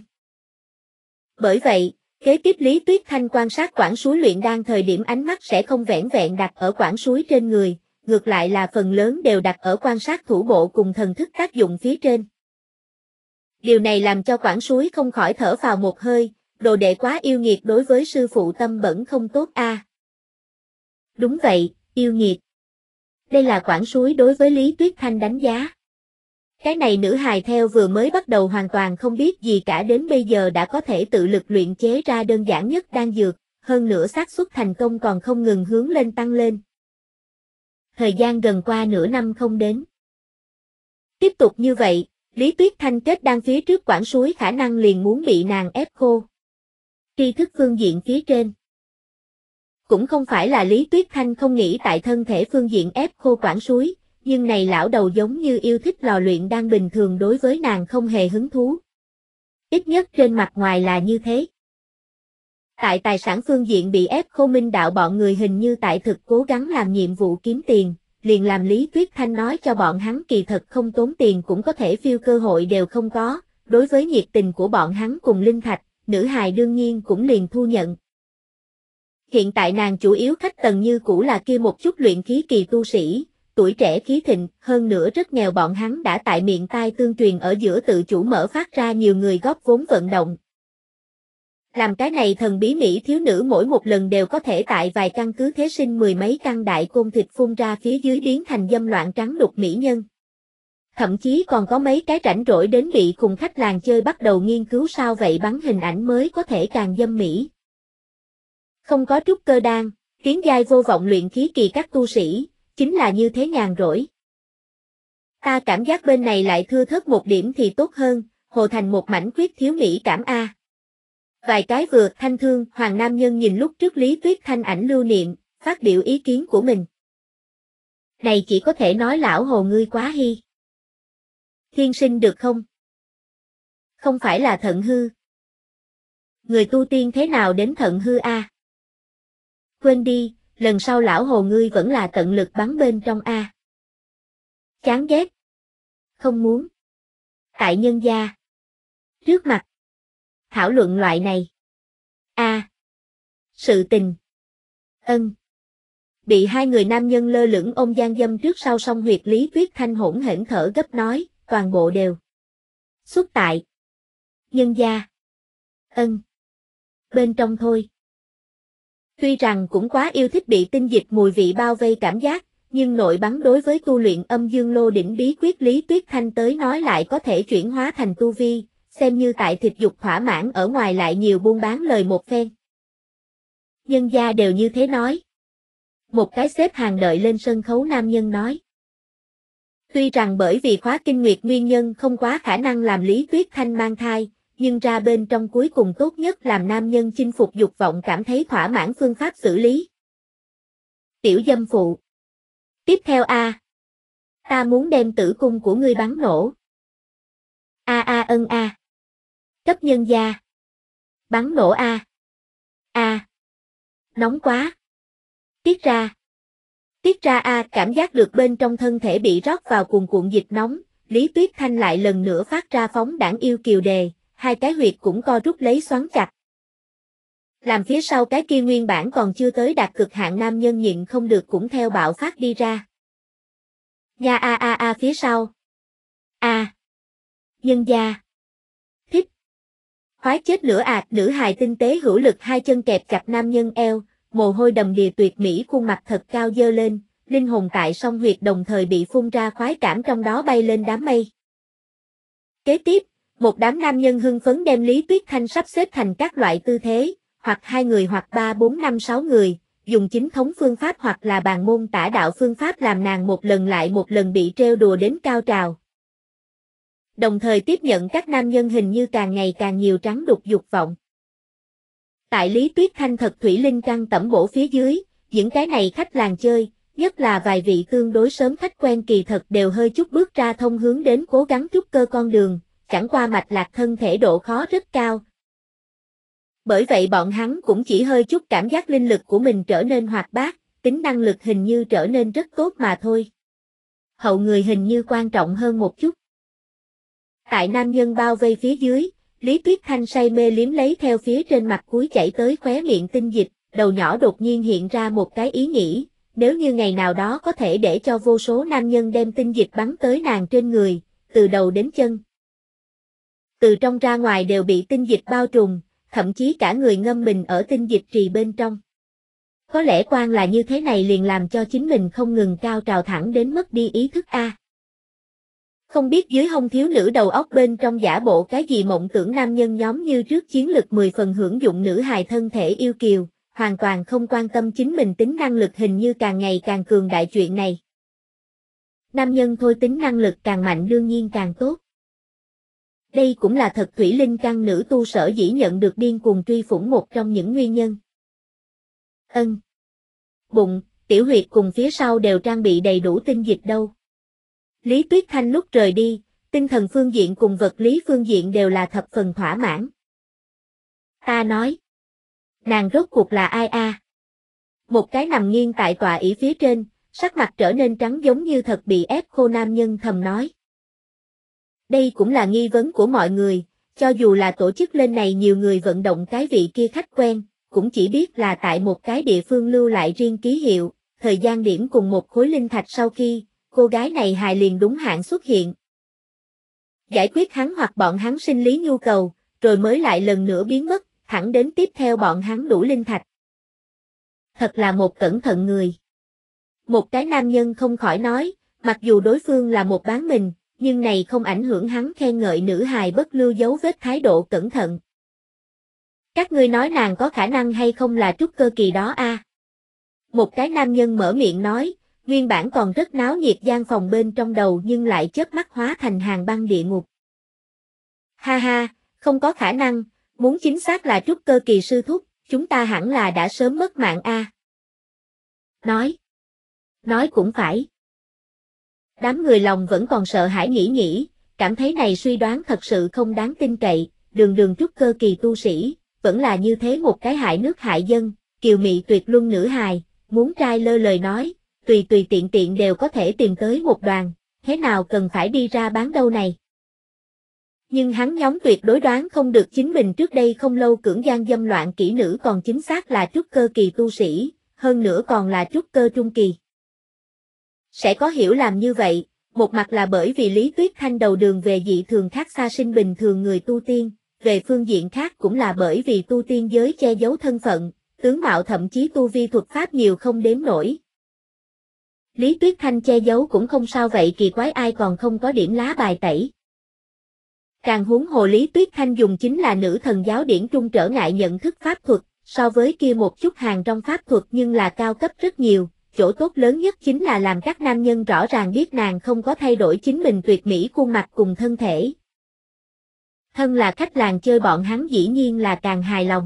Bởi vậy, kế tiếp Lý Tuyết Thanh quan sát Quảng Súi luyện đan thời điểm ánh mắt sẽ không vẻn vẹn đặt ở Quảng Súi trên người, ngược lại là phần lớn đều đặt ở quan sát thủ bộ cùng thần thức tác dụng phía trên. Điều này làm cho Quảng Súi không khỏi thở phào một hơi, đồ đệ quá yêu nghiệt đối với sư phụ tâm bẩn không tốt a. Đúng vậy, yêu nghiệt. Đây là Quảng Súi đối với Lý Tuyết Thanh đánh giá. Cái này nữ hài theo vừa mới bắt đầu hoàn toàn không biết gì cả đến bây giờ đã có thể tự lực luyện chế ra đơn giản nhất đan dược, hơn nữa xác suất thành công còn không ngừng hướng lên tăng lên. Thời gian gần qua nửa năm không đến. Tiếp tục như vậy, Lý Tuyết Thanh kết đan phía trước Quảng Súi khả năng liền muốn bị nàng ép khô. Tri thức phương diện phía trên. Cũng không phải là Lý Tuyết Thanh không nghĩ tại thân thể phương diện ép khô Quảng Súi, nhưng này lão đầu giống như yêu thích lò luyện đan bình thường đối với nàng không hề hứng thú. Ít nhất trên mặt ngoài là như thế. Tại tài sản phương diện bị ép khô Minh đạo bọn người hình như tại thực cố gắng làm nhiệm vụ kiếm tiền, liền làm Lý Tuyết Thanh nói cho bọn hắn kỳ thật không tốn tiền cũng có thể phiêu cơ hội đều không có, đối với nhiệt tình của bọn hắn cùng linh thạch, nữ hài đương nhiên cũng liền thu nhận. Hiện tại nàng chủ yếu khách tầng như cũ là kia một chút luyện khí kỳ tu sĩ, tuổi trẻ khí thịnh, hơn nữa rất nghèo bọn hắn đã tại miệng tai tương truyền ở giữa tự chủ mở phát ra nhiều người góp vốn vận động. Làm cái này thần bí mỹ thiếu nữ mỗi một lần đều có thể tại vài căn cứ thế sinh mười mấy căn đại côn thịt phun ra phía dưới biến thành dâm loạn trắng đục mỹ nhân. Thậm chí còn có mấy cái rảnh rỗi đến bị cùng khách làng chơi bắt đầu nghiên cứu sao vậy bắn hình ảnh mới có thể càng dâm mỹ. Không có trúc cơ đan, tiến giai vô vọng luyện khí kỳ các tu sĩ, chính là như thế nhàn rỗi. Ta cảm giác bên này lại thưa thớt một điểm thì tốt hơn, hồ thành một mảnh khuyết thiếu mỹ cảm a. Vài cái vừa thanh thương hoàng nam nhân nhìn lúc trước Lý Tuyết Thanh ảnh lưu niệm, phát biểu ý kiến của mình. Này chỉ có thể nói lão hồ ngươi quá hi. Thiên sinh được không? Không phải là thận hư. Người tu tiên thế nào đến thận hư a? Quên đi, lần sau lão hồ ngươi vẫn là tận lực bắn bên trong a. Chán ghét. Không muốn. Tại nhân gia. Trước mặt. Thảo luận loại này. A. Sự tình. Ân. Bị hai người nam nhân lơ lửng ôm gian dâm trước sau song huyệt, Lý Tuyết Thanh hỗn hển thở gấp nói, toàn bộ đều xuất tại nhân gia. Ân. Bên trong thôi. Tuy rằng cũng quá yêu thích bị tinh dịch mùi vị bao vây cảm giác, nhưng nội bắn đối với tu luyện âm dương lô đỉnh bí quyết Lý Tuyết Thanh tới nói lại có thể chuyển hóa thành tu vi, xem như tại thịt dục thỏa mãn ở ngoài lại nhiều buôn bán lời một phen. Nhân gia đều như thế nói. Một cái xếp hàng đợi lên sân khấu nam nhân nói. Tuy rằng bởi vì khóa kinh nguyệt nguyên nhân không quá khả năng làm Lý Tuyết Thanh mang thai, nhưng ra bên trong cuối cùng tốt nhất làm nam nhân chinh phục dục vọng cảm thấy thỏa mãn phương pháp xử lý. Tiểu dâm phụ. Tiếp theo a. Ta muốn đem tử cung của ngươi bắn nổ. Ân a. Cấp nhân gia. Bắn nổ a. Nóng quá. Tiết ra. Tiết ra a, cảm giác được bên trong thân thể bị rót vào cuồn cuộn dịch nóng, Lý Tuyết Thanh lại lần nữa phát ra phóng đãng yêu kiều đề, hai cái huyệt cũng co rút lấy xoắn chặt. Làm phía sau cái kia nguyên bản còn chưa tới đạt cực hạn nam nhân nhịn không được cũng theo bạo phát đi ra. Nha phía sau. Nhân gia. Thích. Khoái chết lửa nữ hài tinh tế hữu lực hai chân kẹp chặt nam nhân eo, mồ hôi đầm đìa tuyệt mỹ khuôn mặt thật cao dơ lên, linh hồn tại song huyệt đồng thời bị phun ra khoái cảm trong đó bay lên đám mây. Kế tiếp, một đám nam nhân hưng phấn đem Lý Tuyết Thanh sắp xếp thành các loại tư thế, hoặc 2 người hoặc 3 4 5 6 người, dùng chính thống phương pháp hoặc là bàn môn tả đạo phương pháp làm nàng một lần lại một lần bị trêu đùa đến cao trào. Đồng thời tiếp nhận các nam nhân hình như càng ngày càng nhiều trắng đục dục vọng. Tại Lý Tuyết Thanh thật thủy linh căng tẩm bổ phía dưới, những cái này khách làng chơi, nhất là vài vị tương đối sớm khách quen kỳ thật đều hơi chút bước ra thông hướng đến cố gắng trúc cơ con đường, chẳng qua mạch lạc thân thể độ khó rất cao. Bởi vậy bọn hắn cũng chỉ hơi chút cảm giác linh lực của mình trở nên hoạt bát, tính năng lực hình như trở nên rất tốt mà thôi. Hậu người hình như quan trọng hơn một chút. Tại nam nhân bao vây phía dưới, Lý Tuyết Thanh say mê liếm lấy theo phía trên mặt cuối chảy tới khóe miệng tinh dịch, đầu nhỏ đột nhiên hiện ra một cái ý nghĩ, nếu như ngày nào đó có thể để cho vô số nam nhân đem tinh dịch bắn tới nàng trên người, từ đầu đến chân. Từ trong ra ngoài đều bị tinh dịch bao trùm, thậm chí cả người ngâm mình ở tinh dịch trì bên trong. Có lẽ quan là như thế này liền làm cho chính mình không ngừng cao trào thẳng đến mất đi ý thức a. Không biết dưới hông thiếu nữ đầu óc bên trong giả bộ cái gì mộng tưởng nam nhân nhóm như trước chiến lực 10 phần hưởng dụng nữ hài thân thể yêu kiều, hoàn toàn không quan tâm chính mình tính năng lực hình như càng ngày càng cường đại chuyện này. Nam nhân thôi tính năng lực càng mạnh đương nhiên càng tốt. Đây cũng là thật thủy linh căn nữ tu sở dĩ nhận được điên cuồng truy phủng một trong những nguyên nhân. Bụng, tiểu huyệt cùng phía sau đều trang bị đầy đủ tinh dịch đâu. Lý Tuyết Thanh lúc rời đi, tinh thần phương diện cùng vật lý phương diện đều là thập phần thỏa mãn. Ta nói. Nàng rốt cuộc là ai a? Một cái nằm nghiêng tại tọa ỷ phía trên, sắc mặt trở nên trắng giống như thật bị ép khô nam nhân thầm nói. Đây cũng là nghi vấn của mọi người, cho dù là tổ chức lên này nhiều người vận động cái vị kia khách quen, cũng chỉ biết là tại một cái địa phương lưu lại riêng ký hiệu, thời gian điểm cùng một khối linh thạch sau khi, cô gái này hài liền đúng hạn xuất hiện. Giải quyết hắn hoặc bọn hắn sinh lý nhu cầu, rồi mới lại lần nữa biến mất, thẳng đến tiếp theo bọn hắn đủ linh thạch. Thật là một cẩn thận người. Một cái nam nhân không khỏi nói, mặc dù đối phương là một bán mình, nhưng này không ảnh hưởng hắn khen ngợi nữ hài bất lưu dấu vết thái độ cẩn thận. Các ngươi nói nàng có khả năng hay không là trúc cơ kỳ đó a? Một cái nam nhân mở miệng nói, nguyên bản còn rất náo nhiệt gian phòng bên trong đầu nhưng lại chớp mắt hóa thành hàng băng địa ngục. Ha ha, không có khả năng, muốn chính xác là trúc cơ kỳ sư thúc, chúng ta hẳn là đã sớm mất mạng a. Nói cũng phải. Đám người lòng vẫn còn sợ hãi nghĩ, cảm thấy này suy đoán thật sự không đáng tin cậy, đường trúc cơ kỳ tu sĩ, vẫn là như thế một cái hại nước hại dân, kiều mị tuyệt luân nữ hài, muốn trai lơ lời nói, tùy tiện đều có thể tìm tới một đoàn, thế nào cần phải đi ra bán đâu này. Nhưng hắn nhóm tuyệt đối đoán không được chính mình trước đây không lâu cưỡng gian dâm loạn kỹ nữ còn chính xác là trúc cơ kỳ tu sĩ, hơn nữa còn là trúc cơ trung kỳ. Sẽ có hiểu làm như vậy, một mặt là bởi vì Lý Tuyết Thanh đầu đường về dị thường khác xa sinh bình thường người tu tiên, về phương diện khác cũng là bởi vì tu tiên giới che giấu thân phận, tướng mạo thậm chí tu vi thuật pháp nhiều không đếm nổi. Lý Tuyết Thanh che giấu cũng không sao vậy kỳ quái ai còn không có điểm lá bài tẩy. Càng huống hồ Lý Tuyết Thanh dùng chính là nữ thần giáo điển trung trở ngại nhận thức pháp thuật, so với kia một chút hàng trong pháp thuật nhưng là cao cấp rất nhiều, chỗ tốt lớn nhất chính là làm các nam nhân rõ ràng biết nàng không có thay đổi chính mình tuyệt mỹ khuôn mặt cùng thân thể. Thân là khách làng chơi bọn hắn dĩ nhiên là càng hài lòng.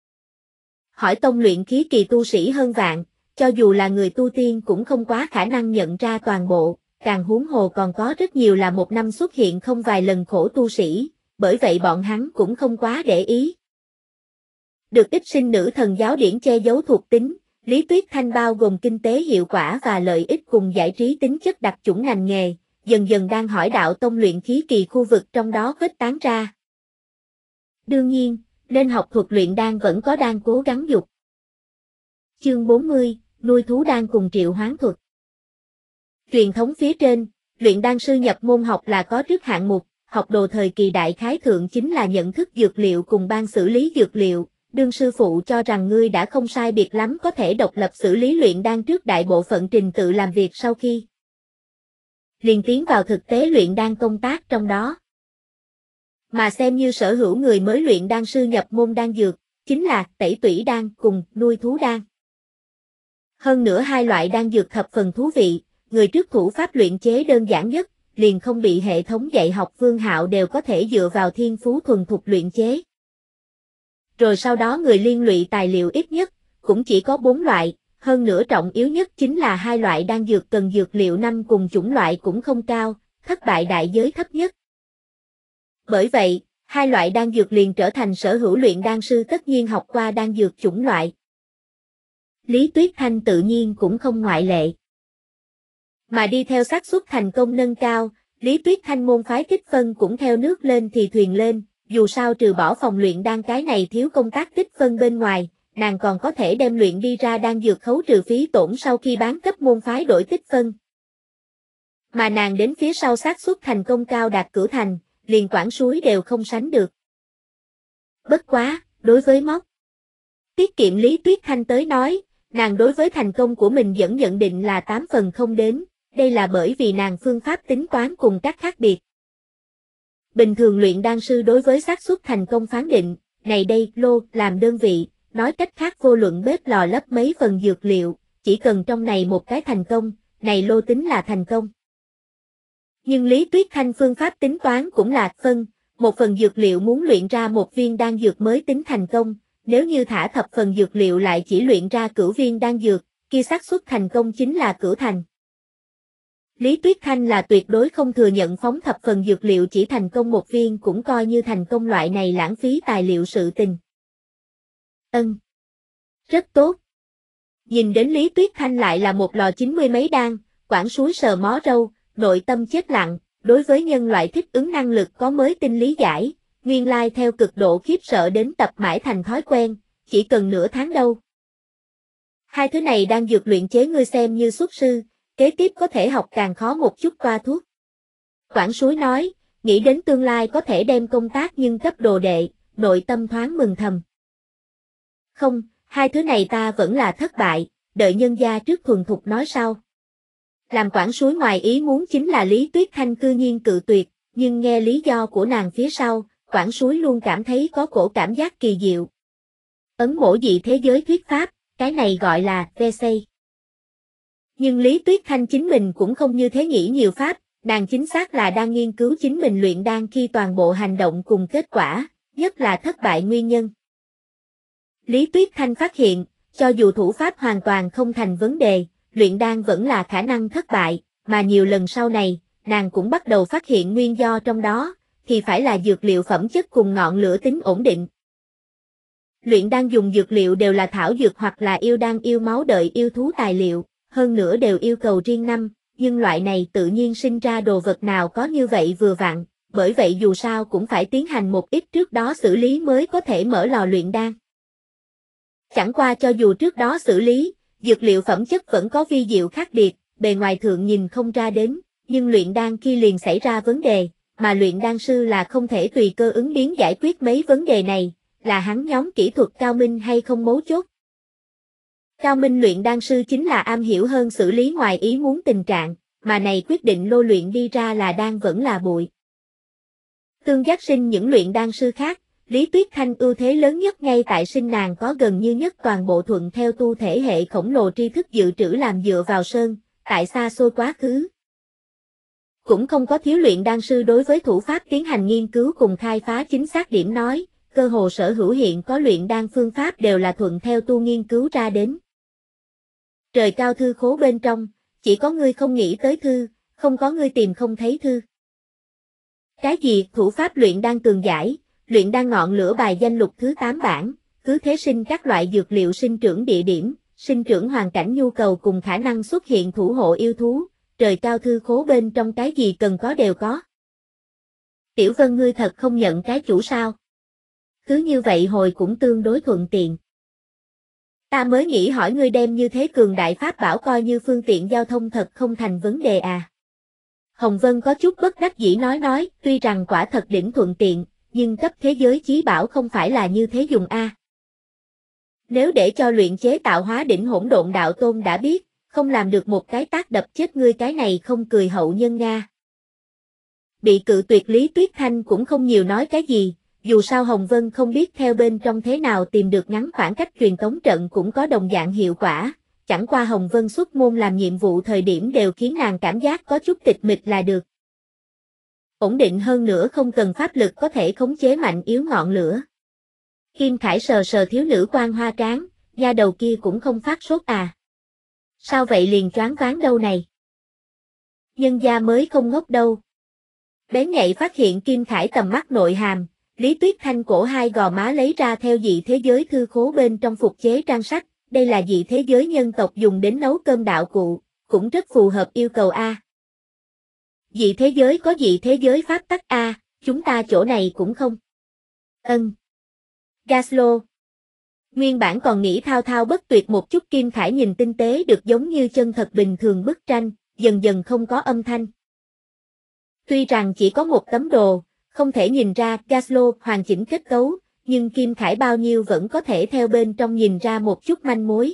Hỏi tông luyện khí kỳ tu sĩ hơn vạn, cho dù là người tu tiên cũng không quá khả năng nhận ra toàn bộ, càng huống hồ còn có rất nhiều là một năm xuất hiện không vài lần khổ tu sĩ, bởi vậy bọn hắn cũng không quá để ý. Được ít sinh nữ thần giáo điển che giấu thuộc tính, Lý Tuyết Thanh bao gồm kinh tế hiệu quả và lợi ích cùng giải trí tính chất đặc chủng ngành nghề, dần dần đang hỏi đạo tông luyện khí kỳ khu vực trong đó khuếch tán ra. Đương nhiên, nên học thuật luyện đan vẫn có đang cố gắng dục. Chương 40, nuôi thú đan cùng triệu hoán thuật. Truyền thống phía trên, luyện đan sư nhập môn học là có trước hạng mục, học đồ thời kỳ đại khái thượng chính là nhận thức dược liệu cùng ban xử lý dược liệu, đương sư phụ cho rằng ngươi đã không sai biệt lắm có thể độc lập xử lý luyện đan trước đại bộ phận trình tự làm việc sau khi liền tiến vào thực tế luyện đan công tác trong đó. Mà xem như sở hữu người mới luyện đan sư nhập môn đan dược, chính là tẩy tủy đan cùng nuôi thú đan. Hơn nữa hai loại đan dược thập phần thú vị, người trước thủ pháp luyện chế đơn giản nhất, liền không bị hệ thống dạy học Vương Hạo đều có thể dựa vào thiên phú thuần thục luyện chế. Rồi sau đó người liên lụy tài liệu ít nhất, cũng chỉ có 4 loại, hơn nữa trọng yếu nhất chính là hai loại đan dược cần dược liệu năm cùng chủng loại cũng không cao, thất bại đại giới thấp nhất. Bởi vậy, hai loại đan dược liền trở thành sở hữu luyện đan sư tất nhiên học qua đan dược chủng loại. Lý Tuyết Thanh tự nhiên cũng không ngoại lệ. Mà đi theo xác suất thành công nâng cao, Lý Tuyết Thanh môn phái tích phân cũng theo nước lên thì thuyền lên, dù sao trừ bỏ phòng luyện đan cái này thiếu công tác tích phân bên ngoài, nàng còn có thể đem luyện đi ra đan dược khấu trừ phí tổn sau khi bán cấp môn phái đổi tích phân. Mà nàng đến phía sau xác suất thành công cao đạt cửu thành, liền Quảng Suối đều không sánh được. Bất quá, đối với móc tiết kiệm Lý Tuyết Thanh tới nói, nàng đối với thành công của mình vẫn nhận định là 8 phần không đến, đây là bởi vì nàng phương pháp tính toán cùng các khác biệt. Bình thường luyện đan sư đối với xác suất thành công phán định, này đây, lô, làm đơn vị, nói cách khác vô luận bếp lò lấp mấy phần dược liệu, chỉ cần trong này một cái thành công, này lô tính là thành công. Nhưng Lý Tuyết Thanh phương pháp tính toán cũng là phân, một phần dược liệu muốn luyện ra một viên đan dược mới tính thành công, nếu như thả thập phần dược liệu lại chỉ luyện ra cửu viên đan dược, kia xác suất thành công chính là cửu thành. Lý Tuyết Thanh là tuyệt đối không thừa nhận phóng thập phần dược liệu chỉ thành công một viên cũng coi như thành công loại này lãng phí tài liệu sự tình. Rất tốt. Nhìn đến Lý Tuyết Thanh lại là một lò 90 mấy đan, Quảng Suối sờ mó râu, nội tâm chết lặng, đối với nhân loại thích ứng năng lực có mới tinh lý giải, nguyên lai theo cực độ khiếp sợ đến tập mãi thành thói quen, chỉ cần nửa tháng đâu. Hai thứ này đang dược luyện chế ngươi xem như xuất sư, kế tiếp có thể học càng khó một chút qua thuốc. Quảng Suối nói, nghĩ đến tương lai có thể đem công tác nhưng cấp đồ đệ, nội tâm thoáng mừng thầm. Không, hai thứ này ta vẫn là thất bại, đợi nhân gia trước thuần thục nói sau. Làm Quảng Suối ngoài ý muốn chính là Lý Tuyết Thanh cư nhiên cự tuyệt, nhưng nghe lý do của nàng phía sau, Quảng Suối luôn cảm thấy có cổ cảm giác kỳ diệu. Ấn mổ dị thế giới thuyết pháp, cái này gọi là VC. Nhưng Lý Tuyết Thanh chính mình cũng không như thế nghĩ nhiều pháp, nàng chính xác là đang nghiên cứu chính mình luyện đan khi toàn bộ hành động cùng kết quả, nhất là thất bại nguyên nhân. Lý Tuyết Thanh phát hiện, cho dù thủ pháp hoàn toàn không thành vấn đề, luyện đan vẫn là khả năng thất bại, mà nhiều lần sau này, nàng cũng bắt đầu phát hiện nguyên do trong đó, thì phải là dược liệu phẩm chất cùng ngọn lửa tính ổn định. Luyện đan dùng dược liệu đều là thảo dược hoặc là yêu đan yêu máu đợi yêu thú tài liệu, hơn nữa đều yêu cầu riêng năm, nhưng loại này tự nhiên sinh ra đồ vật nào có như vậy vừa vặn, bởi vậy dù sao cũng phải tiến hành một ít trước đó xử lý mới có thể mở lò luyện đan. Chẳng qua cho dù trước đó xử lý, Dược liệu phẩm chất vẫn có vi diệu khác biệt, bề ngoài thượng nhìn không ra đến, nhưng luyện đan khi liền xảy ra vấn đề, mà luyện đan sư là không thể tùy cơ ứng biến giải quyết mấy vấn đề này, là hắn nhóm kỹ thuật cao minh hay không mấu chốt. Cao minh luyện đan sư chính là am hiểu hơn xử lý ngoài ý muốn tình trạng, mà này quyết định lô luyện đi ra là đan vẫn là bụi. Tương giác sinh những luyện đan sư khác, Lý Tuyết Thanh ưu thế lớn nhất ngay tại sinh nàng có gần như nhất toàn bộ thuận theo tu thể hệ khổng lồ tri thức dự trữ làm dựa vào sơn, tại xa xôi quá khứ. Cũng không có thiếu luyện đan sư đối với thủ pháp tiến hành nghiên cứu cùng khai phá chính xác điểm nói, cơ hồ sở hữu hiện có luyện đan phương pháp đều là thuận theo tu nghiên cứu ra đến. Trời cao thư khố bên trong, chỉ có ngươi không nghĩ tới thư, không có ngươi tìm không thấy thư. Cái gì thủ pháp luyện đan cường giải, luyện đan ngọn lửa bài danh lục thứ 8 bản, cứ thế sinh các loại dược liệu sinh trưởng địa điểm, sinh trưởng hoàn cảnh nhu cầu cùng khả năng xuất hiện thủ hộ yêu thú, trời cao thư khố bên trong cái gì cần có đều có. Tiểu Vân ngươi thật không nhận cái chủ sao? Cứ như vậy hồi cũng tương đối thuận tiện. Ta mới nghĩ hỏi ngươi đem như thế cường đại pháp bảo coi như phương tiện giao thông thật không thành vấn đề à. Hồng Vân có chút bất đắc dĩ nói, tuy rằng quả thật đỉnh thuận tiện, nhưng cấp thế giới chí bảo không phải là như thế dùng a. Nếu để cho luyện chế tạo hóa đỉnh hỗn độn đạo tôn đã biết, không làm được một cái tát đập chết ngươi cái này không cười hậu nhân nga. Bị cự tuyệt Lý Tuyết Thanh cũng không nhiều nói cái gì, dù sao Hồng Vân không biết theo bên trong thế nào tìm được ngắn khoảng cách truyền tống trận cũng có đồng dạng hiệu quả, chẳng qua Hồng Vân xuất môn làm nhiệm vụ thời điểm đều khiến nàng cảm giác có chút tịch mịch là được. Ổn định hơn nữa không cần pháp lực có thể khống chế mạnh yếu ngọn lửa. Kim Khải sờ sờ thiếu nữ quan hoa trán, nha đầu kia cũng không phát sốt à. Sao vậy liền choáng váng đâu này? Nhân gia mới không ngốc đâu. Bén nhạy phát hiện Kim Khải tầm mắt nội hàm, Lý Tuyết Thanh cổ hai gò má lấy ra theo dị thế giới thư khố bên trong phục chế trang sách, đây là dị thế giới nhân tộc dùng đến nấu cơm đạo cụ, cũng rất phù hợp yêu cầu A. Dị thế giới có dị thế giới pháp tắc A, chúng ta chỗ này cũng không. Gaslo. Nguyên bản còn nghĩ thao thao bất tuyệt một chút Kim Khải nhìn tinh tế được giống như chân thật bình thường bức tranh, dần dần không có âm thanh. Tuy rằng chỉ có một tấm đồ, không thể nhìn ra Gaslo hoàn chỉnh kết cấu, nhưng Kim Khải bao nhiêu vẫn có thể theo bên trong nhìn ra một chút manh mối.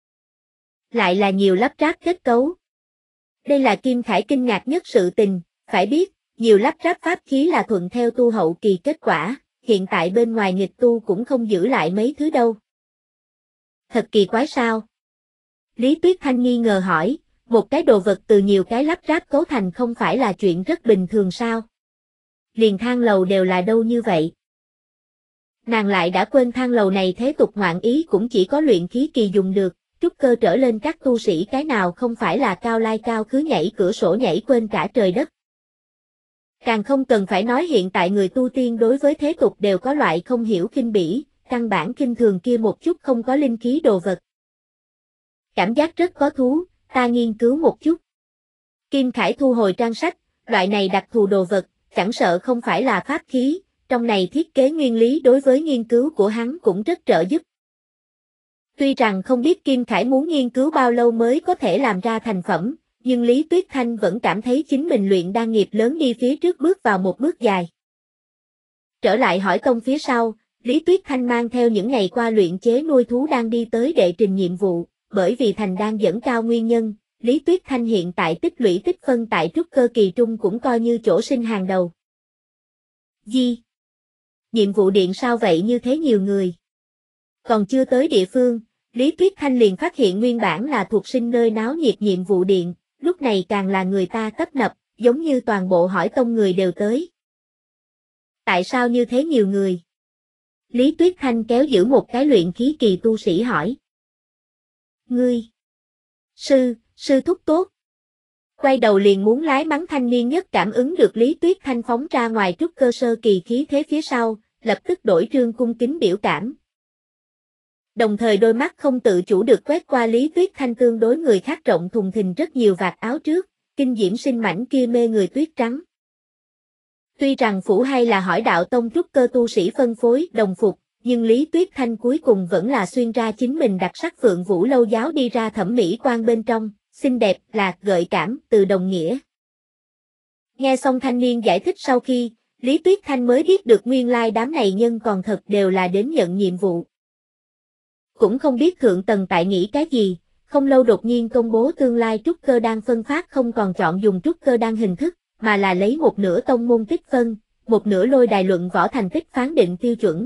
Lại là nhiều lắp ráp kết cấu. Đây là Kim Khải kinh ngạc nhất sự tình, phải biết, nhiều lắp ráp pháp khí là thuận theo tu hậu kỳ kết quả, hiện tại bên ngoài nghịch tu cũng không giữ lại mấy thứ đâu. Thật kỳ quái sao? Lý Tuyết Thanh nghi ngờ hỏi, một cái đồ vật từ nhiều cái lắp ráp cấu thành không phải là chuyện rất bình thường sao? Liền thang lầu đều là đâu như vậy? Nàng lại đã quên thang lầu này thế tục ngoạn ý cũng chỉ có luyện khí kỳ dùng được, trúc cơ trở lên các tu sĩ cái nào không phải là cao lai cao cứ nhảy cửa sổ nhảy quên cả trời đất. Càng không cần phải nói hiện tại người tu tiên đối với thế tục đều có loại không hiểu khinh bỉ, căn bản khinh thường kia một chút không có linh khí đồ vật. Cảm giác rất có thú, ta nghiên cứu một chút. Kim Khải thu hồi trang sách, loại này đặc thù đồ vật, chẳng sợ không phải là pháp khí, trong này thiết kế nguyên lý đối với nghiên cứu của hắn cũng rất trợ giúp. Tuy rằng không biết Kim Khải muốn nghiên cứu bao lâu mới có thể làm ra thành phẩm, nhưng Lý Tuyết Thanh vẫn cảm thấy chính mình luyện đan nghiệp lớn đi phía trước bước vào một bước dài. Trở lại hỏi công phía sau, Lý Tuyết Thanh mang theo những ngày qua luyện chế nuôi thú đang đi tới đệ trình nhiệm vụ, bởi vì thành đan dẫn cao nguyên nhân, Lý Tuyết Thanh hiện tại tích lũy tích phân tại trúc cơ kỳ trung cũng coi như chỗ sinh hàng đầu. Gì? Nhiệm vụ điện sao vậy như thế nhiều người? Còn chưa tới địa phương, Lý Tuyết Thanh liền phát hiện nguyên bản là thuộc sinh nơi náo nhiệt nhiệm vụ điện, lúc này càng là người ta tấp nập, giống như toàn bộ hỏi tông người đều tới. Tại sao như thế nhiều người? Lý Tuyết Thanh kéo giữ một cái luyện khí kỳ tu sĩ hỏi. Ngươi! Sư thúc tốt! Quay đầu liền muốn lái mắng thanh niên nhất cảm ứng được Lý Tuyết Thanh phóng ra ngoài trúc cơ sơ kỳ khí thế phía sau, lập tức đổi trương cung kính biểu cảm. Đồng thời đôi mắt không tự chủ được quét qua Lý Tuyết Thanh tương đối người khác rộng thùng thình rất nhiều vạt áo trước, kinh diễm sinh mảnh kia mê người tuyết trắng. Tuy rằng phủ hay là hỏi đạo tông trúc cơ tu sĩ phân phối đồng phục, nhưng Lý Tuyết Thanh cuối cùng vẫn là xuyên ra chính mình đặc sắc Phượng Vũ Lâu giáo đi ra thẩm mỹ quan bên trong, xinh đẹp, lạc, gợi cảm, từ đồng nghĩa. Nghe xong thanh niên giải thích sau khi, Lý Tuyết Thanh mới biết được nguyên lai đám này nhân còn thật đều là đến nhận nhiệm vụ. Cũng không biết thượng tầng tại nghĩ cái gì, không lâu đột nhiên công bố tương lai trúc cơ đan phân phát không còn chọn dùng trúc cơ đan hình thức, mà là lấy một nửa tông môn tích phân, một nửa lôi đài luận võ thành tích phán định tiêu chuẩn.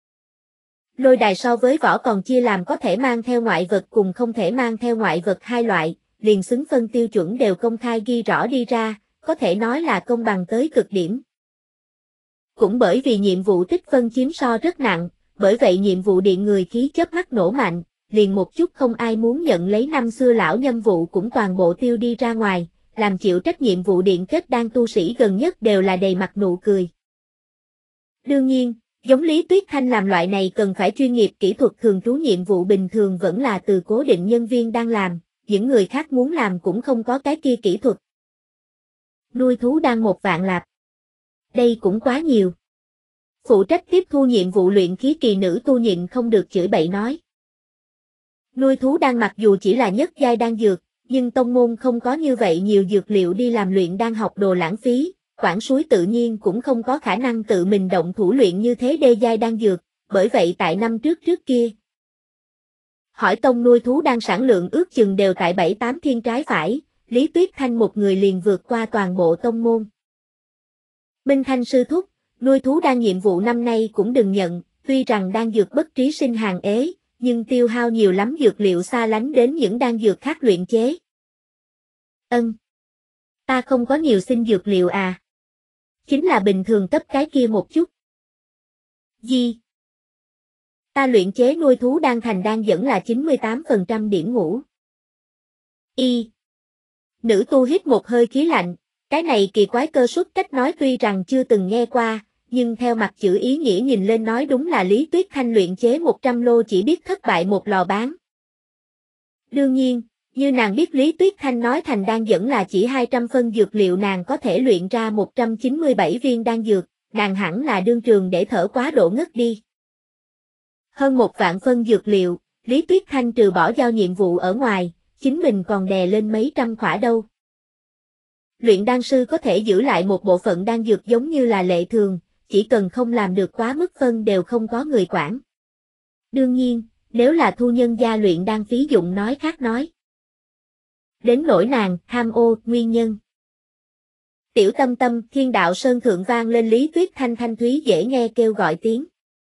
Lôi đài so với võ còn chia làm có thể mang theo ngoại vật cùng không thể mang theo ngoại vật hai loại, liền xứng phân tiêu chuẩn đều công khai ghi rõ đi ra, có thể nói là công bằng tới cực điểm. Cũng bởi vì nhiệm vụ tích phân chiếm so rất nặng, bởi vậy nhiệm vụ điện người khí chớp mắt nổ mạnh, liền một chút không ai muốn nhận lấy năm xưa lão nhâm vụ cũng toàn bộ tiêu đi ra ngoài, làm chịu trách nhiệm vụ điện kết đan tu sĩ gần nhất đều là đầy mặt nụ cười. Đương nhiên, giống Lý Tuyết Thanh làm loại này cần phải chuyên nghiệp kỹ thuật thường trú nhiệm vụ bình thường vẫn là từ cố định nhân viên đang làm, những người khác muốn làm cũng không có cái kia kỹ thuật. Nuôi thú đan 1 vạn lạp. Đây cũng quá nhiều. Phụ trách tiếp thu nhiệm vụ luyện khí kỳ nữ tu nhịn không được chửi bậy nói. Nuôi thú đan mặc dù chỉ là nhất giai đan dược, nhưng tông môn không có như vậy nhiều dược liệu đi làm luyện đan học đồ lãng phí, quản suối tự nhiên cũng không có khả năng tự mình động thủ luyện như thế đê giai đan dược, bởi vậy tại năm trước kia. Hỏi tông nuôi thú đan sản lượng ước chừng đều tại 7-8 thiên trái phải, Lý Tuyết Thanh một người liền vượt qua toàn bộ tông môn. Minh Thanh sư thúc, nuôi thú đan nhiệm vụ năm nay cũng đừng nhận, tuy rằng đan dược bất trí sinh hàng ế, nhưng tiêu hao nhiều lắm dược liệu xa lánh đến những đan dược khác luyện chế. Ân. Ta không có nhiều xin dược liệu à. Chính là bình thường cấp cái kia một chút. Gì? Ta luyện chế nuôi thú đan thành đan vẫn là 98% điểm ngũ. Y. Nữ tu hít một hơi khí lạnh, cái này kỳ quái cơ suất cách nói tuy rằng chưa từng nghe qua, nhưng theo mặt chữ ý nghĩa nhìn lên nói đúng là Lý Tuyết Thanh luyện chế 100 lô chỉ biết thất bại một lò bán. Đương nhiên, như nàng biết Lý Tuyết Thanh nói thành đan vẫn là chỉ 200 phân dược liệu nàng có thể luyện ra 197 viên đan dược, nàng hẳn là đương trường để thở quá độ ngất đi. Hơn 1 vạn phân dược liệu, Lý Tuyết Thanh trừ bỏ giao nhiệm vụ ở ngoài, chính mình còn đè lên mấy trăm khỏa đâu. Luyện đan sư có thể giữ lại một bộ phận đan dược giống như là lệ thường, chỉ cần không làm được quá mức phân đều không có người quản. Đương nhiên, nếu là thu nhân gia luyện đan phí dụng nói khác nói. Đến nỗi nàng, tham ô, nguyên nhân. Tiểu Tâm Tâm, Thiên Đạo Sơn thượng vang lên Lý Tuyết Thanh thanh thúy dễ nghe kêu gọi tiếng.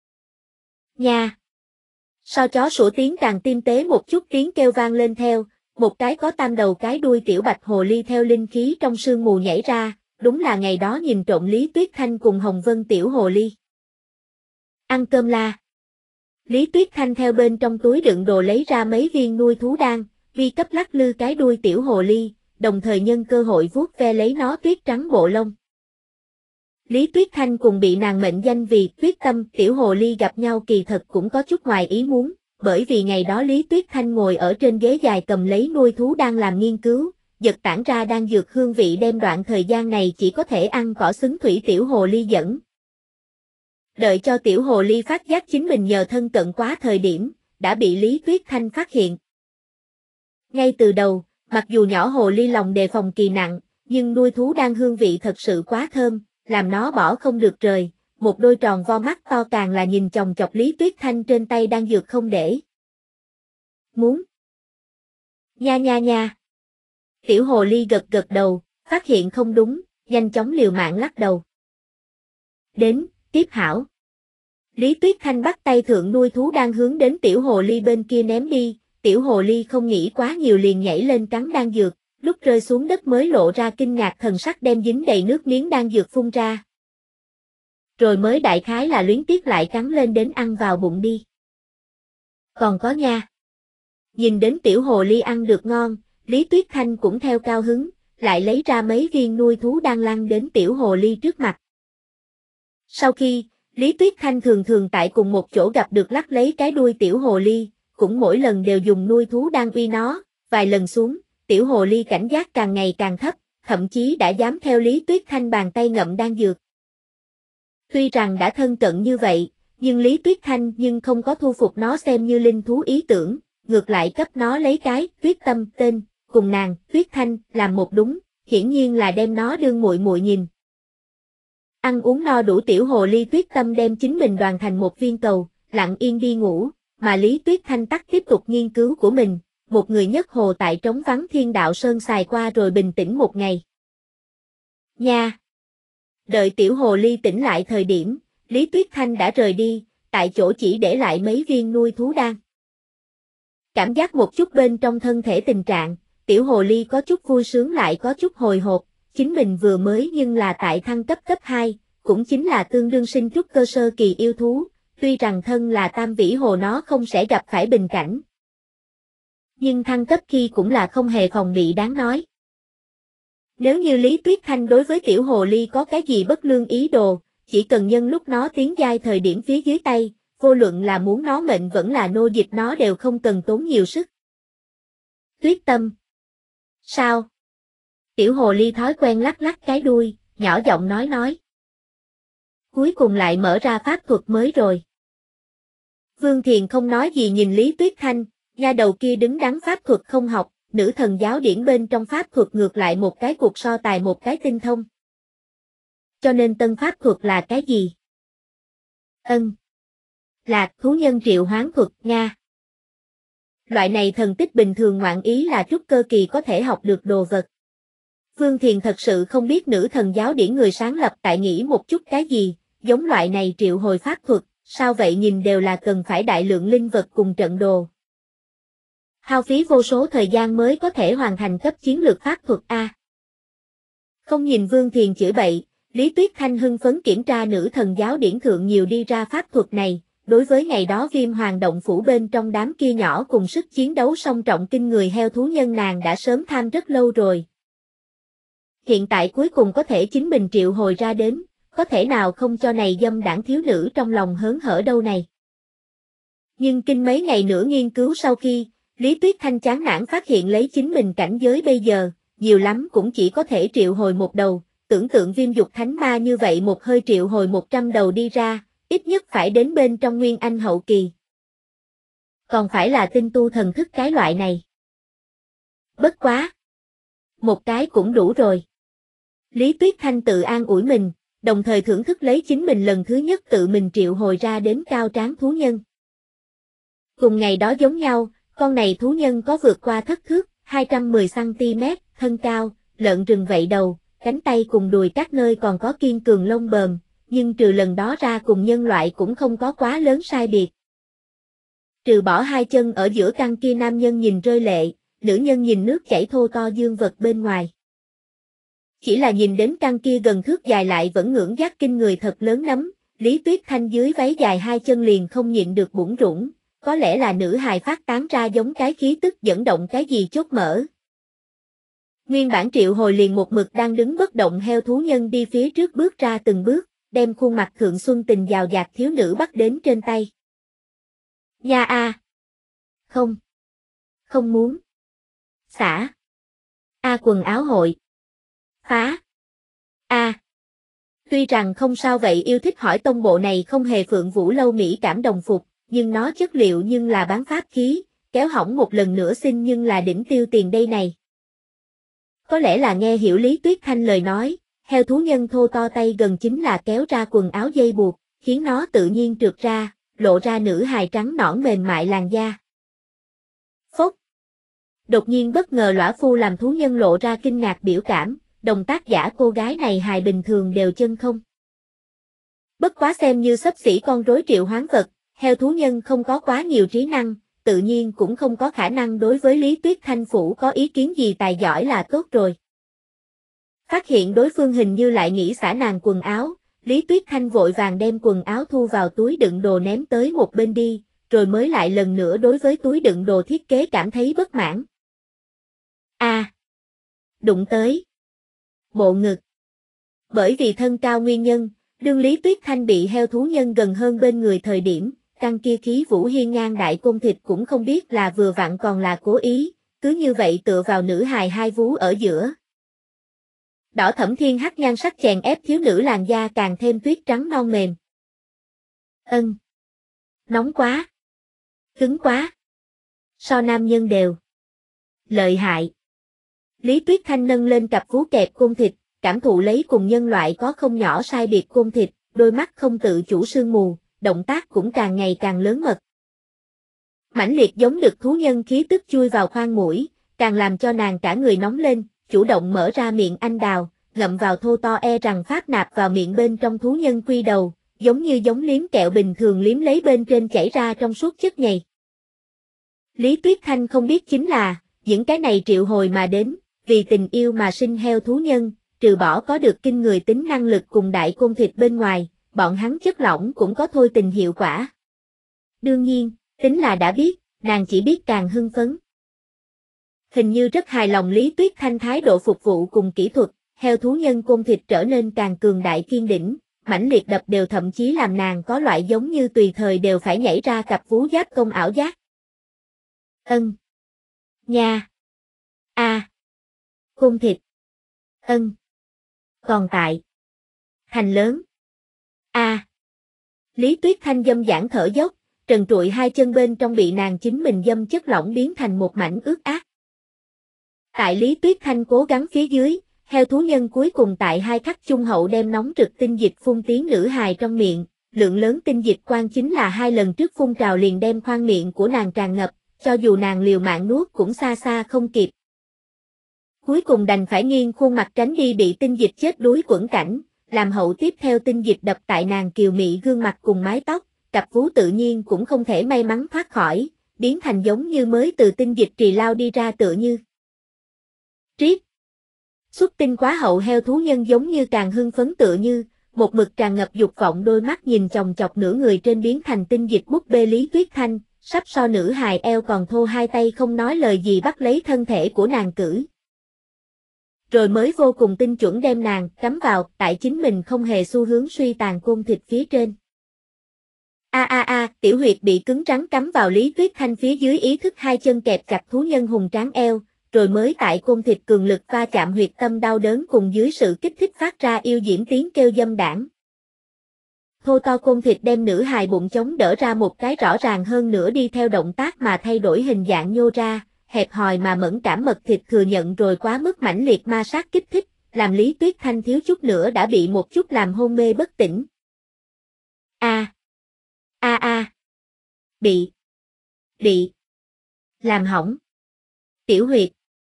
Nha! Sao chó sủa tiếng càng tinh tế một chút tiếng kêu vang lên theo, một cái có tam đầu cái đuôi tiểu bạch hồ ly theo linh khí trong sương mù nhảy ra, đúng là ngày đó nhìn trộm Lý Tuyết Thanh cùng Hồng Vân tiểu hồ ly. Ăn cơm la. Lý Tuyết Thanh theo bên trong túi đựng đồ lấy ra mấy viên nuôi thú đan, vi cấp lắc lư cái đuôi tiểu hồ ly, đồng thời nhân cơ hội vuốt ve lấy nó tuyết trắng bộ lông. Lý Tuyết Thanh cùng bị nàng mệnh danh vì Tuyết Tâm tiểu hồ ly gặp nhau kỳ thật cũng có chút ngoài ý muốn, bởi vì ngày đó Lý Tuyết Thanh ngồi ở trên ghế dài cầm lấy nuôi thú đang làm nghiên cứu, giật tản ra đan dược hương vị đem đoạn thời gian này chỉ có thể ăn cỏ xứng thủy tiểu hồ ly dẫn. Đợi cho tiểu hồ ly phát giác chính mình nhờ thân cận quá thời điểm, đã bị Lý Tuyết Thanh phát hiện. Ngay từ đầu, mặc dù nhỏ hồ ly lòng đề phòng kỳ nặng, nhưng nuôi thú đan hương vị thật sự quá thơm, làm nó bỏ không được rời, một đôi tròn vo mắt to càng là nhìn chòng chọc Lý Tuyết Thanh trên tay đan dược không để. Muốn. Nha nha nha. Tiểu hồ ly gật gật đầu, phát hiện không đúng, nhanh chóng liều mạng lắc đầu. Đến, tiếp hảo. Lý Tuyết Thanh bắt tay thượng nuôi thú đang hướng đến tiểu hồ ly bên kia ném đi, tiểu hồ ly không nghĩ quá nhiều liền nhảy lên cắn đan dược, lúc rơi xuống đất mới lộ ra kinh ngạc thần sắc đem dính đầy nước miếng đan dược phun ra. Rồi mới đại khái là luyến tiếc lại cắn lên đến ăn vào bụng đi. Còn có nha. Nhìn đến tiểu hồ ly ăn được ngon, Lý Tuyết Thanh cũng theo cao hứng, lại lấy ra mấy viên nuôi thú đang lăn đến tiểu hồ ly trước mặt. Sau khi, Lý Tuyết Thanh thường thường tại cùng một chỗ gặp được lắc lấy cái đuôi tiểu hồ ly, cũng mỗi lần đều dùng nuôi thú đang uy nó, vài lần xuống, tiểu hồ ly cảnh giác càng ngày càng thấp, thậm chí đã dám theo Lý Tuyết Thanh bàn tay ngậm đan dược. Tuy rằng đã thân cận như vậy, Nhưng Lý Tuyết Thanh nhưng không có thu phục nó xem như linh thú ý tưởng, ngược lại cấp nó lấy cái Tuyết Tâm tên, cùng nàng, Tuyết Thanh, làm một đúng, hiển nhiên là đem nó đương muội muội nhìn. Ăn uống no đủ tiểu hồ ly Tuyết Tâm đem chính mình đoàn thành một viên cầu, lặng yên đi ngủ, mà Lý Tuyết Thanh tắc tiếp tục nghiên cứu của mình, một người nhất hồ tại trống vắng thiên đạo sơn xài qua rồi bình tĩnh một ngày. Nha! Đợi tiểu hồ ly tỉnh lại thời điểm, Lý Tuyết Thanh đã rời đi, tại chỗ chỉ để lại mấy viên nuôi thú đan. Cảm giác một chút bên trong thân thể tình trạng, tiểu hồ ly có chút vui sướng lại có chút hồi hộp, chính mình vừa mới nhưng là tại thăng cấp cấp 2, cũng chính là tương đương sinh trúc cơ sơ kỳ yêu thú, tuy rằng thân là tam vĩ hồ nó không sẽ gặp phải bình cảnh. Nhưng thăng cấp khi cũng là không hề phòng bị đáng nói. Nếu như Lý Tuyết Thanh đối với tiểu hồ ly có cái gì bất lương ý đồ, chỉ cần nhân lúc nó tiến giai thời điểm phía dưới tay, vô luận là muốn nó mệnh vẫn là nô dịch nó đều không cần tốn nhiều sức. Tuyết Tâm. Sao? Tiểu hồ ly thói quen lắc lắc cái đuôi, nhỏ giọng nói. Cuối cùng lại mở ra pháp thuật mới rồi. Vương Thiền không nói gì nhìn Lý Tuyết Thanh, nha đầu kia đứng đắn pháp thuật không học, nữ thần giáo điển bên trong pháp thuật ngược lại một cái cuộc so tài một cái tinh thông. Cho nên tân pháp thuật là cái gì? Là thú nhân triệu hoán thuật nha. Loại này thần tích bình thường ngoạn ý là trúc cơ kỳ có thể học được đồ vật. Vương Thiền thật sự không biết nữ thần giáo điển người sáng lập tại nghĩ một chút cái gì, giống loại này triệu hồi pháp thuật, sao vậy nhìn đều là cần phải đại lượng linh vật cùng trận đồ. Hao phí vô số thời gian mới có thể hoàn thành cấp chiến lược pháp thuật A. Không nhìn Vương Thiền chửi bậy, Lý Tuyết Thanh hưng phấn kiểm tra nữ thần giáo điển thượng nhiều đi ra pháp thuật này, đối với ngày đó Viêm Hoàng động phủ bên trong đám kia nhỏ cùng sức chiến đấu song trọng kinh người heo thú nhân nàng đã sớm tham rất lâu rồi. Hiện tại cuối cùng có thể chính mình triệu hồi ra đến, có thể nào không cho này dâm đảng thiếu nữ trong lòng hớn hở đâu này. Nhưng kinh mấy ngày nữa nghiên cứu sau khi, Lý Tuyết Thanh chán nản phát hiện lấy chính mình cảnh giới bây giờ, nhiều lắm cũng chỉ có thể triệu hồi một đầu, tưởng tượng Viêm Dục Thánh Ma như vậy một hơi triệu hồi 100 đầu đi ra, ít nhất phải đến bên trong Nguyên Anh hậu kỳ. Còn phải là tinh tu thần thức cái loại này. Bất quá. Một cái cũng đủ rồi. Lý Tuyết Thanh tự an ủi mình, đồng thời thưởng thức lấy chính mình lần thứ nhất tự mình triệu hồi ra đến cao tráng thú nhân. Cùng ngày đó giống nhau, con này thú nhân có vượt qua thất thước, 210cm, thân cao, lợn rừng vậy đầu, cánh tay cùng đùi các nơi còn có kiên cường lông bờm, nhưng trừ lần đó ra cùng nhân loại cũng không có quá lớn sai biệt. Trừ bỏ hai chân ở giữa căn kia nam nhân nhìn rơi lệ, nữ nhân nhìn nước chảy thô to dương vật bên ngoài. Chỉ là nhìn đến căn kia gần thước dài lại vẫn ngưỡng giác kinh người thật lớn nắm, Lý Tuyết Thanh dưới váy dài hai chân liền không nhịn được bủn rủn, có lẽ là nữ hài phát tán ra giống cái khí tức dẫn động cái gì chốt mở. Nguyên bản triệu hồi liền một mực đang đứng bất động heo thú nhân đi phía trước bước ra từng bước, đem khuôn mặt thượng xuân tình giàu dạt thiếu nữ bắt đến trên tay. Nha a. Không. Không muốn. Xả. A quần áo hội. Phá. A. Tuy rằng không sao vậy yêu thích hỏi tông bộ này không hề phượng vũ lâu mỹ cảm đồng phục, nhưng nó chất liệu nhưng là bán pháp khí, kéo hỏng một lần nữa xin nhưng là đỉnh tiêu tiền đây này. Có lẽ là nghe hiểu Lý Tuyết Thanh lời nói, heo thú nhân thô to tay gần chính là kéo ra quần áo dây buộc, khiến nó tự nhiên trượt ra, lộ ra nữ hài trắng nõn mềm mại làn da. Phốc. Đột nhiên bất ngờ lõa phu làm thú nhân lộ ra kinh ngạc biểu cảm, đồng tác giả cô gái này hài bình thường đều chân không. Bất quá xem như xấp xỉ con rối triệu hoán vật, heo thú nhân không có quá nhiều trí năng, tự nhiên cũng không có khả năng đối với Lý Tuyết Thanh phủ có ý kiến gì tài giỏi là tốt rồi. Phát hiện đối phương hình như lại nghĩ xả nàng quần áo, Lý Tuyết Thanh vội vàng đem quần áo thu vào túi đựng đồ ném tới một bên đi, rồi mới lại lần nữa đối với túi đựng đồ thiết kế cảm thấy bất mãn. Đụng tới. Bộ ngực. Bởi vì thân cao nguyên nhân, đương Lý Tuyết Thanh bị heo thú nhân gần hơn bên người thời điểm, căn kia khí vũ hiên ngang đại côn thịt cũng không biết là vừa vặn còn là cố ý, cứ như vậy tựa vào nữ hài hai vú ở giữa. Đỏ thẫm thiên hắc nhan sắc chèn ép thiếu nữ làn da càng thêm tuyết trắng non mềm. Nóng quá. Cứng quá. So nam nhân đều. Lợi hại. Lý Tuyết Thanh nâng lên cặp vú kẹp côn thịt, cảm thụ lấy cùng nhân loại có không nhỏ sai biệt côn thịt, đôi mắt không tự chủ sương mù, động tác cũng càng ngày càng lớn mật. Mãnh liệt giống đực thú nhân khí tức chui vào khoang mũi, càng làm cho nàng cả người nóng lên, chủ động mở ra miệng anh đào, ngậm vào thô to rằng phát nạp vào miệng bên trong thú nhân quy đầu, giống liếm kẹo bình thường liếm lấy bên trên chảy ra trong suốt chất nhầy. Lý Tuyết Thanh không biết chính là, những cái này triệu hồi mà đến, vì tình yêu mà sinh heo thú nhân, trừ bỏ có được kinh người tính năng lực cùng đại côn thịt bên ngoài, bọn hắn chất lỏng cũng có thôi tình hiệu quả. Đương nhiên, tính là đã biết, nàng chỉ biết càng hưng phấn. Hình như rất hài lòng Lý Tuyết Thanh thái độ phục vụ cùng kỹ thuật, heo thú nhân côn thịt trở nên càng cường đại kiên đỉnh, mãnh liệt đập đều thậm chí làm nàng có loại giống như tùy thời đều phải nhảy ra cặp vú giáp công ảo giác. Ân. Nha. A. Côn thịt. Ân. Còn tại. Thành lớn. A. Lý Tuyết Thanh dâm dãn thở dốc, trần trụi hai chân bên trong bị nàng chính mình dâm chất lỏng biến thành một mảnh ướt át. Tại Lý Tuyết Thanh cố gắng phía dưới, heo thú nhân cuối cùng tại hai khắc chung hậu đem nóng rực tinh dịch phun tiến nữ hài trong miệng, lượng lớn tinh dịch quang chính là 2 lần trước phun trào liền đem khoang miệng của nàng tràn ngập, cho dù nàng liều mạng nuốt cũng xa xa không kịp. Cuối cùng đành phải nghiêng khuôn mặt tránh đi bị tinh dịch chết đuối quẫn cảnh, làm hậu tiếp theo tinh dịch đập tại nàng kiều mị gương mặt cùng mái tóc, cặp vú tự nhiên cũng không thể may mắn thoát khỏi, biến thành giống như mới từ tinh dịch trì lao đi ra tựa như. Triết. Xuất tinh quá hậu heo thú nhân giống như càng hưng phấn tựa như, một mực tràn ngập dục vọng đôi mắt nhìn chòng chọc nửa người trên biến thành tinh dịch búp bê Lý Tuyết Thanh, sắp so nữ hài eo còn thô hai tay không nói lời gì bắt lấy thân thể của nàng cử. Rồi mới vô cùng tinh chuẩn đem nàng cắm vào tại chính mình không hề xu hướng suy tàn côn thịt phía trên. Tiểu huyệt bị cứng rắn cắm vào Lý Tuyết Thanh phía dưới ý thức hai chân kẹp chặt thú nhân hùng tráng eo, rồi mới tại côn thịt cường lực va chạm huyệt tâm đau đớn cùng dưới sự kích thích phát ra yêu diễm tiếng kêu dâm đãng. Thô to côn thịt đem nữ hài bụng chống đỡ ra một cái rõ ràng hơn nữa đi theo động tác mà thay đổi hình dạng nhô ra, hẹp hòi mà mẫn cảm mật thịt thừa nhận rồi quá mức mãnh liệt ma sát kích thích, làm Lý Tuyết Thanh thiếu chút nữa đã bị một chút làm hôn mê bất tỉnh. Bị làm hỏng. Tiểu huyệt.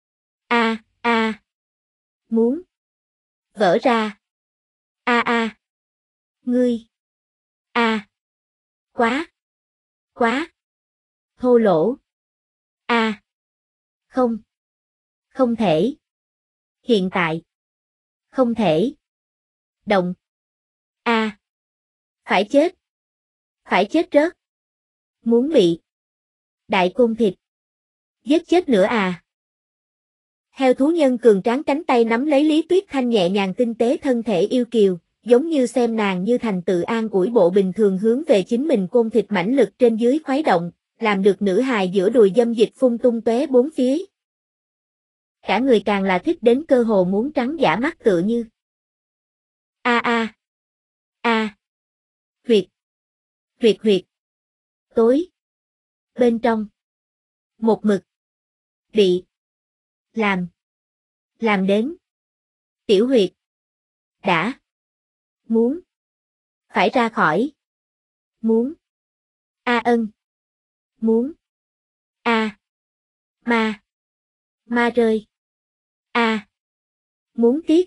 Muốn vỡ ra. Ngươi. Quá thô lỗ. Không thể. Hiện tại không thể động. Phải chết rớt. Muốn bị đại côn thịt giết chết nữa à. Heo thú nhân cường tráng cánh tay nắm lấy Lý Tuyết Thanh nhẹ nhàng tinh tế thân thể yêu kiều, giống như xem nàng như thành tự an ủi bộ bình thường hướng về chính mình côn thịt mãnh lực trên dưới khuấy động, làm được nữ hài giữa đùi dâm dịch phun tung tóe bốn phía. Cả người càng là thích đến cơ hồ muốn trắng dã mắt tựa như. Huyệt. Tối. Bên trong. Một mực. Bị. Làm đến. Tiểu huyệt. Đã. Muốn. Phải ra khỏi. Muốn. Ân. Muốn. Ma rơi. Muốn tiết.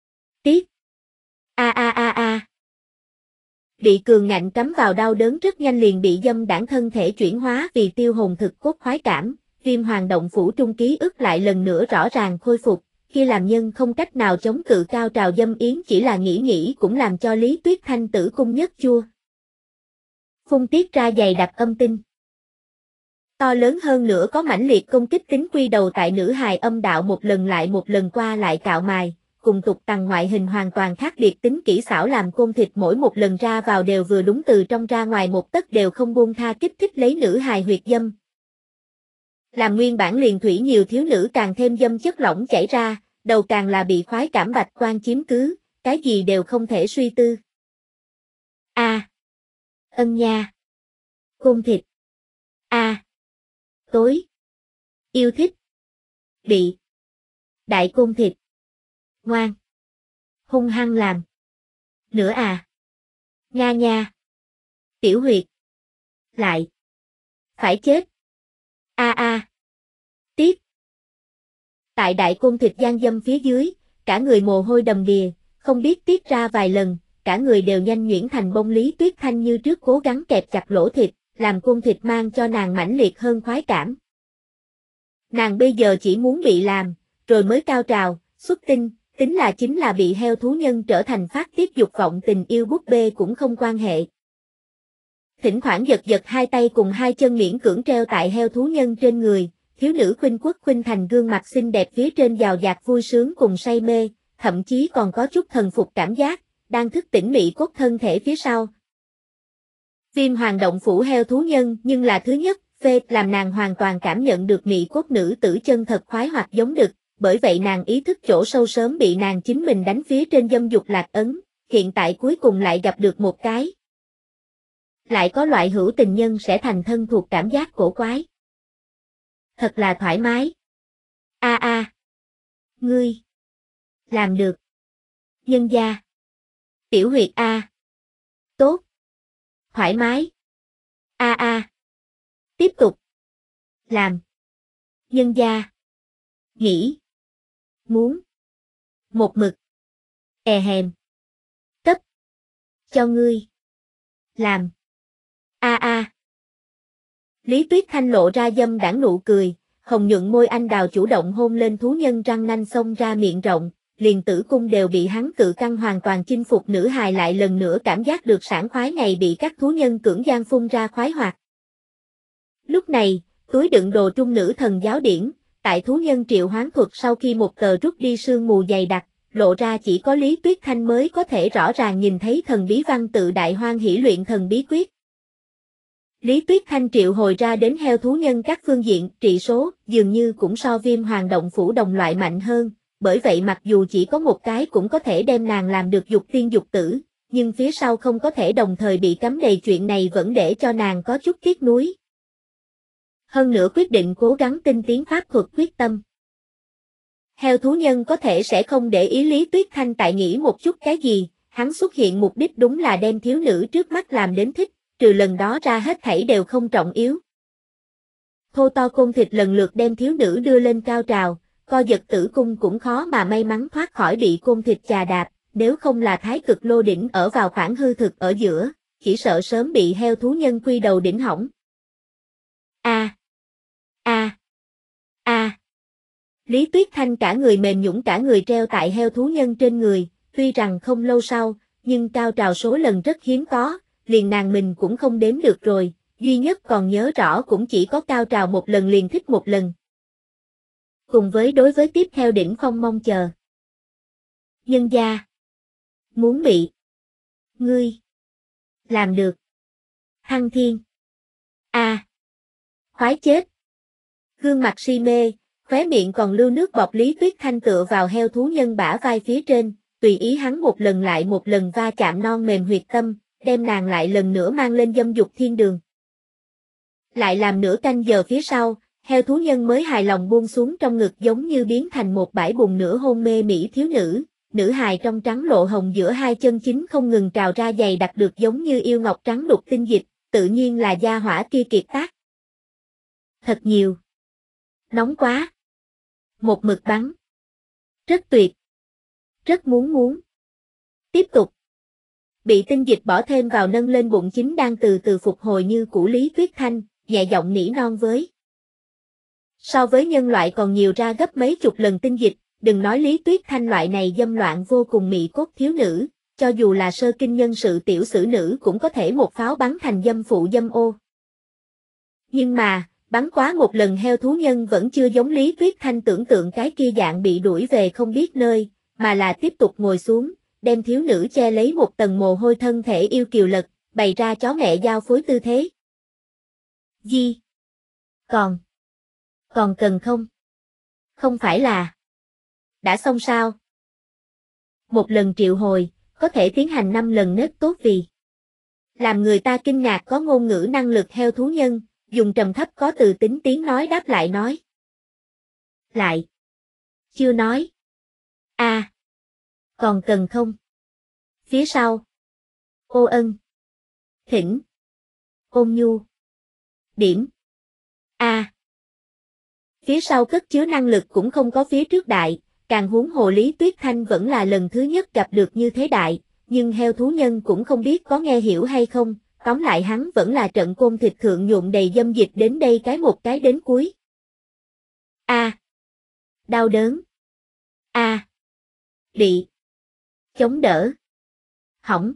Bị cường ngạnh cắm vào đau đớn rất nhanh liền bị dâm đãng thân thể chuyển hóa vì tiêu hồn thực cốt khoái cảm, viêm hoàng động phủ trung ký ức lại lần nữa rõ ràng khôi phục, khi làm nhân không cách nào chống cự cao trào dâm yến chỉ là nghĩ cũng làm cho Lý Tuyết Thanh tử cung nhất chua. Phun tiết ra dày đặc âm tinh. To lớn hơn nữa có mãnh liệt công kích tính quy đầu tại nữ hài âm đạo một lần qua lại cạo mài, cùng tục tằng ngoại hình hoàn toàn khác biệt tính kỹ xảo làm côn thịt mỗi một lần ra vào đều vừa đúng từ trong ra ngoài một tấc đều không buông tha kích thích lấy nữ hài huyệt dâm. Làm nguyên bản liền thủy nhiều thiếu nữ càng thêm dâm chất lỏng chảy ra, đầu càng là bị khoái cảm bạch quan chiếm cứ, cái gì đều không thể suy tư. Ân nha. Côn thịt. A. Tối. Yêu thích. Bị. Đại côn thịt. Ngoan. Hung hăng làm. Nữa à. Nga nha. Tiểu huyệt. Lại. Phải chết. A a. Tiếp. Tại đại côn thịt gian dâm phía dưới, cả người mồ hôi đầm đìa, không biết tiết ra vài lần, cả người đều nhanh nhuyễn thành bông. Lý Tuyết Thanh như trước cố gắng kẹp chặt lỗ thịt, làm côn thịt mang cho nàng mãnh liệt hơn khoái cảm. Nàng bây giờ chỉ muốn bị làm, rồi mới cao trào, xuất tinh, chính là bị heo thú nhân trở thành phát tiết dục vọng tình yêu búp bê cũng không quan hệ. Thỉnh thoảng giật giật hai tay cùng hai chân miễn cưỡng treo tại heo thú nhân trên người, thiếu nữ khuynh quốc khuynh thành gương mặt xinh đẹp phía trên giàu dạt vui sướng cùng say mê, thậm chí còn có chút thần phục cảm giác, đang thức tỉnh mị cốt thân thể phía sau. Viêm hoàng động phủ heo thú nhân nhưng là thứ nhất, phê làm nàng hoàn toàn cảm nhận được mị cốt nữ tử chân thật khoái hoặc giống đực, bởi vậy nàng ý thức chỗ sâu sớm bị nàng chính mình đánh phía trên dâm dục lạc ấn, hiện tại cuối cùng lại gặp được một cái. Lại có loại hữu tình nhân sẽ thành thân thuộc cảm giác cổ quái. Thật là thoải mái. A a. Ngươi. Làm được. Nhân gia. Tiểu huyệt a. Tốt. Thoải mái. A a. Tiếp tục. Làm. Nhân gia. Nghĩ. Muốn. Một mực. Hèm. Cấp. Cho ngươi. Làm. A a. Lý Tuyết Thanh lộ ra dâm đãng nụ cười, hồng nhuận môi anh đào chủ động hôn lên thú nhân răng nanh xông ra miệng rộng, liền tử cung đều bị hắn cự căng hoàn toàn chinh phục. Nữ hài lại lần nữa cảm giác được sảng khoái này bị các thú nhân cưỡng gian phun ra khoái hoạt. Lúc này, túi đựng đồ trung nữ thần giáo điển, tại thú nhân triệu hoán thuật sau khi một tờ rút đi sương mù dày đặc, lộ ra chỉ có Lý Tuyết Thanh mới có thể rõ ràng nhìn thấy thần bí văn tự đại hoan hỷ luyện thần bí quyết. Lý Tuyết Thanh triệu hồi ra đến heo thú nhân các phương diện, trị số, dường như cũng so viêm hoàng động phủ đồng loại mạnh hơn, bởi vậy mặc dù chỉ có một cái cũng có thể đem nàng làm được dục tiên dục tử, nhưng phía sau không có thể đồng thời bị cấm đầy chuyện này vẫn để cho nàng có chút tiếc nuối. Hơn nữa quyết định cố gắng tinh tiến pháp thuật quyết tâm. Heo thú nhân có thể sẽ không để ý Lý Tuyết Thanh tại nghĩ một chút cái gì, hắn xuất hiện mục đích đúng là đem thiếu nữ trước mắt làm đến thích, trừ lần đó ra hết thảy đều không trọng yếu. Thô to côn thịt lần lượt đem thiếu nữ đưa lên cao trào, co giật tử cung cũng khó mà may mắn thoát khỏi bị côn thịt chà đạp, nếu không là thái cực lô đỉnh ở vào khoảng hư thực ở giữa, chỉ sợ sớm bị heo thú nhân quy đầu đỉnh hỏng. A. A. A. Lý Tuyết Thanh cả người mềm nhũn cả người treo tại heo thú nhân trên người, tuy rằng không lâu sau, nhưng cao trào số lần rất hiếm có, liền nàng mình cũng không đếm được rồi, duy nhất còn nhớ rõ cũng chỉ có cao trào một lần liền thích một lần. Cùng với đối với tiếp theo đỉnh phong mong chờ. Nhân gia. Muốn bị. Ngươi. Làm được. Thăng thiên. A. Khoái chết. Gương mặt si mê, khóe miệng còn lưu nước bọt. Lý Tuyết Thanh tựa vào heo thú nhân bả vai phía trên, tùy ý hắn một lần lại một lần va chạm non mềm huyệt tâm, đem nàng lại lần nữa mang lên dâm dục thiên đường. Lại làm nửa canh giờ phía sau, heo thú nhân mới hài lòng buông xuống trong ngực giống như biến thành một bãi bùn nửa hôn mê mỹ thiếu nữ, nữ hài trong trắng lộ hồng giữa hai chân chính không ngừng trào ra dày đặc được giống như yêu ngọc trắng đục tinh dịch, tự nhiên là gia hỏa kia kiệt tác. Thật nhiều. Nóng quá. Một mực bắn. Rất tuyệt. Rất muốn. Tiếp tục. Bị tinh dịch bỏ thêm vào nâng lên bụng chính đang từ từ phục hồi như cũ Lý Tuyết Thanh, nhẹ giọng nỉ non với. So với nhân loại còn nhiều ra gấp mấy chục lần tinh dịch, đừng nói Lý Tuyết Thanh loại này dâm loạn vô cùng mị cốt thiếu nữ, cho dù là sơ kinh nhân sự tiểu sử nữ cũng có thể một pháo bắn thành dâm phụ dâm ô. Nhưng mà, bắn quá một lần heo thú nhân vẫn chưa giống Lý Tuyết Thanh tưởng tượng cái kia dạng bị đuổi về không biết nơi, mà là tiếp tục ngồi xuống, đem thiếu nữ che lấy một tầng mồ hôi thân thể yêu kiều lật, bày ra chó mẹ giao phối tư thế. Gì? Còn cần không? Không phải là đã xong sao? Một lần triệu hồi, có thể tiến hành 5 lần nết tốt vì làm người ta kinh ngạc có ngôn ngữ năng lực heo thú nhân, dùng trầm thấp có từ tính tiếng nói đáp lại nói. Lại. Chưa nói. Còn cần không? Phía sau. Ô ân. Thỉnh. Ôn nhu. Điểm. Phía sau cất chứa năng lực cũng không có phía trước đại, càng huống hồ Lý Tuyết Thanh vẫn là lần thứ nhất gặp được như thế đại, nhưng heo thú nhân cũng không biết có nghe hiểu hay không, tóm lại hắn vẫn là trận côn thịt thượng nhuộm đầy dâm dịch đến đây cái một cái đến cuối. Đau đớn. Bị. Chống đỡ. Hỏng.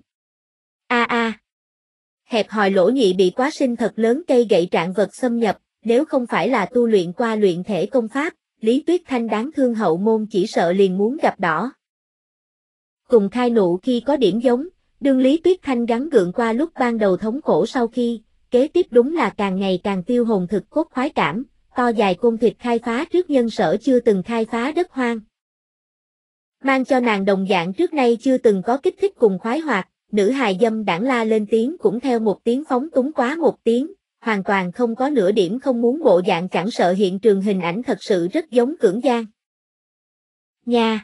Hẹp hòi lỗ nhị bị quá sinh thật lớn cây gậy trạng vật xâm nhập, nếu không phải là tu luyện qua luyện thể công pháp, Lý Tuyết Thanh đáng thương hậu môn chỉ sợ liền muốn gặp đỏ. Cùng khai nụ khi có điểm giống, đương Lý Tuyết Thanh gắng gượng qua lúc ban đầu thống khổ sau khi, kế tiếp đúng là càng ngày càng tiêu hồn thực cốt khoái cảm, to dài côn thịt khai phá trước nhân sở chưa từng khai phá đất hoang. Mang cho nàng đồng dạng trước nay chưa từng có kích thích cùng khoái hoạt, nữ hài dâm đãng la lên tiếng cũng theo một tiếng phóng túng quá một tiếng, hoàn toàn không có nửa điểm không muốn bộ dạng chẳng sợ hiện trường hình ảnh thật sự rất giống cưỡng gian. Nha.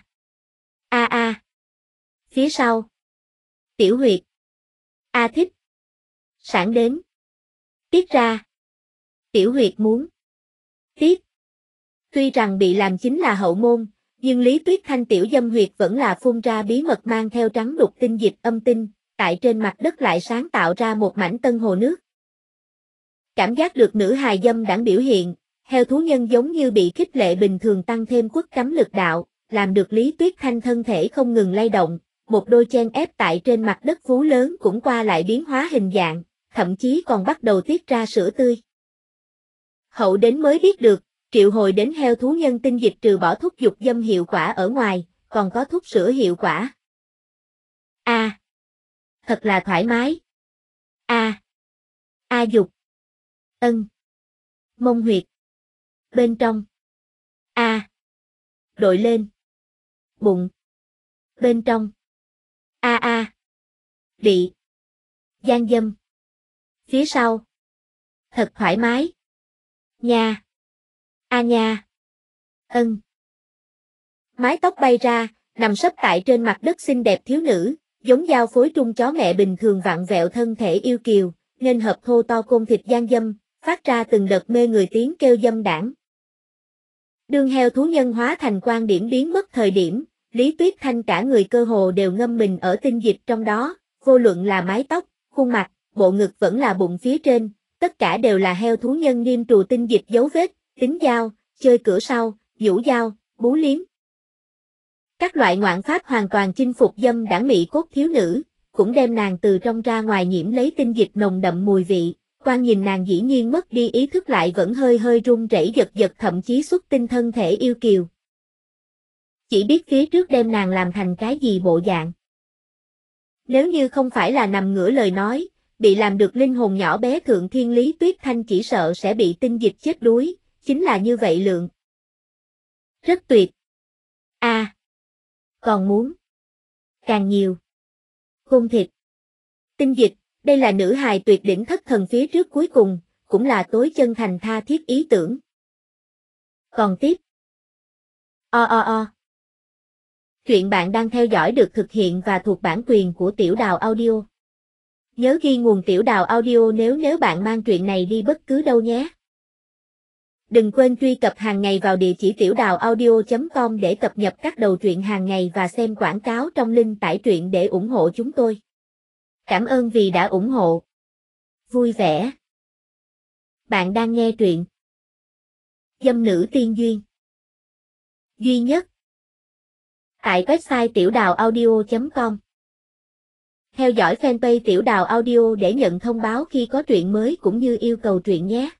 Phía sau. Tiểu huyệt. Thích. Sản đến. Tiết ra. Tiểu huyệt muốn. Tiết. Tuy rằng bị làm chính là hậu môn, nhưng Lý Tuyết Thanh tiểu dâm huyệt vẫn là phun ra bí mật mang theo trắng đục tinh dịch âm tinh, tại trên mặt đất lại sáng tạo ra một mảnh tân hồ nước. Cảm giác được nữ hài dâm đãng biểu hiện, heo thú nhân giống như bị khích lệ bình thường tăng thêm quất cắm lực đạo, làm được Lý Tuyết Thanh thân thể không ngừng lay động, một đôi chen ép tại trên mặt đất vú lớn cũng qua lại biến hóa hình dạng, thậm chí còn bắt đầu tiết ra sữa tươi. Hậu đến mới biết được, triệu hồi đến heo thú nhân tinh dịch trừ bỏ thuốc dục dâm hiệu quả ở ngoài, còn có thuốc sữa hiệu quả. Thật là thoải mái. Dục. Ân. Mông huyệt. Bên trong. Đội lên. Bụng. Bên trong. Bị. Gian dâm. Phía sau. Thật thoải mái. Nha. Nha. Ân. Mái tóc bay ra, nằm sấp tại trên mặt đất xinh đẹp thiếu nữ, giống dao phối trung chó mẹ bình thường vặn vẹo thân thể yêu kiều, nên hợp thô to côn thịt gian dâm, phát ra từng đợt mê người tiếng kêu dâm đãng. Đương heo thú nhân hóa thành quan điểm biến mất thời điểm, Lý Tuyết Thanh cả người cơ hồ đều ngâm mình ở tinh dịch trong đó, vô luận là mái tóc, khuôn mặt, bộ ngực vẫn là bụng phía trên, tất cả đều là heo thú nhân niêm trù tinh dịch dấu vết, tính dao, chơi cửa sau, nhũ dao, bú liếm. Các loại ngoạn pháp hoàn toàn chinh phục dâm đãng mị cốt thiếu nữ, cũng đem nàng từ trong ra ngoài nhiễm lấy tinh dịch nồng đậm mùi vị, quan nhìn nàng dĩ nhiên mất đi ý thức lại vẫn hơi hơi run rẩy giật giật thậm chí xuất tinh thân thể yêu kiều. Chỉ biết phía trước đem nàng làm thành cái gì bộ dạng. Nếu như không phải là nằm ngửa lời nói, bị làm được linh hồn nhỏ bé thượng thiên Lý Tuyết Thanh chỉ sợ sẽ bị tinh dịch chết đuối, chính là như vậy lượng. Rất tuyệt. Còn muốn. Càng nhiều. Côn thịt. Tinh dịch, đây là nữ hài tuyệt đỉnh thất thần phía trước cuối cùng, cũng là tối chân thành tha thiết ý tưởng. Còn tiếp. Chuyện bạn đang theo dõi được thực hiện và thuộc bản quyền của Tiểu Đào Audio. Nhớ ghi nguồn Tiểu Đào Audio nếu bạn mang truyện này đi bất cứ đâu nhé. Đừng quên truy cập hàng ngày vào địa chỉ TỉaDào Audio.com để cập nhật các đầu truyện hàng ngày và xem quảng cáo trong link tải truyện để ủng hộ chúng tôi. Cảm ơn vì đã ủng hộ. Vui vẻ. Bạn đang nghe truyện Dâm nữ tiên duyên duy nhất tại website TỉaDào Audio.com. Theo dõi fanpage Tiểu Đào Audio để nhận thông báo khi có truyện mới cũng như yêu cầu truyện nhé.